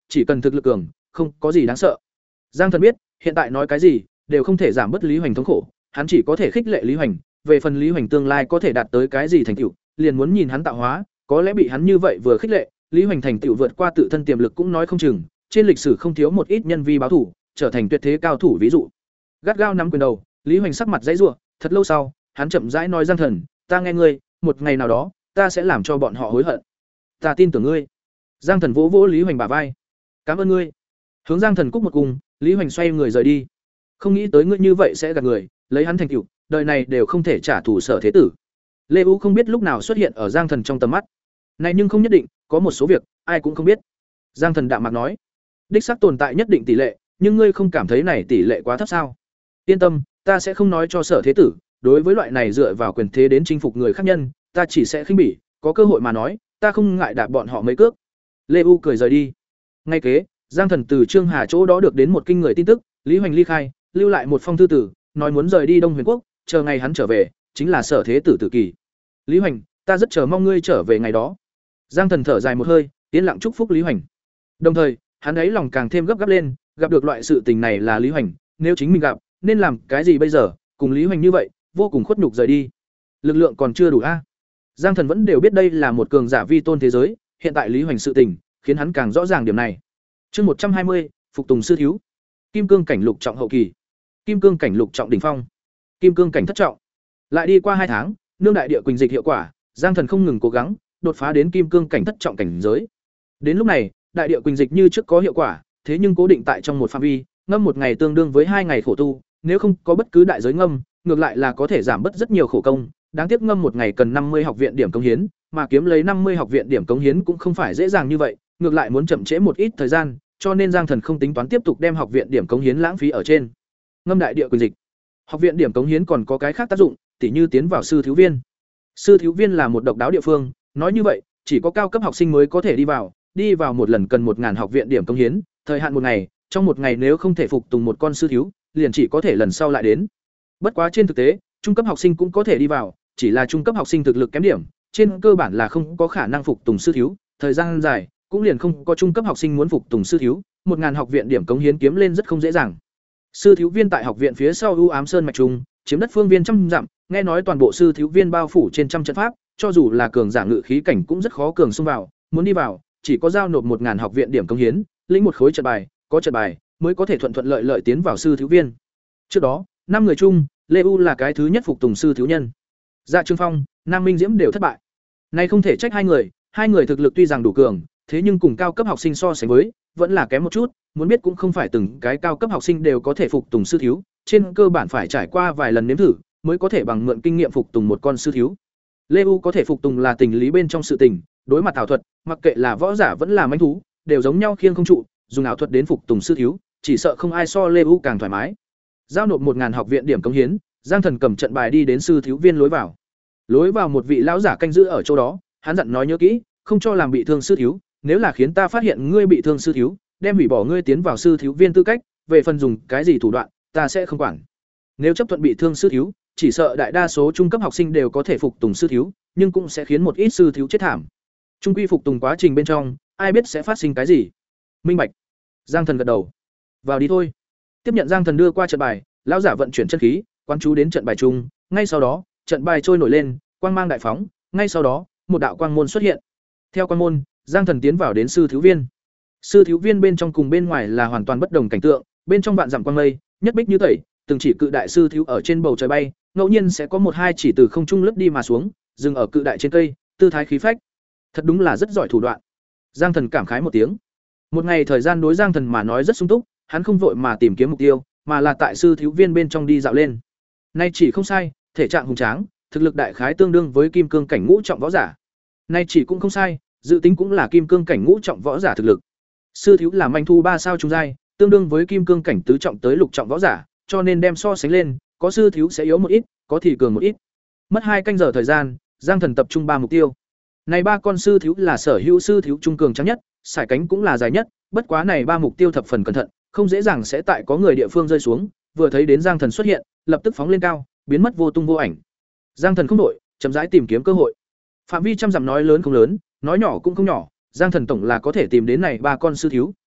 chỉ cần thực lực cường, không có gì đáng sợ. Giang Thần biết, hiện tại nói cái gì đều không thể giảm bớt Lý Hoành thống khổ, hắn chỉ có thể khích lệ Lý Hoành, về phần Lý Hoành tương lai có thể đạt tới cái gì thành tựu, liền muốn nhìn hắn tạo hóa, có lẽ bị hắn như vậy vừa khích lệ, Lý Hoành thành tựu vượt qua tự thân tiềm lực cũng nói không chừng, trên lịch sử không thiếu một ít nhân vi báo thủ, trở thành tuyệt thế cao thủ ví dụ. Gắt gao nắm quyền đầu, Lý Hoành sắc mặt dãy rủa, thật lâu sau, hắn chậm rãi nói Giang Thần, ta nghe ngươi, một ngày nào đó, ta sẽ làm cho bọn họ hối hận. Ta tin tưởng ngươi. Giang Thần vỗ vỗ Lý Hoành bả vai. Cảm ơn ngươi. Hướng Giang Thần cúc một cung, Lý Hoành xoay người rời đi. Không nghĩ tới ngươi như vậy sẽ gạt người, lấy hắn thành tựu, đời này đều không thể trả thù Sở Thế Tử. Lê U không biết lúc nào xuất hiện ở Giang Thần trong tầm mắt. Này nhưng không nhất định, có một số việc ai cũng không biết. Giang Thần đạm mạc nói, đích xác tồn tại nhất định tỷ lệ, nhưng ngươi không cảm thấy này tỷ lệ quá thấp sao? Yên tâm, ta sẽ không nói cho Sở Thế Tử, đối với loại này dựa vào quyền thế đến chinh phục người khác nhân, ta chỉ sẽ khinh bỉ, có cơ hội mà nói, ta không ngại đạp bọn họ mấy cước. Lê U cười rời đi. Ngay kế, Giang Thần từ Trương Hà chỗ đó được đến một kinh người tin tức, Lý Hoành ly khai, lưu lại một phong thư tử, nói muốn rời đi Đông Huyền Quốc, chờ ngày hắn trở về, chính là Sở Thế Tử tử kỳ. Lý Hoành, ta rất chờ mong ngươi trở về ngày đó. Giang Thần thở dài một hơi, yên lặng chúc phúc Lý Hoành. Đồng thời, hắn ấy lòng càng thêm gấp gáp lên, gặp được loại sự tình này là Lý Hoành, nếu chính mình gặp, nên làm cái gì bây giờ? Cùng Lý Hoành như vậy, vô cùng khuất nhục rời đi. Lực lượng còn chưa đủ a. Giang Thần vẫn đều biết đây là một cường giả vi tôn thế giới, hiện tại Lý Hoành sự tình, khiến hắn càng rõ ràng điểm này. Chương một trăm hai mươi, phục tùng sư thiếu. Kim cương cảnh lục trọng hậu kỳ, kim cương cảnh lục trọng đỉnh phong, kim cương cảnh thất trọng. Lại đi qua hai tháng, nương đại địa quỳnh dịch hiệu quả, Giang Thần không ngừng cố gắng, đột phá đến kim cương cảnh thất trọng cảnh giới. Đến lúc này, đại địa quỳnh dịch như trước có hiệu quả, thế nhưng cố định tại trong một phạm vi, ngâm một ngày tương đương với hai ngày khổ tu, nếu không có bất cứ đại giới ngâm, ngược lại là có thể giảm bớt rất nhiều khổ công, đáng tiếc ngâm một ngày cần năm mươi học viện điểm cống hiến, mà kiếm lấy năm mươi học viện điểm cống hiến cũng không phải dễ dàng như vậy, ngược lại muốn chậm trễ một ít thời gian, cho nên Giang Thần không tính toán tiếp tục đem học viện điểm cống hiến lãng phí ở trên. Ngâm đại địa quỳnh dịch. Học viện điểm cống hiến còn có cái khác tác dụng, tỉ như tiến vào sư thiếu viên. Sư thiếu viên là một độc đáo địa phương, nói như vậy, chỉ có cao cấp học sinh mới có thể đi vào, đi vào một lần cần một ngàn học viện điểm cống hiến, thời hạn một ngày, trong một ngày nếu không thể phục tùng một con sư thiếu, liền chỉ có thể lần sau lại đến. Bất quá trên thực tế, trung cấp học sinh cũng có thể đi vào, chỉ là trung cấp học sinh thực lực kém điểm, trên cơ bản là không có khả năng phục tùng sư thiếu, thời gian dài, cũng liền không có trung cấp học sinh muốn phục tùng sư thiếu, một ngàn học viện điểm cống hiến kiếm lên rất không dễ dàng. Sư thiếu viên tại học viện phía sau ưu ám sơn mạch trung, chiếm đất phương viên trăm dặm, nghe nói toàn bộ sư thiếu viên bao phủ trên trăm trận pháp, cho dù là cường giả ngự khí cảnh cũng rất khó cường xông vào, muốn đi vào, chỉ có giao nộp một ngàn học viện điểm cống hiến, lĩnh một khối trận bài, có trận bài mới có thể thuận thuận lợi lợi tiến vào sư thiếu viên. Trước đó, năm người chung, Lê U là cái thứ nhất phục tùng sư thiếu nhân. Dạ Trương Phong, Nam Minh Diễm đều thất bại. Nay không thể trách hai người, hai người thực lực tuy rằng đủ cường, thế nhưng cùng cao cấp học sinh so sánh với, vẫn là kém một chút, muốn biết cũng không phải từng cái cao cấp học sinh đều có thể phục tùng sư thiếu, trên cơ bản phải trải qua vài lần nếm thử, mới có thể bằng mượn kinh nghiệm phục tùng một con sư thiếu. Lê U có thể phục tùng là tình lý bên trong sự tình, đối mặt ảo thuật, mặc kệ là võ giả vẫn là manh thú, đều giống nhau khiêng không trụ, dùng ảo thuật đến phục tùng sư thiếu, chỉ sợ không ai so Lê U càng thoải mái. Giao nộp một ngàn học viện điểm cống hiến, Giang Thần cầm trận bài đi đến sư thiếu viên lối vào. Lối vào một vị lão giả canh giữ ở chỗ đó, hắn dặn nói nhớ kỹ, không cho làm bị thương sư thiếu, nếu là khiến ta phát hiện ngươi bị thương sư thiếu, đem hủy bỏ ngươi tiến vào sư thiếu viên tư cách, về phần dùng cái gì thủ đoạn, ta sẽ không quản. Nếu chấp thuận bị thương sư thiếu, chỉ sợ đại đa số trung cấp học sinh đều có thể phục tùng sư thiếu, nhưng cũng sẽ khiến một ít sư thiếu chết thảm. Trung quy phục tùng quá trình bên trong, ai biết sẽ phát sinh cái gì. Minh bạch. Giang Thần gật đầu. Vào đi thôi. Tiếp nhận Giang Thần đưa qua trận bài, lão giả vận chuyển chân khí, quan chú đến trận bài chung, ngay sau đó, trận bài trôi nổi lên, quang mang đại phóng, ngay sau đó, một đạo quang môn xuất hiện. Theo quang môn, Giang Thần tiến vào đến sư thiếu viên. Sư thiếu viên bên trong cùng bên ngoài là hoàn toàn bất đồng cảnh tượng, bên trong vạn dặm quang mây, nhất bích như tẩy, từng chỉ cự đại sư thiếu ở trên bầu trời bay, ngẫu nhiên sẽ có một hai chỉ từ không trung lướt đi mà xuống, dừng ở cự đại trên cây, tư thái khí phách. Thật đúng là rất giỏi thủ đoạn. Giang Thần cảm khái một tiếng. Một ngày thời gian đối Giang Thần mà nói rất sung túc, hắn không vội mà tìm kiếm mục tiêu, mà là tại sư thiếu viên bên trong đi dạo lên. Nay chỉ không sai, thể trạng hùng tráng, thực lực đại khái tương đương với kim cương cảnh ngũ trọng võ giả. Nay chỉ cũng không sai, dự tính cũng là kim cương cảnh ngũ trọng võ giả thực lực. Sư thiếu là manh thu ba sao trung giai, tương đương với kim cương cảnh tứ trọng tới lục trọng võ giả, cho nên đem so sánh lên, có sư thiếu sẽ yếu một ít, có thì cường một ít. Mất hai canh giờ thời gian, Giang Thần tập trung ba mục tiêu. Này ba con sư thiếu là sở hữu sư thiếu trung cường trắng nhất, sải cánh cũng là dài nhất, bất quá này ba mục tiêu thập phần cẩn thận, không dễ dàng sẽ tại có người địa phương rơi xuống, vừa thấy đến Giang Thần xuất hiện, lập tức phóng lên cao, biến mất vô tung vô ảnh. Giang Thần không đổi, chậm rãi tìm kiếm cơ hội. Phạm vi trăm dặm nói lớn không lớn, nói nhỏ cũng không nhỏ, Giang Thần tổng là có thể tìm đến này ba con sư thiếu,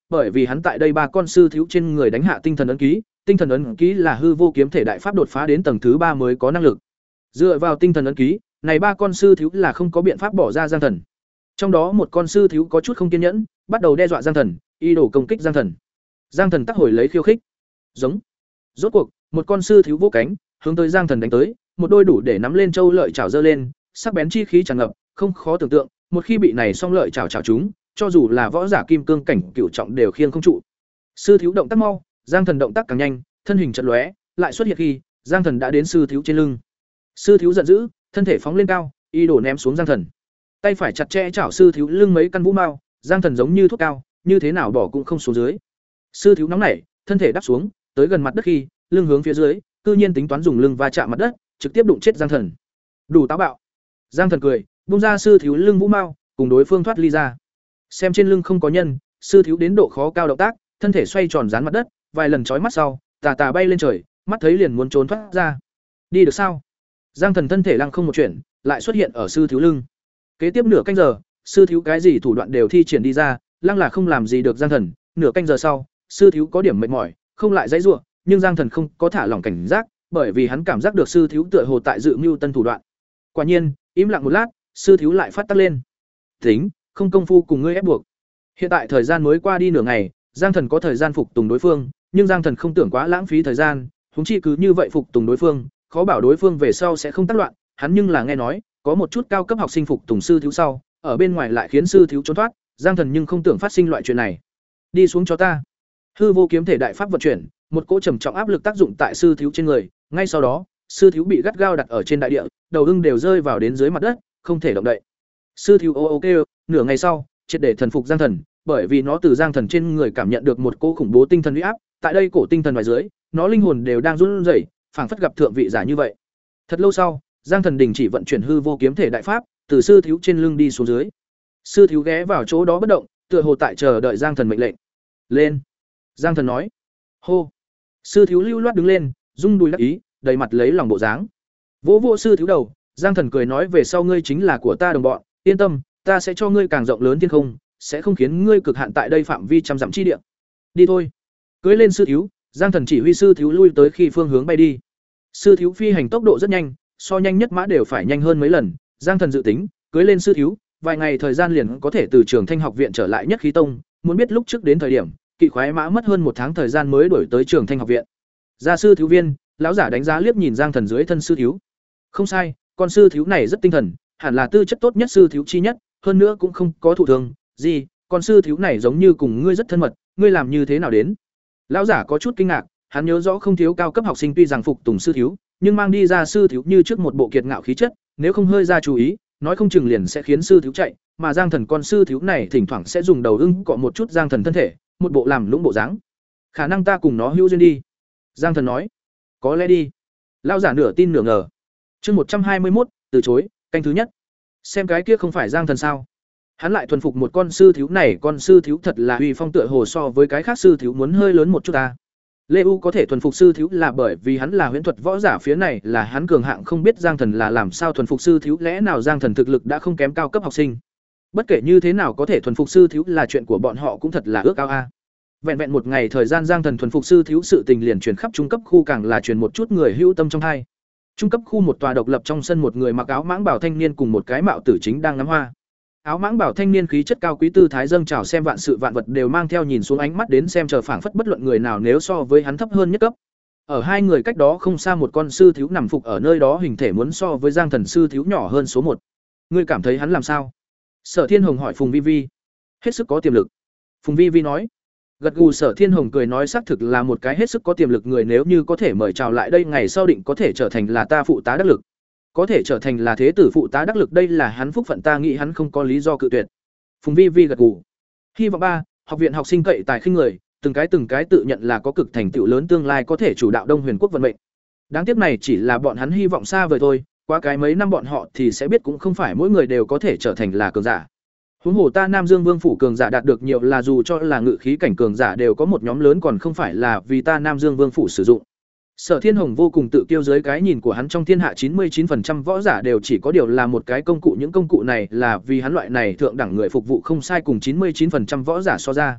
bởi vì hắn tại đây ba con sư thiếu trên người đánh hạ tinh thần ấn ký, tinh thần ấn ký là hư vô kiếm thể đại pháp đột phá đến tầng thứ ba mới có năng lực. Dựa vào tinh thần ấn ký, này ba con sư thiếu là không có biện pháp bỏ ra Giang Thần. Trong đó một con sư thiếu có chút không kiên nhẫn, bắt đầu đe dọa Giang Thần, ý đồ công kích Giang Thần. Giang Thần tắc hồi lấy khiêu khích. Giống. Rốt cuộc, một con sư thiếu vỗ cánh, hướng tới Giang Thần đánh tới, một đôi đủ để nắm lên châu lợi chảo giơ lên, sắc bén chi khí tràn ngập, không khó tưởng tượng, một khi bị này song lợi chảo chảo chúng, cho dù là võ giả kim cương cảnh cửu trọng đều khiêng không trụ. Sư thiếu động tác mau, Giang Thần động tác càng nhanh, thân hình chợt lóe, lại xuất hiện khi, Giang Thần đã đến sư thiếu trên lưng. Sư thiếu giận dữ, thân thể phóng lên cao, y đổ ném xuống Giang Thần. Tay phải chặt chẽ chảo sư thiếu lưng mấy căn vũ mao, Giang Thần giống như thuốc cao, như thế nào bỏ cũng không xuống dưới. Sư thiếu nóng nảy, thân thể đáp xuống, tới gần mặt đất khi, lưng hướng phía dưới, cư nhiên tính toán dùng lưng va chạm mặt đất, trực tiếp đụng chết Giang Thần. Đủ táo bạo. Giang Thần cười, buông ra sư thiếu lưng vũ mao, cùng đối phương thoát ly ra. Xem trên lưng không có nhân, sư thiếu đến độ khó cao động tác, thân thể xoay tròn dán mặt đất, vài lần chói mắt sau, tà tà bay lên trời, mắt thấy liền muốn trốn thoát ra. Đi được sao? Giang Thần thân thể lăng không một chuyển, lại xuất hiện ở sư thiếu lưng. Kế tiếp nửa canh giờ, sư thiếu cái gì thủ đoạn đều thi triển đi ra, lăng là không làm gì được Giang Thần. Nửa canh giờ sau, sư thiếu có điểm mệt mỏi, không lại dãy rủa, nhưng Giang Thần không có thả lỏng cảnh giác, bởi vì hắn cảm giác được sư thiếu tựa hồ tại dự mưu tân thủ đoạn. Quả nhiên, im lặng một lát, sư thiếu lại phát tác lên. Tính, không công phu cùng ngươi ép buộc. Hiện tại thời gian mới qua đi nửa ngày, Giang Thần có thời gian phục tùng đối phương, nhưng Giang Thần không tưởng quá lãng phí thời gian, huống chi cứ như vậy phục tùng đối phương, khó bảo đối phương về sau sẽ không tác loạn, hắn nhưng là nghe nói, có một chút cao cấp học sinh phục tùng sư thiếu sau, ở bên ngoài lại khiến sư thiếu trốn thoát, Giang Thần nhưng không tưởng phát sinh loại chuyện này. Đi xuống cho ta. Hư vô kiếm thể đại pháp vận chuyển, một cỗ trầm trọng áp lực tác dụng tại sư thiếu trên người, ngay sau đó, sư thiếu bị gắt gao đặt ở trên đại địa, đầu ưng đều rơi vào đến dưới mặt đất, không thể động đậy. Sư thiếu ô ô kêu, nửa ngày sau, triệt để thần phục Giang Thần, bởi vì nó từ Giang Thần trên người cảm nhận được một cỗ khủng bố tinh thần uy áp, tại đây cổ tinh thần ngoài dưới, nó linh hồn đều đang run rẩy, phảng phất gặp thượng vị giả như vậy. Thật lâu sau, Giang Thần đình chỉ vận chuyển hư vô kiếm thể đại pháp, từ sư thiếu trên lưng đi xuống dưới. Sư thiếu ghé vào chỗ đó bất động, tựa hồ tại chờ đợi Giang Thần mệnh lệnh. Lên. Giang Thần nói. Hô. Sư thiếu lưu loát đứng lên, rung đùi đắc ý, đầy mặt lấy lòng bộ dáng. Vỗ vỗ sư thiếu đầu, Giang Thần cười nói về sau ngươi chính là của ta đồng bọn, yên tâm, ta sẽ cho ngươi càng rộng lớn thiên không, sẽ không khiến ngươi cực hạn tại đây phạm vi trăm dặm chi địa. Đi thôi. Cưỡi lên sư thiếu, Giang Thần chỉ huy sư thiếu lui tới khi phương hướng bay đi. Sư thiếu phi hành tốc độ rất nhanh, so nhanh nhất mã đều phải nhanh hơn mấy lần, Giang Thần dự tính, cưỡi lên sư thiếu, vài ngày thời gian liền có thể từ Trường Thanh học viện trở lại Nhất Khí Tông, muốn biết lúc trước đến thời điểm, kỵ khoái mã mất hơn một tháng thời gian mới đuổi tới Trường Thanh học viện. Gia sư thiếu viên, lão giả đánh giá liếc nhìn Giang Thần dưới thân sư thiếu. Không sai, con sư thiếu này rất tinh thần, hẳn là tư chất tốt nhất sư thiếu chi nhất, hơn nữa cũng không có thụ thường, gì, con sư thiếu này giống như cùng ngươi rất thân mật, ngươi làm như thế nào đến? Lão giả có chút kinh ngạc, hắn nhớ rõ không thiếu cao cấp học sinh tuy rằng phục tùng sư thiếu, nhưng mang đi ra sư thiếu như trước một bộ kiệt ngạo khí chất, nếu không hơi ra chú ý, nói không chừng liền sẽ khiến sư thiếu chạy, mà Giang Thần con sư thiếu này thỉnh thoảng sẽ dùng đầu ưng cọ một chút Giang Thần thân thể, một bộ làm lũng bộ dáng. Khả năng ta cùng nó hữu duyên đi. Giang Thần nói. Có lẽ đi. Lão giả nửa tin nửa ngờ. Chương một trăm hai mươi mốt, từ chối, canh thứ nhất. Xem cái kia không phải Giang Thần sao? Hắn lại thuần phục một con sư thiếu này, con sư thiếu thật là uy phong tựa hồ so với cái khác sư thiếu muốn hơi lớn một chút ta. Lê U có thể thuần phục sư thiếu là bởi vì hắn là huyễn thuật võ giả, phía này là hắn cường hạng, không biết Giang Thần là làm sao thuần phục sư thiếu, lẽ nào Giang Thần thực lực đã không kém cao cấp học sinh. Bất kể như thế nào có thể thuần phục sư thiếu là chuyện của bọn họ cũng thật là ước ao a. Vẹn vẹn một ngày thời gian Giang Thần thuần phục sư thiếu sự tình liền truyền khắp trung cấp khu, càng là truyền một chút người hữu tâm trong hai. Trung cấp khu một tòa độc lập trong sân, một người mặc áo mãng bảo thanh niên cùng một cái mạo tử chính đang ngắm hoa. Áo mãng bảo thanh niên khí chất cao quý tư thái dâng trào, xem vạn sự vạn vật đều mang theo nhìn xuống ánh mắt đến xem, chờ phảng phất bất luận người nào nếu so với hắn thấp hơn nhất cấp. Ở hai người cách đó không xa một con sư thiếu nằm phục ở nơi đó, hình thể muốn so với Giang Thần sư thiếu nhỏ hơn số một. Ngươi cảm thấy hắn làm sao? Sở Thiên Hồng hỏi Phùng Vi Vi. Hết sức có tiềm lực. Phùng Vi Vi nói. Gật gù. Sở Thiên Hồng cười nói xác thực là một cái hết sức có tiềm lực người, nếu như có thể mời chào lại đây, ngày sau định có thể trở thành là ta phụ tá đắc lực. Có thể trở thành là thế tử phụ tá đắc lực, đây là hắn phúc phận, ta nghĩ hắn không có lý do cự tuyệt. Phùng Vi Vi gật gù. Hy vọng ba, học viện học sinh cậy tài khinh người, từng cái từng cái tự nhận là có cực thành tựu lớn, tương lai có thể chủ đạo Đông Huyền quốc vận mệnh. Đáng tiếc này chỉ là bọn hắn hy vọng xa vời thôi, qua cái mấy năm bọn họ thì sẽ biết cũng không phải mỗi người đều có thể trở thành là cường giả. Huống hồ ta Nam Dương Vương phủ cường giả đạt được nhiều, là dù cho là ngự khí cảnh cường giả đều có một nhóm lớn, còn không phải là vì ta Nam Dương Vương phủ sử dụng. Sở Thiên Hồng vô cùng tự kiêu, dưới cái nhìn của hắn trong thiên hạ chín mươi chín phần trăm võ giả đều chỉ có điều là một cái công cụ, những công cụ này là vì hắn loại này thượng đẳng người phục vụ, không sai, cùng chín mươi chín phần trăm võ giả so ra.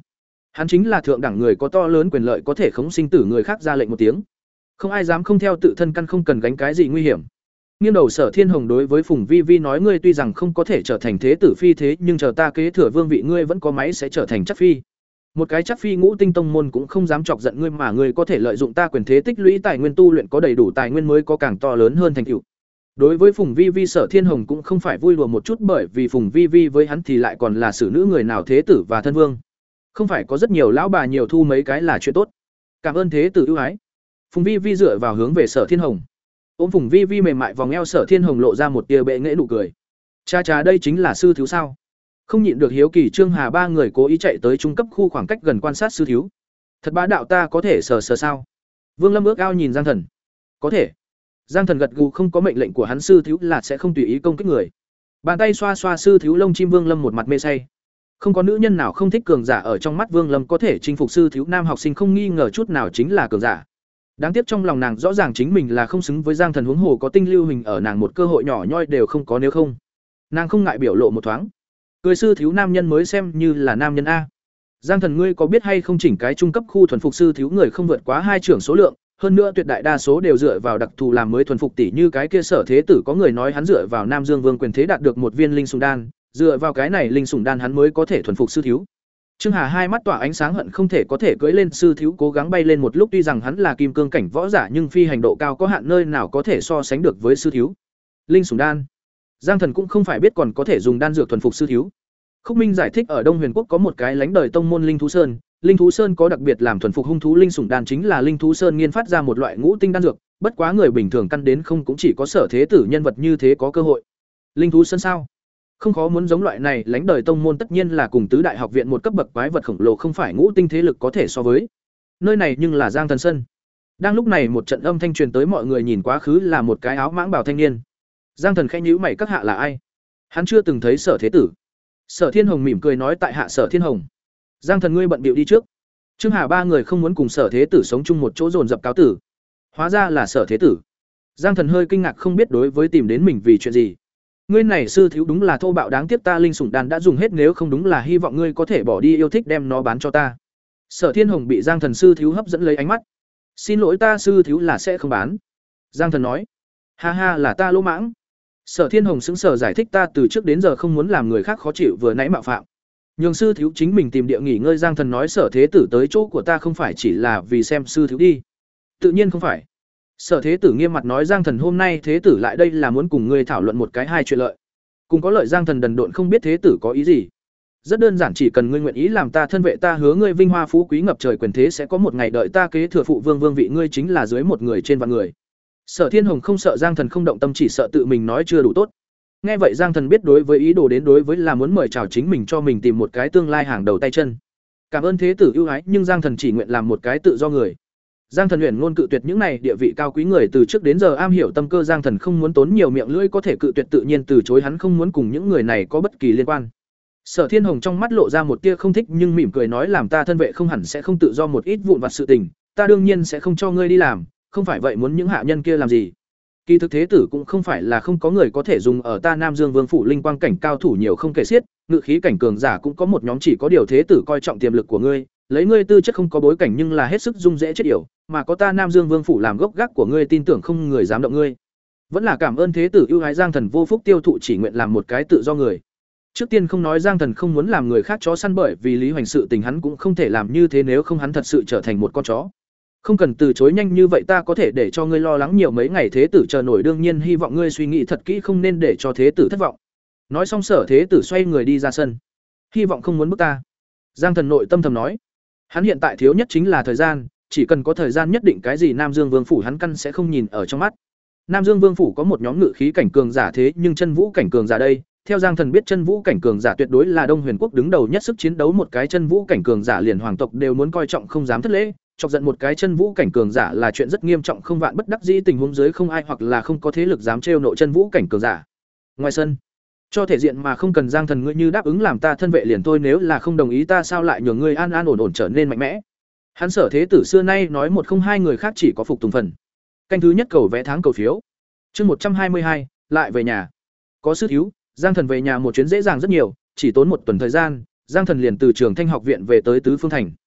Hắn chính là thượng đẳng người có to lớn quyền lợi có thể khống sinh tử người khác ra lệnh một tiếng. Không ai dám không theo tự thân căn không cần gánh cái gì nguy hiểm. Nghiêng đầu Sở Thiên Hồng đối với Phùng Vi Vi nói ngươi tuy rằng không có thể trở thành thế tử phi thế nhưng chờ ta kế thừa vương vị ngươi vẫn có máy sẽ trở thành chắc phi. Một cái chắc phi ngũ tinh tông môn cũng không dám chọc giận ngươi mà ngươi có thể lợi dụng ta quyền thế tích lũy tài nguyên tu luyện có đầy đủ tài nguyên mới có càng to lớn hơn thành tựu. Đối với Phùng Vi Vi Sở Thiên Hồng cũng không phải vui đùa một chút bởi vì Phùng Vi Vi với hắn thì lại còn là xử nữ người nào thế tử và thân vương. Không phải có rất nhiều lão bà nhiều thu mấy cái là chuyện tốt. Cảm ơn thế tử ưu ái. Phùng Vi Vi dựa vào hướng về Sở Thiên Hồng. Ôm Phùng Vi Vi mềm mại vòng eo Sở Thiên Hồng lộ ra một tia bệ nghệ nụ cười. Cha cha đây chính là sư thiếu sao? Không nhịn được hiếu kỳ Trương Hà ba người cố ý chạy tới trung cấp khu khoảng cách gần quan sát sư thiếu. Thật bá đạo ta có thể sờ sờ sao? Vương Lâm ước ao nhìn Giang Thần. Có thể. Giang Thần gật gù không có mệnh lệnh của hắn sư thiếu là sẽ không tùy ý công kích người. Bàn tay xoa xoa sư thiếu lông chim Vương Lâm một mặt mê say. Không có nữ nhân nào không thích cường giả ở trong mắt Vương Lâm có thể chinh phục sư thiếu nam học sinh không nghi ngờ chút nào chính là cường giả. Đáng tiếc trong lòng nàng rõ ràng chính mình là không xứng với Giang Thần huống hồ có tinh lưu hình ở nàng một cơ hội nhỏ nhoi đều không có nếu không. Nàng không ngại biểu lộ một thoáng. Cười sư thiếu nam nhân mới xem như là nam nhân a. Giang Thần ngươi có biết hay không chỉnh cái trung cấp khu thuần phục sư thiếu người không vượt quá hai trưởng số lượng, hơn nữa tuyệt đại đa số đều dựa vào đặc thù làm mới thuần phục tỷ như cái kia Sở Thế Tử có người nói hắn dựa vào Nam Dương Vương quyền thế đạt được một viên linh sủng đan, dựa vào cái này linh sủng đan hắn mới có thể thuần phục sư thiếu. Trương Hà hai mắt tỏa ánh sáng hận không thể có thể cưỡi lên sư thiếu cố gắng bay lên một lúc tuy rằng hắn là kim cương cảnh võ giả nhưng phi hành độ cao có hạn nơi nào có thể so sánh được với sư thiếu. Linh sủng đan. Giang Thần cũng không phải biết còn có thể dùng đan dược thuần phục sư thiếu. Khúc Minh giải thích ở Đông Huyền Quốc có một cái lãnh đời tông môn Linh Thú Sơn, Linh Thú Sơn có đặc biệt làm thuần phục hung thú linh sủng đan chính là Linh Thú Sơn nghiên phát ra một loại ngũ tinh đan dược, bất quá người bình thường căn đến không cũng chỉ có Sở Thế Tử nhân vật như thế có cơ hội. Linh Thú Sơn sao? Không khó muốn giống loại này, lãnh đời tông môn tất nhiên là cùng tứ đại học viện một cấp bậc quái vật khổng lồ không phải ngũ tinh thế lực có thể so với. Nơi này nhưng là Giang Thần Sơn. Đang lúc này một trận âm thanh truyền tới mọi người nhìn quá khứ là một cái áo mãng bào thanh niên. Giang Thần khẽ nhíu mày các hạ là ai? Hắn chưa từng thấy Sở Thế Tử. Sở Thiên Hồng mỉm cười nói tại hạ Sở Thiên Hồng. Giang Thần ngươi bận bịu đi trước. Trương Hà ba người không muốn cùng Sở Thế Tử sống chung một chỗ dồn dập cáo tử. Hóa ra là Sở Thế Tử. Giang Thần hơi kinh ngạc không biết đối với tìm đến mình vì chuyện gì. Ngươi này sư thiếu đúng là thô bạo đáng tiếc ta linh sủng đan đã dùng hết nếu không đúng là hy vọng ngươi có thể bỏ đi yêu thích đem nó bán cho ta. Sở Thiên Hồng bị Giang Thần sư thiếu hấp dẫn lấy ánh mắt. Xin lỗi ta sư thiếu là sẽ không bán. Giang Thần nói. Ha ha là ta lỗ mãng. Sở Thiên Hồng sững sờ giải thích ta từ trước đến giờ không muốn làm người khác khó chịu vừa nãy mạo phạm. Nhường sư thiếu chính mình tìm địa nghỉ ngơi Giang Thần nói Sở Thế Tử tới chỗ của ta không phải chỉ là vì xem sư thiếu đi. Tự nhiên không phải. Sở Thế Tử nghiêm mặt nói Giang Thần hôm nay Thế Tử lại đây là muốn cùng ngươi thảo luận một cái hai chuyện lợi. Cùng có lợi Giang Thần đần độn không biết Thế Tử có ý gì. Rất đơn giản chỉ cần ngươi nguyện ý làm ta thân vệ ta hứa ngươi vinh hoa phú quý ngập trời quyền thế sẽ có một ngày đợi ta kế thừa phụ vương vương vị ngươi chính là dưới một người trên vạn người. Sở Thiên Hồng không sợ Giang Thần không động tâm chỉ sợ tự mình nói chưa đủ tốt. Nghe vậy Giang Thần biết đối với ý đồ đến đối với là muốn mời chào chính mình cho mình tìm một cái tương lai hàng đầu tay chân. Cảm ơn Thế Tử ưu ái nhưng Giang Thần chỉ nguyện làm một cái tự do người. Giang Thần huyền ngôn cự tuyệt những này địa vị cao quý người từ trước đến giờ am hiểu tâm cơ Giang Thần không muốn tốn nhiều miệng lưỡi có thể cự tuyệt tự nhiên từ chối hắn không muốn cùng những người này có bất kỳ liên quan. Sở Thiên Hồng trong mắt lộ ra một tia không thích nhưng mỉm cười nói làm ta thân vệ không hẳn sẽ không tự do một ít vụn vặt sự tình, ta đương nhiên sẽ không cho ngươi đi làm, không phải vậy muốn những hạ nhân kia làm gì? Kỳ thực Thế Tử cũng không phải là không có người có thể dùng ở ta Nam Dương Vương phủ linh quang cảnh cao thủ nhiều không kể xiết, ngự khí cảnh cường giả cũng có một nhóm chỉ có điều Thế Tử coi trọng tiềm lực của ngươi, lấy ngươi tư chất không có bối cảnh nhưng là hết sức dung dễ chết yểu, mà có ta Nam Dương Vương phủ làm gốc gác của ngươi tin tưởng không người dám động ngươi. Vẫn là cảm ơn Thế Tử ưu ái Giang Thần vô phúc tiêu thụ chỉ nguyện làm một cái tự do người. Trước tiên không nói Giang Thần không muốn làm người khác chó săn bởi vì Lý Hoành sự tình hắn cũng không thể làm như thế nếu không hắn thật sự trở thành một con chó. Không cần từ chối nhanh như vậy ta có thể để cho ngươi lo lắng nhiều mấy ngày Thế Tử chờ nổi đương nhiên hy vọng ngươi suy nghĩ thật kỹ không nên để cho Thế Tử thất vọng. Nói xong Sở Thế Tử xoay người đi ra sân. Hy vọng không muốn bức ta. Giang Thần nội tâm thầm nói. Hắn hiện tại thiếu nhất chính là thời gian, chỉ cần có thời gian nhất định cái gì Nam Dương Vương phủ hắn căn sẽ không nhìn ở trong mắt. Nam Dương Vương phủ có một nhóm ngự khí cảnh cường giả thế nhưng chân vũ cảnh cường giả đây, theo Giang Thần biết chân vũ cảnh cường giả tuyệt đối là Đông Huyền Quốc đứng đầu nhất sức chiến đấu một cái chân vũ cảnh cường giả liền hoàng tộc đều muốn coi trọng không dám thất lễ, chọc giận một cái chân vũ cảnh cường giả là chuyện rất nghiêm trọng không vạn bất đắc dĩ tình huống dưới không ai hoặc là không có thế lực dám trêu nộ chân vũ cảnh cường giả. Ngoài sân, cho thể diện mà không cần Giang Thần ngươi như đáp ứng làm ta thân vệ liền thôi nếu là không đồng ý ta sao lại nhường ngươi an an ổn ổn trở nên mạnh mẽ. Hắn Sở Thế Tử xưa nay nói một không hai người khác chỉ có phục tùng phần. Canh thứ nhất cầu vẽ tháng cầu phiếu. Chương một trăm hai mươi hai, lại về nhà. Có sư thiếu, Giang Thần về nhà một chuyến dễ dàng rất nhiều, chỉ tốn một tuần thời gian, Giang Thần liền từ Trường Thanh học viện về tới Tứ Phương thành.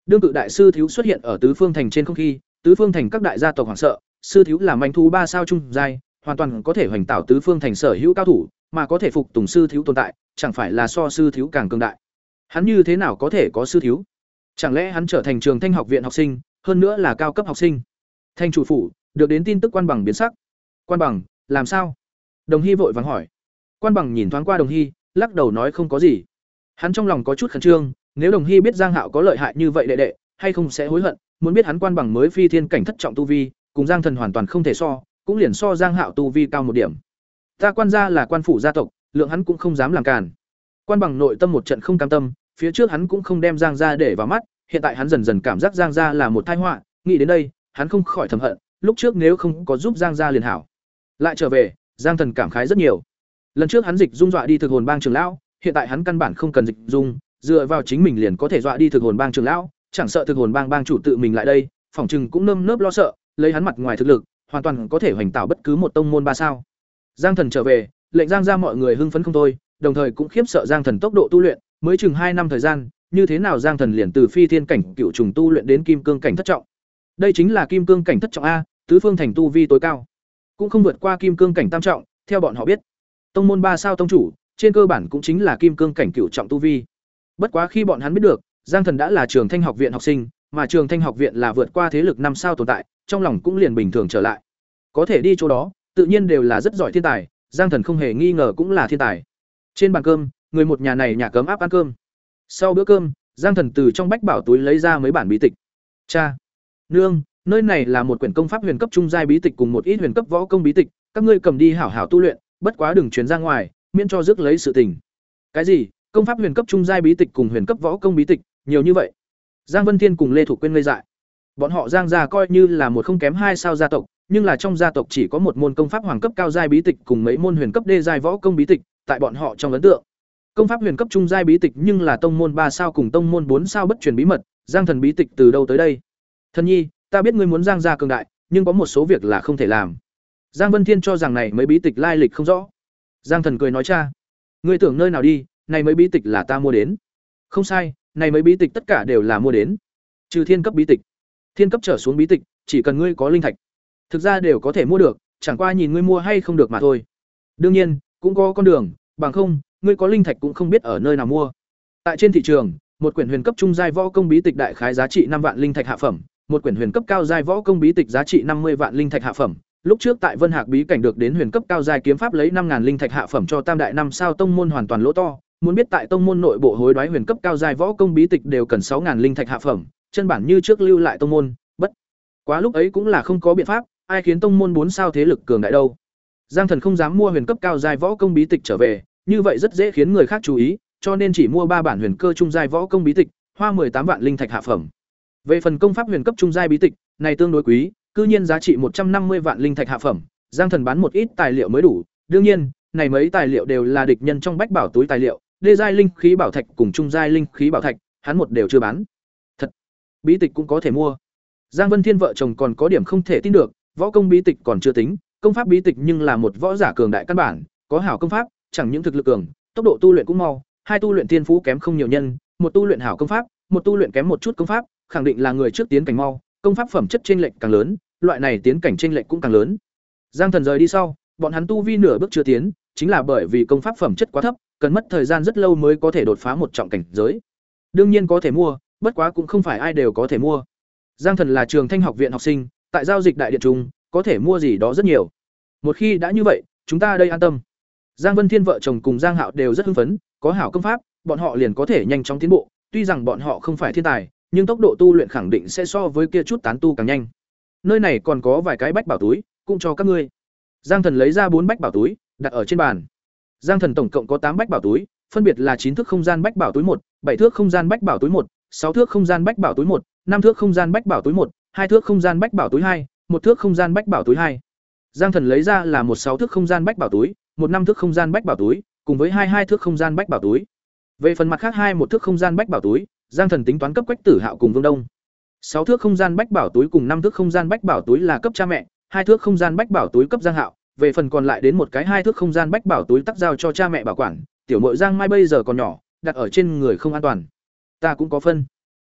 Đương cự đại sư thiếu xuất hiện ở tứ phương thành trên không khí, tứ phương thành các đại gia tộc hoảng sợ, sư thiếu là manh thú ba sao trung giai, hoàn toàn có thể hoành tạo tứ phương thành sở hữu cao thủ, mà có thể phục tùng sư thiếu tồn tại, chẳng phải là so sư thiếu càng cường đại. Hắn như thế nào có thể có sư thiếu? Chẳng lẽ hắn trở thành Trường Thanh học viện học sinh, hơn nữa là cao cấp học sinh? Thanh chủ phủ, được đến tin tức Quan Bằng biến sắc. Quan Bằng, làm sao? Đồng Hy vội vàng hỏi. Quan Bằng nhìn thoáng qua Đồng Hy, lắc đầu nói không có gì. Hắn trong lòng có chút khẩn trương, nếu Đồng Hy biết Giang Hạo có lợi hại như vậy đệ đệ, hay không sẽ hối hận, muốn biết hắn Quan Bằng mới phi thiên cảnh thất trọng tu vi, cùng Giang Thần hoàn toàn không thể so, cũng liền so Giang Hạo tu vi cao một điểm. Ta Quan gia là quan phủ gia tộc, lượng hắn cũng không dám làm cản. Quan Bằng nội tâm một trận không cam tâm, phía trước hắn cũng không đem Giang gia để vào mắt, hiện tại hắn dần dần cảm giác Giang gia là một tai họa, nghĩ đến đây, hắn không khỏi thầm hận, lúc trước nếu không có giúp Giang gia liền hảo. Lại trở về, Giang Thần cảm khái rất nhiều. Lần trước hắn dịch dung dọa đi thực hồn bang trưởng lão, hiện tại hắn căn bản không cần dịch dung, dựa vào chính mình liền có thể dọa đi thực hồn bang trưởng lão, chẳng sợ thực hồn bang bang chủ tự mình lại đây, phỏng chừng cũng nơm nớp lo sợ, lấy hắn mặt ngoài thực lực, hoàn toàn có thể hoành tạo bất cứ một tông môn ba sao. Giang Thần trở về, lệnh Giang gia mọi người hưng phấn không thôi, đồng thời cũng khiếp sợ Giang Thần tốc độ tu luyện, mới chừng hai năm thời gian, như thế nào Giang Thần liền từ phi thiên cảnh cựu trùng tu luyện đến kim cương cảnh thất trọng. Đây chính là kim cương cảnh thất trọng a, tứ phương thành tu vi tối cao, cũng không vượt qua kim cương cảnh tam trọng, theo bọn họ biết. Tông môn ba sao tông chủ, trên cơ bản cũng chính là kim cương cảnh cựu trọng tu vi. Bất quá khi bọn hắn biết được, Giang Thần đã là Trường Thanh học viện học sinh, mà Trường Thanh học viện là vượt qua thế lực năm sao tồn tại, trong lòng cũng liền bình thường trở lại. Có thể đi chỗ đó, tự nhiên đều là rất giỏi thiên tài, Giang Thần không hề nghi ngờ cũng là thiên tài. Trên bàn cơm, người một nhà này nhà cấm áp ăn cơm. Sau bữa cơm, Giang Thần từ trong bách bảo túi lấy ra mấy bản bí tịch. Cha, nương, nơi này là một quyển công pháp huyền cấp trung giai bí tịch cùng một ít huyền cấp võ công bí tịch, các ngươi cầm đi hảo hảo tu luyện, bất quá đừng truyền ra ngoài, miễn cho rước lấy sự tình. Cái gì? Công pháp huyền cấp trung giai bí tịch cùng huyền cấp võ công bí tịch, nhiều như vậy? Giang Vân Thiên cùng Lê Thục Quyên ngây dại. Bọn họ Giang gia coi như là một không kém hai sao gia tộc, nhưng là trong gia tộc chỉ có một môn công pháp hoàng cấp cao giai bí tịch cùng mấy môn huyền cấp đê giai võ công bí tịch, tại bọn họ trong ấn tượng. Công pháp huyền cấp trung giai bí tịch nhưng là tông môn ba sao cùng tông môn bốn sao bất truyền bí mật, Giang Thần bí tịch từ đâu tới đây? Thần nhi, ta biết ngươi muốn Giang gia cường đại, nhưng có một số việc là không thể làm. Giang Vân Thiên cho rằng này mấy bí tịch lai lịch không rõ. Giang Thần cười nói cha, ngươi tưởng nơi nào đi, này mấy bí tịch là ta mua đến. Không sai, này mấy bí tịch tất cả đều là mua đến. Trừ thiên cấp bí tịch, thiên cấp trở xuống bí tịch, chỉ cần ngươi có linh thạch, thực ra đều có thể mua được, chẳng qua nhìn ngươi mua hay không được mà thôi. Đương nhiên, cũng có con đường, bằng không, ngươi có linh thạch cũng không biết ở nơi nào mua. Tại trên thị trường, một quyển huyền cấp trung giai võ công bí tịch đại khái giá trị năm vạn linh thạch hạ phẩm, một quyển huyền cấp cao giai võ công bí tịch giá trị năm mươi vạn linh thạch hạ phẩm. Lúc trước tại Vân Hạc bí cảnh được đến huyền cấp cao giai kiếm pháp lấy năm ngàn linh thạch hạ phẩm cho tam đại năm sao tông môn hoàn toàn lỗ to, muốn biết tại tông môn nội bộ hối đoái huyền cấp cao giai võ công bí tịch đều cần sáu ngàn linh thạch hạ phẩm, chân bản như trước lưu lại tông môn, bất quá lúc ấy cũng là không có biện pháp, ai khiến tông môn bốn sao thế lực cường đại đâu. Giang Thần không dám mua huyền cấp cao giai võ công bí tịch trở về, như vậy rất dễ khiến người khác chú ý, cho nên chỉ mua ba bản huyền cơ trung giai võ công bí tịch, hoa tám vạn linh thạch hạ phẩm. Về phần công pháp huyền cấp trung giai bí tịch, này tương đối quý, cư nhiên giá trị một trăm năm mươi vạn linh thạch hạ phẩm, Giang Thần bán một ít tài liệu mới đủ, đương nhiên, này mấy tài liệu đều là địch nhân trong bách bảo túi tài liệu, đê giai linh khí bảo thạch cùng trung giai linh khí bảo thạch, hắn một đều chưa bán. Thật, bí tịch cũng có thể mua. Giang Vân Thiên vợ chồng còn có điểm không thể tin được, võ công bí tịch còn chưa tính, công pháp bí tịch nhưng là một võ giả cường đại căn bản, có hảo công pháp, chẳng những thực lực cường, tốc độ tu luyện cũng mau, hai tu luyện thiên phú kém không nhiều nhân, một tu luyện hảo công pháp, một tu luyện kém một chút công pháp, khẳng định là người trước tiến cảnh mau, công pháp phẩm chất chênh lệch càng lớn, loại này tiến cảnh chênh lệch cũng càng lớn. Giang Thần rời đi sau, bọn hắn tu vi nửa bước chưa tiến, chính là bởi vì công pháp phẩm chất quá thấp, cần mất thời gian rất lâu mới có thể đột phá một trọng cảnh giới. Đương nhiên có thể mua, bất quá cũng không phải ai đều có thể mua. Giang Thần là Trường Thanh học viện học sinh, tại giao dịch đại điện trung, có thể mua gì đó rất nhiều. Một khi đã như vậy, chúng ta đây an tâm. Giang Vân Thiên vợ chồng cùng Giang Hạo đều rất hưng phấn, có hảo công pháp, bọn họ liền có thể nhanh chóng tiến bộ, tuy rằng bọn họ không phải thiên tài, nhưng tốc độ tu luyện khẳng định sẽ so với kia chút tán tu càng nhanh. Nơi này còn có vài cái bách bảo túi, cũng cho các ngươi. Giang Thần lấy ra bốn bách bảo túi, đặt ở trên bàn. Giang Thần tổng cộng có tám bách bảo túi, phân biệt là chín thước không gian bách bảo túi một, bảy thước không gian bách bảo túi một, sáu thước không gian bách bảo túi một, năm thước không gian bách bảo túi một, hai thước không gian bách bảo túi hai, một thước không gian bách bảo túi hai. Giang Thần lấy ra là một sáu thước không gian bách bảo túi, một năm thước không gian bách bảo túi, cùng với hai hai thước không gian bách bảo túi. Về phần mặt khác hai một thước không gian bách bảo túi, Giang Thần tính toán cấp Quách Tử Hạo cùng Vương Đông. sáu thước không gian bách bảo túi cùng năm thước không gian bách bảo túi là cấp cha mẹ, hai thước không gian bách bảo túi cấp Giang Hạo, về phần còn lại đến một cái hai thước không gian bách bảo túi tắc giao cho cha mẹ bảo quản, tiểu muội Giang Mai bây giờ còn nhỏ, đặt ở trên người không an toàn. Ta cũng có phân.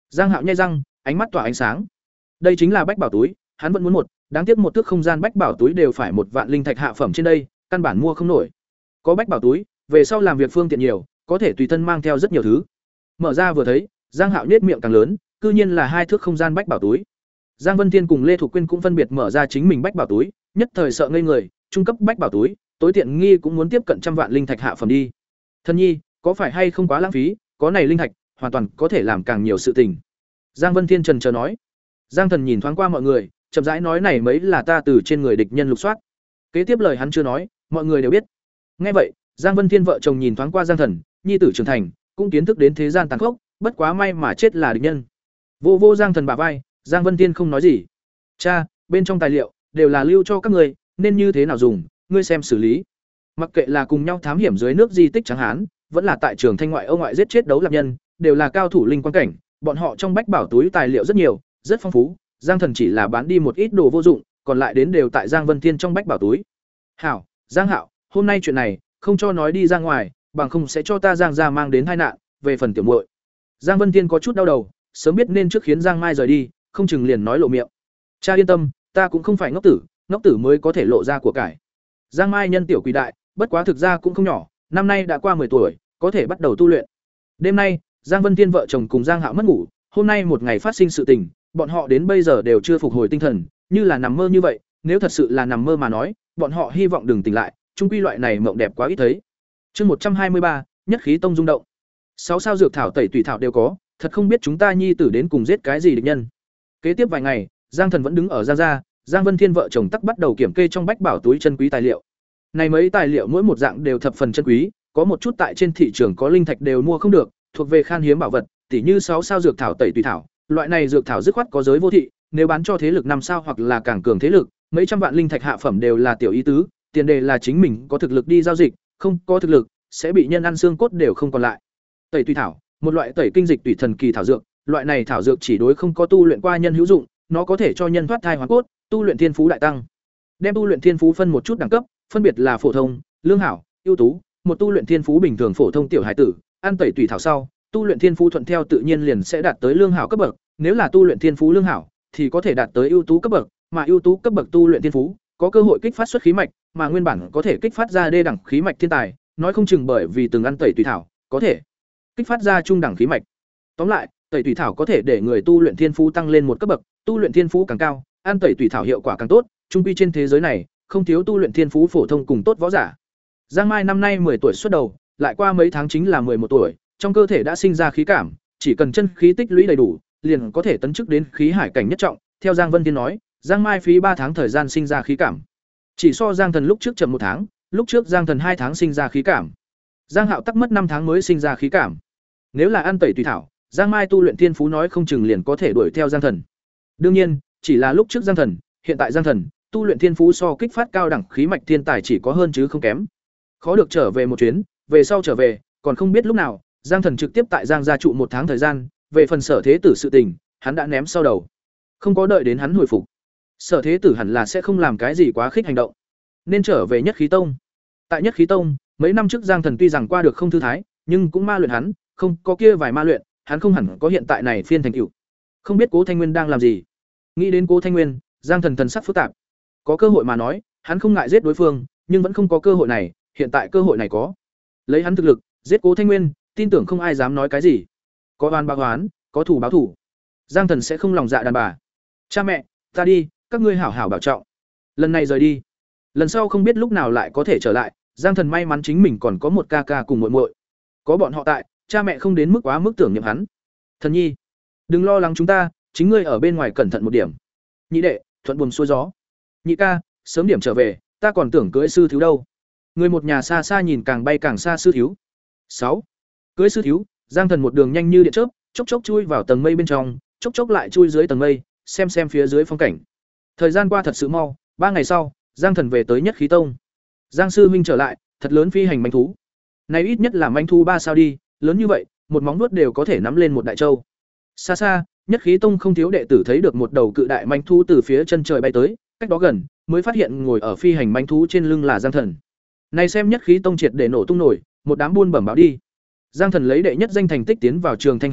Giang Hạo nhếch răng, ánh mắt tỏa ánh sáng. Đây chính là bách bảo túi, hắn vẫn muốn một, đáng tiếc một thước không gian bách bảo túi đều phải một vạn linh thạch hạ phẩm trên đây, căn bản mua không nổi. Có bách bảo túi, về sau làm việc phương tiện nhiều, có thể tùy thân mang theo rất nhiều thứ. Mở ra vừa thấy, Giang Hạo nhếch miệng càng lớn, cư nhiên là hai thước không gian bách bảo túi. Giang Vân Thiên cùng Lê Thục Quyên cũng phân biệt mở ra chính mình bách bảo túi, nhất thời sợ ngây người, trung cấp bách bảo túi, tối tiện nghi cũng muốn tiếp cận trăm vạn linh thạch hạ phẩm đi. Thân nhi, có phải hay không quá lãng phí, có này linh thạch, hoàn toàn có thể làm càng nhiều sự tình. Giang Vân Thiên trần chờ nói. Giang Thần nhìn thoáng qua mọi người, chậm rãi nói này mấy là ta từ trên người địch nhân lục soát. Kế tiếp lời hắn chưa nói, mọi người đều biết. Nghe vậy, Giang Vân Thiên vợ chồng nhìn thoáng qua Giang Thần, nhi tử trưởng thành, cũng kiến thức đến thế gian tàn khốc, bất quá may mà chết là địch nhân. Vô vô Giang Thần bả vai, Giang Vân Thiên không nói gì. Cha, bên trong tài liệu đều là lưu cho các người, nên như thế nào dùng, ngươi xem xử lý. Mặc kệ là cùng nhau thám hiểm dưới nước di tích trắng hán, vẫn là tại trường Thanh ngoại Âu ngoại giết chết đấu lạc nhân, đều là cao thủ linh quan cảnh, bọn họ trong bách bảo túi tài liệu rất nhiều, rất phong phú. Giang Thần chỉ là bán đi một ít đồ vô dụng, còn lại đến đều tại Giang Vân Thiên trong bách bảo túi. Hảo, Giang Hạo, hôm nay chuyện này không cho nói đi ra ngoài, bằng không sẽ cho ta Giang gia mang đến tai nạn, về phần tiểu muội. Giang Vân Thiên có chút đau đầu, sớm biết nên trước khiến Giang Mai rời đi, không chừng liền nói lộ miệng. Cha yên tâm, ta cũng không phải ngốc tử, ngốc tử mới có thể lộ ra của cải. Giang Mai nhân tiểu quỷ đại, bất quá thực ra cũng không nhỏ, năm nay đã qua mười tuổi, có thể bắt đầu tu luyện. Đêm nay, Giang Vân Thiên vợ chồng cùng Giang Hạo mất ngủ, hôm nay một ngày phát sinh sự tình, bọn họ đến bây giờ đều chưa phục hồi tinh thần, như là nằm mơ như vậy, nếu thật sự là nằm mơ mà nói, bọn họ hy vọng đừng tỉnh lại, chung quy loại này mộng đẹp quá ít thấy. Chương một trăm hai mươi ba, nhất khí tông rung động. Sáu sao dược thảo tẩy tùy thảo đều có, thật không biết chúng ta nhi tử đến cùng giết cái gì địch nhân. Kế tiếp vài ngày, Giang Thần vẫn đứng ở Giang gia, Giang Vân Thiên vợ chồng tắc bắt đầu kiểm kê trong bách bảo túi chân quý tài liệu. Này mấy tài liệu mỗi một dạng đều thập phần chân quý, có một chút tại trên thị trường có linh thạch đều mua không được, thuộc về khan hiếm bảo vật, tỉ như sáu sao dược thảo tẩy tùy thảo, loại này dược thảo dứt khoát có giới vô thị, nếu bán cho thế lực năm sao hoặc là càng cường thế lực, mấy trăm vạn linh thạch hạ phẩm đều là tiểu ý tứ, tiền đề là chính mình có thực lực đi giao dịch, không có thực lực sẽ bị nhân ăn xương cốt đều không còn lại. Tẩy tùy thảo, một loại tẩy kinh dịch tùy thần kỳ thảo dược, loại này thảo dược chỉ đối không có tu luyện qua nhân hữu dụng, nó có thể cho nhân thoát thai hoàn cốt, tu luyện thiên phú đại tăng. Đem tu luyện thiên phú phân một chút đẳng cấp, phân biệt là phổ thông, lương hảo, ưu tú, một tu luyện thiên phú bình thường phổ thông tiểu hải tử, ăn tẩy tùy thảo sau, tu luyện thiên phú thuận theo tự nhiên liền sẽ đạt tới lương hảo cấp bậc, nếu là tu luyện thiên phú lương hảo thì có thể đạt tới ưu tú cấp bậc, mà ưu tú cấp bậc tu luyện thiên phú có cơ hội kích phát xuất khí mạch, mà nguyên bản có thể kích phát ra đê đẳng khí mạch thiên tài, nói không chừng bởi vì từng ăn tẩy tùy thảo, có thể kích phát ra trung đẳng khí mạch. Tóm lại, tẩy tùy thảo có thể để người tu luyện thiên phú tăng lên một cấp bậc, tu luyện thiên phú càng cao, ăn tẩy tùy thảo hiệu quả càng tốt, chung quy trên thế giới này, không thiếu tu luyện thiên phú phổ thông cùng tốt võ giả. Giang Mai năm nay mười tuổi xuất đầu, lại qua mấy tháng chính là mười một tuổi, trong cơ thể đã sinh ra khí cảm, chỉ cần chân khí tích lũy đầy đủ, liền có thể tấn chức đến khí hải cảnh nhất trọng. Theo Giang Vân Thiên nói, Giang Mai phí ba tháng thời gian sinh ra khí cảm, chỉ so Giang Thần lúc trước chậm một tháng, lúc trước Giang Thần hai tháng sinh ra khí cảm. Giang Hạo tắc mất năm tháng mới sinh ra khí cảm. Nếu là ăn tẩy tùy thảo, Giang Mai tu luyện thiên phú nói không chừng liền có thể đuổi theo Giang Thần. Đương nhiên, chỉ là lúc trước Giang Thần, hiện tại Giang Thần, tu luyện thiên phú so kích phát cao đẳng khí mạch thiên tài chỉ có hơn chứ không kém. Khó được trở về một chuyến, về sau trở về, còn không biết lúc nào, Giang Thần trực tiếp tại Giang gia trụ một tháng thời gian, về phần Sở Thế Tử sự tình, hắn đã ném sau đầu. Không có đợi đến hắn hồi phục. Sở Thế Tử hẳn là sẽ không làm cái gì quá khích hành động, nên trở về Nhất Khí Tông. Tại Nhất Khí Tông, mấy năm trước Giang Thần tuy rằng qua được không thư thái, nhưng cũng ma luyện hắn, không có kia vài ma luyện, hắn không hẳn có hiện tại này phiên thành tựu. Không biết Cố Thanh Nguyên đang làm gì. Nghĩ đến Cố Thanh Nguyên, Giang Thần thần sắc phức tạp. Có cơ hội mà nói, hắn không ngại giết đối phương, nhưng vẫn không có cơ hội này, hiện tại cơ hội này có. Lấy hắn thực lực, giết Cố Thanh Nguyên, tin tưởng không ai dám nói cái gì. Có oan báo oán, có thủ báo thủ. Giang Thần sẽ không lòng dạ đàn bà. Cha mẹ, ta đi, các ngươi hảo hảo bảo trọng. Lần này rời đi, lần sau không biết lúc nào lại có thể trở lại. Giang Thần may mắn chính mình còn có một ca ca cùng muội muội, có bọn họ tại, cha mẹ không đến mức quá mức tưởng niệm hắn. Thần nhi, đừng lo lắng chúng ta, chính ngươi ở bên ngoài cẩn thận một điểm. Nhị đệ, thuận buồm xuôi gió. Nhị ca, sớm điểm trở về, ta còn tưởng cưới sư thiếu đâu. Người một nhà xa xa nhìn càng bay càng xa sư thiếu. Sáu, cưới sư thiếu, Giang Thần một đường nhanh như điện chớp, chốc chốc chui vào tầng mây bên trong, chốc chốc lại chui dưới tầng mây, xem xem phía dưới phong cảnh. Thời gian qua thật sự mau, ba ngày sau, Giang Thần về tới Nhất Khí Tông. Giang sư huynh trở lại, thật lớn phi hành manh thú. Này ít nhất là manh thú ba sao đi, lớn như vậy, một móng vuốt đều có thể nắm lên một đại châu. Xa xa, Nhất Khí Tông không thiếu đệ tử thấy được một đầu cự đại manh thú từ phía chân trời bay tới, cách đó gần, mới phát hiện ngồi ở phi hành manh thú trên lưng là Giang Thần. Này xem Nhất Khí Tông triệt để nổ tung nổi, một đám buôn bẩm báo đi. Giang Thần lấy đệ nhất danh thành tích tiến vào Trường Thanh học viện,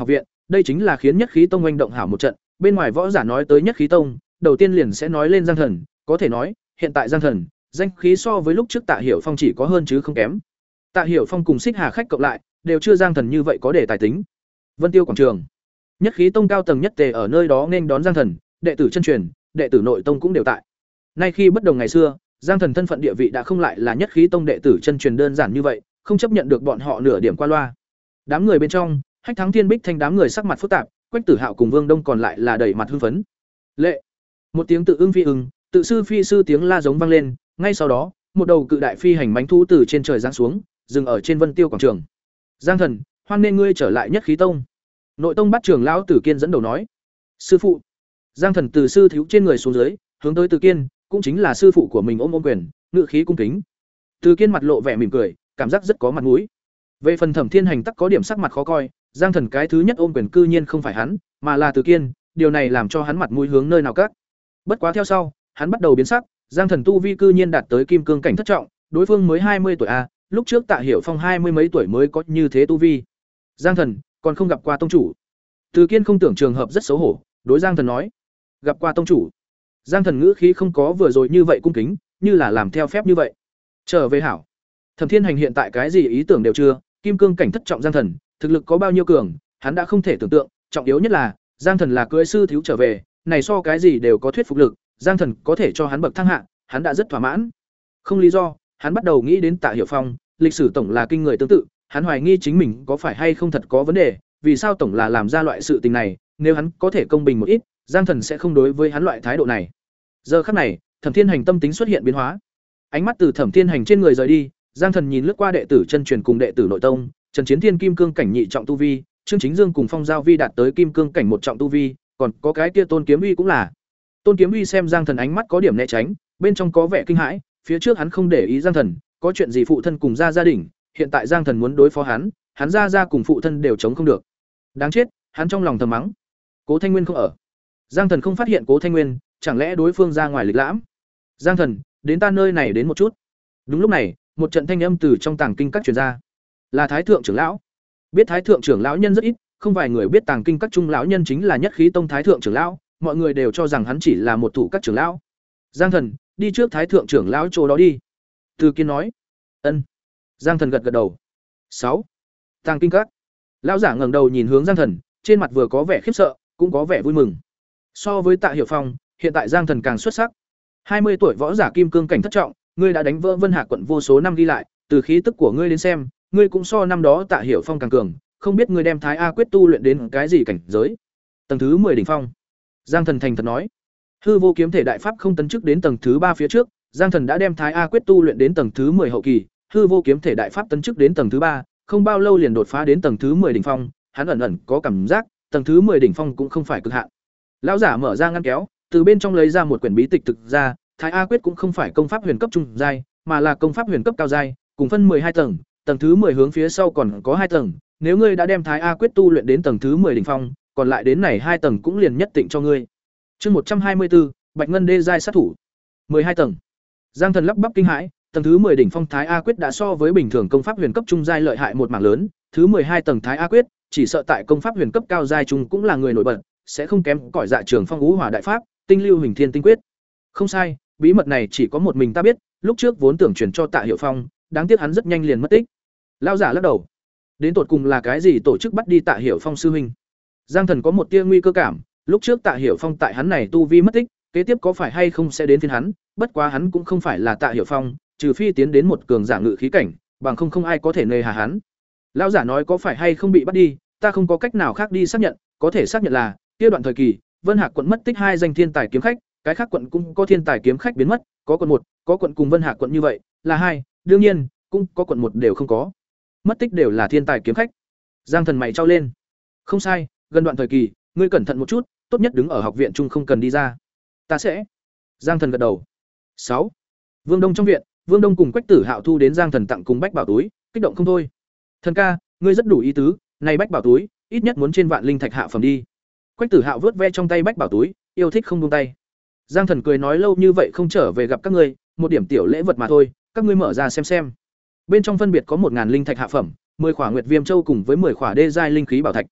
đây chính là khiến Nhất Khí Tông oanh động hảo một trận, bên ngoài võ giả nói tới Nhất Khí Tông, đầu tiên liền sẽ nói lên Giang Thần, có thể nói, hiện tại Giang Thần, danh khí so với lúc trước Tạ Hiểu Phong chỉ có hơn chứ không kém. Tạ Hiểu Phong cùng Xích Hà khách cộng lại, đều chưa Giang Thần như vậy có để tài tính. Vân Tiêu quảng trường, Nhất Khí Tông cao tầng nhất tề ở nơi đó nên đón Giang Thần, đệ tử chân truyền, đệ tử nội tông cũng đều tại. Nay khi bất đồng ngày xưa, Giang Thần thân phận địa vị đã không lại là Nhất Khí Tông đệ tử chân truyền đơn giản như vậy, không chấp nhận được bọn họ nửa điểm qua loa. Đám người bên trong, Hách Thắng Thiên Bích Thanh đám người sắc mặt phức tạp, Quách Tử Hạo cùng Vương Đông còn lại là đầy mặt hưng phấn. Lệ, một tiếng tự ưng phi ưng, tự sư phi sư tiếng la giống vang lên, ngay sau đó, một đầu cự đại phi hành mãnh thú từ trên trời giáng xuống, dừng ở trên Vân Tiêu quảng trường. Giang Thần, hoan nên ngươi trở lại Nhất Khí Tông. Nội tông Bát trưởng lão Tử Kiên dẫn đầu nói. Sư phụ. Giang Thần từ sư thiếu trên người xuống dưới, hướng tới Tử Kiên, cũng chính là sư phụ của mình ôm ôm quyền, ngự khí cung kính. Tử Kiên mặt lộ vẻ mỉm cười, cảm giác rất có mặt mũi. Về phần Thẩm Thiên Hành tắc có điểm sắc mặt khó coi, Giang Thần cái thứ nhất ôm quyền cư nhiên không phải hắn, mà là Tử Kiên, điều này làm cho hắn mặt mũi hướng nơi nào các. Bất quá theo sau, hắn bắt đầu biến sắc, Giang Thần tu vi cư nhiên đạt tới kim cương cảnh thất trọng, đối phương mới hai mươi tuổi a, lúc trước Tạ Hiểu Phong hai mươi mấy tuổi mới có như thế tu vi. Giang Thần, còn không gặp qua tông chủ. Từ Kiên không tưởng trường hợp rất xấu hổ, đối Giang Thần nói: "Gặp qua tông chủ." Giang Thần ngữ khí không có vừa rồi như vậy cung kính, như là làm theo phép như vậy. Trở về hảo. Thẩm Thiên Hành hiện tại cái gì ý tưởng đều chưa, kim cương cảnh thất trọng Giang Thần, thực lực có bao nhiêu cường, hắn đã không thể tưởng tượng, trọng yếu nhất là, Giang Thần là cưỡi sư thiếu trở về, này so cái gì đều có thuyết phục lực, Giang Thần có thể cho hắn bậc thăng hạ, hắn đã rất thỏa mãn. Không lý do, hắn bắt đầu nghĩ đến Tạ Hiểu Phong, lịch sử tổng là kinh người tương tự, hắn hoài nghi chính mình có phải hay không thật có vấn đề, vì sao tổng là làm ra loại sự tình này, nếu hắn có thể công bình một ít, Giang Thần sẽ không đối với hắn loại thái độ này. Giờ khắc này, Thẩm Thiên Hành tâm tính xuất hiện biến hóa. Ánh mắt từ Thẩm Thiên Hành trên người rời đi, Giang Thần nhìn lướt qua đệ tử chân truyền cùng đệ tử nội tông, Trần Chiến Thiên kim cương cảnh nhị trọng tu vi, Trương Chính Dương cùng Phong Giao Vi đạt tới kim cương cảnh một trọng tu vi, còn có cái kia Tôn Kiếm Uy cũng là. Tôn Kiếm Uy xem Giang Thần ánh mắt có điểm né tránh, bên trong có vẻ kinh hãi, phía trước hắn không để ý Giang Thần, có chuyện gì phụ thân cùng ra gia đình, hiện tại Giang Thần muốn đối phó hắn, hắn ra ra cùng phụ thân đều chống không được. Đáng chết, hắn trong lòng thầm mắng. Cố Thanh Nguyên không ở. Giang Thần không phát hiện Cố Thanh Nguyên, chẳng lẽ đối phương ra ngoài lịch lãm? Giang Thần, đến ta nơi này đến một chút. Đúng lúc này, một trận thanh âm từ trong tàng kinh các truyền ra. Là Thái thượng trưởng lão. Biết Thái thượng trưởng lão nhân rất ít, không vài người biết tàng kinh các trung lão nhân chính là Nhất Khí Tông Thái thượng trưởng lão, mọi người đều cho rằng hắn chỉ là một thủ các trưởng lão. Giang Thần, đi trước Thái thượng trưởng lão chỗ đó đi. Từ Kiên nói. Ân. Giang Thần gật gật đầu. Sáu. Tàng kinh các. Lão giả ngẩng đầu nhìn hướng Giang Thần, trên mặt vừa có vẻ khiếp sợ, cũng có vẻ vui mừng. So với Tạ Hiểu Phong, hiện tại Giang Thần càng xuất sắc. hai mươi tuổi võ giả kim cương cảnh thất trọng, ngươi đã đánh vỡ Vân Hạc quận vô số năm ghi lại, từ khí tức của ngươi đến xem, ngươi cũng so năm đó Tạ Hiểu Phong càng cường, không biết ngươi đem Thái A quyết tu luyện đến cái gì cảnh giới? Tầng thứ mười đỉnh phong. Giang Thần thành thật nói. Hư vô kiếm thể đại pháp không tấn chức đến tầng thứ ba phía trước, Giang Thần đã đem Thái A quyết tu luyện đến tầng thứ mười hậu kỳ, hư vô kiếm thể đại pháp tấn chức đến tầng thứ ba, không bao lâu liền đột phá đến tầng thứ mười đỉnh phong, hắn ẩn ẩn có cảm giác, tầng thứ mười đỉnh phong cũng không phải cực hạn. Lão giả mở ra ngăn kéo, từ bên trong lấy ra một quyển bí tịch thực ra, Thái A quyết cũng không phải công pháp huyền cấp trung giai, mà là công pháp huyền cấp cao giai, cùng phân hai tầng, tầng thứ mười hướng phía sau còn có hai tầng, nếu ngươi đã đem Thái A quyết tu luyện đến tầng thứ mười đỉnh phong, còn lại đến này hai tầng cũng liền nhất định cho ngươi. Chương một trăm hai mươi bốn, Bạch Ngân đê giai sát thủ. mười hai tầng. Giang Thần lắp bắp kinh hãi, tầng thứ mười đỉnh phong Thái A quyết đã so với bình thường công pháp huyền cấp trung giai lợi hại một mảng lớn, thứ mười hai tầng Thái A quyết, chỉ sợ tại công pháp huyền cấp cao giai trung cũng là người nổi bật, sẽ không kém cỏi Dạ Trường Phong Ngũ Hỏa đại pháp, Tinh Lưu Hình Thiên Tinh quyết. Không sai, bí mật này chỉ có một mình ta biết, lúc trước vốn tưởng truyền cho Tạ Hiểu Phong, đáng tiếc hắn rất nhanh liền mất tích. Lão giả lắc đầu. Đến tột cùng là cái gì tổ chức bắt đi Tạ Hiểu Phong sư huynh? Giang Thần có một tia nguy cơ cảm, lúc trước Tạ Hiểu Phong tại hắn này tu vi mất tích, kế tiếp có phải hay không sẽ đến phiên hắn, bất quá hắn cũng không phải là Tạ Hiểu Phong, trừ phi tiến đến một cường giả ngự khí cảnh, bằng không không ai có thể nề hà hắn. Lão giả nói có phải hay không bị bắt đi, ta không có cách nào khác đi xác nhận, có thể xác nhận là, kia đoạn thời kỳ, Vân Hạc quận mất tích hai danh thiên tài kiếm khách, cái khác quận cũng có thiên tài kiếm khách biến mất, có quận một, có quận cùng Vân Hạc quận như vậy, là hai, đương nhiên, cũng có quận một đều không có. Mất tích đều là thiên tài kiếm khách. Giang Thần mày trao lên. Không sai, gần đoạn thời kỳ, ngươi cẩn thận một chút, tốt nhất đứng ở học viện chung không cần đi ra. Ta sẽ. Giang Thần gật đầu. Sáu. Vương Đông trong viện, Vương Đông cùng Quách Tử Hạo thu đến Giang Thần tặng cùng bách bảo túi, kích động không thôi. Thần ca, ngươi rất đủ ý tứ, này bách bảo túi, ít nhất muốn trên vạn linh thạch hạ phẩm đi. Quách Tử Hạo vớt ve trong tay bách bảo túi, yêu thích không buông tay. Giang Thần cười nói lâu như vậy không trở về gặp các ngươi, một điểm tiểu lễ vật mà thôi, các ngươi mở ra xem xem. Bên trong phân biệt có một ngàn linh thạch hạ phẩm, mười khỏa nguyệt viêm châu cùng với mười khỏa đê giai linh khí bảo thạch.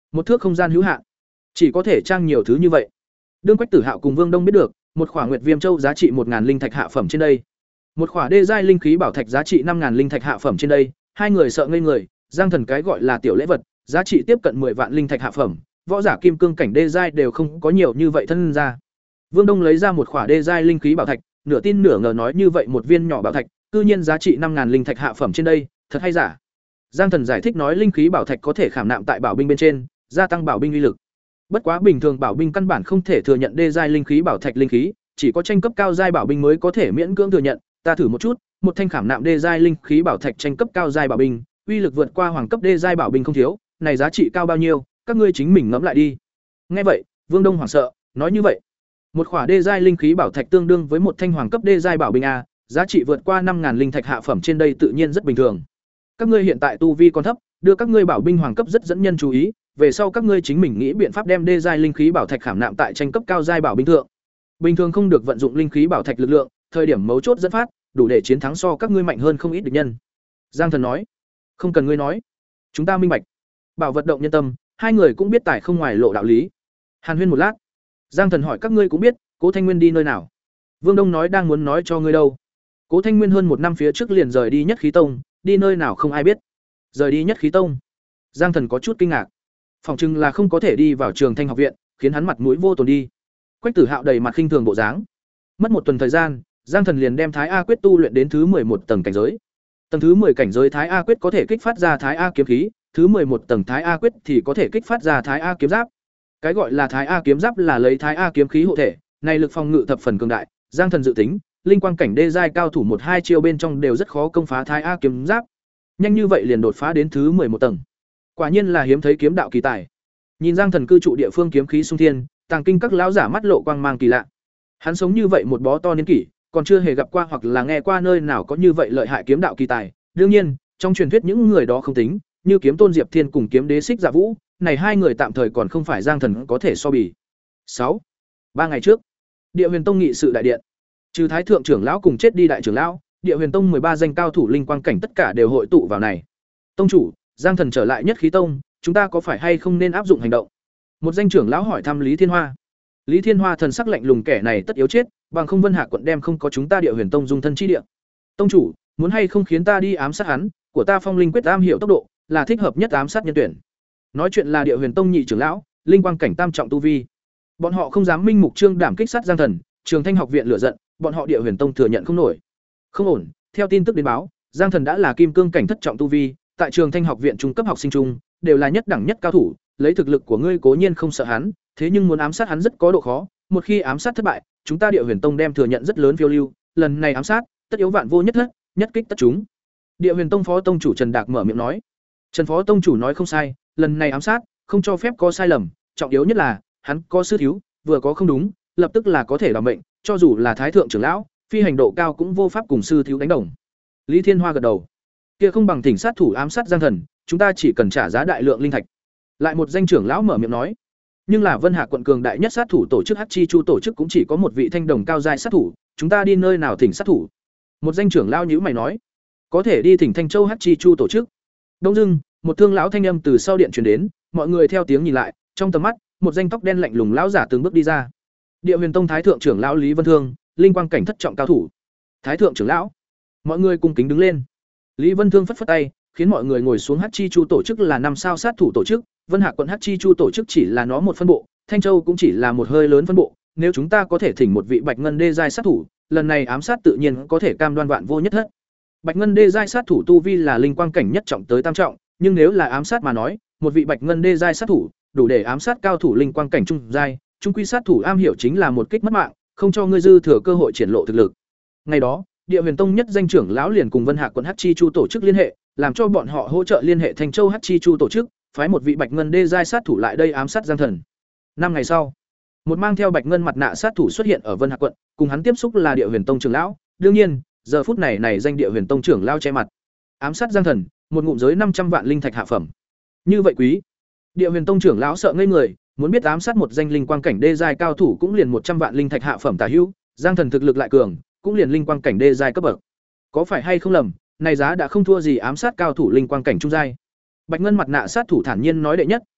Một thước không gian hữu hạn, chỉ có thể trang nhiều thứ như vậy. Đương Quách Tử Hạo cùng Vương Đông biết được, một khỏa Nguyệt Viêm Châu giá trị một ngàn linh thạch hạ phẩm trên đây, một khỏa đê giai linh khí bảo thạch giá trị năm ngàn linh thạch hạ phẩm trên đây, hai người sợ ngây người, Giang Thần cái gọi là tiểu lễ vật, giá trị tiếp cận mười vạn linh thạch hạ phẩm, võ giả kim cương cảnh đê giai đều không có nhiều như vậy thân ra. Vương Đông lấy ra một khỏa đê giai linh khí bảo thạch, nửa tin nửa ngờ nói như vậy một viên nhỏ bảo thạch, cư nhiên giá trị năm ngàn linh thạch hạ phẩm trên đây, thật hay giả? Giang Thần giải thích nói linh khí bảo thạch có thể khảm nạm tại bảo binh bên trên, gia tăng bảo binh uy lực. Bất quá bình thường bảo binh căn bản không thể thừa nhận đê giai linh khí bảo thạch linh khí, chỉ có tranh cấp cao giai bảo binh mới có thể miễn cưỡng thừa nhận. Ta thử một chút, một thanh khảm nạm đê giai linh khí bảo thạch tranh cấp cao giai bảo binh, uy lực vượt qua hoàng cấp đê giai bảo binh không thiếu, này giá trị cao bao nhiêu, các ngươi chính mình ngẫm lại đi. Nghe vậy, Vương Đông hoảng sợ, nói như vậy, một khỏa đê giai linh khí bảo thạch tương đương với một thanh hoàng cấp đê giai bảo binh a, giá trị vượt qua năm ngàn linh thạch hạ phẩm trên đây tự nhiên rất bình thường. Các ngươi hiện tại tu vi còn thấp, đưa các ngươi bảo binh hoàng cấp rất dẫn nhân chú ý, về sau các ngươi chính mình nghĩ biện pháp đem đê giai linh khí bảo thạch khảm nạm tại tranh cấp cao giai bảo binh thượng. Bình thường không được vận dụng linh khí bảo thạch lực lượng, thời điểm mấu chốt dẫn phát, đủ để chiến thắng so các ngươi mạnh hơn không ít địch nhân. Giang Thần nói, không cần ngươi nói, chúng ta minh bạch. Bảo vật động nhân tâm, hai người cũng biết tài không ngoài lộ đạo lý. Hàn huyên một lát, Giang Thần hỏi các ngươi cũng biết, Cố Thanh Nguyên đi nơi nào? Vương Đông nói đang muốn nói cho ngươi đâu. Cố Thanh Nguyên hơn một năm phía trước liền rời đi Nhất Khí Tông, đi nơi nào không ai biết. Rời đi Nhất Khí Tông? Giang Thần có chút kinh ngạc. Phỏng chừng là không có thể đi vào Trường Thanh học viện, khiến hắn mặt mũi vô tồn đi. Quách Tử Hạo đầy mặt khinh thường bộ dáng. Mất một tuần thời gian, Giang Thần liền đem Thái A Quyết tu luyện đến thứ một tầng cảnh giới. Tầng thứ mười cảnh giới Thái A Quyết có thể kích phát ra Thái A kiếm khí, thứ một tầng Thái A Quyết thì có thể kích phát ra Thái A kiếm giáp. Cái gọi là Thái A kiếm giáp là lấy Thái A kiếm khí hộ thể, này lực phòng ngự thập phần cường đại, Giang Thần dự tính, linh quang cảnh đê giai cao thủ một hai chiêu bên trong đều rất khó công phá Thái A kiếm giáp. Nhanh như vậy liền đột phá đến thứ một tầng. Quả nhiên là hiếm thấy kiếm đạo kỳ tài. Nhìn Giang Thần cư trụ địa phương kiếm khí xung thiên, tàng kinh các lão giả mắt lộ quang mang kỳ lạ. Hắn sống như vậy một bó to niên kỷ, còn chưa hề gặp qua hoặc là nghe qua nơi nào có như vậy lợi hại kiếm đạo kỳ tài. Đương nhiên, trong truyền thuyết những người đó không tính, như kiếm tôn Diệp Thiên cùng kiếm đế Xích Dạ Vũ, này hai người tạm thời còn không phải Giang Thần có thể so bì. sáu. Ba ngày trước, Địa Huyền Tông nghị sự đại điện. Trừ Thái thượng trưởng lão cùng chết đi đại trưởng lão, Địa Huyền Tông ba danh cao thủ linh quang cảnh tất cả đều hội tụ vào này. Tông chủ, Giang Thần trở lại Nhất Khí Tông, chúng ta có phải hay không nên áp dụng hành động? Một danh trưởng lão hỏi thăm Lý Thiên Hoa. Lý Thiên Hoa thần sắc lạnh lùng, kẻ này tất yếu chết, bằng không Vân Hạ quận đem không có chúng ta Địa Huyền Tông dung thân chi địa. Tông chủ, muốn hay không khiến ta đi ám sát hắn, của ta Phong Linh quyết am hiểu tốc độ, là thích hợp nhất ám sát nhân tuyển. Nói chuyện là Địa Huyền Tông nhị trưởng lão, linh quang cảnh tam trọng tu vi. Bọn họ không dám minh mục trương đảm kích sát Giang Thần, Trường Thanh học viện lửa giận, bọn họ Địa Huyền Tông thừa nhận không nổi. Không ổn, theo tin tức đến báo, Giang Thần đã là kim cương cảnh thất trọng tu vi, tại Trường Thanh học viện trung cấp học sinh trung, đều là nhất đẳng nhất cao thủ, lấy thực lực của ngươi cố nhiên không sợ hắn, thế nhưng muốn ám sát hắn rất có độ khó, một khi ám sát thất bại, chúng ta Địa Huyền Tông đem thừa nhận rất lớn phiêu lưu, lần này ám sát, tất yếu vạn vô nhất thất, nhất kích tất chúng. Địa Huyền Tông phó tông chủ Trần Đạc mở miệng nói. Trần phó tông chủ nói không sai, lần này ám sát, không cho phép có sai lầm, trọng yếu nhất là, hắn có sư thiếu, vừa có không đúng, lập tức là có thể đảm mệnh, cho dù là thái thượng trưởng lão, phi hành độ cao cũng vô pháp cùng sư thiếu đánh đồng. Lý Thiên Hoa gật đầu. Kia không bằng thỉnh sát thủ ám sát Giang Thần, chúng ta chỉ cần trả giá đại lượng linh thạch. Lại một danh trưởng lão mở miệng nói. Nhưng là Vân Hạ quận cường đại nhất sát thủ tổ chức Hắc Chi Chu tổ chức cũng chỉ có một vị thanh đồng cao giai sát thủ, chúng ta đi nơi nào thỉnh sát thủ? Một danh trưởng lão nhíu mày nói, có thể đi thỉnh Thanh Châu Hắc Chi Chu tổ chức. Đông dưng, một thương lão thanh âm từ sau điện truyền đến, mọi người theo tiếng nhìn lại, trong tầm mắt, một danh tóc đen lạnh lùng lão giả từng bước đi ra. Địa Huyền Tông thái thượng trưởng lão Lý Vân Thương, linh quang cảnh thất trọng cao thủ. Thái thượng trưởng lão. Mọi người cung kính đứng lên. Lý Vân Thương phất phất tay, khiến mọi người ngồi xuống. Hắc Chi Chu tổ chức là năm sao sát thủ tổ chức, Vân Hạ quận Hắc Chi Chu tổ chức chỉ là nó một phân bộ, Thanh Châu cũng chỉ là một hơi lớn phân bộ, nếu chúng ta có thể thỉnh một vị Bạch Ngân đê giai sát thủ, lần này ám sát tự nhiên có thể cam đoan vạn vô nhất thất. Bạch Ngân đê giai sát thủ tu vi là linh quang cảnh nhất trọng tới tam trọng, nhưng nếu là ám sát mà nói, một vị Bạch Ngân đê giai sát thủ, đủ để ám sát cao thủ linh quang cảnh trung giai, trung quy sát thủ am hiểu chính là một kích mất mạng, không cho ngươi dư thừa cơ hội triển lộ thực lực. Ngày đó, Địa Huyền Tông nhất danh trưởng lão liền cùng Vân Hạ quận Hắc Chi Chu tổ chức liên hệ, làm cho bọn họ hỗ trợ liên hệ Thanh Châu Hắc Chi Chu tổ chức, phái một vị Bạch Ngân đê giai sát thủ lại đây ám sát Giang Thần. Năm ngày sau, một mang theo Bạch Ngân mặt nạ sát thủ xuất hiện ở Vân Hạ quận, cùng hắn tiếp xúc là Địa Huyền Tông trưởng lão, đương nhiên, giờ phút này này danh Địa Huyền Tông trưởng lão che mặt. Ám sát Giang Thần, một ngụm giới năm trăm vạn linh thạch hạ phẩm. Như vậy quý. Địa Huyền Tông trưởng lão sợ ngây người, muốn biết ám sát một danh linh quang cảnh đê giai cao thủ cũng liền một trăm vạn linh thạch hạ phẩm tả hữu, Giang Thần thực lực lại cường, cũng liền linh quang cảnh đê giai cấp bậc. Có phải hay không lầm, này giá đã không thua gì ám sát cao thủ linh quang cảnh trung giai. Bạch Ngân mặt nạ sát thủ thản nhiên nói đệ nhất,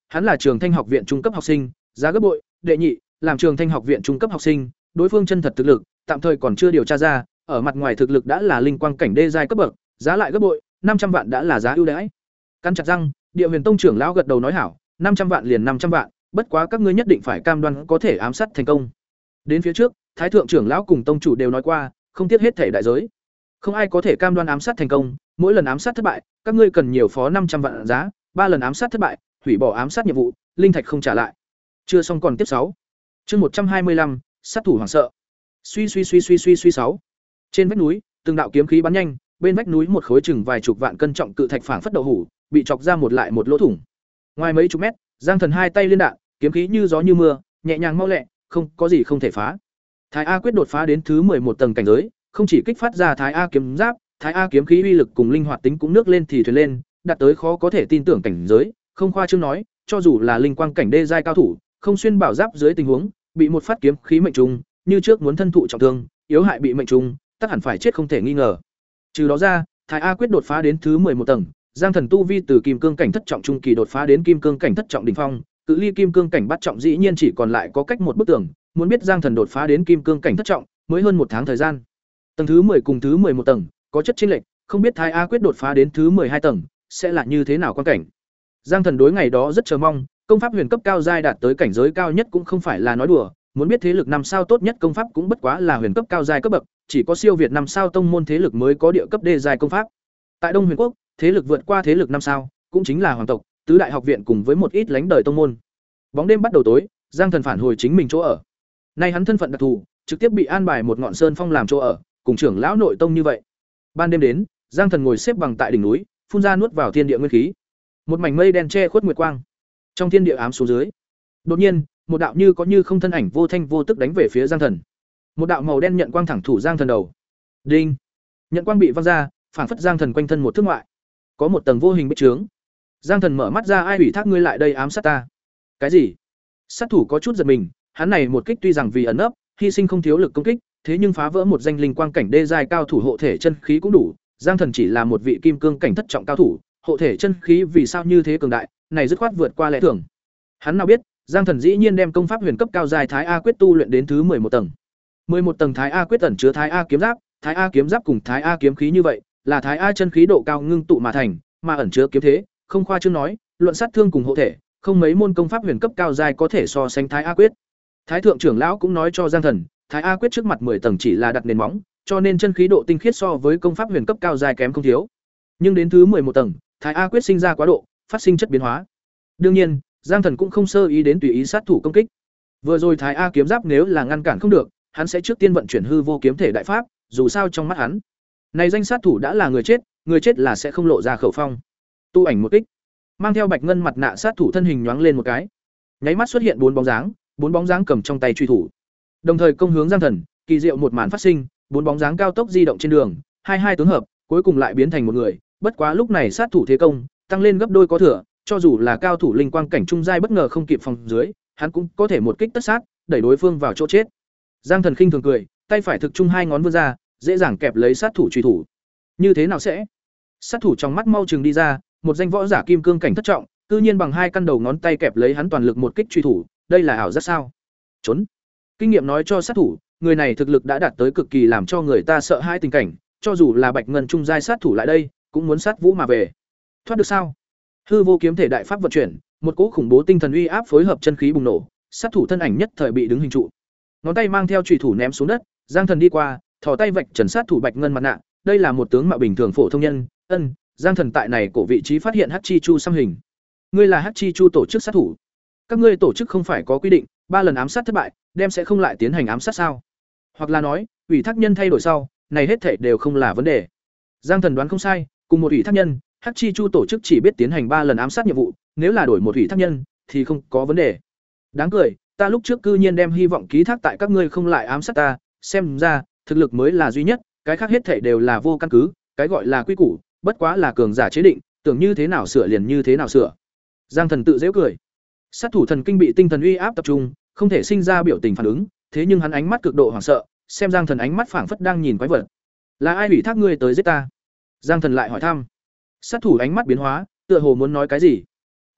hắn là Trường Thanh học viện trung cấp học sinh, giá gấp bội, đệ nhị, làm Trường Thanh học viện trung cấp học sinh, đối phương chân thật thực lực, tạm thời còn chưa điều tra ra, ở mặt ngoài thực lực đã là linh quang cảnh đê giai cấp bậc, giá lại gấp bội, năm trăm vạn đã là giá ưu đãi. Cắn chặt răng, Địa Huyền Tông trưởng lão gật đầu nói hảo, năm trăm vạn liền năm trăm vạn, bất quá các ngươi nhất định phải cam đoan có thể ám sát thành công. Đến phía trước, Thái thượng trưởng lão cùng tông chủ đều nói qua, không tiếc hết thể đại giới. Không ai có thể cam đoan ám sát thành công, mỗi lần ám sát thất bại, các ngươi cần nhiều phó năm trăm vạn giá, ba lần ám sát thất bại, hủy bỏ ám sát nhiệm vụ, linh thạch không trả lại. Chưa xong còn tiếp sáu. Chương một trăm hai mươi lăm, sát thủ hoảng sợ. Suy suy suy suy suy suy sáu. Trên vách núi, từng đạo kiếm khí bắn nhanh, bên vách núi một khối chừng vài chục vạn cân trọng cự thạch phảng phất đậu hủ, bị chọc ra một lại một lỗ thủng. Ngoài mấy chục mét, Giang Thần hai tay liên đạn, kiếm khí như gió như mưa, nhẹ nhàng mau lẹ, không có gì không thể phá. Thái A quyết đột phá đến thứ một tầng cảnh giới, không chỉ kích phát ra Thái A kiếm giáp, Thái A kiếm khí uy lực cùng linh hoạt tính cũng nước lên thì thuyền lên, đạt tới khó có thể tin tưởng cảnh giới, không khoa trương nói, cho dù là linh quang cảnh đê giai cao thủ, không xuyên bảo giáp dưới tình huống, bị một phát kiếm khí mệnh trùng, như trước muốn thân thụ trọng thương, yếu hại bị mệnh trùng, tất hẳn phải chết không thể nghi ngờ. Trừ đó ra, Thái A quyết đột phá đến thứ một tầng, Giang Thần tu vi từ kim cương cảnh thất trọng trung kỳ đột phá đến kim cương cảnh thất trọng đỉnh phong, cự ly kim cương cảnh bắt trọng dĩ nhiên chỉ còn lại có cách một bức tường, muốn biết Giang Thần đột phá đến kim cương cảnh thất trọng, mới hơn một tháng thời gian. Tầng thứ mười cùng thứ một tầng, có chất chênh lệch, không biết Thái A quyết đột phá đến thứ hai tầng, sẽ là như thế nào quan cảnh. Giang Thần đối ngày đó rất chờ mong, công pháp huyền cấp cao giai đạt tới cảnh giới cao nhất cũng không phải là nói đùa, muốn biết thế lực năm sao tốt nhất công pháp cũng bất quá là huyền cấp cao giai cấp bậc, chỉ có siêu việt năm sao tông môn thế lực mới có địa cấp đê giai công pháp. Tại Đông Huyền Quốc, thế lực vượt qua thế lực năm sao, cũng chính là hoàng tộc, tứ đại học viện cùng với một ít lãnh đời tông môn. Bóng đêm bắt đầu tối, Giang Thần phản hồi chính mình chỗ ở. Nay hắn thân phận đặc thù, trực tiếp bị an bài một ngọn sơn phong làm chỗ ở, cùng trưởng lão nội tông như vậy. Ban đêm đến, Giang Thần ngồi xếp bằng tại đỉnh núi, phun ra nuốt vào thiên địa nguyên khí. Một mảnh mây đen che khuất nguyệt quang. Trong thiên địa ám xuống dưới. Đột nhiên, một đạo như có như không thân ảnh vô thanh vô tức đánh về phía Giang Thần. Một đạo màu đen nhận quang thẳng thủ Giang Thần đầu. Đinh. Nhận quang bị văng ra, phảng phất Giang Thần quanh thân một thước ngoại. Có một tầng vô hình bích trướng. Giang Thần mở mắt ra, ai ủy thác ngươi lại đây ám sát ta? Cái gì? Sát thủ có chút giật mình, hắn này một kích tuy rằng vì ẩn nấp, hy sinh không thiếu lực công kích, thế nhưng phá vỡ một danh linh quang cảnh đê giai cao thủ hộ thể chân khí cũng đủ, Giang Thần chỉ là một vị kim cương cảnh thất trọng cao thủ, hộ thể chân khí vì sao như thế cường đại, này dứt khoát vượt qua lẽ thường. Hắn nào biết, Giang Thần dĩ nhiên đem công pháp huyền cấp cao giai Thái A quyết tu luyện đến thứ một tầng. một tầng Thái A quyết ẩn chứa Thái A kiếm giáp, Thái A kiếm giáp cùng Thái A kiếm khí như vậy, là Thái A chân khí độ cao ngưng tụ mà thành, mà ẩn chứa kiếm thế, không khoa trương nói, luận sát thương cùng hộ thể, không mấy môn công pháp huyền cấp cao giai có thể so sánh Thái A quyết. Thái thượng trưởng lão cũng nói cho Giang Thần, Thái A quyết trước mặt mười tầng chỉ là đặt nền móng, cho nên chân khí độ tinh khiết so với công pháp huyền cấp cao giai kém không thiếu. Nhưng đến thứ một tầng, Thái A quyết sinh ra quá độ, phát sinh chất biến hóa. Đương nhiên, Giang Thần cũng không sơ ý đến tùy ý sát thủ công kích. Vừa rồi Thái A kiếm giáp nếu là ngăn cản không được, hắn sẽ trước tiên vận chuyển hư vô kiếm thể đại pháp, dù sao trong mắt hắn, này danh sát thủ đã là người chết, người chết là sẽ không lộ ra khẩu phong. Tu ảnh một kích, mang theo bạch ngân mặt nạ sát thủ thân hình nhoáng lên một cái, nháy mắt xuất hiện bốn bóng dáng, bốn bóng dáng cầm trong tay truy thủ, đồng thời công hướng Giang Thần. Kỳ diệu một màn phát sinh, bốn bóng dáng cao tốc di động trên đường, hai hai tướng hợp, cuối cùng lại biến thành một người. Bất quá lúc này sát thủ thế công tăng lên gấp đôi có thừa, cho dù là cao thủ linh quang cảnh trung giai bất ngờ không kịp phòng dưới, hắn cũng có thể một kích tất sát, đẩy đối phương vào chỗ chết. Giang Thần khinh thường cười, tay phải thực trung hai ngón vươn ra, dễ dàng kẹp lấy sát thủ truy thủ. Như thế nào sẽ? Sát thủ trong mắt mau chừng đi ra, một danh võ giả kim cương cảnh thất trọng, cư nhiên bằng hai căn đầu ngón tay kẹp lấy hắn toàn lực một kích truy thủ, đây là ảo giác sao? Trốn. Kinh nghiệm nói cho sát thủ, người này thực lực đã đạt tới cực kỳ làm cho người ta sợ hãi tình cảnh, cho dù là bạch ngân trung giai sát thủ lại đây, cũng muốn sát vũ mà về. Thoát được sao? Hư vô kiếm thể đại pháp vận chuyển, một cỗ khủng bố tinh thần uy áp phối hợp chân khí bùng nổ, sát thủ thân ảnh nhất thời bị đứng hình trụ. Ngón tay mang theo chủy thủ ném xuống đất, Giang Thần đi qua, thò tay vạch trần sát thủ bạch ngân mặt nạ, đây là một tướng mạo bình thường phổ thông nhân. Ân, Giang Thần tại này cổ vị trí phát hiện Hắc Chi Chu xăm hình. Ngươi là Hắc Chi Chu tổ chức sát thủ? Các ngươi tổ chức không phải có quy định, ba lần ám sát thất bại, đem sẽ không lại tiến hành ám sát sao? Hoặc là nói, ủy thác nhân thay đổi sau, này hết thảy đều không là vấn đề. Giang Thần đoán không sai, cùng một ủy thác nhân, Hắc Chi Chu tổ chức chỉ biết tiến hành ba lần ám sát nhiệm vụ, nếu là đổi một ủy thác nhân thì không có vấn đề. Đáng cười, ta lúc trước cư nhiên đem hy vọng ký thác tại các ngươi không lại ám sát ta, xem ra, thực lực mới là duy nhất, cái khác hết thảy đều là vô căn cứ, cái gọi là quy củ, bất quá là cường giả chế định, tưởng như thế nào sửa liền như thế nào sửa. Giang Thần tự giễu cười. Sát thủ thần kinh bị tinh thần uy áp tập trung, không thể sinh ra biểu tình phản ứng, thế nhưng hắn ánh mắt cực độ hoảng sợ, xem Giang Thần ánh mắt phảng phất đang nhìn quái vật. Là ai ủy thác ngươi tới giết ta? Giang Thần lại hỏi thăm. Sát thủ ánh mắt biến hóa, tựa hồ muốn nói cái gì. Tính,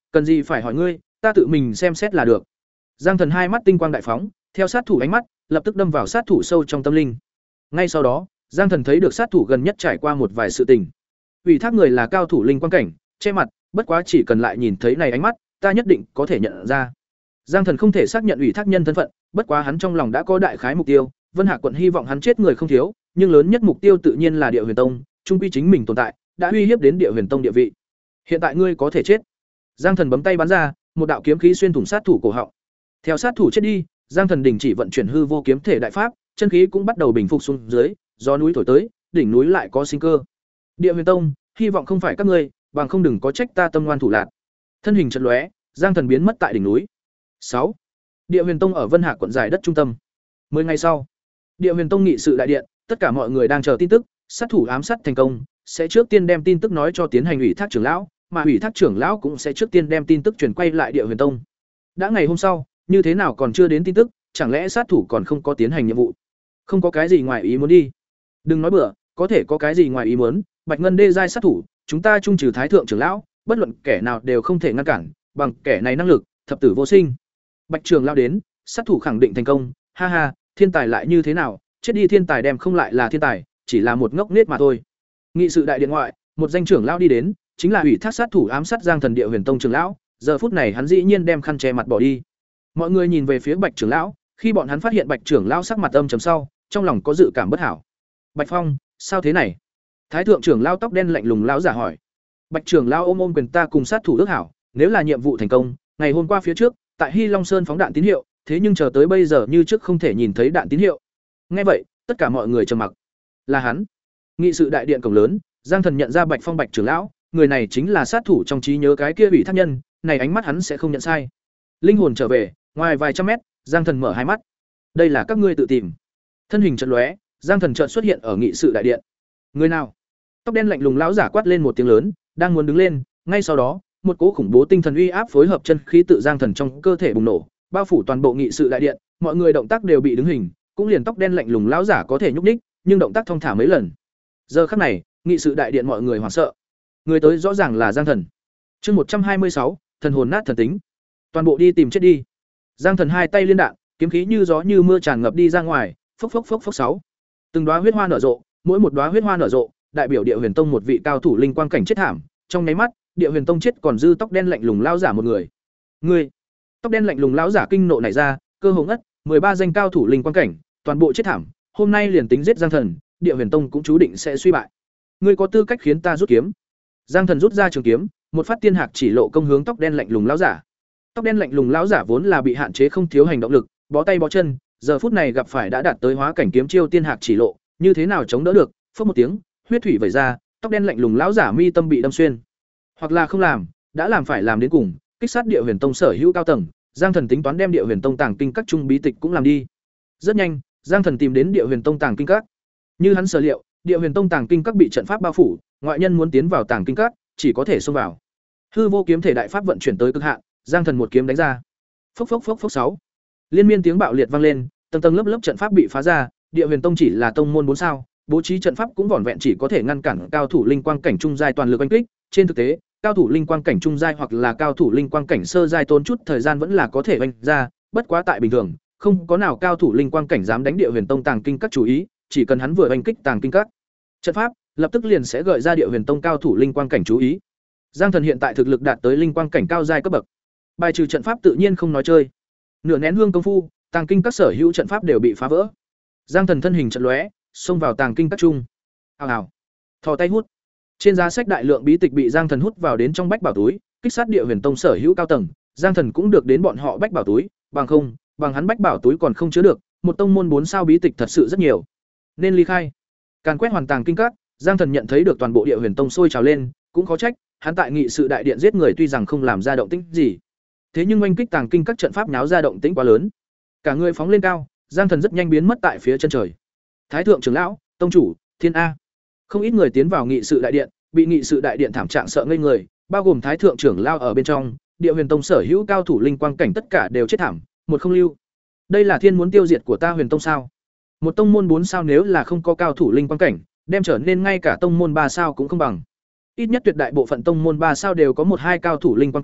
Cần gì phải hỏi ngươi, ta tự mình xem xét là được. Giang Thần hai mắt tinh quang đại phóng, theo sát thủ ánh mắt, lập tức đâm vào sát thủ sâu trong tâm linh. Ngay sau đó, Giang Thần thấy được sát thủ gần nhất trải qua một vài sự tình. Ủy thác người là cao thủ linh quang cảnh, che mặt, bất quá chỉ cần lại nhìn thấy này ánh mắt, ta nhất định có thể nhận ra. Giang Thần không thể xác nhận ủy thác nhân thân phận, bất quá hắn trong lòng đã có đại khái mục tiêu, Vân Hạc quận hy vọng hắn chết người không thiếu, nhưng lớn nhất mục tiêu tự nhiên là Địa Huyền Tông, trung quy chính mình tồn tại, đã uy hiếp đến Địa Huyền Tông địa vị. Hiện tại ngươi có thể chết. Giang Thần bấm tay bắn ra, một đạo kiếm khí xuyên thủng sát thủ cổ họng. Theo sát thủ chết đi, Giang Thần đình chỉ vận chuyển hư vô kiếm thể đại pháp, chân khí cũng bắt đầu bình phục xuống dưới, gió núi thổi tới, đỉnh núi lại có sinh cơ. Địa Huyền Tông, hy vọng không phải các ngươi, bằng không đừng có trách ta tâm ngoan thủ lạn. Thân hình chợt lóe, Giang Thần biến mất tại đỉnh núi. sáu. Địa Huyền Tông ở Vân Hạc quận giải đất trung tâm. mười ngày sau, Địa Huyền Tông nghị sự đại điện, tất cả mọi người đang chờ tin tức, sát thủ ám sát thành công, sẽ trước tiên đem tin tức nói cho tiến hành ủy thác trưởng lão, mà ủy thác trưởng lão cũng sẽ trước tiên đem tin tức truyền quay lại Địa Huyền Tông. Đã ngày hôm sau, như thế nào còn chưa đến tin tức, chẳng lẽ sát thủ còn không có tiến hành nhiệm vụ? Không có cái gì ngoài ý muốn đi. Đừng nói bừa, có thể có cái gì ngoài ý muốn, Bạch Ngân đê giai sát thủ, chúng ta trung trừ thái thượng trưởng lão, bất luận kẻ nào đều không thể ngăn cản, bằng kẻ này năng lực, thập tử vô sinh. Bạch trưởng lão đến, sát thủ khẳng định thành công, ha ha, thiên tài lại như thế nào, chết đi thiên tài đem không lại là thiên tài, chỉ là một ngốc nết mà thôi. Nghị sự đại điện ngoại, một danh trưởng lão đi đến, chính là ủy thác sát thủ ám sát Giang Thần Địa Huyền Tông trưởng lão, giờ phút này hắn dĩ nhiên đem khăn che mặt bỏ đi. Mọi người nhìn về phía Bạch trưởng lão, khi bọn hắn phát hiện Bạch trưởng lão sắc mặt âm trầm sau, trong lòng có dự cảm bất hảo. Bạch Phong, sao thế này? Thái thượng trưởng lão tóc đen lạnh lùng lão giả hỏi. Bạch trưởng lão ôm ôm quyền ta cùng sát thủ ước hảo, nếu là nhiệm vụ thành công, ngày hôm qua phía trước, tại Hy Long Sơn phóng đạn tín hiệu, thế nhưng chờ tới bây giờ như trước không thể nhìn thấy đạn tín hiệu. Nghe vậy, tất cả mọi người trầm mặc. Là hắn. Nghị sự đại điện cổng lớn, Giang Thần nhận ra Bạch Phong Bạch trưởng lão, người này chính là sát thủ trong trí nhớ cái kia ủy thác nhân, này ánh mắt hắn sẽ không nhận sai. Linh hồn trở về, ngoài vài trăm mét, Giang Thần mở hai mắt. Đây là các ngươi tự tìm. Thân hình chợt lóe, Giang Thần chợt xuất hiện ở nghị sự đại điện. Người nào? Tóc đen lạnh lùng lão giả quát lên một tiếng lớn, đang muốn đứng lên, ngay sau đó, một cỗ khủng bố tinh thần uy áp phối hợp chân khí tự Giang Thần trong cơ thể bùng nổ, bao phủ toàn bộ nghị sự đại điện, mọi người động tác đều bị đứng hình, cũng liền tóc đen lạnh lùng lão giả có thể nhúc nhích, nhưng động tác thong thả mấy lần. Giờ khắc này, nghị sự đại điện mọi người hoảng sợ. Người tới rõ ràng là Giang Thần. Chương một trăm hai mươi sáu, thần hồn nát thần tính. Toàn bộ đi tìm chết đi. Giang Thần hai tay liên đạn, kiếm khí như gió như mưa tràn ngập đi ra ngoài, phốc phốc phốc phốc sáu. Từng đóa huyết hoa nở rộ, mỗi một đóa huyết hoa nở rộ, đại biểu Địa Huyền Tông một vị cao thủ linh quang cảnh chết thảm, trong nháy mắt, Địa Huyền Tông chết còn dư tóc đen lạnh lùng lão giả một người. Ngươi! Tóc đen lạnh lùng lão giả kinh nộ nảy ra, cơ hồ ngất, mười ba danh cao thủ linh quang cảnh, toàn bộ chết thảm, hôm nay liền tính giết Giang Thần, Địa Huyền Tông cũng chú định sẽ suy bại. Ngươi có tư cách khiến ta rút kiếm. Giang Thần rút ra trường kiếm, một phát tiên hạc chỉ lộ công hướng tóc đen lạnh lùng lão giả. Tóc đen lạnh lùng lão giả vốn là bị hạn chế không thiếu hành động lực, bó tay bó chân, giờ phút này gặp phải đã đạt tới hóa cảnh kiếm chiêu tiên hạc chỉ lộ, như thế nào chống đỡ được? Phốc một tiếng, huyết thủy vẩy ra, tóc đen lạnh lùng lão giả mi tâm bị đâm xuyên. Hoặc là không làm, đã làm phải làm đến cùng, kích sát Địa Huyền Tông sở hữu cao tầng, Giang Thần tính toán đem Địa Huyền Tông tàng kinh các trung bí tịch cũng làm đi. Rất nhanh, Giang Thần tìm đến Địa Huyền Tông tàng kinh các. Như hắn sở liệu, Địa Huyền Tông tàng kinh các bị trận pháp bao phủ, ngoại nhân muốn tiến vào tàng kinh các, chỉ có thể xông vào. Hư vô kiếm thể đại pháp vận chuyển tới cực hạn, Giang Thần một kiếm đánh ra. Phốc phốc phốc phốc sáu. Liên miên tiếng bạo liệt vang lên, tầng tầng lớp lớp trận pháp bị phá ra, Địa Huyền Tông chỉ là tông môn bốn sao, bố trí trận pháp cũng vỏn vẹn chỉ có thể ngăn cản cao thủ linh quang cảnh trung giai toàn lực oanh kích, trên thực tế, cao thủ linh quang cảnh trung giai hoặc là cao thủ linh quang cảnh sơ giai tốn chút thời gian vẫn là có thể oanh ra, bất quá tại bình thường, không có nào cao thủ linh quang cảnh dám đánh Địa Huyền Tông tàng kinh các chủ ý, chỉ cần hắn vừa oanh kích tàng kinh các trận pháp, lập tức liền sẽ gợi ra Địa Huyền Tông cao thủ linh quang cảnh chú ý. Giang Thần hiện tại thực lực đạt tới linh quang cảnh cao giai cấp bậc, bài trừ trận pháp tự nhiên không nói chơi. Nửa nén hương công phu, tàng kinh các sở hữu trận pháp đều bị phá vỡ. Giang Thần thân hình trận lóe, xông vào tàng kinh các trung. Ào ào. Thò tay hút. Trên giá sách đại lượng bí tịch bị Giang Thần hút vào đến trong bách bảo túi, kích sát Địa Huyền Tông sở hữu cao tầng, Giang Thần cũng được đến bọn họ bách bảo túi, bằng không, bằng hắn bách bảo túi còn không chứa được, một tông môn bốn sao bí tịch thật sự rất nhiều. Nên ly khai. Càn quét hoàn tàng kinh các, Giang Thần nhận thấy được toàn bộ Địa Huyền Tông sôi trào lên, cũng khó trách, hắn tại nghị sự đại điện giết người tuy rằng không làm ra động tĩnh gì, thế nhưng oanh kích tàng kinh các trận pháp nháo ra động tĩnh quá lớn. Cả người phóng lên cao, Giang Thần rất nhanh biến mất tại phía chân trời. Thái thượng trưởng lão, tông chủ, Thiên A. Không ít người tiến vào nghị sự đại điện, bị nghị sự đại điện thảm trạng sợ ngây người, bao gồm thái thượng trưởng lão ở bên trong, Địa Huyền Tông sở hữu cao thủ linh quang cảnh tất cả đều chết thảm, một không lưu. Đây là thiên muốn tiêu diệt của ta Huyền Tông sao? Một tông môn bốn sao nếu là không có cao thủ linh quang cảnh, đem trở nên ngay cả tông môn ba sao cũng không bằng. Ít nhất tuyệt đại bộ phận tông môn ba sao đều có một hai cao thủ linh quang cảnh,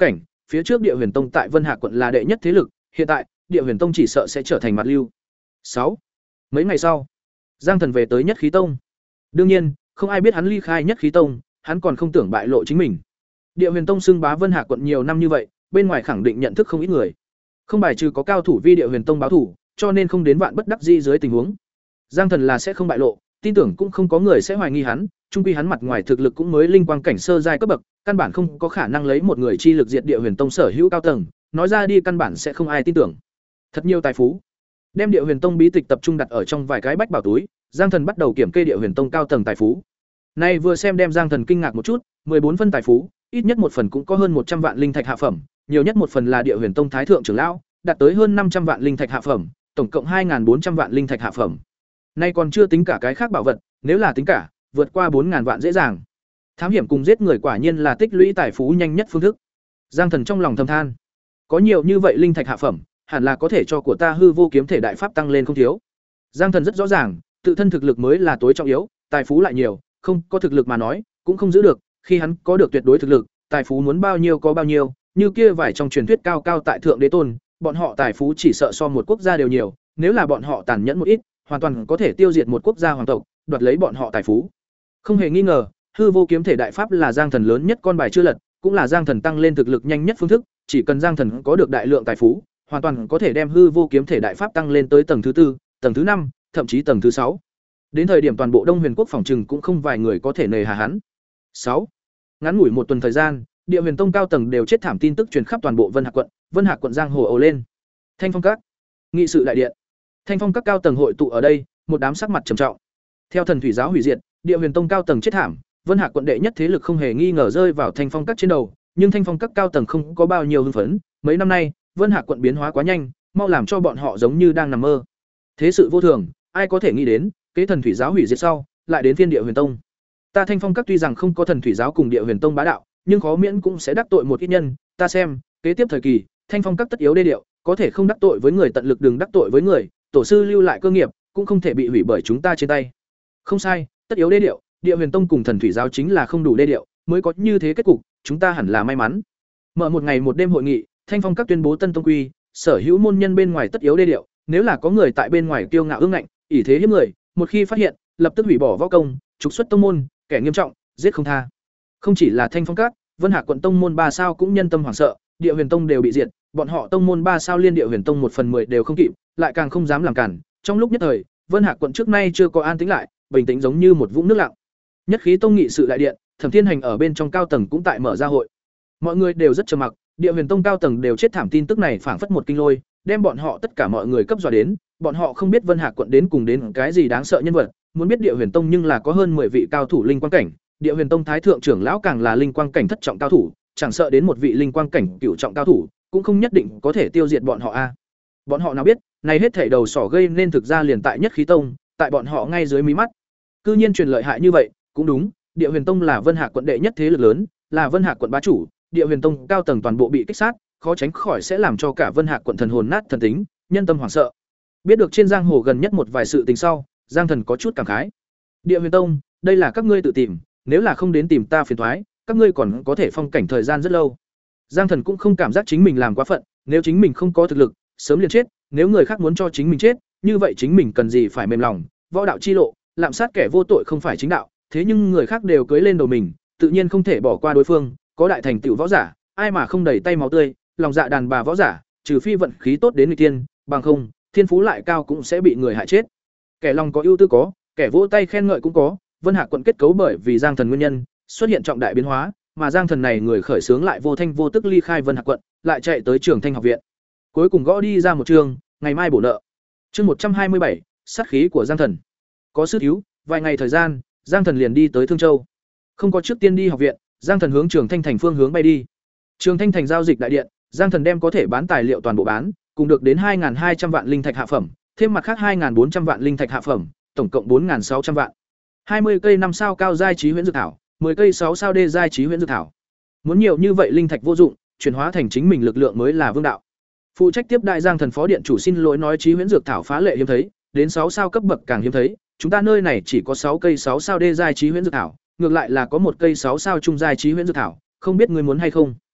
phía trước Địa Huyền Tông tại Vân Hạc quận là đệ nhất thế lực, hiện tại, Địa Huyền Tông chỉ sợ sẽ trở thành mặt lưu. sáu. Mấy ngày sau, Giang Thần về tới Nhất Khí Tông. Đương nhiên, không ai biết hắn ly khai Nhất Khí Tông, hắn còn không tưởng bại lộ chính mình. Địa Huyền Tông xưng bá Vân Hạc quận nhiều năm như vậy, bên ngoài khẳng định nhận thức không ít người. Không bài trừ có cao thủ vi Địa Huyền Tông báo thủ, cho nên không đến vạn bất đắc dĩ dưới tình huống. Giang Thần là sẽ không bại lộ, tin tưởng cũng không có người sẽ hoài nghi hắn, chung quy hắn mặt ngoài thực lực cũng mới linh quang cảnh sơ giai cấp bậc, căn bản không có khả năng lấy một người chi lực diệt Địa Huyền Tông sở hữu cao tầng, nói ra đi căn bản sẽ không ai tin tưởng. Thật nhiều tài phú. Đem Địa Huyền Tông bí tịch tập trung đặt ở trong vài cái bách bảo túi, Giang Thần bắt đầu kiểm kê Địa Huyền Tông cao tầng tài phú. Nay vừa xem đem Giang Thần kinh ngạc một chút, bốn phân tài phú, ít nhất một phần cũng có hơn một trăm vạn linh thạch hạ phẩm, nhiều nhất một phần là Địa Huyền Tông thái thượng trưởng lão, đạt tới hơn năm trăm vạn linh thạch hạ phẩm, tổng cộng hai bốn trăm vạn linh thạch hạ phẩm. Nay còn chưa tính cả cái khác bảo vật, nếu là tính cả, vượt qua bốn ngàn vạn dễ dàng. Thám hiểm cùng giết người quả nhiên là tích lũy tài phú nhanh nhất phương thức. Giang Thần trong lòng thầm than, có nhiều như vậy linh thạch hạ phẩm, hẳn là có thể cho của ta hư vô kiếm thể đại pháp tăng lên không thiếu. Giang Thần rất rõ ràng, tự thân thực lực mới là tối trọng yếu, tài phú lại nhiều, không có thực lực mà nói, cũng không giữ được, khi hắn có được tuyệt đối thực lực, tài phú muốn bao nhiêu có bao nhiêu, như kia vài trong truyền thuyết cao cao tại thượng đế tôn, bọn họ tài phú chỉ sợ so một quốc gia đều nhiều, nếu là bọn họ tàn nhẫn một ít, hoàn toàn có thể tiêu diệt một quốc gia hoàng tộc, đoạt lấy bọn họ tài phú. Không hề nghi ngờ, hư vô kiếm thể đại pháp là Giang Thần lớn nhất con bài chưa lật, cũng là Giang Thần tăng lên thực lực nhanh nhất phương thức, chỉ cần Giang Thần có được đại lượng tài phú, hoàn toàn có thể đem hư vô kiếm thể đại pháp tăng lên tới tầng thứ tư, tầng thứ năm, thậm chí tầng thứ sáu. Đến thời điểm toàn bộ Đông Huyền quốc phòng trừng cũng không vài người có thể nề hà hắn. sáu. Ngắn ngủi một tuần thời gian, Địa Huyền Tông cao tầng đều chết thảm tin tức truyền khắp toàn bộ Vân Hạc quận, Vân Hạc quận giang hồ ồ lên. Thanh Phong Các, nghị sự đại điện. Thanh Phong Các cao tầng hội tụ ở đây, một đám sắc mặt trầm trọng. Theo thần thủy giáo hủy diệt, Địa Huyền Tông cao tầng chết thảm, Vân Hạc quận đệ nhất thế lực không hề nghi ngờ rơi vào Thanh Phong Các trên đầu, nhưng Thanh Phong Các cao tầng không có bao nhiêu hưng phấn, mấy năm nay, Vân Hạc quận biến hóa quá nhanh, mau làm cho bọn họ giống như đang nằm mơ. Thế sự vô thường, ai có thể nghĩ đến, kế thần thủy giáo hủy diệt sau, lại đến phiên Địa Huyền Tông. Ta Thanh Phong Các tuy rằng không có thần thủy giáo cùng Địa Huyền Tông bá đạo, nhưng khó miễn cũng sẽ đắc tội một ít nhân, ta xem, kế tiếp thời kỳ, Thanh Phong Các tất yếu đê điệu, có thể không đắc tội với người tận lực đừng đắc tội với người, tổ sư lưu lại cơ nghiệp, cũng không thể bị hủy bởi chúng ta trên tay. Không sai, tất yếu đê điệu, Địa Huyền Tông cùng thần thủy giáo chính là không đủ đê điệu, mới có như thế kết cục, chúng ta hẳn là may mắn. Mở một ngày một đêm hội nghị, Thanh Phong Các tuyên bố tân tông quy, sở hữu môn nhân bên ngoài tất yếu đê điệu, nếu là có người tại bên ngoài kiêu ngạo ương ngạnh, ỷ thế hiếp người, một khi phát hiện, lập tức hủy bỏ võ công, trục xuất tông môn, kẻ nghiêm trọng, giết không tha. Không chỉ là Thanh Phong Các, Vân Hạc quận tông môn ba sao cũng nhân tâm hoảng sợ, Địa Huyền Tông đều bị diệt, bọn họ tông môn ba sao liên Địa Huyền Tông một phần mười đều không kịp, lại càng không dám làm cản. Trong lúc nhất thời, Vân Hạc quận trước nay chưa có an tĩnh lại, bình tĩnh giống như một vũng nước lặng. Nhất Khí Tông nghị sự đại điện, Thẩm Thiên Hành ở bên trong cao tầng cũng tại mở ra hội. Mọi người đều rất trầm mặc, Địa Huyền Tông cao tầng đều chết thảm tin tức này phảng phất một kinh lôi, đem bọn họ tất cả mọi người cấp dọa đến, bọn họ không biết Vân Hạc quận đến cùng đến cái gì đáng sợ nhân vật, muốn biết Địa Huyền Tông nhưng là có hơn mười vị cao thủ linh quang cảnh, Địa Huyền Tông thái thượng trưởng lão càng là linh quang cảnh thất trọng cao thủ, chẳng sợ đến một vị linh quang cảnh cửu trọng cao thủ, cũng không nhất định có thể tiêu diệt bọn họ a. Bọn họ nào biết, này hết thảy đầu sỏ gây nên thực ra liền tại Nhất Khí Tông, tại bọn họ ngay dưới mí mắt. Cư nhiên truyền lợi hại như vậy, cũng đúng, Địa Huyền Tông là Vân Hạc quận đệ nhất thế lực lớn, là Vân Hạc quận bá chủ, Địa Huyền Tông cao tầng toàn bộ bị kích sát, khó tránh khỏi sẽ làm cho cả Vân Hạc quận thần hồn nát thần tính, nhân tâm hoảng sợ. Biết được trên giang hồ gần nhất một vài sự tình sau, Giang Thần có chút cảm khái. Địa Huyền Tông, đây là các ngươi tự tìm, nếu là không đến tìm ta phiền toái, các ngươi còn có thể phong cảnh thời gian rất lâu. Giang Thần cũng không cảm giác chính mình làm quá phận, nếu chính mình không có thực lực, sớm liền chết, nếu người khác muốn cho chính mình chết, như vậy chính mình cần gì phải mềm lòng, võ đạo chi lộ, lạm sát kẻ vô tội không phải chính đạo, thế nhưng người khác đều cưới lên đầu mình, tự nhiên không thể bỏ qua đối phương, có đại thành tựu võ giả, ai mà không đầy tay máu tươi, lòng dạ đàn bà võ giả, trừ phi vận khí tốt đến người tiên, bằng không, thiên phú lại cao cũng sẽ bị người hại chết. Kẻ lòng có ưu tư có, kẻ vỗ tay khen ngợi cũng có, Vân Hạc quận kết cấu bởi vì Giang Thần nguyên nhân, xuất hiện trọng đại biến hóa, mà Giang Thần này người khởi xướng lại vô thanh vô tức ly khai Vân Hạc quận, lại chạy tới Trường Thanh học viện. Cuối cùng gõ đi ra một chương, ngày mai bổ nợ. Chương một trăm hai mươi bảy, sát khí của Giang Thần. Có sư thiếu, vài ngày thời gian, Giang Thần liền đi tới Thương Châu. Không có trước tiên đi học viện, Giang Thần hướng Trường Thanh thành phương hướng bay đi. Trường Thanh thành giao dịch đại điện, Giang Thần đem có thể bán tài liệu toàn bộ bán, cùng được đến hai hai trăm vạn linh thạch hạ phẩm, thêm mặt khác hai bốn trăm vạn linh thạch hạ phẩm, tổng cộng bốn sáu trăm vạn. hai mươi cây năm sao cao giai trí huyễn dược thảo, mười cây sáu sao đê giai trí huyễn dược thảo. Muốn nhiều như vậy linh thạch vô dụng, chuyển hóa thành chính mình lực lượng mới là vương đạo. Phụ trách tiếp đại Giang Thần phó điện chủ xin lỗi nói trí huyễn dược thảo phá lệ hiếm thấy, đến sáu sao cấp bậc càng hiếm thấy, chúng ta nơi này chỉ có sáu cây sáu sao đê giai trí huyễn dược thảo, ngược lại là có một cây sáu sao trung giai trí huyễn dược thảo, không biết ngươi muốn hay không.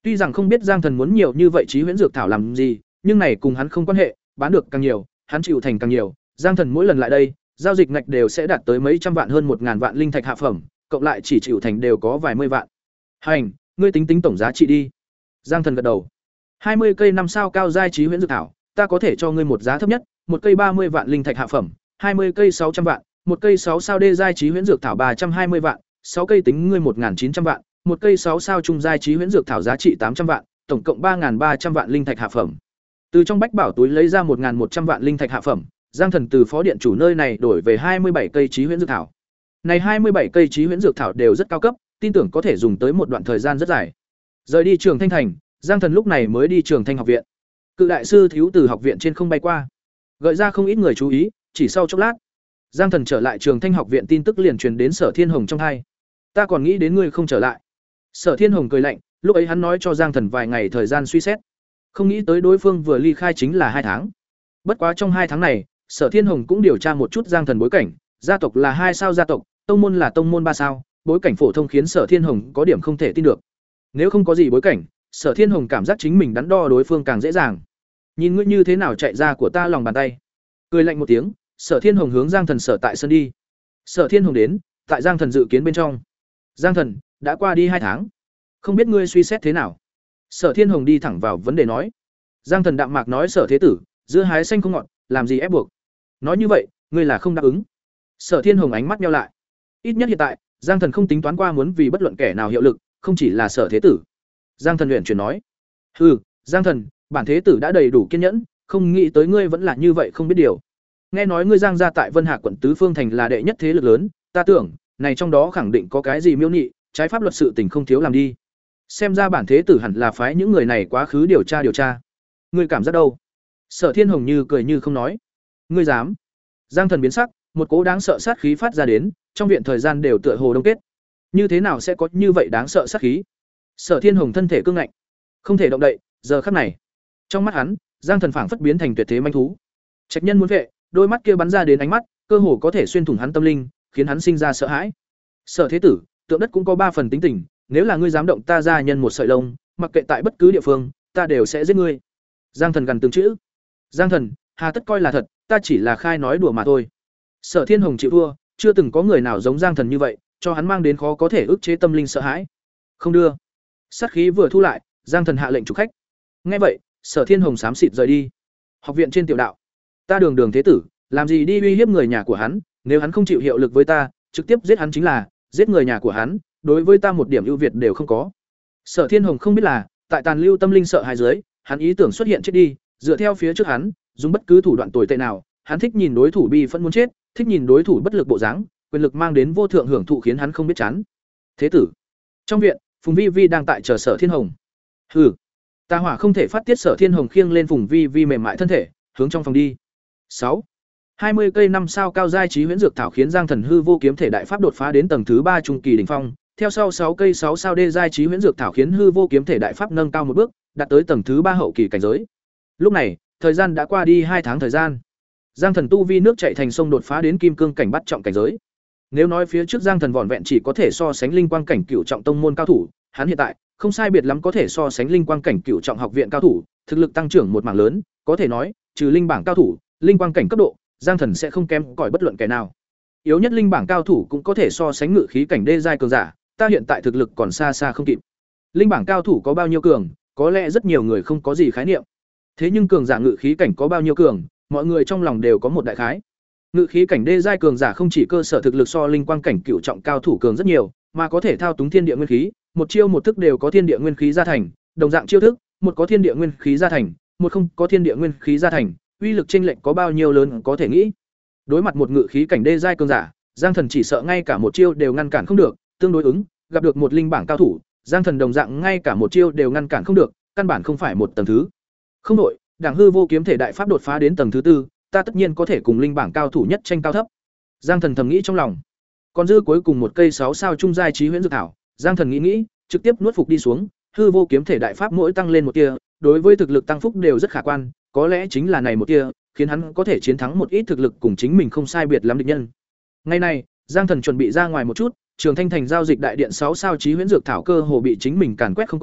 Tuy rằng không biết Giang Thần muốn nhiều như vậy trí huyễn dược thảo làm gì, nhưng này cùng hắn không quan hệ, bán được càng nhiều, hắn chịu thành càng nhiều. Giang Thần mỗi lần lại đây, giao dịch ngạch đều sẽ đạt tới mấy trăm vạn hơn một ngàn vạn linh thạch hạ phẩm, cộng lại chỉ chịu thành đều có vài mươi vạn. Hành, ngươi tính tính tổng giá trị đi. Giang Thần gật đầu. hai mươi cây năm sao cao giai trí huyễn dược thảo, ta có thể cho ngươi một giá thấp nhất, một cây ba mươi vạn linh thạch hạ phẩm, hai mươi cây sáu trăm vạn, một cây sáu sao đê giai trí huyễn dược thảo ba trăm hai mươi vạn, sáu cây tính ngươi một chín trăm vạn, một cây sáu sao trung giai trí huyễn dược thảo giá trị tám trăm vạn, tổng cộng ba ba trăm vạn linh thạch hạ phẩm. Từ trong bách bảo túi lấy ra một một trăm vạn linh thạch hạ phẩm, Giang Thần từ phó điện chủ nơi này đổi về hai mươi bảy cây trí huyễn dược thảo. Này hai mươi bảy cây trí huyễn dược thảo đều rất cao cấp, tin tưởng có thể dùng tới một đoạn thời gian rất dài. Rời đi Trường Thanh thành, Giang Thần lúc này mới đi Trường Thanh học viện. Cự đại sư thiếu từ học viện trên không bay qua, gợi ra không ít người chú ý, chỉ sau chốc lát, Giang Thần trở lại Trường Thanh học viện tin tức liền truyền đến Sở Thiên Hồng trong tai. Ta còn nghĩ đến ngươi không trở lại. Sở Thiên Hồng cười lạnh, lúc ấy hắn nói cho Giang Thần vài ngày thời gian suy xét. Không nghĩ tới đối phương vừa ly khai chính là hai tháng. Bất quá trong hai tháng này, Sở Thiên Hồng cũng điều tra một chút Giang Thần bối cảnh, gia tộc là hai sao gia tộc, tông môn là tông môn ba sao, bối cảnh phổ thông khiến Sở Thiên Hồng có điểm không thể tin được. Nếu không có gì bối cảnh, Sở Thiên Hồng cảm giác chính mình đắn đo đối phương càng dễ dàng. Nhìn ngươi như thế nào chạy ra của ta lòng bàn tay. Cười lạnh một tiếng, Sở Thiên Hồng hướng Giang Thần sở tại sân đi. Sở Thiên Hồng đến, tại Giang Thần dự kiến bên trong. Giang Thần, đã qua đi hai tháng, không biết ngươi suy xét thế nào? Sở Thiên Hồng đi thẳng vào vấn đề nói. Giang Thần đạm mạc nói Sở thế tử, dưa hái xanh không ngọt, làm gì ép buộc? Nói như vậy, ngươi là không đáp ứng. Sở Thiên Hồng ánh mắt nheo lại. Ít nhất hiện tại, Giang Thần không tính toán qua muốn vì bất luận kẻ nào hiệu lực, không chỉ là Sở thế tử. Giang Thần luyện chuyển nói. Hừ, Giang Thần, bản thế tử đã đầy đủ kiên nhẫn, không nghĩ tới ngươi vẫn là như vậy không biết điều. Nghe nói ngươi Giang gia tại Vân Hạc quận Tứ Phương thành là đệ nhất thế lực lớn, ta tưởng, này trong đó khẳng định có cái gì miêu nị, trái pháp luật sự tình không thiếu làm đi. Xem ra bản thế tử hẳn là phái những người này quá khứ điều tra điều tra. Ngươi cảm giác đâu? Sở Thiên Hồng như cười như không nói. Ngươi dám? Giang Thần biến sắc, một cỗ đáng sợ sát khí phát ra đến, trong viện thời gian đều tựa hồ đông kết. Như thế nào sẽ có như vậy đáng sợ sát khí? Sở Thiên Hồng thân thể cương ngạnh, không thể động đậy, giờ khắc này, trong mắt hắn, Giang Thần phảng phất biến thành tuyệt thế manh thú. Trạch Nhân muốn vệ, đôi mắt kia bắn ra đến ánh mắt, cơ hồ có thể xuyên thủng hắn tâm linh, khiến hắn sinh ra sợ hãi. Sở thế tử, tượng đất cũng có ba phần tính tình, nếu là ngươi dám động ta gia nhân một sợi lông, mặc kệ tại bất cứ địa phương, ta đều sẽ giết ngươi. Giang Thần gần từng chữ. Giang Thần, hà tất coi là thật, ta chỉ là khai nói đùa mà thôi. Sở Thiên Hồng chịu thua, chưa từng có người nào giống Giang Thần như vậy, cho hắn mang đến khó có thể ức chế tâm linh sợ hãi. Không đưa. Sát khí vừa thu lại, Giang Thần hạ lệnh chủ khách. Nghe vậy, Sở Thiên Hồng xám xịt rời đi. Học viện trên tiểu đạo, ta đường đường thế tử, làm gì đi uy hiếp người nhà của hắn, nếu hắn không chịu hiệu lực với ta, trực tiếp giết hắn chính là giết người nhà của hắn, đối với ta một điểm ưu việt đều không có. Sở Thiên Hồng không biết là, tại tàn lưu tâm linh sợ hãi dưới, hắn ý tưởng xuất hiện chết đi, dựa theo phía trước hắn, dùng bất cứ thủ đoạn tồi tệ nào, hắn thích nhìn đối thủ bi phẫn muốn chết, thích nhìn đối thủ bất lực bộ dáng, quyền lực mang đến vô thượng hưởng thụ khiến hắn không biết chán. Thế tử. Trong viện, Phùng Vi Vi đang tại chờ Sở Thiên Hồng. Hừ. Tà hỏa không thể phát tiết, Sở Thiên Hồng khiêng lên Phùng Vi Vi mềm mại thân thể, hướng trong phòng đi. sáu. hai mươi cây năm sao cao giai trí huyễn dược thảo khiến Giang Thần hư vô kiếm thể đại pháp đột phá đến tầng thứ ba trung kỳ đỉnh phong, theo sau sáu cây sáu sao đê giai trí huyễn dược thảo khiến hư vô kiếm thể đại pháp nâng cao một bước, đạt tới tầng thứ ba hậu kỳ cảnh giới. Lúc này, thời gian đã qua đi hai tháng thời gian. Giang Thần tu vi nước chảy thành sông đột phá đến kim cương cảnh bắt trọng cảnh giới. Nếu nói phía trước Giang Thần vỏn vẹn chỉ có thể so sánh linh quang cảnh cửu trọng tông môn cao thủ, hắn hiện tại không sai biệt lắm có thể so sánh linh quang cảnh cửu trọng học viện cao thủ, thực lực tăng trưởng một mảng lớn, có thể nói, trừ linh bảng cao thủ, linh quang cảnh cấp độ, Giang Thần sẽ không kém cỏi bất luận kẻ nào. Yếu nhất linh bảng cao thủ cũng có thể so sánh ngự khí cảnh đê giai cường giả, ta hiện tại thực lực còn xa xa không kịp. Linh bảng cao thủ có bao nhiêu cường, có lẽ rất nhiều người không có gì khái niệm. Thế nhưng cường giả ngự khí cảnh có bao nhiêu cường, mọi người trong lòng đều có một đại khái. Ngự khí cảnh đê giai cường giả không chỉ cơ sở thực lực so linh quang cảnh cựu trọng cao thủ cường rất nhiều, mà có thể thao túng thiên địa nguyên khí, một chiêu một thức đều có thiên địa nguyên khí gia thành, đồng dạng chiêu thức, một có thiên địa nguyên khí gia thành, một không có thiên địa nguyên khí gia thành, uy lực chênh lệch có bao nhiêu lớn có thể nghĩ. Đối mặt một ngự khí cảnh đê giai cường giả, Giang Thần chỉ sợ ngay cả một chiêu đều ngăn cản không được, tương đối ứng, gặp được một linh bảng cao thủ, Giang Thần đồng dạng ngay cả một chiêu đều ngăn cản không được, căn bản không phải một tầng thứ. Không đổi, đẳng hư vô kiếm thể đại pháp đột phá đến tầng thứ tư, ta tất nhiên có thể cùng linh bảng cao thủ nhất tranh cao thấp. Giang Thần thầm nghĩ trong lòng. Còn dư cuối cùng một cây sáu sao trung giai trí huyễn dược thảo, Giang Thần nghĩ nghĩ, trực tiếp nuốt phục đi xuống, hư vô kiếm thể đại pháp mỗi tăng lên một tia, đối với thực lực tăng phúc đều rất khả quan, có lẽ chính là này một tia, khiến hắn có thể chiến thắng một ít thực lực cùng chính mình không sai biệt lắm địch nhân. Ngày này, Giang Thần chuẩn bị ra ngoài một chút, Trường Thanh thành giao dịch đại điện sáu sao trí huyễn dược thảo cơ hồ bị chính mình càn quét không còn,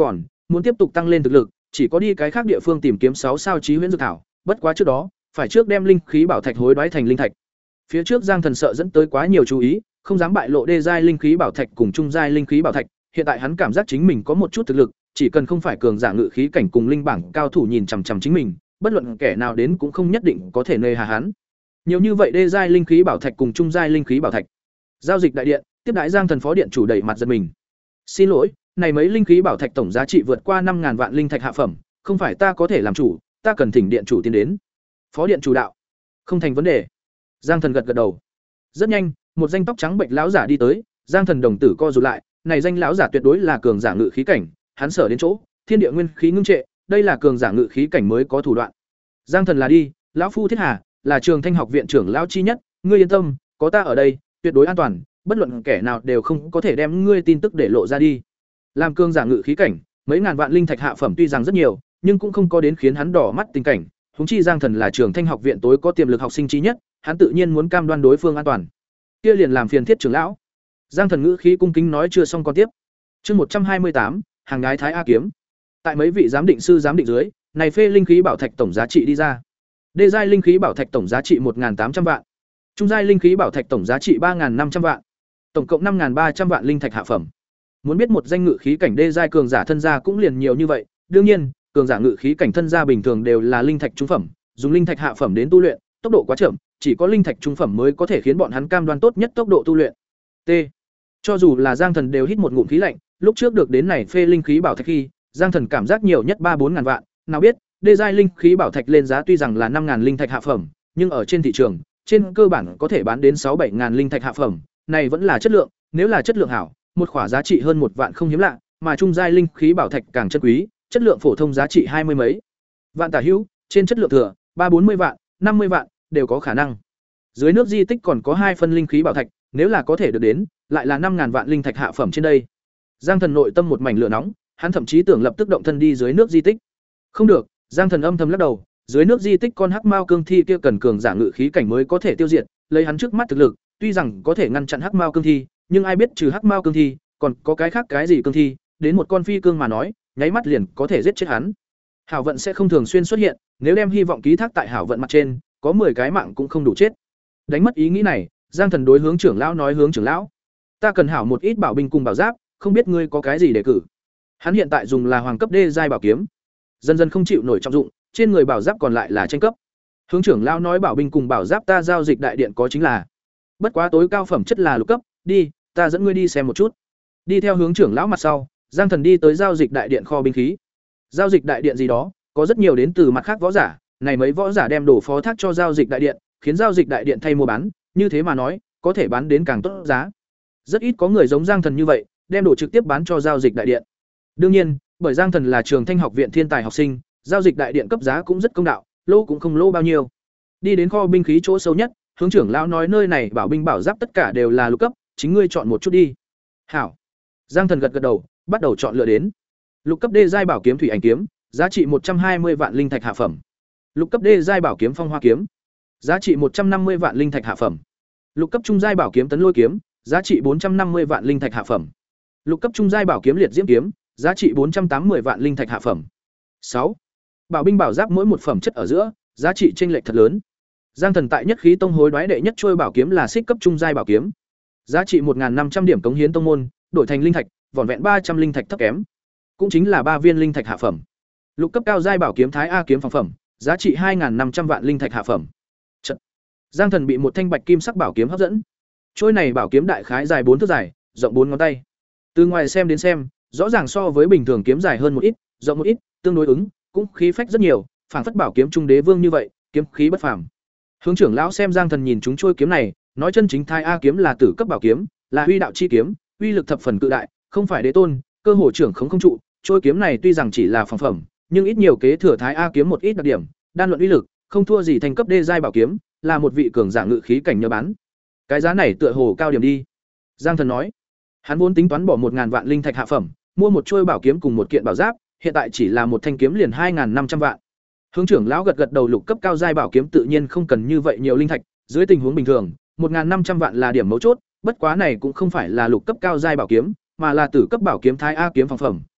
muốn tiếp tục tăng lên thực lực, chỉ có đi cái khác địa phương tìm kiếm sáu sao chí huyễn dược thảo, bất quá trước đó, phải trước đem linh khí bảo thạch hối đoái thành linh thạch. Phía trước Giang Thần sợ dẫn tới quá nhiều chú ý, không dám bại lộ đê giai linh khí bảo thạch cùng trung giai linh khí bảo thạch, hiện tại hắn cảm giác chính mình có một chút thực lực, chỉ cần không phải cường giả ngự khí cảnh cùng linh bảng cao thủ nhìn chằm chằm chính mình, bất luận kẻ nào đến cũng không nhất định có thể nề hà hắn. Nhiều như vậy đê giai linh khí bảo thạch cùng trung giai linh khí bảo thạch. Giao dịch đại điện, tiếp đãi Giang Thần phó điện chủ đẩy mặt giật mình. Xin lỗi, này mấy linh khí bảo thạch tổng giá trị vượt qua năm ngàn vạn linh thạch hạ phẩm, không phải ta có thể làm chủ, ta cần thỉnh điện chủ tiến đến. Phó điện chủ đạo. Không thành vấn đề. Giang Thần gật gật đầu. Rất nhanh, một danh tóc trắng bệnh lão giả đi tới, Giang Thần đồng tử co rụt lại, này danh lão giả tuyệt đối là cường giả ngự khí cảnh, hắn sở đến chỗ, thiên địa nguyên khí ngưng trệ, đây là cường giả ngự khí cảnh mới có thủ đoạn. Giang Thần là đi, lão phu Thiết Hà, là Trường Thanh học viện trưởng lão chi nhất, ngươi yên tâm, có ta ở đây, tuyệt đối an toàn, bất luận kẻ nào đều không có thể đem ngươi tin tức để lộ ra đi. Làm cường giả ngự khí cảnh, mấy ngàn vạn linh thạch hạ phẩm tuy rằng rất nhiều, nhưng cũng không có đến khiến hắn đỏ mắt tình cảnh, huống chi Giang Thần là Trường Thanh học viện tối có tiềm lực học sinh chí nhất, hắn tự nhiên muốn cam đoan đối phương an toàn. Kia liền làm phiền Thiết trưởng lão. Giang Thần ngữ khí cung kính nói chưa xong con tiếp. Chương một trăm hai mươi tám, hàng nhái Thái A kiếm. Tại mấy vị giám định sư giám định dưới, này phê linh khí bảo thạch tổng giá trị đi ra. Đê giai linh khí bảo thạch tổng giá trị một nghìn tám trăm vạn. Trung giai linh khí bảo thạch tổng giá trị ba nghìn năm trăm vạn. Tổng cộng năm nghìn ba trăm vạn linh thạch hạ phẩm. Muốn biết một danh ngự khí cảnh đê giai cường giả thân gia cũng liền nhiều như vậy, đương nhiên, cường giả ngự khí cảnh thân gia bình thường đều là linh thạch trung phẩm, dùng linh thạch hạ phẩm đến tu luyện, tốc độ quá chậm, chỉ có linh thạch trung phẩm mới có thể khiến bọn hắn cam đoan tốt nhất tốc độ tu luyện. T. Cho dù là Giang Thần đều hít một ngụm khí lạnh, lúc trước được đến này phê linh khí bảo thạch khi, Giang Thần cảm giác nhiều nhất ba bốn ngàn vạn, nào biết, đê giai linh khí bảo thạch lên giá tuy rằng là năm ngàn linh thạch hạ phẩm, nhưng ở trên thị trường, trên cơ bản có thể bán đến sáu bảy ngàn linh thạch hạ phẩm, này vẫn là chất lượng, nếu là chất lượng hảo, một khỏa giá trị hơn một vạn không hiếm lạ, mà trung giai linh khí bảo thạch càng chân quý, chất lượng phổ thông giá trị hai mươi mấy vạn tả hữu, trên chất lượng thừa, ba bốn mươi vạn, năm mươi vạn đều có khả năng. Dưới nước di tích còn có hai phân linh khí bảo thạch, nếu là có thể được đến, lại là năm ngàn vạn linh thạch hạ phẩm trên đây. Giang Thần nội tâm một mảnh lửa nóng, hắn thậm chí tưởng lập tức động thân đi dưới nước di tích. Không được, Giang Thần âm thầm lắc đầu, dưới nước di tích con hắc mao cương thi kia cần cường giả ngự khí cảnh mới có thể tiêu diệt, lấy hắn trước mắt thực lực, tuy rằng có thể ngăn chặn hắc mao cương thi, nhưng ai biết trừ hắc mao cương thi, còn có cái khác cái gì cương thi, đến một con phi cương mà nói, nháy mắt liền có thể giết chết hắn. Hảo vận sẽ không thường xuyên xuất hiện, nếu đem hy vọng ký thác tại hảo vận mặt trên, có mười cái mạng cũng không đủ chết. Đánh mất ý nghĩ này, Giang Thần đối hướng trưởng lão nói hướng trưởng lão, ta cần hảo một ít bảo binh cùng bảo giáp, không biết ngươi có cái gì để cử. Hắn hiện tại dùng là hoàng cấp đê giai bảo kiếm, dần dần không chịu nổi trọng dụng, trên người bảo giáp còn lại là tranh cấp. Hướng trưởng lão nói bảo binh cùng bảo giáp ta giao dịch đại điện có chính là, bất quá tối cao phẩm chất là lục cấp, đi, ta dẫn ngươi đi xem một chút. Đi theo hướng trưởng lão mặt sau, Giang Thần đi tới giao dịch đại điện kho binh khí. Giao dịch đại điện gì đó, có rất nhiều đến từ mặt khác võ giả, này mấy võ giả đem đồ phó thác cho giao dịch đại điện, khiến giao dịch đại điện thay mua bán, như thế mà nói, có thể bán đến càng tốt giá. Rất ít có người giống Giang Thần như vậy, đem đồ trực tiếp bán cho giao dịch đại điện. Đương nhiên, bởi Giang Thần là Trường Thanh học viện thiên tài học sinh, giao dịch đại điện cấp giá cũng rất công đạo, lỗ cũng không lỗ bao nhiêu. Đi đến kho binh khí chỗ sâu nhất, hướng trưởng lão nói nơi này bảo binh bảo giáp tất cả đều là lục cấp, chính ngươi chọn một chút đi. Hảo. Giang Thần gật gật đầu, bắt đầu chọn lựa đến. Lục cấp đê giai bảo kiếm thủy ảnh kiếm, giá trị một trăm hai mươi vạn linh thạch hạ phẩm. Lục cấp đê giai bảo kiếm phong hoa kiếm, giá trị một trăm năm mươi vạn linh thạch hạ phẩm. Lục cấp trung giai bảo kiếm tấn lôi kiếm, giá trị bốn trăm năm mươi vạn linh thạch hạ phẩm. Lục cấp trung giai bảo kiếm liệt diễm kiếm, giá trị bốn trăm tám mươi vạn linh thạch hạ phẩm. sáu. Bảo binh bảo giáp mỗi một phẩm chất ở giữa, giá trị chênh lệch thật lớn. Giang Thần tại Nhất Khí Tông hối đoái đệ nhất trôi bảo kiếm là xích cấp trung giai bảo kiếm, giá trị một năm trăm điểm cống hiến tông môn, đổi thành linh thạch, vỏn vẹn ba trăm linh thạch thấp kém, cũng chính là ba viên linh thạch hạ phẩm. Lục cấp cao giai bảo kiếm Thái A kiếm phòng phẩm, giá trị hai năm trăm vạn linh thạch hạ phẩm. Chật. Giang Thần bị một thanh bạch kim sắc bảo kiếm hấp dẫn. Trôi này bảo kiếm đại khái dài bốn thước dài, rộng bốn ngón tay. Từ ngoài xem đến xem, rõ ràng so với bình thường kiếm dài hơn một ít, rộng một ít, tương đối ứng, cũng khí phách rất nhiều, phảng phất bảo kiếm trung đế vương như vậy, kiếm khí bất phàm. Hướng trưởng lão xem Giang Thần nhìn chúng trôi kiếm này, nói chân chính Thái A kiếm là tử cấp bảo kiếm, là huy đạo chi kiếm, uy lực thập phần cự đại, không phải đế tôn, cơ hồ trưởng không không trụ, trôi kiếm này tuy rằng chỉ là phòng phẩm, nhưng ít nhiều kế thừa Thái A kiếm một ít đặc điểm, đan luận uy lực, không thua gì thành cấp đê giai bảo kiếm, là một vị cường giả ngự khí cảnh nhờ bán. Cái giá này tựa hồ cao điểm đi. Giang Thần nói, hắn vốn tính toán bỏ một ngàn vạn linh thạch hạ phẩm, mua một trôi bảo kiếm cùng một kiện bảo giáp, hiện tại chỉ là một thanh kiếm liền hai năm trăm vạn. Hướng trưởng lão gật gật đầu, lục cấp cao giai bảo kiếm tự nhiên không cần như vậy nhiều linh thạch, dưới tình huống bình thường, một năm trăm vạn là điểm mấu chốt, bất quá này cũng không phải là lục cấp cao giai bảo kiếm, mà là tử cấp bảo kiếm Thái A kiếm phòng phẩm,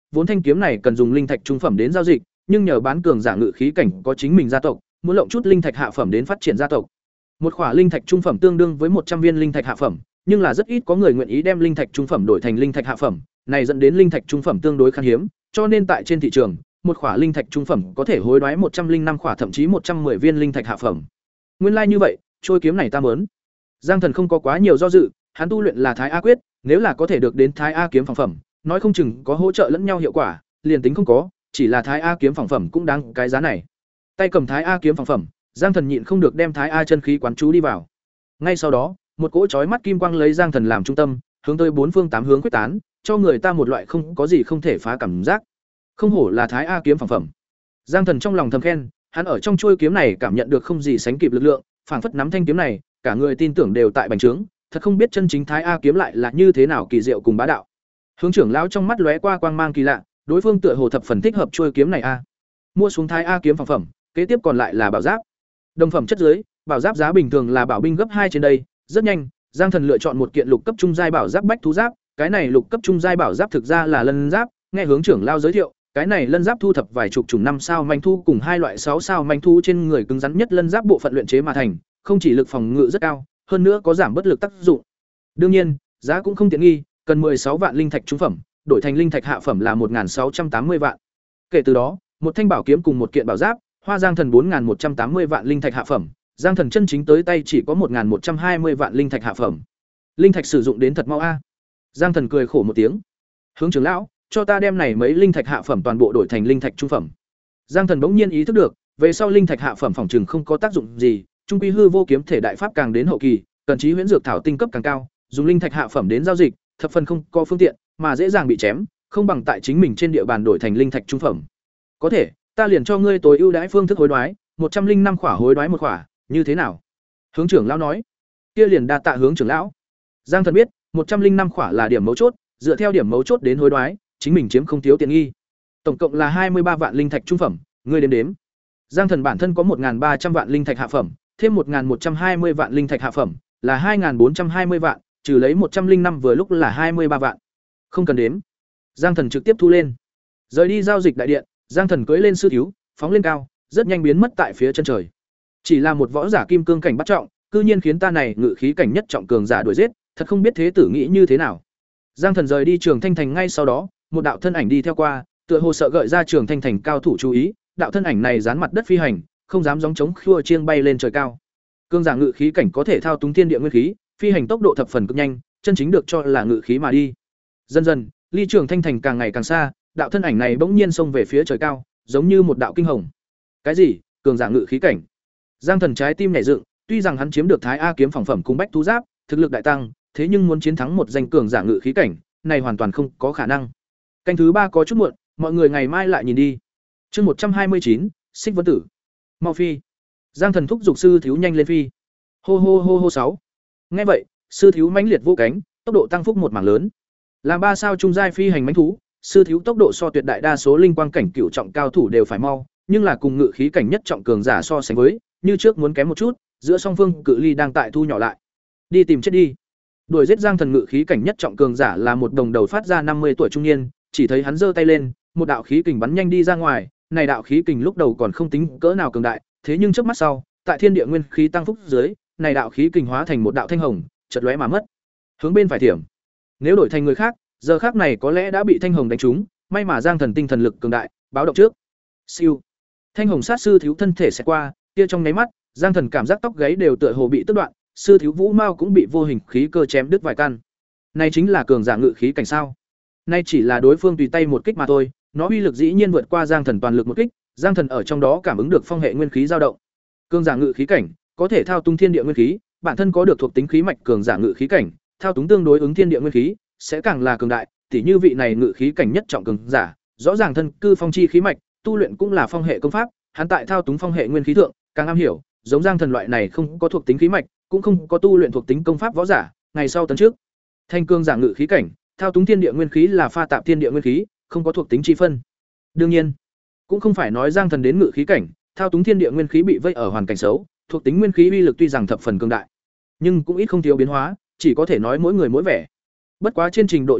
vốn thanh kiếm này cần dùng linh thạch trung phẩm đến giao dịch, nhưng nhờ bán cường giả ngự khí cảnh có chính mình gia tộc, muốn lộng chút linh thạch hạ phẩm đến phát triển gia tộc. Một khỏa linh thạch trung phẩm tương đương với một trăm viên linh thạch hạ phẩm, nhưng là rất ít có người nguyện ý đem linh thạch trung phẩm đổi thành linh thạch hạ phẩm, này dẫn đến linh thạch trung phẩm tương đối khan hiếm, cho nên tại trên thị trường, một khỏa linh thạch trung phẩm có thể hối đoái một trăm linh năm khỏa thậm chí một trăm 10 viên linh thạch hạ phẩm. Nguyên lai like như vậy, trôi kiếm này ta muốn. Giang Thần không có quá nhiều do dự, hắn tu luyện là Thái A quyết, nếu là có thể được đến Thái A kiếm phẳng phẩm, nói không chừng có hỗ trợ lẫn nhau hiệu quả, liền tính không có, chỉ là Thái A kiếm phẳng phẩm cũng đáng cái giá này. Tay cầm Thái A kiếm phẳng phẩm, Giang Thần nhịn không được đem Thái A chân khí quán chú đi vào. Ngay sau đó, một cỗ chói mắt kim quang lấy Giang Thần làm trung tâm, hướng tới bốn phương tám hướng quyết tán, cho người ta một loại không có gì không thể phá cảm giác. Không hổ là Thái A kiếm phẳng phẩm. Giang Thần trong lòng thầm khen, hắn ở trong chuôi kiếm này cảm nhận được không gì sánh kịp lực lượng, phảng phất nắm thanh kiếm này, cả người tin tưởng đều tại bành trướng, thật không biết chân chính Thái A kiếm lại là như thế nào kỳ diệu cùng bá đạo. Hướng trưởng lão trong mắt lóe qua quang mang kỳ lạ, đối phương tựa hồ thập phần thích hợp chuôi kiếm này a. Mua xuống Thái A kiếm phẳng phẩm, kế tiếp còn lại là bảo giáp. Đồng phẩm chất dưới, bảo giáp giá bình thường là bảo binh gấp hai trên đây, rất nhanh, Giang Thần lựa chọn một kiện lục cấp trung giai bảo giáp bách thú giáp, cái này lục cấp trung giai bảo giáp thực ra là lân giáp, nghe hướng trưởng lão giới thiệu, cái này lân giáp thu thập vài chục chủng năm sao manh thu cùng hai loại sáu sao manh thu trên người cứng rắn nhất lân giáp bộ phận luyện chế mà thành, không chỉ lực phòng ngự rất cao, hơn nữa có giảm bất lực tác dụng. Đương nhiên, giá cũng không tiện nghi, cần mười sáu vạn linh thạch trung phẩm, đổi thành linh thạch hạ phẩm là một nghìn sáu trăm tám mươi vạn. Kể từ đó, một thanh bảo kiếm cùng một kiện bảo giáp, hoa Giang Thần bốn nghìn một trăm tám mươi vạn linh thạch hạ phẩm, Giang Thần chân chính tới tay chỉ có một nghìn một trăm hai mươi vạn linh thạch hạ phẩm. Linh thạch sử dụng đến thật mau a. Giang Thần cười khổ một tiếng. Hướng trưởng lão, cho ta đem này mấy linh thạch hạ phẩm toàn bộ đổi thành linh thạch trung phẩm. Giang Thần bỗng nhiên ý thức được, về sau linh thạch hạ phẩm phòng trừng không có tác dụng gì, trung quy hư vô kiếm thể đại pháp càng đến hậu kỳ, cần trí huyễn dược thảo tinh cấp càng cao, dùng linh thạch hạ phẩm đến giao dịch, thập phần không có phương tiện, mà dễ dàng bị chém, không bằng tại chính mình trên địa bàn đổi thành linh thạch trung phẩm. Có thể, ta liền cho ngươi tối ưu đãi phương thức hối đoái, một trăm linh năm khỏa hối đoái một khỏa, như thế nào? Hướng trưởng lão nói. Kia liền đa tạ hướng trưởng lão. Giang Thần biết, một trăm linh năm khỏa là điểm mấu chốt, dựa theo điểm mấu chốt đến hối đoái, chính mình chiếm không thiếu tiện nghi. Tổng cộng là hai mươi ba vạn linh thạch trung phẩm, ngươi đếm đếm. Giang Thần bản thân có một nghìn ba trăm vạn linh thạch hạ phẩm, thêm một nghìn một trăm hai mươi vạn linh thạch hạ phẩm, là hai nghìn bốn trăm hai mươi vạn, trừ lấy một trăm linh năm vừa lúc là hai mươi ba vạn. Không cần đếm. Giang Thần trực tiếp thu lên. Rời đi giao dịch đại điện, Giang Thần cưỡi lên sư thiếu, phóng lên cao, rất nhanh biến mất tại phía chân trời. Chỉ là một võ giả kim cương cảnh bắt trọng, cư nhiên khiến ta này ngự khí cảnh nhất trọng cường giả đuổi giết, thật không biết thế tử nghĩ như thế nào. Giang Thần rời đi Trường Thanh Thành ngay sau đó, một đạo thân ảnh đi theo qua, tựa hồ sợ gợi ra Trường Thanh Thành cao thủ chú ý, đạo thân ảnh này dán mặt đất phi hành, không dám gióng trống khua chiêng bay lên trời cao. Cương giả ngự khí cảnh có thể thao túng thiên địa nguyên khí, phi hành tốc độ thập phần cực nhanh, chân chính được cho là ngự khí mà đi. Dần dần, ly Trường Thanh Thành càng ngày càng xa, đạo thân ảnh này bỗng nhiên xông về phía trời cao, giống như một đạo kinh hồng. Cái gì? Cường giả ngự khí cảnh? Giang Thần trái tim nhảy dựng, tuy rằng hắn chiếm được Thái A kiếm phẳng phẩm cùng bách thú giáp, thực lực đại tăng, thế nhưng muốn chiến thắng một danh cường giả ngự khí cảnh, này hoàn toàn không có khả năng. Canh thứ ba có chút muộn, mọi người ngày mai lại nhìn đi. Chương một trăm hai mươi chín, Xích Vân Tử. Mau phi. Giang Thần thúc giục sư thiếu nhanh lên phi. Hô hô hô hô sáu. Nghe vậy, sư thiếu mãnh liệt vô cánh, tốc độ tăng phúc một mảng lớn. Làm ba sao trung giai phi hành mãnh thú, sư thiếu tốc độ so tuyệt đại đa số linh quang cảnh cửu trọng cao thủ đều phải mau, nhưng là cùng ngự khí cảnh nhất trọng cường giả so sánh với, như trước muốn kém một chút, giữa song phương cự ly đang tại thu nhỏ lại. Đi tìm chết đi. Đuổi giết Giang Thần ngự khí cảnh nhất trọng cường giả là một đồng đầu phát ra năm mươi tuổi trung niên, chỉ thấy hắn giơ tay lên, một đạo khí kình bắn nhanh đi ra ngoài, này đạo khí kình lúc đầu còn không tính cỡ nào cường đại, thế nhưng trước mắt sau, tại thiên địa nguyên khí tăng phúc dưới, này đạo khí kình hóa thành một đạo thanh hồng, chợt lóe mà mất. Hướng bên phải thiểm. Nếu đổi thành người khác, giờ khác này có lẽ đã bị thanh hồng đánh trúng, may mà Giang Thần tinh thần lực cường đại, báo động trước. Siêu. Thanh hồng sát sư thiếu thân thể sẽ qua, kia trong nháy mắt, Giang Thần cảm giác tóc gáy đều tựa hồ bị tước đoạn, sư thiếu vũ mao cũng bị vô hình khí cơ chém đứt vài căn. Này chính là cường giả ngự khí cảnh sao? Nay chỉ là đối phương tùy tay một kích mà thôi, nó uy lực dĩ nhiên vượt qua Giang Thần toàn lực một kích, Giang Thần ở trong đó cảm ứng được phong hệ nguyên khí dao động. Cường giả ngự khí cảnh, có thể thao túng thiên địa nguyên khí, bản thân có được thuộc tính khí mạch cường giả ngự khí cảnh, thao túng tương đối ứng thiên địa nguyên khí, sẽ càng là cường đại, tỉ như vị này ngự khí cảnh nhất trọng cường giả, rõ ràng thân cư phong chi khí mạch, tu luyện cũng là phong hệ công pháp, hắn tại thao túng phong hệ nguyên khí thượng, càng am hiểu, giống Giang Thần loại này không có thuộc tính khí mạch, cũng không có tu luyện thuộc tính công pháp võ giả, ngày sau tấn trước. Thanh cương giả ngự khí cảnh, thao túng thiên địa nguyên khí là pha tạp thiên địa nguyên khí, không có thuộc tính chi phân. Đương nhiên, cũng không phải nói Giang Thần đến ngự khí cảnh, thao túng thiên địa nguyên khí bị vây ở hoàn cảnh xấu, thuộc tính nguyên khí uy lực tuy rằng thập phần cường đại, nhưng cũng ít không thiếu biến hóa, chỉ có thể nói mỗi người mỗi vẻ. Bất quá trên trình độ nhất định,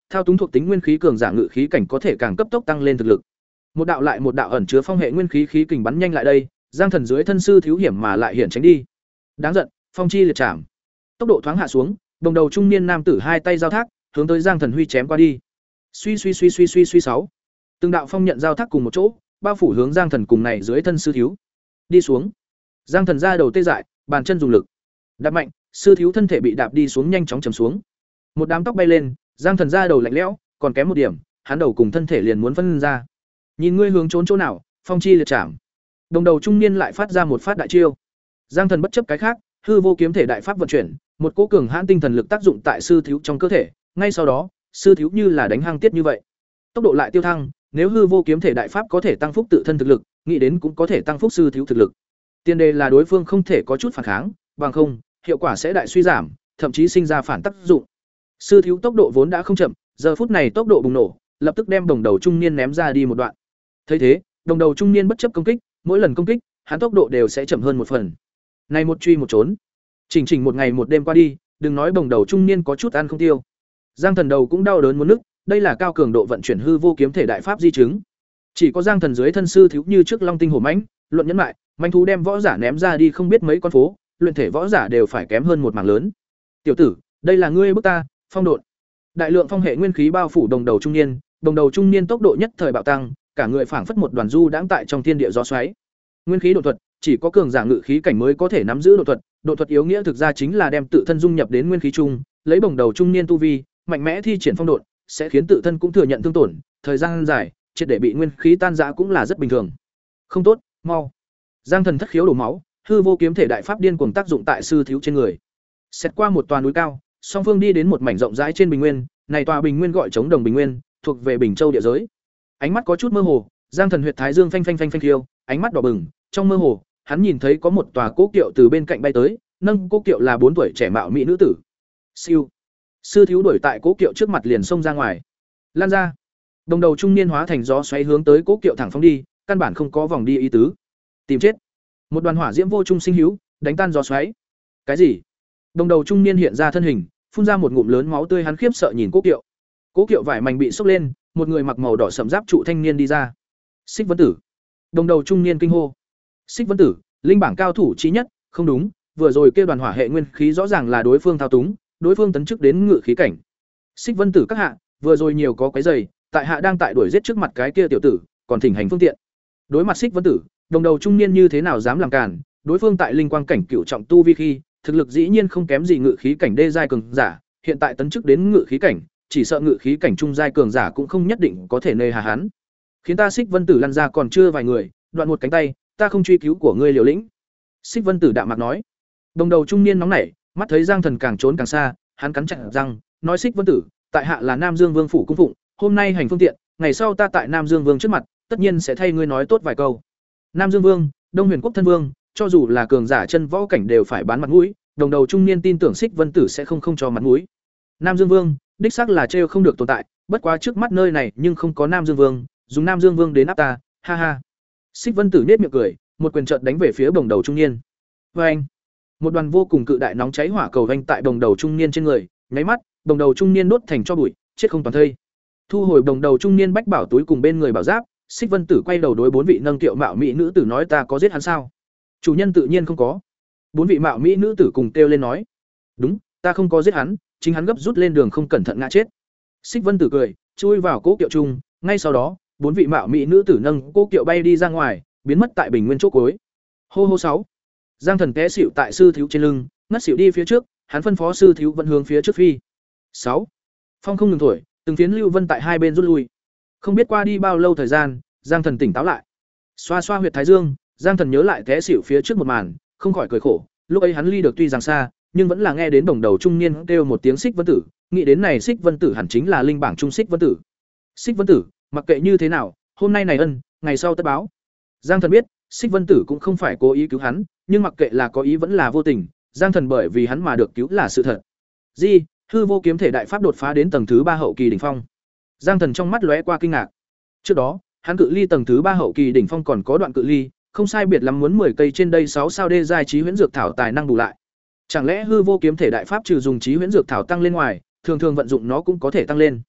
thao túng thuộc tính nguyên khí cường giả ngự khí cảnh có thể càng cấp tốc tăng lên thực lực. Một đạo lại một đạo ẩn chứa phong hệ nguyên khí khí kình bắn nhanh lại đây, Giang Thần dưới thân sư thiếu hiểm mà lại hiển tránh đi. Đáng giận, phong chi liệt trảm. Tốc độ thoáng hạ xuống, đồng đầu trung niên nam tử hai tay giao thác, hướng tới Giang Thần huy chém qua đi. Suy suy suy suy suy suy sáu. Từng đạo phong nhận giao thác cùng một chỗ, bao phủ hướng Giang Thần cùng này dưới thân sư thiếu. Đi xuống. Giang Thần ra đầu tê dại, bàn chân dùng lực. Đạp mạnh, sư thiếu thân thể bị đạp đi xuống nhanh chóng trầm xuống. Một đám tóc bay lên, Giang Thần ra đầu lạnh lẽo, còn kém một điểm, hắn đầu cùng thân thể liền muốn phân ra. Nhìn ngươi hướng trốn chỗ nào, phong chi liệt trảm. Đồng đầu trung niên lại phát ra một phát đại chiêu. Giang Thần bất chấp cái khác, hư vô kiếm thể đại pháp vận chuyển, một cỗ cường hãn tinh thần lực tác dụng tại sư thiếu trong cơ thể, ngay sau đó, sư thiếu như là đánh hăng tiết như vậy. Tốc độ lại tiêu thăng, nếu hư vô kiếm thể đại pháp có thể tăng phúc tự thân thực lực, nghĩ đến cũng có thể tăng phúc sư thiếu thực lực. Tiền đề là đối phương không thể có chút phản kháng, bằng không, hiệu quả sẽ đại suy giảm, thậm chí sinh ra phản tác dụng. Sư thiếu tốc độ vốn đã không chậm, giờ phút này tốc độ bùng nổ, lập tức đem đồng đầu trung niên ném ra đi một đoạn. Thấy thế, đồng đầu trung niên bất chấp công kích, mỗi lần công kích, hắn tốc độ đều sẽ chậm hơn một phần. Này một truy một trốn, chỉnh chỉnh một ngày một đêm qua đi, đừng nói đồng đầu trung niên có chút ăn không tiêu. Giang Thần đầu cũng đau đớn muốn nức, đây là cao cường độ vận chuyển hư vô kiếm thể đại pháp di chứng. Chỉ có Giang Thần dưới thân sư thiếu như trước long tinh hổ mãnh, luận nhẫn lại, manh thú đem võ giả ném ra đi không biết mấy con phố, luyện thể võ giả đều phải kém hơn một mảng lớn. Tiểu tử, đây là ngươi bức ta, phong độn. Đại lượng phong hệ nguyên khí bao phủ đồng đầu trung niên, đồng đầu trung niên tốc độ nhất thời bạo tăng, cả người phảng phất một đoàn du đãng tại trong thiên địa gió xoáy. Nguyên khí độ thuật, chỉ có cường giả ngự khí cảnh mới có thể nắm giữ độ thuật, độ thuật yếu nghĩa thực ra chính là đem tự thân dung nhập đến nguyên khí chung, lấy đồng đầu trung niên tu vi, mạnh mẽ thi triển phong độn, sẽ khiến tự thân cũng thừa nhận thương tổn, thời gian dài, triệt để bị nguyên khí tan rã cũng là rất bình thường. Không tốt, mau. Giang Thần thất khiếu đổ máu, hư vô kiếm thể đại pháp điên cuồng tác dụng tại sư thiếu trên người. Xét qua một tòa núi cao, song phương đi đến một mảnh rộng rãi trên bình nguyên, này tòa bình nguyên gọi chống đồng bình nguyên, thuộc về Bình Châu địa giới. Ánh mắt có chút mơ hồ, Giang Thần huyệt thái dương phanh phanh phanh phanh thiêu, ánh mắt đỏ bừng, trong mơ hồ, hắn nhìn thấy có một tòa cố kiệu từ bên cạnh bay tới, nâng cố kiệu là bốn tuổi trẻ mạo mỹ nữ tử. Siêu. Sư thiếu đuổi tại cố kiệu trước mặt liền xông ra ngoài. Lan ra. Đồng đầu trung niên hóa thành gió xoáy hướng tới cố kiệu thẳng phóng đi, căn bản không có vòng đi ý tứ. Tìm chết. Một đoàn hỏa diễm vô trung sinh hữu, đánh tan gió xoáy. Cái gì? Đồng đầu trung niên hiện ra thân hình, phun ra một ngụm lớn máu tươi, hắn khiếp sợ nhìn cố kiệu. Cố kiệu vải mảnh bị xốc lên, một người mặc màu đỏ sẫm giáp trụ thanh niên đi ra. Xích Vân Tử. Đồng đầu trung niên kinh hô. Xích Vân Tử, linh bảng cao thủ chí nhất, không đúng, vừa rồi kêu đoàn hỏa hệ nguyên khí rõ ràng là đối phương thao túng, đối phương tấn chức đến ngự khí cảnh. Xích Vân Tử các hạ, vừa rồi nhiều có quấy rầy, tại hạ đang tại đuổi giết trước mặt cái kia tiểu tử, còn thỉnh hành phương tiện. Đối mặt Xích Vân Tử, đồng đầu trung niên như thế nào dám làm cản, đối phương tại linh quang cảnh cửu trọng tu vi khi, thực lực dĩ nhiên không kém gì ngự khí cảnh đê giai cường giả, hiện tại tấn chức đến ngự khí cảnh, chỉ sợ ngự khí cảnh trung giai cường giả cũng không nhất định có thể nề hà hắn. Khiến ta Xích Vân Tử lăn ra còn chưa vài người, đoạn một cánh tay, ta không truy cứu của ngươi liều lĩnh. Xích Vân Tử đạm mạc nói. Đồng đầu trung niên nóng nảy, mắt thấy Giang Thần càng trốn càng xa, hắn cắn chặt răng, nói Xích Vân Tử, tại hạ là Nam Dương Vương phủ cung phụng, hôm nay hành phương tiện, ngày sau ta tại Nam Dương Vương trước mặt, tất nhiên sẽ thay ngươi nói tốt vài câu. Nam Dương Vương, Đông Huyền Quốc thân vương, cho dù là cường giả chân võ cảnh đều phải bán mặt mũi, đồng đầu trung niên tin tưởng Xích Vân Tử sẽ không không cho mặt mũi. Nam Dương Vương, đích xác là trêu không được tồn tại, bất quá trước mắt nơi này nhưng không có Nam Dương Vương, dùng Nam Dương Vương đến áp ta, ha ha. Xích Vân Tử nhếch miệng cười, một quyền chợt đánh về phía đồng đầu trung niên. Oeng! Một đoàn vô cùng cự đại nóng cháy hỏa cầu vành tại đồng đầu trung niên trên người, nháy mắt, đồng đầu trung niên đốt thành tro bụi, chết không toàn thây. Thu hồi đồng đầu trung niên bách bảo túi cùng bên người bảo giáp, Xích Vân Tử quay đầu đối bốn vị nâng kiệu mạo mỹ nữ tử nói, ta có giết hắn sao? Chủ nhân tự nhiên không có. Bốn vị mạo mỹ nữ tử cùng kêu lên nói, đúng, ta không có giết hắn, chính hắn gấp rút lên đường không cẩn thận ngã chết. Xích Vân Tử cười, chui vào cố kiệu chung, ngay sau đó, bốn vị mạo mỹ nữ tử nâng cố kiệu bay đi ra ngoài, biến mất tại bình nguyên chỗ cuối. Hô hô sáu. Giang Thần té xỉu tại sư thiếu trên lưng, ngất xỉu đi phía trước, hắn phân phó sư thiếu vẫn hướng phía trước phi. Sáu. Phong không ngừng thổi, từng phiến lưu vân tại hai bên rút lui. Không biết qua đi bao lâu thời gian, Giang Thần tỉnh táo lại. Xoa xoa huyệt thái dương, Giang Thần nhớ lại té xỉu phía trước một màn, không khỏi cười khổ, lúc ấy hắn ly được tuy rằng xa, nhưng vẫn là nghe đến đồng đầu trung niên kêu một tiếng Xích Vân Tử, nghĩ đến này Xích Vân Tử hẳn chính là linh bảng trung Xích Vân Tử. Xích Vân Tử, mặc kệ như thế nào, hôm nay này ân, ngày sau tất báo. Giang Thần biết, Xích Vân Tử cũng không phải cố ý cứu hắn, nhưng mặc kệ là có ý vẫn là vô tình, Giang Thần bởi vì hắn mà được cứu là sự thật. Di, hư vô kiếm thể đại pháp đột phá đến tầng thứ ba hậu kỳ đỉnh phong. Giang Thần trong mắt lóe qua kinh ngạc. Trước đó, hắn cự ly tầng thứ ba hậu kỳ đỉnh phong còn có đoạn cự ly, không sai biệt lắm muốn mười cây trên đây sáu sao đê giai trí huyễn dược thảo tài năng bù lại. Chẳng lẽ hư vô kiếm thể đại pháp trừ dùng trí huyễn dược thảo tăng lên ngoài, thường thường vận dụng nó cũng có thể tăng lên.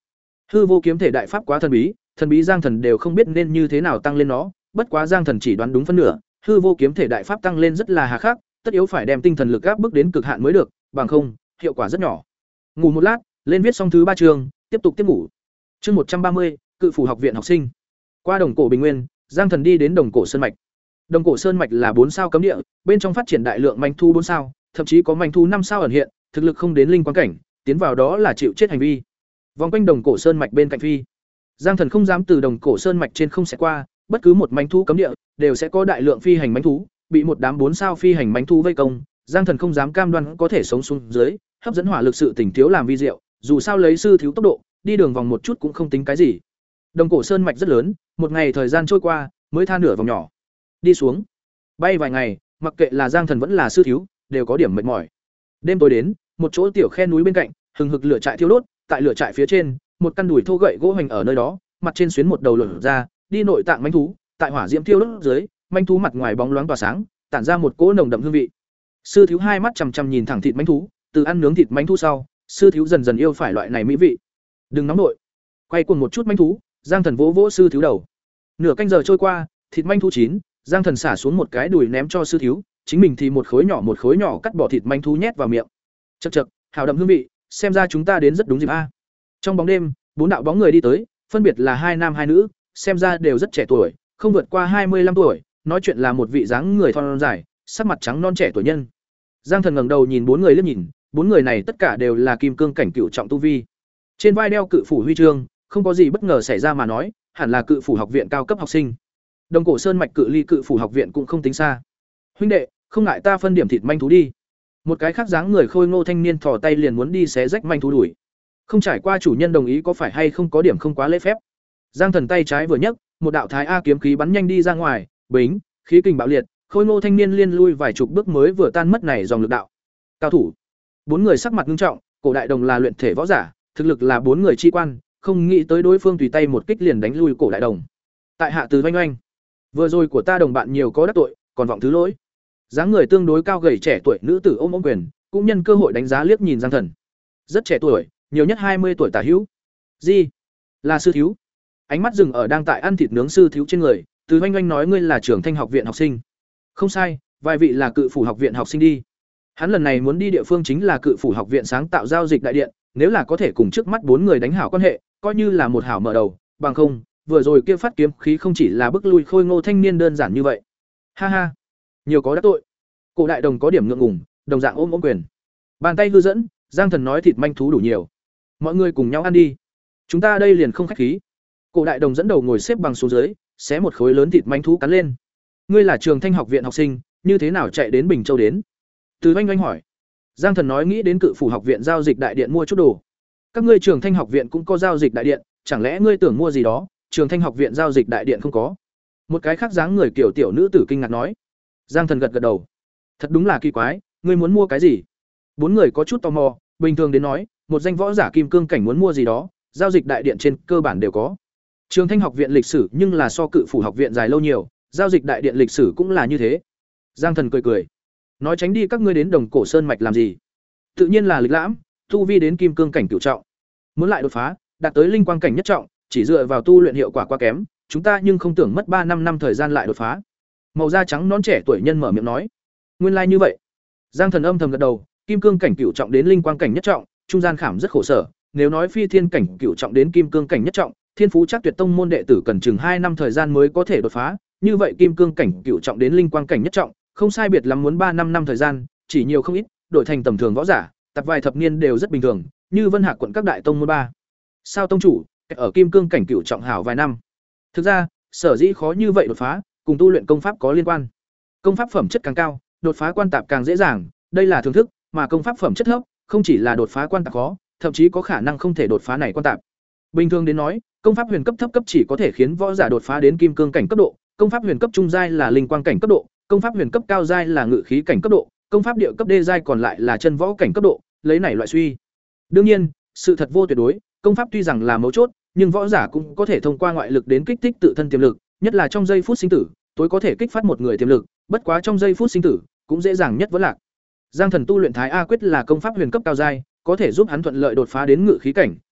Hư vô kiếm thể đại pháp quá thần bí, thần bí Giang Thần đều không biết nên như thế nào tăng lên nó, bất quá Giang Thần chỉ đoán đúng phân nửa, hư vô kiếm thể đại pháp tăng lên rất là hà khắc, tất yếu phải đem tinh thần lực áp bức đến cực hạn mới được, bằng không, hiệu quả rất nhỏ. Ngủ một lát, lên viết xong thứ ba chương, tiếp tục tiếp ngủ. Chương một trăm ba mươi, Cự phủ học viện học sinh. Qua Đồng Cổ Bình Nguyên, Giang Thần đi đến Đồng Cổ Sơn mạch. Đồng Cổ Sơn mạch là bốn sao cấm địa, bên trong phát triển đại lượng manh thu bốn sao, thậm chí có manh thu năm sao ẩn hiện, thực lực không đến linh quang cảnh, tiến vào đó là chịu chết hành vi. Vòng quanh Đồng Cổ Sơn mạch bên cạnh phi, Giang Thần không dám từ Đồng Cổ Sơn mạch trên không sẽ qua, bất cứ một manh thú cấm địa đều sẽ có đại lượng phi hành manh thú, bị một đám bốn sao phi hành manh thú vây công, Giang Thần không dám cam đoan có thể sống xuống dưới, hấp dẫn hỏa lực sự tỉnh thiếu làm vi diệu, dù sao lấy sư thiếu tốc độ, đi đường vòng một chút cũng không tính cái gì. Đồng Cổ Sơn mạch rất lớn, một ngày thời gian trôi qua, mới tha nửa vòng nhỏ. Đi xuống, bay vài ngày, mặc kệ là Giang Thần vẫn là sư thiếu, đều có điểm mệt mỏi. Đêm tối đến, một chỗ tiểu khe núi bên cạnh, hừng hực lửa trại thiêu đốt, tại lửa trại phía trên, một căn đùi thô gậy gỗ hành ở nơi đó, mặt trên xuyến một đầu lửa ra, đi nội tạng manh thú, tại hỏa diễm thiêu đốt dưới, manh thú mặt ngoài bóng loáng tỏa sáng, tản ra một cỗ nồng đậm hương vị. Sư thiếu hai mắt chằm chằm nhìn thẳng thịt manh thú, từ ăn nướng thịt manh thú sau, sư thiếu dần dần yêu phải loại này mỹ vị. Đừng nóng nội, quay cuồng một chút manh thú, Giang Thần vỗ vỗ sư thiếu đầu. Nửa canh giờ trôi qua, thịt manh thú chín, Giang Thần xả xuống một cái đùi ném cho sư thiếu, chính mình thì một khối nhỏ một khối nhỏ cắt bỏ thịt manh thú nhét vào miệng. Chậc chậc, hào đậm hương vị, xem ra chúng ta đến rất đúng dịp a. Trong bóng đêm, bốn đạo bóng người đi tới, phân biệt là hai nam hai nữ, xem ra đều rất trẻ tuổi, không vượt qua hai mươi lăm tuổi, nói chuyện là một vị dáng người thon dài, sắc mặt trắng non trẻ tuổi nhân. Giang Thần ngẩng đầu nhìn bốn người liếc nhìn, bốn người này tất cả đều là kim cương cảnh cựu trọng tu vi. Trên vai đeo cự phủ huy chương, không có gì bất ngờ xảy ra mà nói, hẳn là cự phủ học viện cao cấp học sinh. Đồng Cổ Sơn mạch cự ly cự phủ học viện cũng không tính xa. Huynh đệ, không ngại ta phân điểm thịt manh thú đi. Một cái khác dáng người khôi ngô thanh niên thò tay liền muốn đi xé rách manh thú đuổi. Không trải qua chủ nhân đồng ý có phải hay không có điểm không quá lễ phép. Giang Thần tay trái vừa nhấc, một đạo thái a kiếm khí bắn nhanh đi ra ngoài, bính, khí kình bạo liệt, khôi ngô thanh niên liên lui vài chục bước mới vừa tan mất này dòng lực đạo. Cao thủ. Bốn người sắc mặt nghiêm trọng, Cổ Đại Đồng là luyện thể võ giả, thực lực là bốn người chi quan, không nghĩ tới đối phương tùy tay một kích liền đánh lui Cổ Đại Đồng. Tại hạ từ Oanh Oanh, vừa rồi của ta đồng bạn nhiều có đắc tội, còn vọng thứ lỗi. Dáng người tương đối cao gầy trẻ tuổi nữ tử ôm ôm quyền, cũng nhân cơ hội đánh giá liếc nhìn Giang Thần. Rất trẻ tuổi, nhiều nhất hai mươi tuổi tả hữu. Gì? Là sư thiếu? Ánh mắt dừng ở đang tại ăn thịt nướng sư thiếu trên người, Từ Oanh Oanh nói ngươi là Trường Thanh học viện học sinh. Không sai, vài vị là Cự phủ học viện học sinh đi. Hắn lần này muốn đi địa phương chính là Cự phủ học viện sáng tạo giao dịch đại điện, nếu là có thể cùng trước mắt bốn người đánh hảo quan hệ, coi như là một hảo mở đầu, bằng không, vừa rồi kia phát kiếm khí không chỉ là bức lui khôi ngô thanh niên đơn giản như vậy. Ha ha, nhiều có đắc tội. Cổ Đại Đồng có điểm ngượng ngùng, đồng dạng ôm ôm quyền. Bàn tay hư dẫn, Giang Thần nói thịt manh thú đủ nhiều. Mọi người cùng nhau ăn đi. Chúng ta đây liền không khách khí. Cổ Đại Đồng dẫn đầu ngồi xếp bằng xuống dưới, xé một khối lớn thịt manh thú cắn lên. Ngươi là Trường Thanh học viện học sinh, như thế nào chạy đến Bình Châu đến? Từ Oanh Oanh hỏi. Giang Thần nói nghĩ đến Cự phủ học viện giao dịch đại điện mua chút đồ. Các ngươi Trường Thanh học viện cũng có giao dịch đại điện, chẳng lẽ ngươi tưởng mua gì đó, Trường Thanh học viện giao dịch đại điện không có? Một cái khác dáng người kiểu tiểu nữ tử kinh ngạc nói. Giang Thần gật gật đầu. Thật đúng là kỳ quái, ngươi muốn mua cái gì? Bốn người có chút tò mò, bình thường đến nói, một danh võ giả kim cương cảnh muốn mua gì đó, giao dịch đại điện trên cơ bản đều có. Trường Thanh học viện lịch sử nhưng là so Cự phủ học viện dài lâu nhiều, giao dịch đại điện lịch sử cũng là như thế. Giang Thần cười cười, nói tránh đi các ngươi đến Đồng Cổ Sơn mạch làm gì? Tự nhiên là lịch lãm, tu vi đến kim cương cảnh cửu trọng. Muốn lại đột phá, đạt tới linh quang cảnh nhất trọng, chỉ dựa vào tu luyện hiệu quả quá kém, chúng ta nhưng không tưởng mất ba năm năm thời gian lại đột phá. Màu da trắng nón trẻ tuổi nhân mở miệng nói. Nguyên lai like như vậy. Giang Thần âm thầm gật đầu, kim cương cảnh cửu trọng đến linh quang cảnh nhất trọng, trung gian khảm rất khổ sở, nếu nói phi thiên cảnh cửu trọng đến kim cương cảnh nhất trọng, thiên phú chắc tuyệt tông môn đệ tử cần chừng hai năm thời gian mới có thể đột phá, như vậy kim cương cảnh cửu trọng đến linh quang cảnh nhất trọng, không sai biệt lắm muốn ba năm năm thời gian, chỉ nhiều không ít, đổi thành tầm thường võ giả, tập vài thập niên đều rất bình thường, như Vân Hạc quận các đại tông môn ba. Sao tông chủ, ở kim cương cảnh cửu trọng hảo vài năm. Thực ra, sở dĩ khó như vậy đột phá, cùng tu luyện công pháp có liên quan. Công pháp phẩm chất càng cao, đột phá quan tạp càng dễ dàng, đây là thưởng thức, mà công pháp phẩm chất thấp, không chỉ là đột phá quan tạp khó, thậm chí có khả năng không thể đột phá này quan tạp. Bình thường đến nói, công pháp huyền cấp thấp cấp chỉ có thể khiến võ giả đột phá đến kim cương cảnh cấp độ, công pháp huyền cấp trung giai là linh quang cảnh cấp độ, công pháp huyền cấp cao giai là ngự khí cảnh cấp độ, công pháp địa cấp đê giai còn lại là chân võ cảnh cấp độ, lấy này loại suy. Đương nhiên, sự thật vô tuyệt đối, công pháp tuy rằng là mấu chốt, nhưng võ giả cũng có thể thông qua ngoại lực đến kích thích tự thân tiềm lực, nhất là trong giây phút sinh tử, tối có thể kích phát một người tiềm lực, bất quá trong giây phút sinh tử, cũng dễ dàng nhất vẫn lạc. Giang Thần tu luyện Thái A quyết là công pháp huyền cấp cao giai, có thể giúp hắn thuận lợi đột phá đến ngự khí cảnh,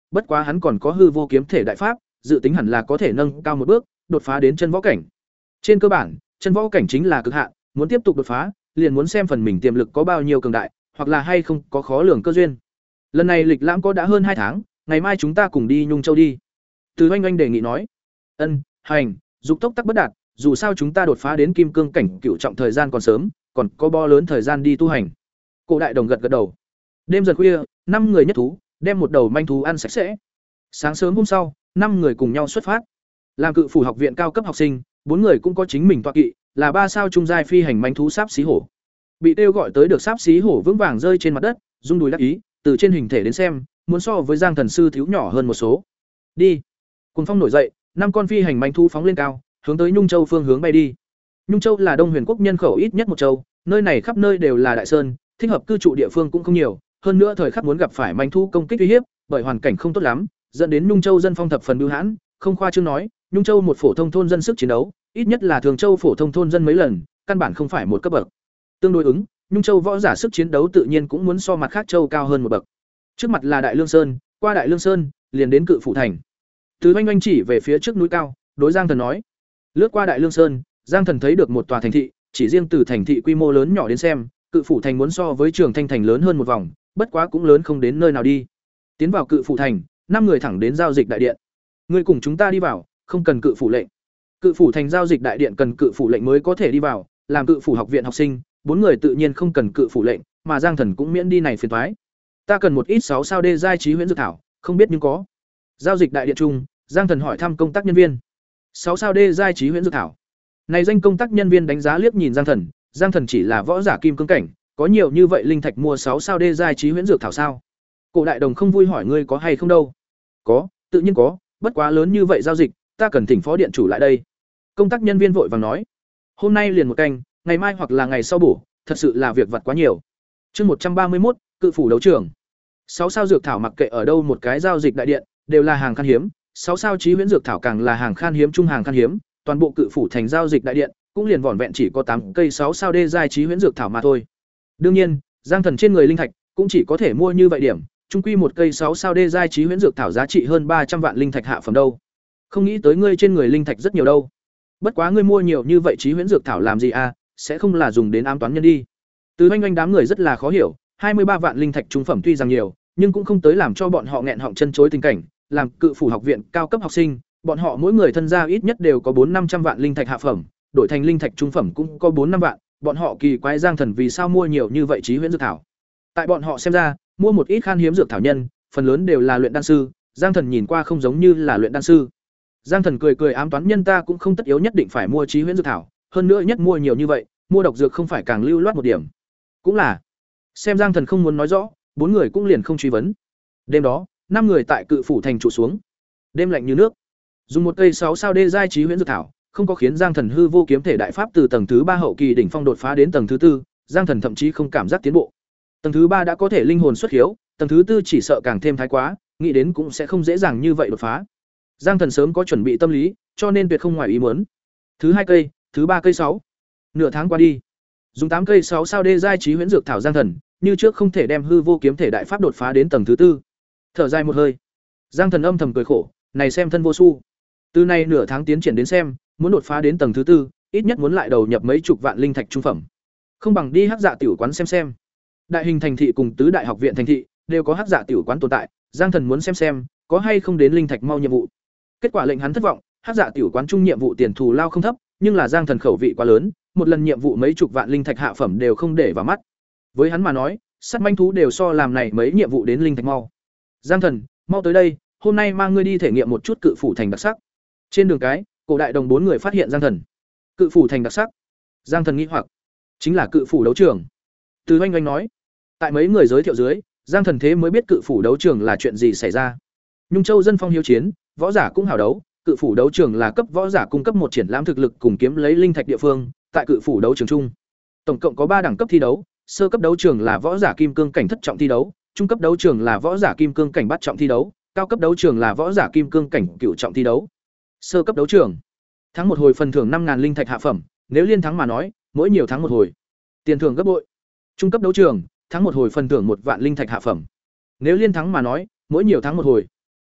bất quá hắn còn có hư vô kiếm thể đại pháp, dự tính hẳn là có thể nâng cao một bước, đột phá đến chân võ cảnh. Trên cơ bản, chân võ cảnh chính là cực hạn, muốn tiếp tục đột phá, liền muốn xem phần mình tiềm lực có bao nhiêu cường đại, hoặc là hay không có khó lường cơ duyên. Lần này lịch lãm có đã hơn hai tháng, ngày mai chúng ta cùng đi Nhung Châu đi. Từ Oanh Oanh đề nghị nói. Ân, hành, dục tốc tắc bất đạt, dù sao chúng ta đột phá đến kim cương cảnh cựu trọng thời gian còn sớm, còn có bo lớn thời gian đi tu hành. Cổ Đại Đồng gật gật đầu. Đêm dần khuya, năm người nhất thú, đem một đầu manh thú ăn sạch sẽ. Sáng sớm hôm sau, năm người cùng nhau xuất phát. Làm cự phủ học viện cao cấp học sinh, bốn người cũng có chính mình tọa kỵ, là ba sao trung giai phi hành manh thú sáp xí hổ. Bị kêu gọi tới được sáp xí hổ vững vàng rơi trên mặt đất, rung đùi đắc ý, từ trên hình thể đến xem, muốn so với Giang Thần sư thiếu nhỏ hơn một số. Đi. Cuồng phong nổi dậy, năm con phi hành manh thú phóng lên cao, hướng tới Nhung Châu phương hướng bay đi. Nhung Châu là Đông Huyền quốc nhân khẩu ít nhất một châu, nơi này khắp nơi đều là đại sơn, thích hợp cư trụ địa phương cũng không nhiều, hơn nữa thời khắc muốn gặp phải manh thú công kích uy hiếp, bởi hoàn cảnh không tốt lắm, dẫn đến Nhung Châu dân phong thập phần bưu hãn, không khoa trương nói, Nhung Châu một phổ thông thôn dân sức chiến đấu, ít nhất là Thường Châu phổ thông thôn dân mấy lần, căn bản không phải một cấp bậc. Tương đối ứng, Nhung Châu võ giả sức chiến đấu tự nhiên cũng muốn so mặt khác châu cao hơn một bậc. Trước mặt là Đại Lương Sơn, qua Đại Lương Sơn, liền đến Cự Phủ thành. Từ Oanh Oanh chỉ về phía trước núi cao, đối Giang Thần nói: "Lướt qua Đại Lương Sơn, Giang Thần thấy được một tòa thành thị, chỉ riêng từ thành thị quy mô lớn nhỏ đến xem, Cự Phủ thành muốn so với Trường Thanh thành lớn hơn một vòng, bất quá cũng lớn không đến nơi nào đi." Tiến vào Cự Phủ thành, năm người thẳng đến giao dịch đại điện. "Ngươi cùng chúng ta đi vào, không cần Cự Phủ lệnh." Cự Phủ thành giao dịch đại điện cần Cự Phủ lệnh mới có thể đi vào, làm Cự Phủ học viện học sinh, bốn người tự nhiên không cần Cự Phủ lệnh, mà Giang Thần cũng miễn đi này phiền toái. "Ta cần một ít sáu sao đê giai trí huyễn dược thảo, không biết nhưng có." Giao dịch đại điện chung, Giang Thần hỏi thăm công tác nhân viên. sáu sao đê giai trí huyễn dược thảo. Này danh công tác nhân viên đánh giá liếc nhìn Giang Thần, Giang Thần chỉ là võ giả kim cương cảnh, có nhiều như vậy linh thạch mua sáu sao đê giai trí huyễn dược thảo sao? Cổ Đại Đồng không vui hỏi ngươi có hay không đâu. "Có, tự nhiên có, bất quá lớn như vậy giao dịch, ta cần thỉnh phó điện chủ lại đây." Công tác nhân viên vội vàng nói. "Hôm nay liền một canh, ngày mai hoặc là ngày sau bổ, thật sự là việc vặt quá nhiều." Chương một trăm ba mươi mốt, Cự Phủ đấu trường. sáu sao dược thảo mặc kệ ở đâu một cái giao dịch đại điện, đều là hàng khan hiếm, sáu sao trí huyễn dược thảo càng là hàng khan hiếm trung hàng khan hiếm, toàn bộ Cự Phủ thành giao dịch đại điện cũng liền vỏn vẹn chỉ có tám cây sáu sao đê giai trí huyễn dược thảo mà thôi. Đương nhiên, Giang Thần trên người linh thạch cũng chỉ có thể mua như vậy điểm, trung quy một cây sáu sao đê giai trí huyễn dược thảo giá trị hơn ba trăm vạn linh thạch hạ phẩm đâu. Không nghĩ tới ngươi trên người linh thạch rất nhiều đâu. Bất quá ngươi mua nhiều như vậy trí huyễn dược thảo làm gì à, sẽ không là dùng đến ám toán nhân đi. Từ Oanh Oanh đám người rất là khó hiểu, hai mươi ba vạn linh thạch trung phẩm tuy rằng nhiều, nhưng cũng không tới làm cho bọn họ nghẹn họng chân chối tình cảnh, làm Cự Phủ học viện cao cấp học sinh, bọn họ mỗi người thân gia ít nhất đều có bốn năm trăm vạn linh thạch hạ phẩm, đổi thành linh thạch trung phẩm cũng có bốn năm vạn, bọn họ kỳ quái Giang Thần vì sao mua nhiều như vậy trí huyễn dược thảo. Tại bọn họ xem ra, mua một ít khan hiếm dược thảo nhân, phần lớn đều là luyện đan sư, Giang Thần nhìn qua không giống như là luyện đan sư. Giang Thần cười cười ám toán nhân ta cũng không tất yếu nhất định phải mua trí huyễn dược thảo, hơn nữa nhất mua nhiều như vậy, mua độc dược không phải càng lưu loát một điểm. Cũng là. Xem Giang Thần không muốn nói rõ, bốn người cũng liền không truy vấn. Đêm đó, năm người tại Cự Phủ thành trụ xuống. Đêm lạnh như nước. Dùng một cây sáu sao đê giai trí huyễn dược thảo, không có khiến Giang Thần hư vô kiếm thể đại pháp từ tầng thứ ba hậu kỳ đỉnh phong đột phá đến tầng thứ tư, Giang Thần thậm chí không cảm giác tiến bộ. Tầng thứ ba đã có thể linh hồn xuất hiếu, tầng thứ tư chỉ sợ càng thêm thái quá, nghĩ đến cũng sẽ không dễ dàng như vậy đột phá. Giang Thần sớm có chuẩn bị tâm lý, cho nên tuyệt không ngoài ý muốn. Thứ hai cây, thứ ba cây sáu. Nửa tháng qua đi, dùng tám cây sáu sao đê giai trí huyễn dược thảo Giang Thần, như trước không thể đem hư vô kiếm thể đại pháp đột phá đến tầng thứ tư. Thở dài một hơi, Giang Thần âm thầm cười khổ, này xem thân vô su. Từ nay nửa tháng tiến triển đến xem, muốn đột phá đến tầng thứ tư, ít nhất muốn lại đầu nhập mấy chục vạn linh thạch trung phẩm. Không bằng đi Hắc Dạ tiểu quán xem xem. Đại hình thành thị cùng tứ đại học viện thành thị đều có Hắc Dạ tiểu quán tồn tại, Giang Thần muốn xem xem có hay không đến linh thạch mau nhiệm vụ. Kết quả lệnh hắn thất vọng, Hắc Dạ tiểu quán trung nhiệm vụ tiền thù lao không thấp, nhưng là Giang Thần khẩu vị quá lớn, một lần nhiệm vụ mấy chục vạn linh thạch hạ phẩm đều không để vào mắt. Với hắn mà nói, sát manh thú đều so làm này mấy nhiệm vụ đến linh thạch mau. Giang Thần, mau tới đây, hôm nay mang ngươi đi thể nghiệm một chút Cự Phủ thành đặc sắc. Trên đường cái, Cổ Đại Đồng bốn người phát hiện Giang Thần. Cự Phủ thành đặc sắc. Giang Thần nghĩ hoặc, chính là Cự Phủ đấu trường. Từ Oanh Oanh nói, tại mấy người giới thiệu dưới, Giang Thần thế mới biết Cự Phủ đấu trường là chuyện gì xảy ra. Nhung Châu dân phong hiếu chiến, võ giả cũng hào đấu, Cự Phủ đấu trường là cấp võ giả cung cấp một triển lãm thực lực cùng kiếm lấy linh thạch địa phương, tại Cự Phủ đấu trường chung. Tổng cộng có ba đẳng cấp thi đấu, sơ cấp đấu trường là võ giả kim cương cảnh thất trọng thi đấu, trung cấp đấu trường là võ giả kim cương cảnh bát trọng thi đấu, cao cấp đấu trường là võ giả kim cương cảnh cửu trọng thi đấu. Sơ cấp đấu trường, thắng một hồi phần thưởng năm ngàn linh thạch hạ phẩm, nếu liên thắng mà nói, mỗi nhiều thắng một hồi, tiền thưởng gấp bội. Trung cấp đấu trường, thắng một hồi phần thưởng một vạn linh thạch hạ phẩm. Nếu liên thắng mà nói, mỗi nhiều thắng một hồi,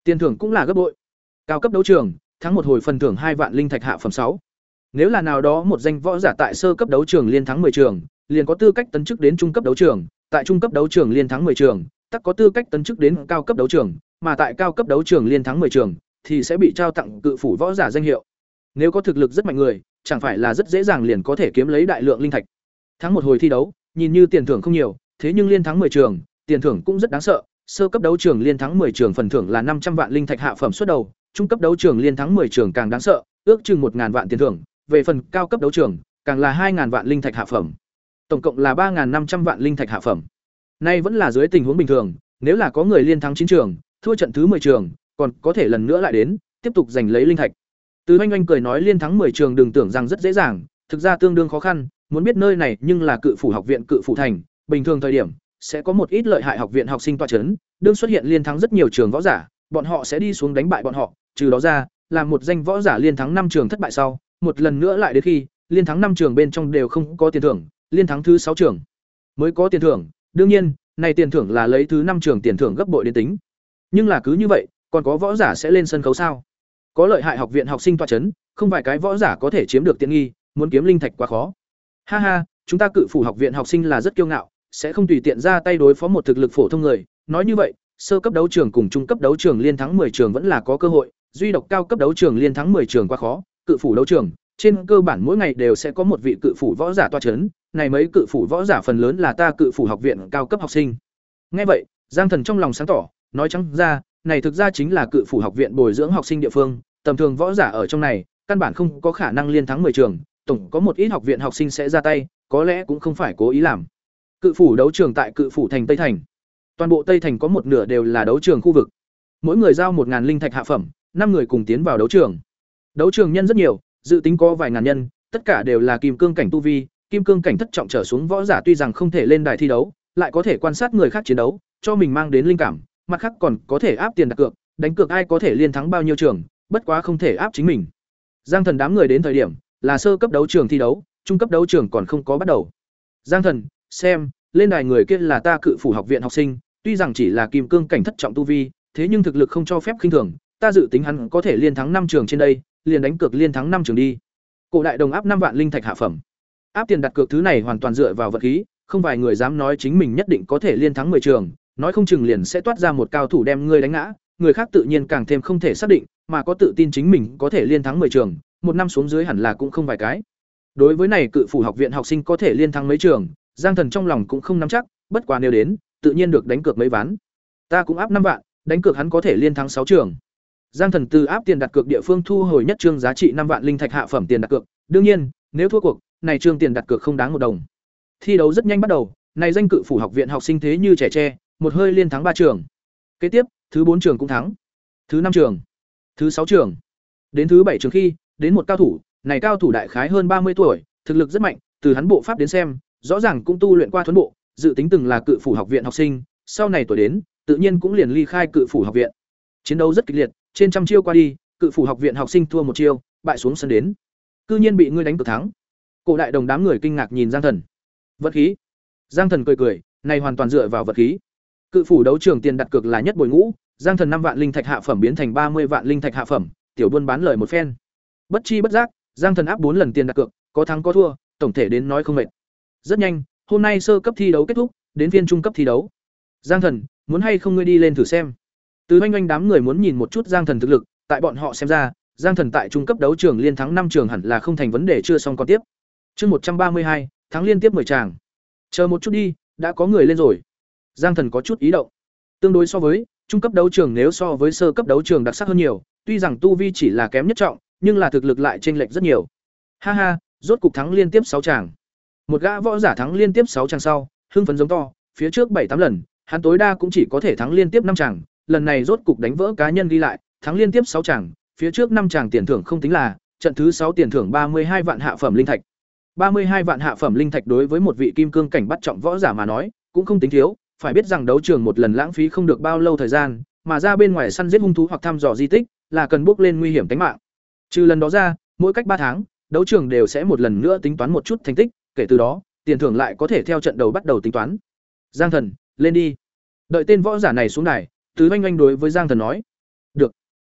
Tiền thưởng cũng là gấp bội. Cao cấp đấu trường, thắng một hồi phần thưởng hai vạn linh thạch hạ phẩm sáu. Nếu là nào đó một danh võ giả tại sơ cấp đấu trường liên thắng mười trường, liền có tư cách tấn chức đến trung cấp đấu trường, tại trung cấp đấu trường liên thắng mười trường, tất có tư cách tấn chức đến cao cấp đấu trường, mà tại cao cấp đấu trường liên thắng mười trường thì sẽ bị trao tặng cự phủ võ giả danh hiệu. Nếu có thực lực rất mạnh người, chẳng phải là rất dễ dàng liền có thể kiếm lấy đại lượng linh thạch. Thắng một hồi thi đấu, nhìn như tiền thưởng không nhiều, thế nhưng liên thắng mười trường, tiền thưởng cũng rất đáng sợ. Sơ cấp đấu trường liên thắng mười trường phần thưởng là năm trăm vạn linh thạch hạ phẩm suất đầu, trung cấp đấu trường liên thắng mười trường càng đáng sợ, ước chừng một ngàn vạn tiền thưởng, về phần cao cấp đấu trường, càng là hai ngàn vạn linh thạch hạ phẩm. Tổng cộng là ba ngàn năm trăm vạn linh thạch hạ phẩm. Nay vẫn là dưới tình huống bình thường, nếu là có người liên thắng chín trường, thua trận thứ mười trường, còn có thể lần nữa lại đến, tiếp tục giành lấy linh thạch. Từ Oanh Oanh cười nói liên thắng mười trường đừng tưởng rằng rất dễ dàng, thực ra tương đương khó khăn, muốn biết nơi này nhưng là cự phủ học viện cự phủ thành, bình thường thời điểm sẽ có một ít lợi hại học viện học sinh tọa chấn, đương xuất hiện liên thắng rất nhiều trường võ giả, bọn họ sẽ đi xuống đánh bại bọn họ, trừ đó ra, là một danh võ giả liên thắng năm trường thất bại sau, một lần nữa lại đến khi liên thắng năm trường bên trong đều không có tiền thưởng, liên thắng thứ sáu trường mới có tiền thưởng, đương nhiên, này tiền thưởng là lấy thứ năm trường tiền thưởng gấp bội đến tính. Nhưng là cứ như vậy, còn có võ giả sẽ lên sân khấu sao? Có lợi hại học viện học sinh tọa chấn, không vài cái võ giả có thể chiếm được tiện nghi, muốn kiếm linh thạch quá khó. Ha ha, chúng ta cự phủ học viện học sinh là rất kiêu ngạo, sẽ không tùy tiện ra tay đối phó một thực lực phổ thông người, nói như vậy, sơ cấp đấu trường cùng trung cấp đấu trường liên thắng mười trường vẫn là có cơ hội, duy độc cao cấp đấu trường liên thắng mười trường quá khó, cự phủ đấu trường, trên cơ bản mỗi ngày đều sẽ có một vị cự phủ võ giả tọa chấn, này mấy cự phủ võ giả phần lớn là ta cự phủ học viện cao cấp học sinh. Nghe vậy, Giang Thần trong lòng sáng tỏ, nói trắng ra, này thực ra chính là cự phủ học viện bồi dưỡng học sinh địa phương, tầm thường võ giả ở trong này, căn bản không có khả năng liên thắng mười trường, tổng có một ít học viện học sinh sẽ ra tay, có lẽ cũng không phải cố ý làm. Cự phủ đấu trường tại cự phủ thành Tây Thành. Toàn bộ Tây Thành có một nửa đều là đấu trường khu vực. Mỗi người giao một ngàn linh thạch hạ phẩm, năm người cùng tiến vào đấu trường. Đấu trường nhân rất nhiều, dự tính có vài ngàn nhân, tất cả đều là kim cương cảnh tu vi, kim cương cảnh thất trọng trở xuống võ giả tuy rằng không thể lên đài thi đấu, lại có thể quan sát người khác chiến đấu, cho mình mang đến linh cảm, mặt khác còn có thể áp tiền đặt cược, đánh cược ai có thể liên thắng bao nhiêu trường, bất quá không thể áp chính mình. Giang Thần đám người đến thời điểm là sơ cấp đấu trường thi đấu, trung cấp đấu trường còn không có bắt đầu. Giang Thần, xem, lên đài người kia là ta cự phủ học viện học sinh, tuy rằng chỉ là kim cương cảnh thất trọng tu vi, thế nhưng thực lực không cho phép khinh thường, ta dự tính hắn có thể liên thắng năm trường trên đây, liền đánh cược liên thắng năm trường đi. Cổ đại đồng áp năm vạn linh thạch hạ phẩm. Áp tiền đặt cược thứ này hoàn toàn dựa vào vật khí, không vài người dám nói chính mình nhất định có thể liên thắng mười trường, nói không chừng liền sẽ toát ra một cao thủ đem ngươi đánh ngã, người khác tự nhiên càng thêm không thể xác định, mà có tự tin chính mình có thể liên thắng mười trường, một năm xuống dưới hẳn là cũng không vài cái. Đối với này cự phủ học viện học sinh có thể liên thắng mấy trường, Giang Thần trong lòng cũng không nắm chắc, bất quá nếu đến, tự nhiên được đánh cược mấy ván. Ta cũng áp năm vạn, đánh cược hắn có thể liên thắng sáu trường. Giang Thần từ áp tiền đặt cược địa phương thu hồi nhất trương giá trị năm vạn linh thạch hạ phẩm tiền đặt cược, đương nhiên, nếu thua cuộc, này trương tiền đặt cược không đáng một đồng. Thi đấu rất nhanh bắt đầu, này danh cự phủ học viện học sinh thế như trẻ tre, một hơi liên thắng ba trường. Kế tiếp, thứ bốn trường cũng thắng, thứ năm trường, thứ sáu trường, đến thứ bảy trường khi, đến một cao thủ, này cao thủ đại khái hơn ba mươi tuổi, thực lực rất mạnh, từ hắn bộ pháp đến xem, rõ ràng cũng tu luyện qua thuần bộ, dự tính từng là cự phủ học viện học sinh, sau này tuổi đến, tự nhiên cũng liền ly khai cự phủ học viện. Chiến đấu rất kịch liệt, trên trăm chiêu qua đi, cự phủ học viện học sinh thua một chiêu, bại xuống sân đến. Cư nhiên bị ngươi đánh cược thắng. Cổ đại đồng đám người kinh ngạc nhìn Giang Thần. Vật khí. Giang Thần cười cười, này hoàn toàn dựa vào vật khí. Cự phủ đấu trường tiền đặt cược là nhất bồi ngũ, Giang Thần năm vạn linh thạch hạ phẩm biến thành ba mươi vạn linh thạch hạ phẩm, tiểu buôn bán lời một phen. Bất chi bất giác, Giang Thần áp bốn lần tiền đặt cược, có thắng có thua, tổng thể đến nói không mệt. Rất nhanh, hôm nay sơ cấp thi đấu kết thúc, đến phiên trung cấp thi đấu. Giang Thần, muốn hay không ngươi đi lên thử xem? Từ Oanh Oanh đám người muốn nhìn một chút Giang Thần thực lực, tại bọn họ xem ra, Giang Thần tại trung cấp đấu trường liên thắng năm trường hẳn là không thành vấn đề, chưa xong còn tiếp. Chương một trăm ba mươi hai, thắng liên tiếp mười tràng. Chờ một chút đi, đã có người lên rồi. Giang Thần có chút ý động. Tương đối so với trung cấp đấu trường, nếu so với sơ cấp đấu trường đặc sắc hơn nhiều, tuy rằng tu vi chỉ là kém nhất trọng, nhưng là thực lực lại chênh lệch rất nhiều. Ha ha, rốt cục thắng liên tiếp sáu tràng. Một gã võ giả thắng liên tiếp sáu tràng sau, hưng phấn giống to, phía trước bảy tám lần, hắn tối đa cũng chỉ có thể thắng liên tiếp năm tràng, lần này rốt cục đánh vỡ cá nhân ghi lại, thắng liên tiếp sáu tràng, phía trước năm tràng tiền thưởng không tính là, trận thứ sáu tiền thưởng ba mươi hai vạn hạ phẩm linh thạch. ba mươi hai vạn hạ phẩm linh thạch đối với một vị kim cương cảnh bắt trọng võ giả mà nói, cũng không tính thiếu, phải biết rằng đấu trường một lần lãng phí không được bao lâu thời gian, mà ra bên ngoài săn giết hung thú hoặc thăm dò di tích, là cần bước lên nguy hiểm tính mạng. Trừ lần đó ra, mỗi cách ba tháng, đấu trường đều sẽ một lần nữa tính toán một chút thành tích, kể từ đó, tiền thưởng lại có thể theo trận đầu bắt đầu tính toán. Giang Thần, lên đi. Đợi tên võ giả này xuống đài, Từ Oanh Oanh đối với Giang Thần nói. Được.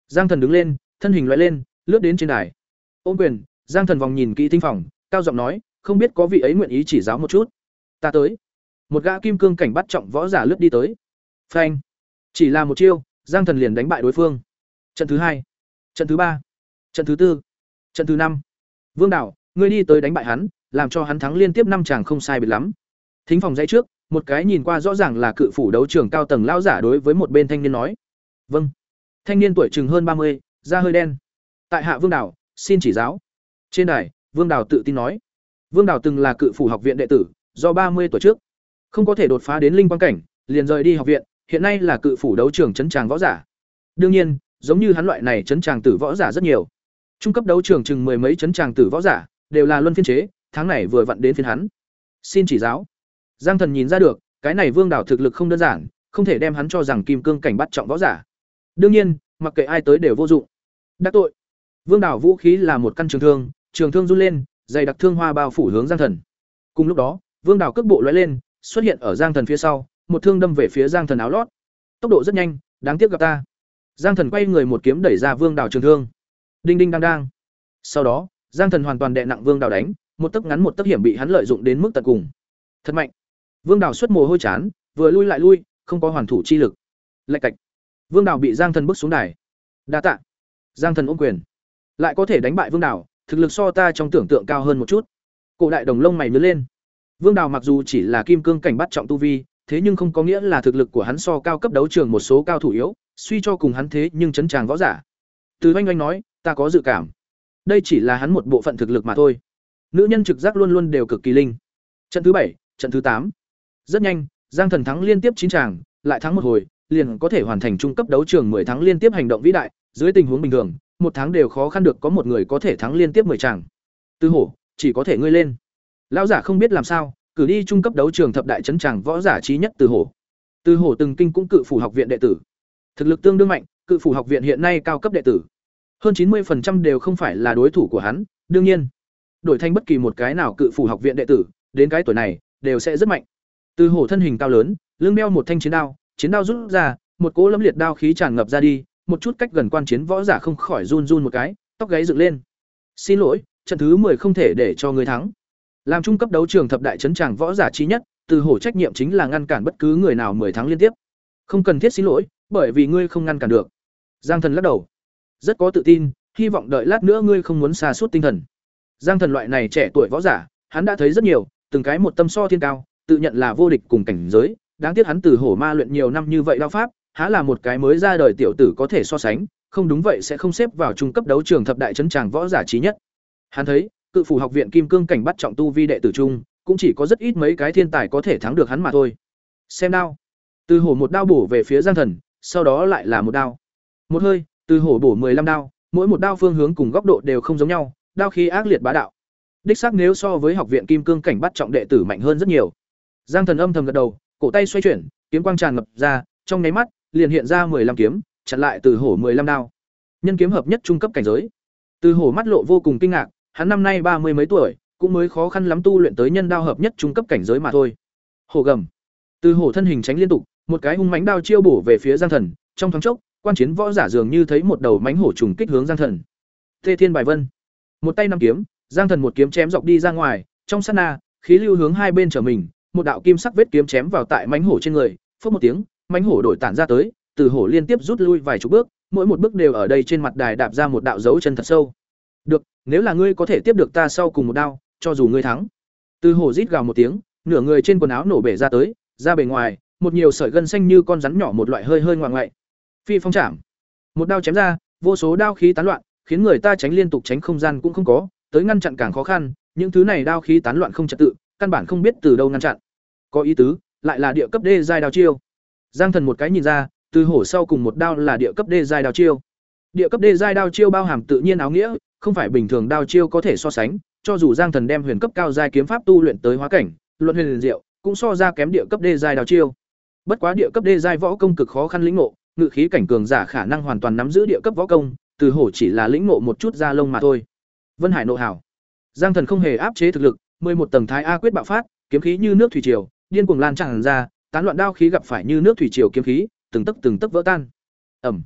Giang Thần đứng lên, thân hình lóe lên, lướt đến trên đài. Ôm quyền, Giang Thần vòng nhìn kỹ thính phòng, cao giọng nói, không biết có vị ấy nguyện ý chỉ giáo một chút. Ta tới. Một gã kim cương cảnh bắt trọng võ giả lướt đi tới. Phanh. Chỉ là một chiêu, Giang Thần liền đánh bại đối phương. Trận thứ hai, trận thứ ba, trận thứ tư, trận thứ năm. Vương Đảo, ngươi đi tới đánh bại hắn, làm cho hắn thắng liên tiếp năm chàng không sai biệt lắm. Thính phòng dãy trước, một cái nhìn qua rõ ràng là cự phủ đấu trường cao tầng lão giả đối với một bên thanh niên nói. Vâng. Thanh niên tuổi chừng hơn ba mươi, da hơi đen. Tại hạ Vương Đảo, xin chỉ giáo. Trên đài, Vương Đảo tự tin nói. Vương Đảo từng là cự phủ học viện đệ tử, do ba mươi tuổi trước không có thể đột phá đến linh quang cảnh, liền rời đi học viện, hiện nay là cự phủ đấu trường trấn tràng võ giả. Đương nhiên, giống như hắn loại này trấn tràng tử võ giả rất nhiều. Trung cấp đấu trường chừng mười mấy trấn tràng tử võ giả, đều là luân phiên chế, tháng này vừa vặn đến phiên hắn. Xin chỉ giáo. Giang Thần nhìn ra được, cái này Vương Đảo thực lực không đơn giản, không thể đem hắn cho rằng kim cương cảnh bắt trọng võ giả. Đương nhiên, mặc kệ ai tới đều vô dụng. Đắc tội. Vương Đảo vũ khí là một căn trường thương, trường thương run lên, dày đặc thương hoa bao phủ hướng Giang Thần. Cùng lúc đó, Vương Đảo cước bộ lóe lên, xuất hiện ở Giang Thần phía sau, một thương đâm về phía Giang Thần áo lót. Tốc độ rất nhanh, đáng tiếc gặp ta. Giang Thần quay người một kiếm đẩy ra Vương Đảo trường thương. Đinh đinh đang đang. Sau đó, Giang Thần hoàn toàn đè nặng Vương Đảo đánh, một tấc ngắn một tấc hiểm bị hắn lợi dụng đến mức tận cùng. Thật mạnh. Vương Đảo xuất mồ hôi chán, vừa lui lại lui, không có hoàn thủ chi lực. Lạch cạch. Vương Đảo bị Giang Thần bước xuống đài. Đa tạ. Giang Thần ôm quyền. Lại có thể đánh bại Vương Đảo, thực lực so ta trong tưởng tượng cao hơn một chút. Cổ đại đồng lông mày nhướng lên. Vương Đảo mặc dù chỉ là kim cương cảnh bắt trọng tu vi, thế nhưng không có nghĩa là thực lực của hắn so cao cấp đấu trường một số cao thủ yếu, suy cho cùng hắn thế nhưng chấn tràng võ giả. Từ Oanh Oanh nói, ta có dự cảm, đây chỉ là hắn một bộ phận thực lực mà thôi. Nữ nhân trực giác luôn luôn đều cực kỳ linh. Trận thứ bảy, trận thứ tám. Rất nhanh, Giang Thần thắng liên tiếp chín tràng, lại thắng một hồi, liền có thể hoàn thành trung cấp đấu trường mười tháng liên tiếp hành động vĩ đại, dưới tình huống bình thường, một tháng đều khó khăn được có một người có thể thắng liên tiếp mười tràng. Tư Hổ, chỉ có thể ngươi lên. Lão giả không biết làm sao, cử đi trung cấp đấu trường thập đại trấn tràng võ giả trí nhất Từ Hổ. Từ Hổ từng kinh cũng cự phủ học viện đệ tử, thực lực tương đương mạnh, cự phủ học viện hiện nay cao cấp đệ tử, hơn chín mươi phần trăm đều không phải là đối thủ của hắn, đương nhiên, đổi thành bất kỳ một cái nào cự phủ học viện đệ tử, đến cái tuổi này, đều sẽ rất mạnh. Từ Hổ thân hình cao lớn, lưng đeo một thanh chiến đao, chiến đao rút ra, một cỗ lâm liệt đao khí tràn ngập ra đi, một chút cách gần quan chiến võ giả không khỏi run run một cái, tóc gáy dựng lên. Xin lỗi, trận thứ mười không thể để cho người thắng. Làm trung cấp đấu trường thập đại trấn tràng võ giả trí nhất, Từ Hổ trách nhiệm chính là ngăn cản bất cứ người nào mười tháng liên tiếp. Không cần thiết xin lỗi, bởi vì ngươi không ngăn cản được. Giang Thần lắc đầu, rất có tự tin, hy vọng đợi lát nữa ngươi không muốn sa sút tinh thần. Giang Thần loại này trẻ tuổi võ giả, hắn đã thấy rất nhiều, từng cái một tâm so thiên cao, tự nhận là vô địch cùng cảnh giới, đáng tiếc hắn Từ Hổ ma luyện nhiều năm như vậy đao pháp, há là một cái mới ra đời tiểu tử có thể so sánh, không đúng vậy sẽ không xếp vào trung cấp đấu trường thập đại trấn tràng võ giả trí nhất. Hắn thấy, cự phủ học viện kim cương cảnh bắt trọng tu vi đệ tử trung, cũng chỉ có rất ít mấy cái thiên tài có thể thắng được hắn mà thôi. Xem đao. Từ Hổ một đao bổ về phía Giang Thần, sau đó lại là một đao. Một hơi, Từ Hổ bổ mười lăm đao, mỗi một đao phương hướng cùng góc độ đều không giống nhau, đao khí ác liệt bá đạo. Đích xác nếu so với học viện kim cương cảnh bắt trọng đệ tử mạnh hơn rất nhiều. Giang Thần âm thầm gật đầu, cổ tay xoay chuyển, kiếm quang tràn ngập ra, trong nháy mắt, liền hiện ra mười lăm kiếm, chặn lại Từ Hổ mười lăm đao. Nhân kiếm hợp nhất trung cấp cảnh giới. Từ Hổ mắt lộ vô cùng kinh ngạc, hắn năm nay ba mươi mấy tuổi, cũng mới khó khăn lắm tu luyện tới nhân đao hợp nhất trung cấp cảnh giới mà thôi. Hổ gầm. Từ Hổ thân hình tránh liên tục, một cái hung mãnh đao chiêu bổ về phía Giang Thần, trong thoáng chốc, quan chiến võ giả dường như thấy một đầu mãnh hổ trùng kích hướng Giang Thần. Tê Thiên Bài Vân. Một tay năm kiếm, Giang Thần một kiếm chém dọc đi ra ngoài, trong sát na, khí lưu hướng hai bên trở mình, một đạo kim sắc vết kiếm chém vào tại mãnh hổ trên người, phốc một tiếng, mãnh hổ đổi tản ra tới, Từ Hổ liên tiếp rút lui vài chục bước, mỗi một bước đều ở đây trên mặt đài đạp ra một đạo dấu chân thật sâu. Được, nếu là ngươi có thể tiếp được ta sau cùng một đao, cho dù ngươi thắng. Từ Hổ rít gào một tiếng, nửa người trên quần áo nổ bể ra tới, ra bề ngoài, một nhiều sợi gân xanh như con rắn nhỏ một loại hơi hơi ngoạn ngoại. Phi phong chạm. Một đao chém ra, vô số đao khí tán loạn, khiến người ta tránh liên tục tránh không gian cũng không có, tới ngăn chặn càng khó khăn, những thứ này đao khí tán loạn không trật tự, căn bản không biết từ đâu ngăn chặn. Có ý tứ, lại là địa cấp đê giai đao chiêu. Giang Thần một cái nhìn ra, Từ Hổ sau cùng một đao là địa cấp đê giai đao chiêu. Địa cấp đê giai đao chiêu bao hàm tự nhiên áo nghĩa, không phải bình thường đao chiêu có thể so sánh, cho dù Giang Thần đem huyền cấp cao giai kiếm pháp tu luyện tới hóa cảnh, luận huyền diệu, cũng so ra kém địa cấp đê giai đao chiêu. Bất quá địa cấp đê giai võ công cực khó khăn lĩnh ngộ, ngự khí cảnh cường giả khả năng hoàn toàn nắm giữ địa cấp võ công, Từ Hổ chỉ là lĩnh ngộ một chút da lông mà thôi. Vân Hải nộ hảo. Giang Thần không hề áp chế thực lực, một tầng thái a quyết bạo phát, kiếm khí như nước thủy triều, điên cuồng lan tràn ra, tán loạn đao khí gặp phải như nước thủy triều kiếm khí, từng tấc từng tấc vỡ tan. Ầm.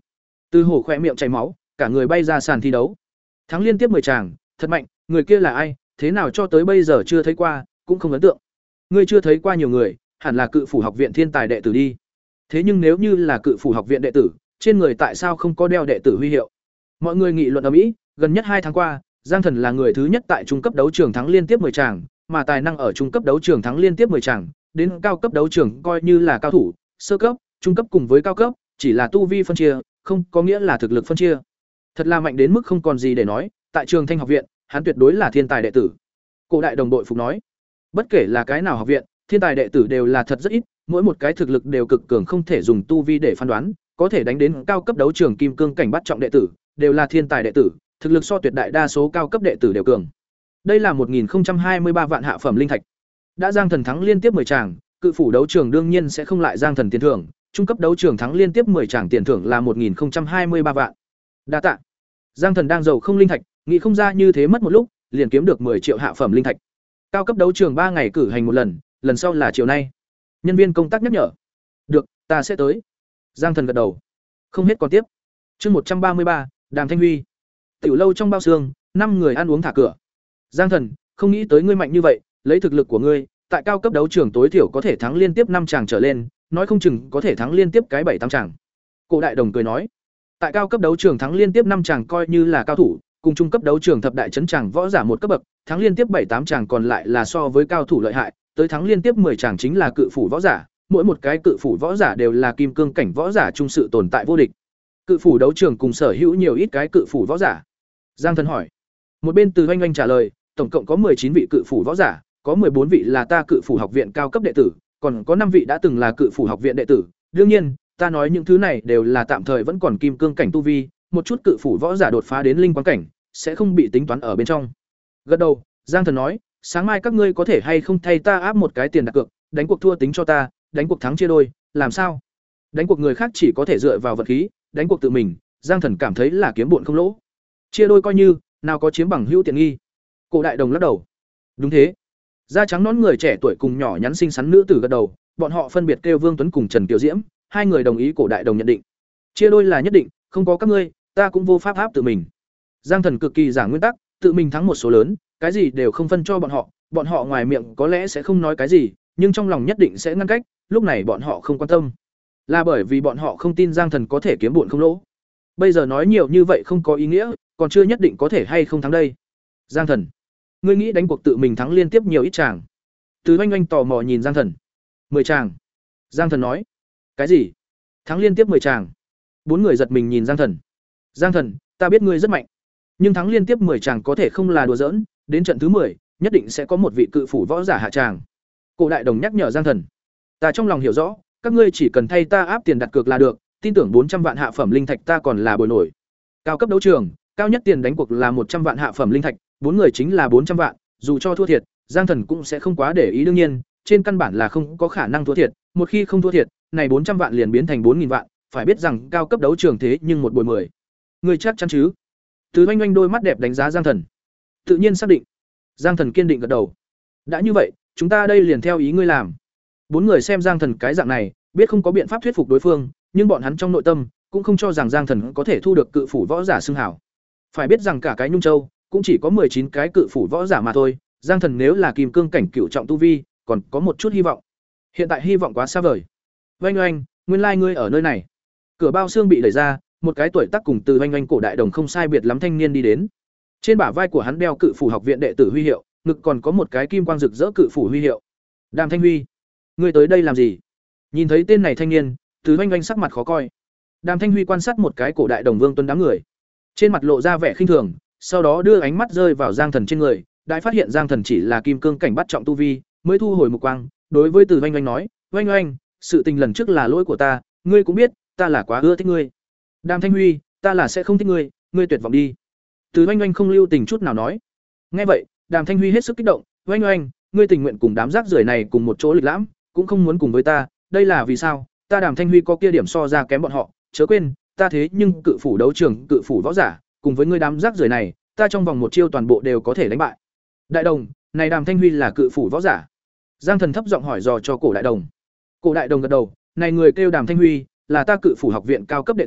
Từ Hổ khỏe miệng chảy máu, cả người bay ra sàn thi đấu. Thắng liên tiếp mười tràng, thật mạnh, người kia là ai, thế nào cho tới bây giờ chưa thấy qua, cũng không ấn tượng. Ngươi chưa thấy qua nhiều người, hẳn là Cự Phủ học viện thiên tài đệ tử đi. Thế nhưng nếu như là Cự Phủ học viện đệ tử, trên người tại sao không có đeo đệ tử huy hiệu? Mọi người nghị luận ầm ĩ, gần nhất hai tháng qua, Giang Thần là người thứ nhất tại trung cấp đấu trường thắng liên tiếp mười tràng, mà tài năng ở trung cấp đấu trường thắng liên tiếp mười tràng, đến cao cấp đấu trường coi như là cao thủ, sơ cấp, trung cấp cùng với cao cấp, chỉ là tu vi phân chia, không có nghĩa là thực lực phân chia. Thật là mạnh đến mức không còn gì để nói, tại Trường Thanh học viện, hắn tuyệt đối là thiên tài đệ tử. Cổ Đại Đồng đội phục nói, bất kể là cái nào học viện, thiên tài đệ tử đều là thật rất ít, mỗi một cái thực lực đều cực cường, không thể dùng tu vi để phán đoán, có thể đánh đến cao cấp đấu trường kim cương cảnh bắt trọng đệ tử, đều là thiên tài đệ tử, thực lực so tuyệt đại đa số cao cấp đệ tử đều cường. Đây là một nghìn không trăm hai mươi ba vạn hạ phẩm linh thạch. Đã Giang Thần thắng liên tiếp mười tràng, Cự Phủ đấu trường đương nhiên sẽ không lại Giang Thần tiền thưởng, trung cấp đấu trường thắng liên tiếp mười tràng tiền thưởng là một nghìn không trăm hai mươi ba vạn. Đa tạ. Giang Thần đang giàu không linh thạch, nghĩ không ra như thế mất một lúc, liền kiếm được mười triệu hạ phẩm linh thạch. Cao cấp đấu trường ba ngày cử hành một lần, lần sau là chiều nay. Nhân viên công tác nhắc nhở. Được, ta sẽ tới. Giang Thần gật đầu. Không hết còn tiếp. Chương một trăm ba mươi ba, Đàm Thanh Huy. Tiểu lâu trong bao xương, năm người ăn uống thả cửa. Giang Thần, không nghĩ tới ngươi mạnh như vậy, lấy thực lực của ngươi, tại cao cấp đấu trường tối thiểu có thể thắng liên tiếp năm chàng trở lên, nói không chừng có thể thắng liên tiếp cái bảy tám chàng. Cổ Đại Đồng cười nói, tại cao cấp đấu trường thắng liên tiếp năm chàng coi như là cao thủ, cùng trung cấp đấu trường thập đại trấn chàng võ giả một cấp bậc, thắng liên tiếp bảy tám chàng còn lại là so với cao thủ lợi hại, tới thắng liên tiếp mười chàng chính là cự phủ võ giả, mỗi một cái cự phủ võ giả đều là kim cương cảnh võ giả trung sự tồn tại vô địch. Cự phủ đấu trường cùng sở hữu nhiều ít cái cự phủ võ giả? Giang Thần hỏi. Một bên Từ Oanh Oanh trả lời, tổng cộng có chín vị cự phủ võ giả, có bốn vị là ta Cự Phủ học viện cao cấp đệ tử, còn có năm vị đã từng là Cự Phủ học viện đệ tử. Đương nhiên, ta nói những thứ này đều là tạm thời vẫn còn kim cương cảnh tu vi, một chút cự phủ võ giả đột phá đến linh quang cảnh, sẽ không bị tính toán ở bên trong. Gật đầu, Giang Thần nói, sáng mai các ngươi có thể hay không thay ta áp một cái tiền đặt cược, đánh cuộc thua tính cho ta, đánh cuộc thắng chia đôi, làm sao? Đánh cuộc người khác chỉ có thể dựa vào vật khí, đánh cuộc tự mình, Giang Thần cảm thấy là kiếm bộn không lỗ. Chia đôi coi như, nào có chiếm bằng hữu tiện nghi. Cổ Đại Đồng lắc đầu. Đúng thế. Da trắng nõn người trẻ tuổi cùng nhỏ nhắn xinh xắn nữ tử gật đầu, bọn họ phân biệt kêu Vương Tuấn cùng Trần Kiều Diễm, hai người đồng ý Cổ Đại Đồng nhận định. Chia đôi là nhất định, không có các ngươi, ta cũng vô pháp áp tự mình. Giang Thần cực kỳ giảng nguyên tắc, tự mình thắng một số lớn, cái gì đều không phân cho bọn họ, bọn họ ngoài miệng có lẽ sẽ không nói cái gì, nhưng trong lòng nhất định sẽ ngăn cách, lúc này bọn họ không quan tâm. Là bởi vì bọn họ không tin Giang Thần có thể kiếm bộn không lỗ. Bây giờ nói nhiều như vậy không có ý nghĩa, còn chưa nhất định có thể hay không thắng đây. Giang Thần, ngươi nghĩ đánh cuộc tự mình thắng liên tiếp nhiều ít chàng? Từ Oanh Oanh tò mò nhìn Giang Thần. Mười chàng. Giang Thần nói. Cái gì? Thắng liên tiếp mười chàng? Bốn người giật mình nhìn Giang Thần. Giang Thần, ta biết ngươi rất mạnh, nhưng thắng liên tiếp mười chàng có thể không là đùa giỡn, đến trận thứ mười, nhất định sẽ có một vị cự phủ võ giả hạ tràng. Cổ Đại Đồng nhắc nhở Giang Thần. Ta trong lòng hiểu rõ, các ngươi chỉ cần thay ta áp tiền đặt cược là được, tin tưởng bốn trăm vạn hạ phẩm linh thạch ta còn là bồi nổi. Cao cấp đấu trường, cao nhất tiền đánh cuộc là một trăm vạn hạ phẩm linh thạch, bốn người chính là bốn trăm vạn, dù cho thua thiệt, Giang Thần cũng sẽ không quá để ý, đương nhiên, trên căn bản là không có khả năng thua thiệt, một khi không thua thiệt, này bốn trăm vạn liền biến thành bốn nghìn vạn, phải biết rằng cao cấp đấu trường thế nhưng một bồi mười. Ngươi chắc chắn chứ? Từ Oanh Oanh đôi mắt đẹp đánh giá Giang Thần. Tự nhiên xác định. Giang Thần kiên định gật đầu. Đã như vậy, chúng ta đây liền theo ý ngươi làm. Bốn người xem Giang Thần cái dạng này, biết không có biện pháp thuyết phục đối phương, nhưng bọn hắn trong nội tâm cũng không cho rằng Giang Thần có thể thu được cự phủ võ giả xưng hảo. Phải biết rằng cả cái Nhung Châu cũng chỉ có chín cái cự phủ võ giả mà thôi, Giang Thần nếu là kim cương cảnh cửu trọng tu vi, còn có một chút hy vọng. Hiện tại hy vọng quá xa vời. Oanh Oanh, nguyên lai like ngươi ở nơi này. Cửa bao xương bị đẩy ra, một cái tuổi tác cùng Từ Oanh Oanh Cổ Đại Đồng không sai biệt lắm thanh niên đi đến. Trên bả vai của hắn đeo cự phủ học viện đệ tử huy hiệu, ngực còn có một cái kim quang rực rỡ cự phủ huy hiệu. Đàm Thanh Huy, ngươi tới đây làm gì? Nhìn thấy tên này thanh niên, Từ Oanh Oanh sắc mặt khó coi. Đàm Thanh Huy quan sát một cái Cổ Đại Đồng Vương Tuấn đám người, trên mặt lộ ra vẻ khinh thường, sau đó đưa ánh mắt rơi vào Giang Thần trên người, đã phát hiện Giang Thần chỉ là kim cương cảnh bắt trọng tu vi, mới thu hồi mục quang, đối với Từ Oanh Oanh nói, "Oanh Oanh, sự tình lần trước là lỗi của ta, ngươi cũng biết, ta là quá ưa thích ngươi." Đàm Thanh Huy, ta là sẽ không thích ngươi, ngươi tuyệt vọng đi. Từ Oanh Oanh không lưu tình chút nào nói. Nghe vậy, Đàm Thanh Huy hết sức kích động, "Oanh Oanh, ngươi tình nguyện cùng đám rác rưởi này cùng một chỗ lịch lãm, cũng không muốn cùng với ta, đây là vì sao? Ta Đàm Thanh Huy có kia điểm so ra kém bọn họ, chớ quên, ta thế nhưng cự phủ đấu trường, cự phủ võ giả, cùng với ngươi đám rác rưởi này, ta trong vòng một chiêu toàn bộ đều có thể đánh bại." Đại Đồng, này Đàm Thanh Huy là cự phủ võ giả? Giang Thần thấp giọng hỏi dò cho Cổ Đại Đồng. Cổ Đại Đồng gật đầu, này người kêu Đàm Thanh Huy, là ta cự phủ học viện cao cấp đệ tử,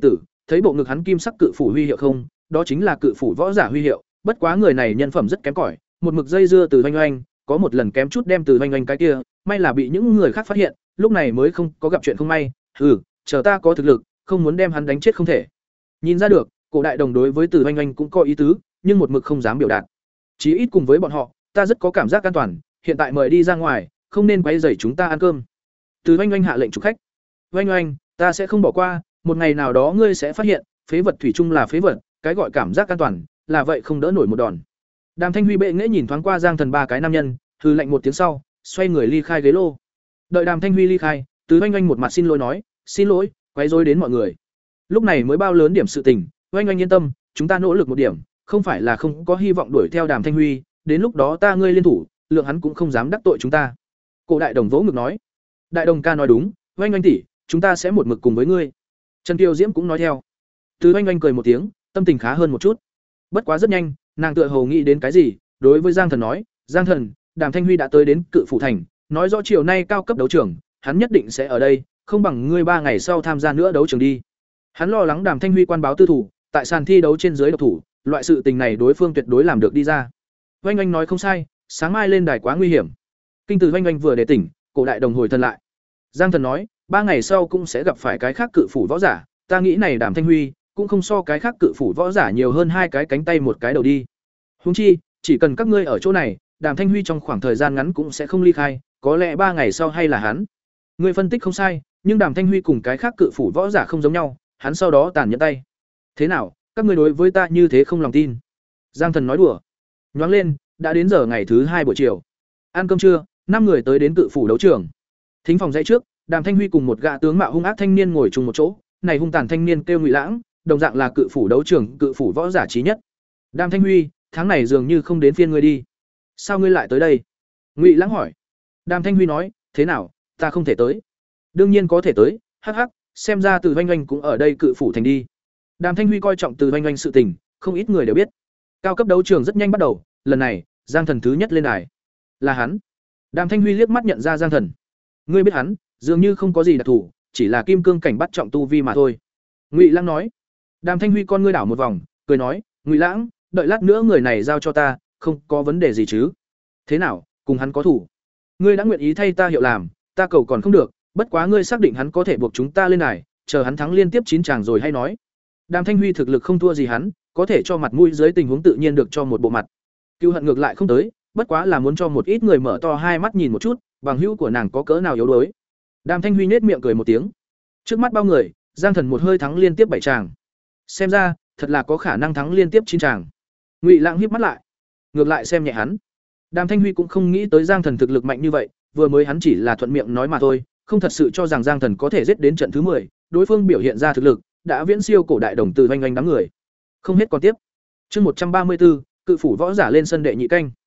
thấy bộ ngực hắn kim sắc cự phủ huy hiệu không, đó chính là cự phủ võ giả huy hiệu, bất quá người này nhân phẩm rất kém cỏi, một mực dây dưa từ Oanh Oanh, có một lần kém chút đem từ Oanh Oanh cái kia, may là bị những người khác phát hiện, lúc này mới không có gặp chuyện không may. Hừ, chờ ta có thực lực, không muốn đem hắn đánh chết không thể. Nhìn ra được, Cổ Đại Đồng đối với Từ Oanh Oanh cũng có ý tứ, nhưng một mực không dám biểu đạt. Chí ít cùng với bọn họ, ta rất có cảm giác an toàn, hiện tại mời đi ra ngoài, không nên quấy rầy chúng ta ăn cơm. Từ Oanh Oanh hạ lệnh chủ khách. Oanh Oanh, ta sẽ không bỏ qua, một ngày nào đó ngươi sẽ phát hiện, phế vật thủy chung là phế vật, cái gọi cảm giác an toàn, là vậy không đỡ nổi một đòn. Đàm Thanh Huy bệ nghễ nhìn thoáng qua Giang Thần ba cái nam nhân, hừ lạnh một tiếng sau, xoay người ly khai ghế lô. Đợi Đàm Thanh Huy ly khai, Từ Oanh Oanh một mặt xin lỗi nói, "Xin lỗi, quấy rối đến mọi người." Lúc này mới bao lớn điểm sự tình, Oanh Oanh yên tâm, chúng ta nỗ lực một điểm, không phải là không có hy vọng đuổi theo Đàm Thanh Huy, đến lúc đó ta ngươi liên thủ, lượng hắn cũng không dám đắc tội chúng ta. Cổ Đại Đồng vỗ ngực nói, "Đại Đồng ca nói đúng, Oanh Oanh tỷ, chúng ta sẽ một mực cùng với ngươi." Trần Kiều Diễm cũng nói theo. Từ Oanh Oanh cười một tiếng, tâm tình khá hơn một chút. Bất quá rất nhanh, nàng tựa hồ nghĩ đến cái gì, đối với Giang Thần nói, "Giang Thần, Đàm Thanh Huy đã tới đến Cự Phủ thành, nói rõ chiều nay cao cấp đấu trường, hắn nhất định sẽ ở đây, không bằng ngươi ba ngày sau tham gia nữa đấu trường đi." Hắn lo lắng Đàm Thanh Huy quan báo tư thủ, tại sàn thi đấu trên dưới độc thủ, loại sự tình này đối phương tuyệt đối làm được đi ra. Oanh Oanh nói không sai, sáng mai lên đài quá nguy hiểm. Kinh từ Oanh Oanh vừa để tỉnh, Cổ Đại Đồng hồi thần lại. Giang Thần nói, ba ngày sau cũng sẽ gặp phải cái khác cự phủ võ giả, ta nghĩ này Đàm Thanh Huy cũng không so cái khác cự phủ võ giả nhiều hơn hai cái cánh tay một cái đầu đi. Huống chi, chỉ cần các ngươi ở chỗ này, Đàm Thanh Huy trong khoảng thời gian ngắn cũng sẽ không ly khai, có lẽ ba ngày sau hay là hắn. Ngươi phân tích không sai, nhưng Đàm Thanh Huy cùng cái khác cự phủ võ giả không giống nhau, hắn sau đó tàn nhẫn tay. Thế nào, các ngươi đối với ta như thế không lòng tin? Giang Thần nói đùa. Nhoáng lên, đã đến giờ ngày thứ hai buổi chiều. Ăn cơm trưa, năm người tới đến cự phủ đấu trường. Thính phòng dãy trước, Đàm Thanh Huy cùng một gã tướng mạo hung ác thanh niên ngồi chung một chỗ, này hung tàn thanh niên kêu Ngụy Lãng, đồng dạng là cự phủ đấu trường, cự phủ võ giả chí nhất. Đàm Thanh Huy, tháng này dường như không đến phiên ngươi đi. Sao ngươi lại tới đây? Ngụy Lãng hỏi. Đàm Thanh Huy nói, thế nào, ta không thể tới. Đương nhiên có thể tới, hắc hắc, xem ra Từ Oanh Oanh cũng ở đây cự phủ thành đi. Đàm Thanh Huy coi trọng Từ Oanh Oanh sự tình, không ít người đều biết. Cao cấp đấu trường rất nhanh bắt đầu, lần này, Giang Thần thứ nhất lên đài. Là hắn. Đàm Thanh Huy liếc mắt nhận ra Giang Thần. Ngươi biết hắn, dường như không có gì đặc thù, chỉ là kim cương cảnh bắt trọng tu vi mà thôi. Ngụy Lãng nói. Đàm Thanh Huy con ngươi đảo một vòng, cười nói, Ngụy Lãng, đợi lát nữa người này giao cho ta, không có vấn đề gì chứ? Thế nào, cùng hắn có thủ? Ngươi đã nguyện ý thay ta hiệu làm, ta cầu còn không được, bất quá ngươi xác định hắn có thể buộc chúng ta lên đài, chờ hắn thắng liên tiếp chín chàng rồi hay nói. Đàm Thanh Huy thực lực không thua gì hắn, có thể cho mặt mũi dưới tình huống tự nhiên được cho một bộ mặt. Cưu Hận ngược lại không tới, bất quá là muốn cho một ít người mở to hai mắt nhìn một chút, bằng hữu của nàng có cỡ nào yếu đuối. Đàm Thanh Huy nhếch miệng cười một tiếng. Trước mắt bao người, Giang Thần một hơi thắng liên tiếp bảy chàng. Xem ra, thật là có khả năng thắng liên tiếp chín chàng. Ngụy Lãng híp mắt lại, ngược lại xem nhẹ hắn. Đàm Thanh Huy cũng không nghĩ tới Giang Thần thực lực mạnh như vậy, vừa mới hắn chỉ là thuận miệng nói mà thôi, không thật sự cho rằng Giang Thần có thể giết đến trận thứ mười, đối phương biểu hiện ra thực lực đã viễn siêu Cổ Đại Đồng Từ Oanh Oanh đám người. Không hết còn tiếp. Chương một trăm ba mươi bốn, cự phủ võ giả lên sân đệ nhị canh.